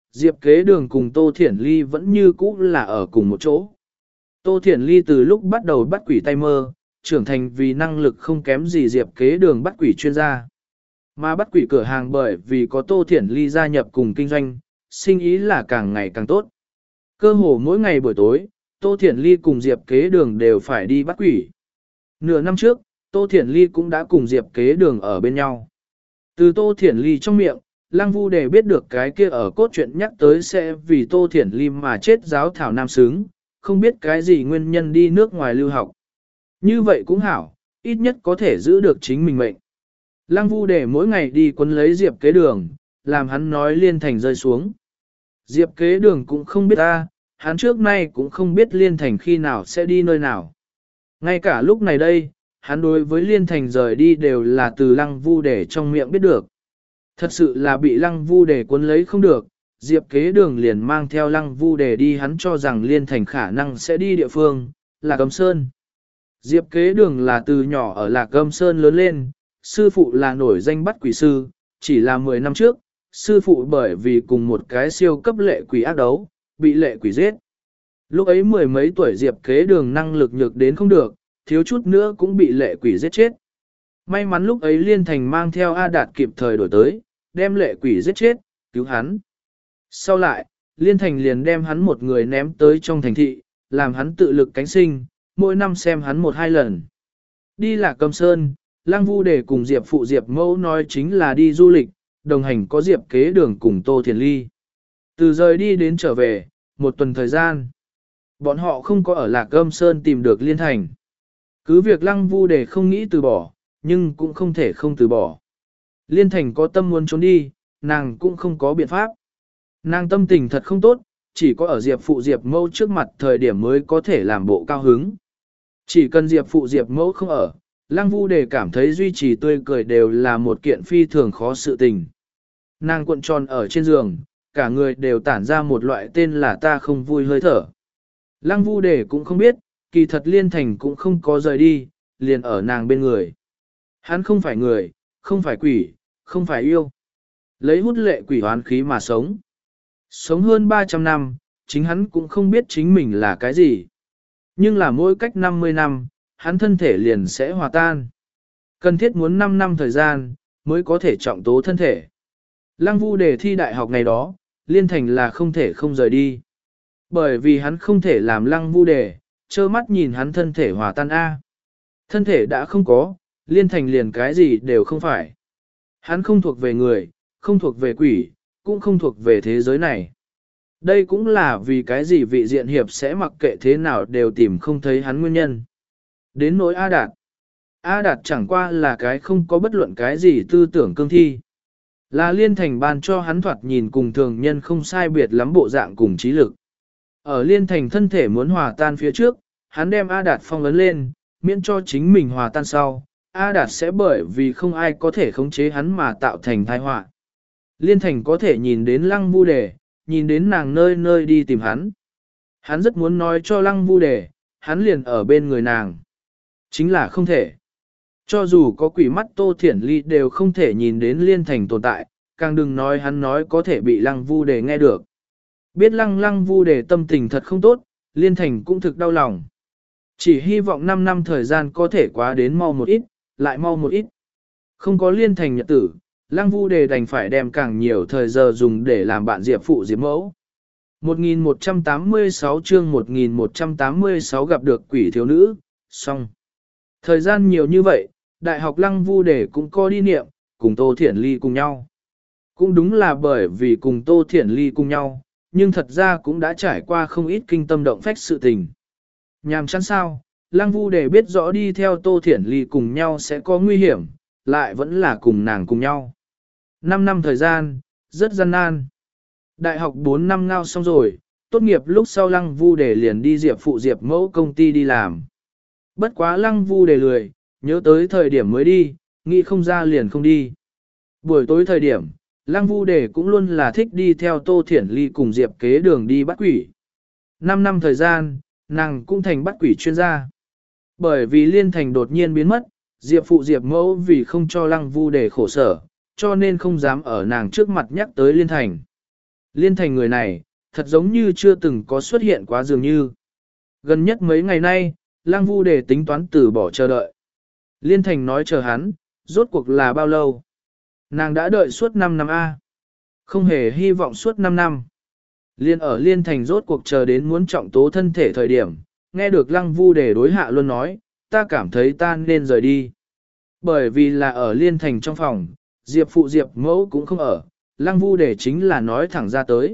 Diệp Kế Đường cùng Tô Thiển Ly vẫn như cũ là ở cùng một chỗ. Tô Thiển Ly từ lúc bắt đầu bắt quỷ tay mơ, trưởng thành vì năng lực không kém gì Diệp Kế Đường bắt quỷ chuyên gia. Mà bắt quỷ cửa hàng bởi vì có Tô Thiển Ly gia nhập cùng kinh doanh, sinh ý là càng ngày càng tốt. Cơ hồ mỗi ngày buổi tối, Tô Thiển Ly cùng Diệp Kế Đường đều phải đi bắt quỷ. Nửa năm trước, Tô Thiển Ly cũng đã cùng Diệp Kế Đường ở bên nhau. Từ Tô Thiển Ly trong miệng, Lăng Vu Đề biết được cái kia ở cốt truyện nhắc tới sẽ vì Tô Thiển Ly mà chết giáo thảo nam xứng, không biết cái gì nguyên nhân đi nước ngoài lưu học. Như vậy cũng hảo, ít nhất có thể giữ được chính mình mệnh. Lăng Vu Đề mỗi ngày đi quấn lấy Diệp Kế Đường, làm hắn nói Liên Thành rơi xuống. Diệp Kế Đường cũng không biết ta, hắn trước nay cũng không biết Liên Thành khi nào sẽ đi nơi nào. Ngay cả lúc này đây, hắn đối với Liên Thành rời đi đều là từ Lăng Vu Đề trong miệng biết được. Thật sự là bị Lăng Vu Đề cuốn lấy không được, Diệp Kế Đường liền mang theo Lăng Vu Đề đi, hắn cho rằng Liên Thành khả năng sẽ đi địa phương, là Âm Sơn. Diệp Kế Đường là từ nhỏ ở Lạc Âm Sơn lớn lên, sư phụ là nổi danh bắt quỷ sư, chỉ là mười năm trước, sư phụ bởi vì cùng một cái siêu cấp lệ quỷ ác đấu, bị lệ quỷ giết. Lúc ấy mười mấy tuổi Diệp Kế Đường năng lực nhược đến không được, thiếu chút nữa cũng bị lệ quỷ giết chết. May mắn lúc ấy Liên Thành mang theo A Đạt kịp thời đổi tới, đem lệ quỷ giết chết, cứu hắn. Sau lại, Liên Thành liền đem hắn một người ném tới trong thành thị, làm hắn tự lực cánh sinh, mỗi năm xem hắn một hai lần. Đi Lạc Cầm Sơn, Lăng Vu Đề cùng Diệp phụ Diệp mẫu nói chính là đi du lịch, đồng hành có Diệp Kế Đường cùng Tô Thiền Ly. Từ rời đi đến trở về, một tuần thời gian. Bọn họ không có ở Lạc Âm Sơn tìm được Liên Thành. Cứ việc Lăng Vu Đề không nghĩ từ bỏ, nhưng cũng không thể không từ bỏ. Liên Thành có tâm muốn trốn đi, nàng cũng không có biện pháp. Nàng tâm tình thật không tốt, chỉ có ở Diệp phụ Diệp mẫu trước mặt thời điểm mới có thể làm bộ cao hứng. Chỉ cần Diệp phụ Diệp mẫu không ở, Lăng Vu Đề cảm thấy duy trì tươi cười đều là một kiện phi thường khó sự tình. Nàng cuộn tròn ở trên giường, cả người đều tản ra một loại tên là ta không vui hơi thở. Lăng Vu Đề cũng không biết, kỳ thật Liên Thành cũng không có rời đi, liền ở nàng bên người. Hắn không phải người, không phải quỷ, không phải yêu. Lấy hút lệ quỷ hoán khí mà sống. Sống hơn ba trăm năm, chính hắn cũng không biết chính mình là cái gì. Nhưng là mỗi cách năm mươi năm, hắn thân thể liền sẽ hòa tan. Cần thiết muốn năm năm thời gian, mới có thể trọng tố thân thể. Lăng Vu Đề thi đại học ngày đó, Liên Thành là không thể không rời đi. Bởi vì hắn không thể làm Lăng Vu Đề, trơ mắt nhìn hắn thân thể hòa tan A. Thân thể đã không có, Liên Thành liền cái gì đều không phải. Hắn không thuộc về người, không thuộc về quỷ, cũng không thuộc về thế giới này. Đây cũng là vì cái gì vị diện hiệp sẽ mặc kệ thế nào đều tìm không thấy hắn nguyên nhân. Đến nỗi A Đạt. A Đạt chẳng qua là cái không có bất luận cái gì tư tưởng cương thi. Là Liên Thành ban cho hắn thoạt nhìn cùng thường nhân không sai biệt lắm bộ dạng cùng trí lực. Ở Liên Thành thân thể muốn hòa tan phía trước, hắn đem A Đạt phong ấn lên, miễn cho chính mình hòa tan sau, A Đạt sẽ bởi vì không ai có thể khống chế hắn mà tạo thành tai họa. Liên Thành có thể nhìn đến Lăng Vu Đề, nhìn đến nàng nơi nơi đi tìm hắn. Hắn rất muốn nói cho Lăng Vu Đề, hắn liền ở bên người nàng. Chính là không thể. Cho dù có quỷ mắt Tô Thiển Ly đều không thể nhìn đến Liên Thành tồn tại, càng đừng nói hắn nói có thể bị Lăng Vu Đề nghe được. Biết Lăng Lăng Vu Đề tâm tình thật không tốt, Liên Thành cũng thực đau lòng. Chỉ hy vọng năm năm thời gian có thể quá đến mau một ít, lại mau một ít. Không có Liên Thành nhật tử, Lăng Vu Đề đành phải đem càng nhiều thời giờ dùng để làm bạn Diệp phụ Diệp mẫu. một nghìn một trăm tám mươi sáu chương một nghìn một trăm tám mươi sáu gặp được quỷ thiếu nữ, xong. Thời gian nhiều như vậy, Đại học Lăng Vu Đề cũng có đi niệm, cùng Tô Thiển Ly cùng nhau. Cũng đúng là bởi vì cùng Tô Thiển Ly cùng nhau, nhưng thật ra cũng đã trải qua không ít kinh tâm động phách sự tình. Nhàm chán sao, Lăng Vu Đề biết rõ đi theo Tô Thiển Ly cùng nhau sẽ có nguy hiểm, lại vẫn là cùng nàng cùng nhau. Năm năm thời gian, rất gian nan. Đại học bốn năm ngao xong rồi, tốt nghiệp lúc sau Lăng Vu Đề liền đi Diệp phụ Diệp mẫu công ty đi làm. Bất quá Lăng Vu Đề lười, nhớ tới thời điểm mới đi, nghĩ không ra liền không đi. Buổi tối thời điểm, Lăng Vu Đề cũng luôn là thích đi theo Tô Thiển Ly cùng Diệp Kế Đường đi bắt quỷ. Năm năm thời gian, nàng cũng thành bắt quỷ chuyên gia. Bởi vì Liên Thành đột nhiên biến mất, Diệp phụ Diệp mẫu vì không cho Lăng Vu Đề khổ sở, cho nên không dám ở nàng trước mặt nhắc tới Liên Thành. Liên Thành người này, thật giống như chưa từng có xuất hiện quá dường như. Gần nhất mấy ngày nay, Lăng Vu Đề tính toán từ bỏ chờ đợi. Liên Thành nói chờ hắn, rốt cuộc là bao lâu? Nàng đã đợi suốt năm năm A. Không hề hy vọng suốt năm năm. Liên ở Liên Thành rốt cuộc chờ đến muốn trọng tố thân thể thời điểm, nghe được Lăng Vu Đề đối Hạ Luân nói, ta cảm thấy ta nên rời đi. Bởi vì là ở Liên Thành trong phòng, Diệp phụ Diệp mẫu cũng không ở, Lăng Vu Đề chính là nói thẳng ra tới.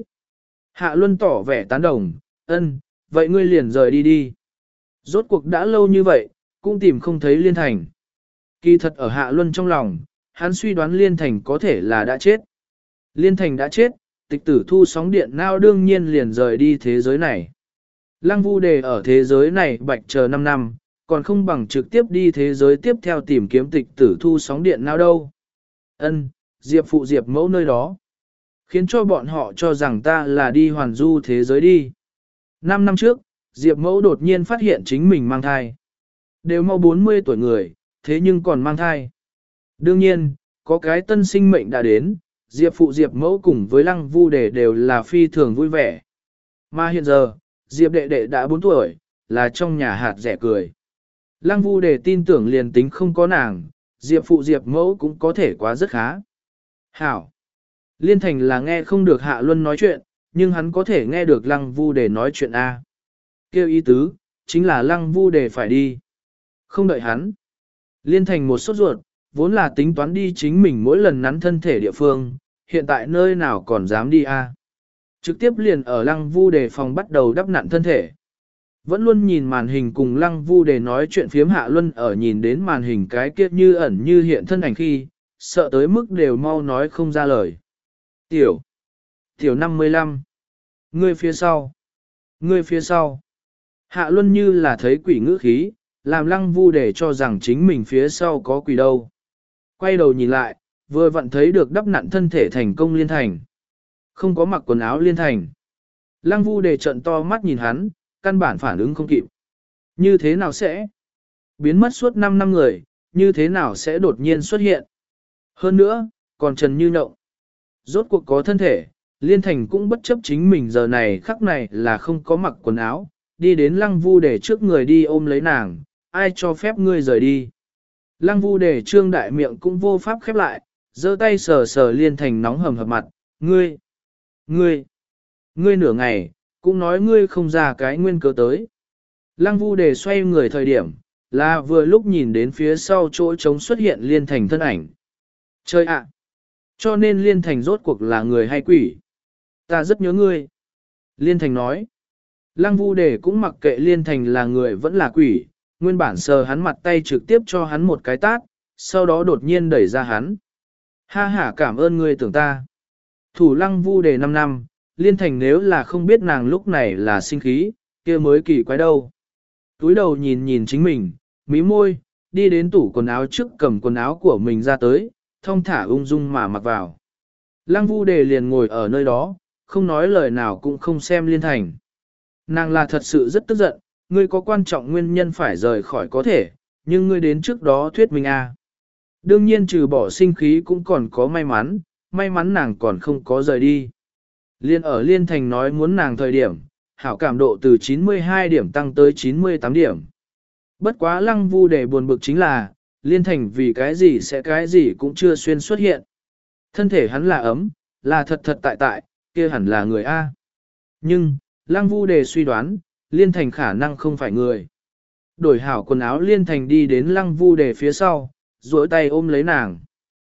Hạ Luân tỏ vẻ tán đồng, ân, vậy ngươi liền rời đi đi. Rốt cuộc đã lâu như vậy, cũng tìm không thấy Liên Thành. Kỳ thật ở Hạ Luân trong lòng, hắn suy đoán Liên Thành có thể là đã chết. Liên Thành đã chết, tịch tử thu sóng điện nao đương nhiên liền rời đi thế giới này. Lăng Vu Đề ở thế giới này bạch chờ năm năm, còn không bằng trực tiếp đi thế giới tiếp theo tìm kiếm tịch tử thu sóng điện nao đâu. Ân, Diệp phụ Diệp mẫu nơi đó. Khiến cho bọn họ cho rằng ta là đi hoàn du thế giới đi. Năm năm trước, Diệp mẫu đột nhiên phát hiện chính mình mang thai. Đều mau bốn mươi tuổi người, thế nhưng còn mang thai. Đương nhiên, có cái tân sinh mệnh đã đến, Diệp phụ Diệp mẫu cùng với Lăng Vu Đề đều là phi thường vui vẻ. Mà hiện giờ, Diệp đệ đệ đã bốn tuổi, là trong nhà hạt rẻ cười. Lăng Vu Đề tin tưởng liền tính không có nàng, Diệp phụ Diệp mẫu cũng có thể quá rất khá. Hảo! Liên Thành là nghe không được Hạ Luân nói chuyện, nhưng hắn có thể nghe được Lăng Vu Đề nói chuyện A. Kêu ý tứ, chính là Lăng Vu Đề phải đi. Không đợi hắn. Liên Thành một sốt ruột, vốn là tính toán đi chính mình mỗi lần nắn thân thể địa phương, hiện tại nơi nào còn dám đi A. Trực tiếp liền ở Lăng Vu Đề phòng bắt đầu đắp nặn thân thể. Vẫn luôn nhìn màn hình cùng Lăng Vu Đề nói chuyện phiếm Hạ Luân ở nhìn đến màn hình cái kia như ẩn như hiện thân ảnh khi, sợ tới mức đều mau nói không ra lời. Tiểu. Tiểu năm mươi lăm. Ngươi phía sau. Ngươi phía sau. Hạ Luân như là thấy quỷ ngữ khí, làm Lăng Vu Đề cho rằng chính mình phía sau có quỷ đâu. Quay đầu nhìn lại, vừa vặn thấy được đắp nặn thân thể thành công Liên Thành. Không có mặc quần áo Liên Thành. Lăng Vu Đề trợn to mắt nhìn hắn, căn bản phản ứng không kịp. Như thế nào sẽ biến mất suốt năm năm người, như thế nào sẽ đột nhiên xuất hiện. Hơn nữa, còn trần như nhộng. Rốt cuộc có thân thể, Liên Thành cũng bất chấp chính mình giờ này khắc này là không có mặc quần áo, đi đến Lăng Vu Đề trước người đi ôm lấy nàng, ai cho phép ngươi rời đi. Lăng Vu Đề trương đại miệng cũng vô pháp khép lại, giơ tay sờ sờ Liên Thành nóng hầm hập mặt, ngươi, ngươi, ngươi nửa ngày, cũng nói ngươi không ra cái nguyên cớ tới. Lăng Vu Đề xoay người thời điểm, là vừa lúc nhìn đến phía sau chỗ trống xuất hiện Liên Thành thân ảnh. Chơi ạ! Cho nên Liên Thành rốt cuộc là người hay quỷ? Ta rất nhớ ngươi. Liên Thành nói. Lăng Vu Đề cũng mặc kệ Liên Thành là người vẫn là quỷ, nguyên bản sờ hắn mặt tay trực tiếp cho hắn một cái tát, sau đó đột nhiên đẩy ra hắn. Ha ha, cảm ơn ngươi tưởng ta. Thủ Lăng Vu Đề năm năm, Liên Thành nếu là không biết nàng lúc này là sinh khí, kia mới kỳ quái đâu. Túi đầu nhìn nhìn chính mình, mí môi, đi đến tủ quần áo trước cầm quần áo của mình ra tới, thong thả ung dung mà mặc vào. Lăng Vu Đề liền ngồi ở nơi đó, không nói lời nào cũng không xem Liên Thành. Nàng là thật sự rất tức giận, ngươi có quan trọng nguyên nhân phải rời khỏi có thể, nhưng ngươi đến trước đó thuyết minh à. Đương nhiên trừ bỏ sinh khí cũng còn có may mắn, may mắn nàng còn không có rời đi. Liên ở Liên Thành nói muốn nàng thời điểm, hảo cảm độ từ chín mươi hai điểm tăng tới chín mươi tám điểm. Bất quá Lăng Vu Đề buồn bực chính là, Liên Thành vì cái gì sẽ cái gì cũng chưa xuyên xuất hiện. Thân thể hắn là ấm, là thật thật tại tại, kia hẳn là người A. Nhưng, Lăng Vu Đề suy đoán, Liên Thành khả năng không phải người. Đổi hảo quần áo Liên Thành đi đến Lăng Vu Đề phía sau, duỗi tay ôm lấy nàng.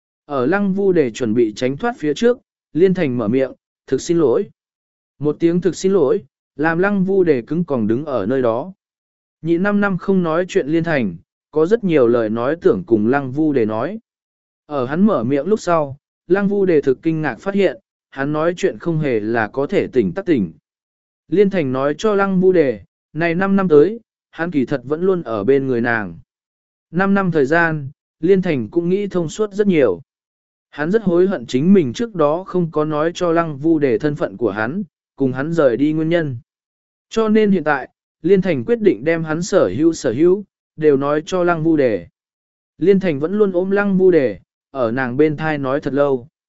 Ở Lăng Vu Đề chuẩn bị tránh thoát phía trước, Liên Thành mở miệng, thực xin lỗi. Một tiếng thực xin lỗi, làm Lăng Vu Đề cứng còng đứng ở nơi đó. Nhị năm năm không nói chuyện Liên Thành, có rất nhiều lời nói tưởng cùng Lăng Vu Đề nói. Ở hắn mở miệng lúc sau, Lăng Vu Đề thực kinh ngạc phát hiện, hắn nói chuyện không hề là có thể tỉnh tắc tỉnh. Liên Thành nói cho Lăng Vu Đề, này năm năm tới, hắn kỳ thật vẫn luôn ở bên người nàng. Năm năm thời gian, Liên Thành cũng nghĩ thông suốt rất nhiều. Hắn rất hối hận chính mình trước đó không có nói cho Lăng Vu Đề thân phận của hắn, cùng hắn rời đi nguyên nhân. Cho nên hiện tại, Liên Thành quyết định đem hắn sở hữu sở hữu, đều nói cho Lăng Vu Đề. Liên Thành vẫn luôn ôm Lăng Vu Đề, ở nàng bên thai nói thật lâu.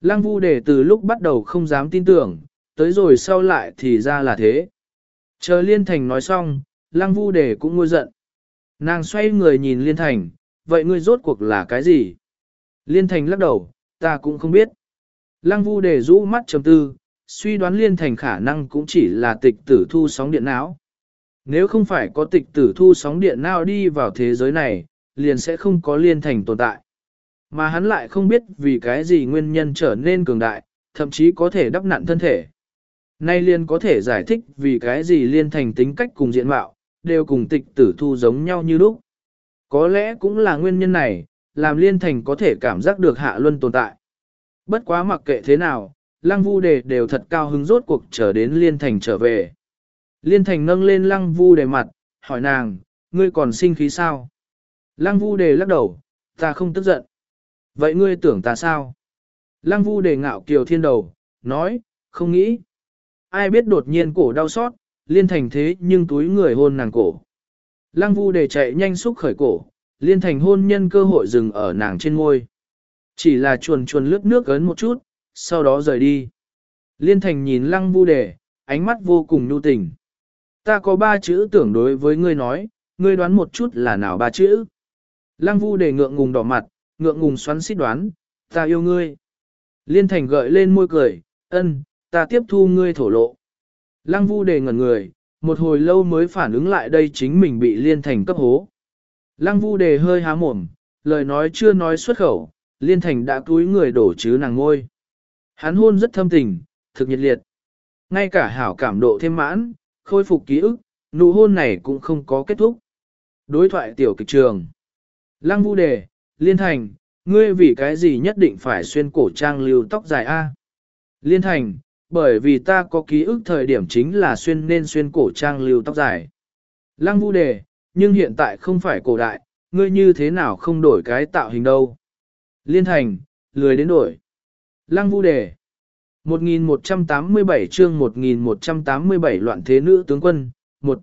Lăng Vu Đề từ lúc bắt đầu không dám tin tưởng, tới rồi sau lại thì ra là thế. Chờ Liên Thành nói xong, Lăng Vu Đề cũng ngôi giận. Nàng xoay người nhìn Liên Thành, vậy ngươi rốt cuộc là cái gì? Liên Thành lắc đầu, ta cũng không biết. Lăng Vu Đề rũ mắt trầm tư, suy đoán Liên Thành khả năng cũng chỉ là tịch tử thu sóng điện não. Nếu không phải có tịch tử thu sóng điện não đi vào thế giới này, liền sẽ không có Liên Thành tồn tại. Mà hắn lại không biết vì cái gì nguyên nhân trở nên cường đại, thậm chí có thể đắp nặn thân thể. Nay liền có thể giải thích vì cái gì Liên Thành tính cách cùng diện mạo, đều cùng tịch tử thu giống nhau như lúc. Có lẽ cũng là nguyên nhân này, làm Liên Thành có thể cảm giác được Hạ Luân tồn tại. Bất quá mặc kệ thế nào, Lăng Vu Đề đều thật cao hứng rốt cuộc chờ đến Liên Thành trở về. Liên Thành nâng lên Lăng Vu Đề mặt, hỏi nàng, ngươi còn sinh khí sao? Lăng Vu Đề lắc đầu, ta không tức giận. Vậy ngươi tưởng ta sao? Lăng Vu Đề ngạo kiều thiên đầu, nói, không nghĩ. Ai biết đột nhiên cổ đau xót, Liên Thành thế nhưng túi người hôn nàng cổ. Lăng Vu Đề chạy nhanh xúc khởi cổ, Liên Thành hôn nhân cơ hội dừng ở nàng trên môi. Chỉ là chuồn chuồn lướt nước ấn một chút, sau đó rời đi. Liên Thành nhìn Lăng Vu Đề, ánh mắt vô cùng nhu tình. Ta có ba chữ tưởng đối với ngươi nói, ngươi đoán một chút là nào ba chữ. Lăng Vu Đề ngượng ngùng đỏ mặt, ngượng ngùng xoắn xít đoán, ta yêu ngươi. Liên Thành gợi lên môi cười, ân, ta tiếp thu ngươi thổ lộ. Lăng Vu Đề ngẩn người, một hồi lâu mới phản ứng lại đây chính mình bị Liên Thành cấp hố. Lăng Vu Đề hơi há mồm, lời nói chưa nói xuất khẩu, Liên Thành đã cúi người đổ chứ nàng ngôi. Hắn hôn rất thâm tình, thực nhiệt liệt. Ngay cả hảo cảm độ thêm mãn, khôi phục ký ức, nụ hôn này cũng không có kết thúc. Đối thoại tiểu kịch trường. Lăng Vu Đề, Liên Thành, ngươi vì cái gì nhất định phải xuyên cổ trang lưu tóc dài a? Liên Thành, bởi vì ta có ký ức thời điểm chính là xuyên nên xuyên cổ trang lưu tóc dài. Lăng Vu Đề, nhưng hiện tại không phải cổ đại, ngươi như thế nào không đổi cái tạo hình đâu. Liên Thành, lười đến đổi. Lăng Vu Đề, một nghìn một trăm tám mươi bảy chương một nghìn một trăm tám mươi bảy loạn thế nữ tướng quân, một.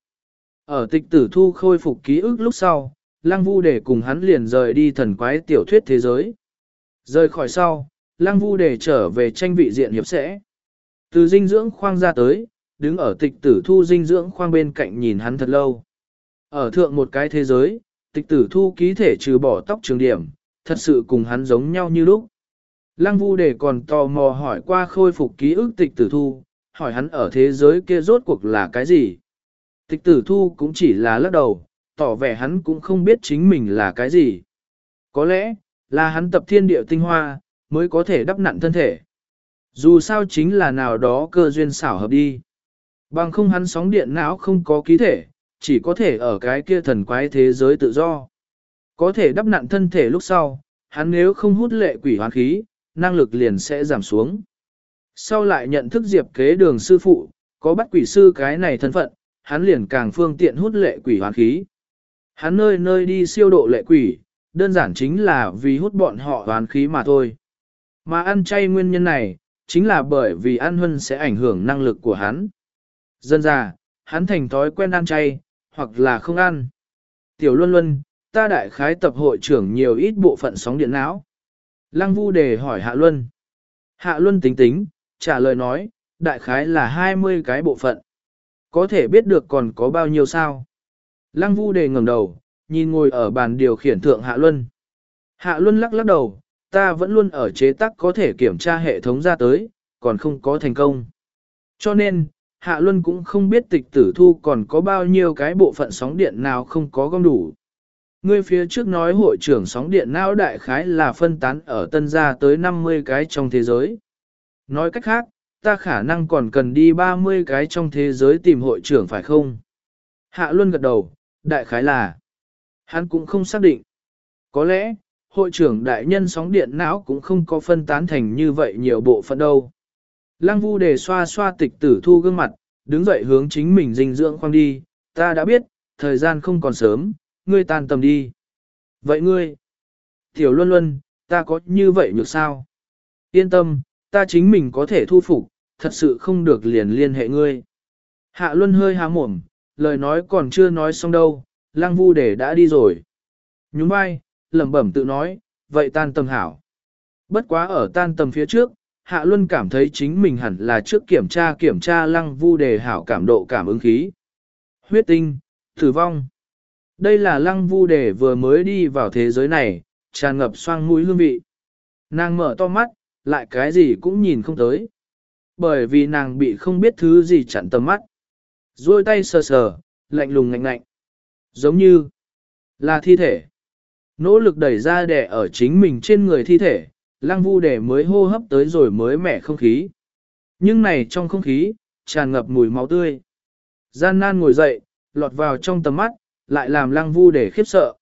Ở tịch tử thu khôi phục ký ức lúc sau, Lăng Vu Đề cùng hắn liền rời đi thần quái tiểu thuyết thế giới. Rời khỏi sau, Lăng Vu Đề trở về tranh vị diện hiệp sẽ. Từ dinh dưỡng khoang ra tới, đứng ở tịch tử thu dinh dưỡng khoang bên cạnh nhìn hắn thật lâu. Ở thượng một cái thế giới, tịch tử thu ký thể trừ bỏ tóc trường điểm, thật sự cùng hắn giống nhau như lúc. Lăng Vu Đề còn tò mò hỏi qua khôi phục ký ức tịch tử thu, hỏi hắn ở thế giới kia rốt cuộc là cái gì. Tịch tử thu cũng chỉ là lắc đầu, tỏ vẻ hắn cũng không biết chính mình là cái gì. Có lẽ, là hắn tập thiên địa tinh hoa, mới có thể đắp nặn thân thể. Dù sao chính là nào đó cơ duyên xảo hợp đi. Bằng không hắn sóng điện não không có ký thể, chỉ có thể ở cái kia thần quái thế giới tự do. Có thể đắp nặn thân thể lúc sau, hắn nếu không hút lệ quỷ hoán khí, năng lực liền sẽ giảm xuống. Sau lại nhận thức diệp kế đường sư phụ, có bắt quỷ sư cái này thân phận, hắn liền càng phương tiện hút lệ quỷ hoán khí. Hắn nơi nơi đi siêu độ lệ quỷ, đơn giản chính là vì hút bọn họ hoán khí mà thôi. Mà ăn chay nguyên nhân này, chính là bởi vì ăn huân sẽ ảnh hưởng năng lực của hắn. Dân ra, hắn thành thói quen ăn chay, hoặc là không ăn. Tiểu Luân Luân, ta đại khái tập hội trưởng nhiều ít bộ phận sóng điện não. Lăng Vu Đề hỏi Hạ Luân. Hạ Luân tính tính, trả lời nói, đại khái là hai mươi cái bộ phận. Có thể biết được còn có bao nhiêu sao? Lăng Vu Đề ngẩng đầu, nhìn ngồi ở bàn điều khiển thượng Hạ Luân. Hạ Luân lắc lắc đầu, ta vẫn luôn ở chế tác có thể kiểm tra hệ thống ra tới, còn không có thành công. Cho nên, Hạ Luân cũng không biết tịch tử thu còn có bao nhiêu cái bộ phận sóng điện nào không có gom đủ. Ngươi phía trước nói hội trưởng sóng điện não đại khái là phân tán ở tân gia tới năm mươi cái trong thế giới. Nói cách khác, ta khả năng còn cần đi ba mươi cái trong thế giới tìm hội trưởng phải không? Hạ Luân gật đầu, đại khái là. Hắn cũng không xác định. Có lẽ, hội trưởng đại nhân sóng điện não cũng không có phân tán thành như vậy nhiều bộ phận đâu. Lăng Vu Đề xoa xoa tịch tử thu gương mặt, đứng dậy hướng chính mình dinh dưỡng khoang đi, ta đã biết, thời gian không còn sớm, ngươi tan tầm đi. Vậy ngươi, Tiểu Luân Luân, ta có như vậy nhược sao? Yên tâm, ta chính mình có thể thu phục, thật sự không được liền liên hệ ngươi. Hạ Luân hơi há mồm, lời nói còn chưa nói xong đâu, Lăng Vu Đề đã đi rồi. Nhún vai, lẩm bẩm tự nói, vậy tan tầm hảo. Bất quá ở tan tầm phía trước, Hạ Luân cảm thấy chính mình hẳn là trước kiểm tra kiểm tra lăng vu đề hảo cảm độ cảm ứng khí. Huyết tinh, tử vong. Đây là lăng vu đề vừa mới đi vào thế giới này, tràn ngập xoang mũi hương vị. Nàng mở to mắt, lại cái gì cũng nhìn không tới. Bởi vì nàng bị không biết thứ gì chặn tầm mắt. Rồi tay sờ sờ, lạnh lùng ngạnh ngạnh. Giống như là thi thể. Nỗ lực đẩy ra đè ở chính mình trên người thi thể, lăng vu đề mới hô hấp tới rồi mới mẻ không khí. Nhưng này trong không khí, tràn ngập mùi máu tươi. Gian nan ngồi dậy, lọt vào trong tầm mắt, lại làm lăng vu đề khiếp sợ.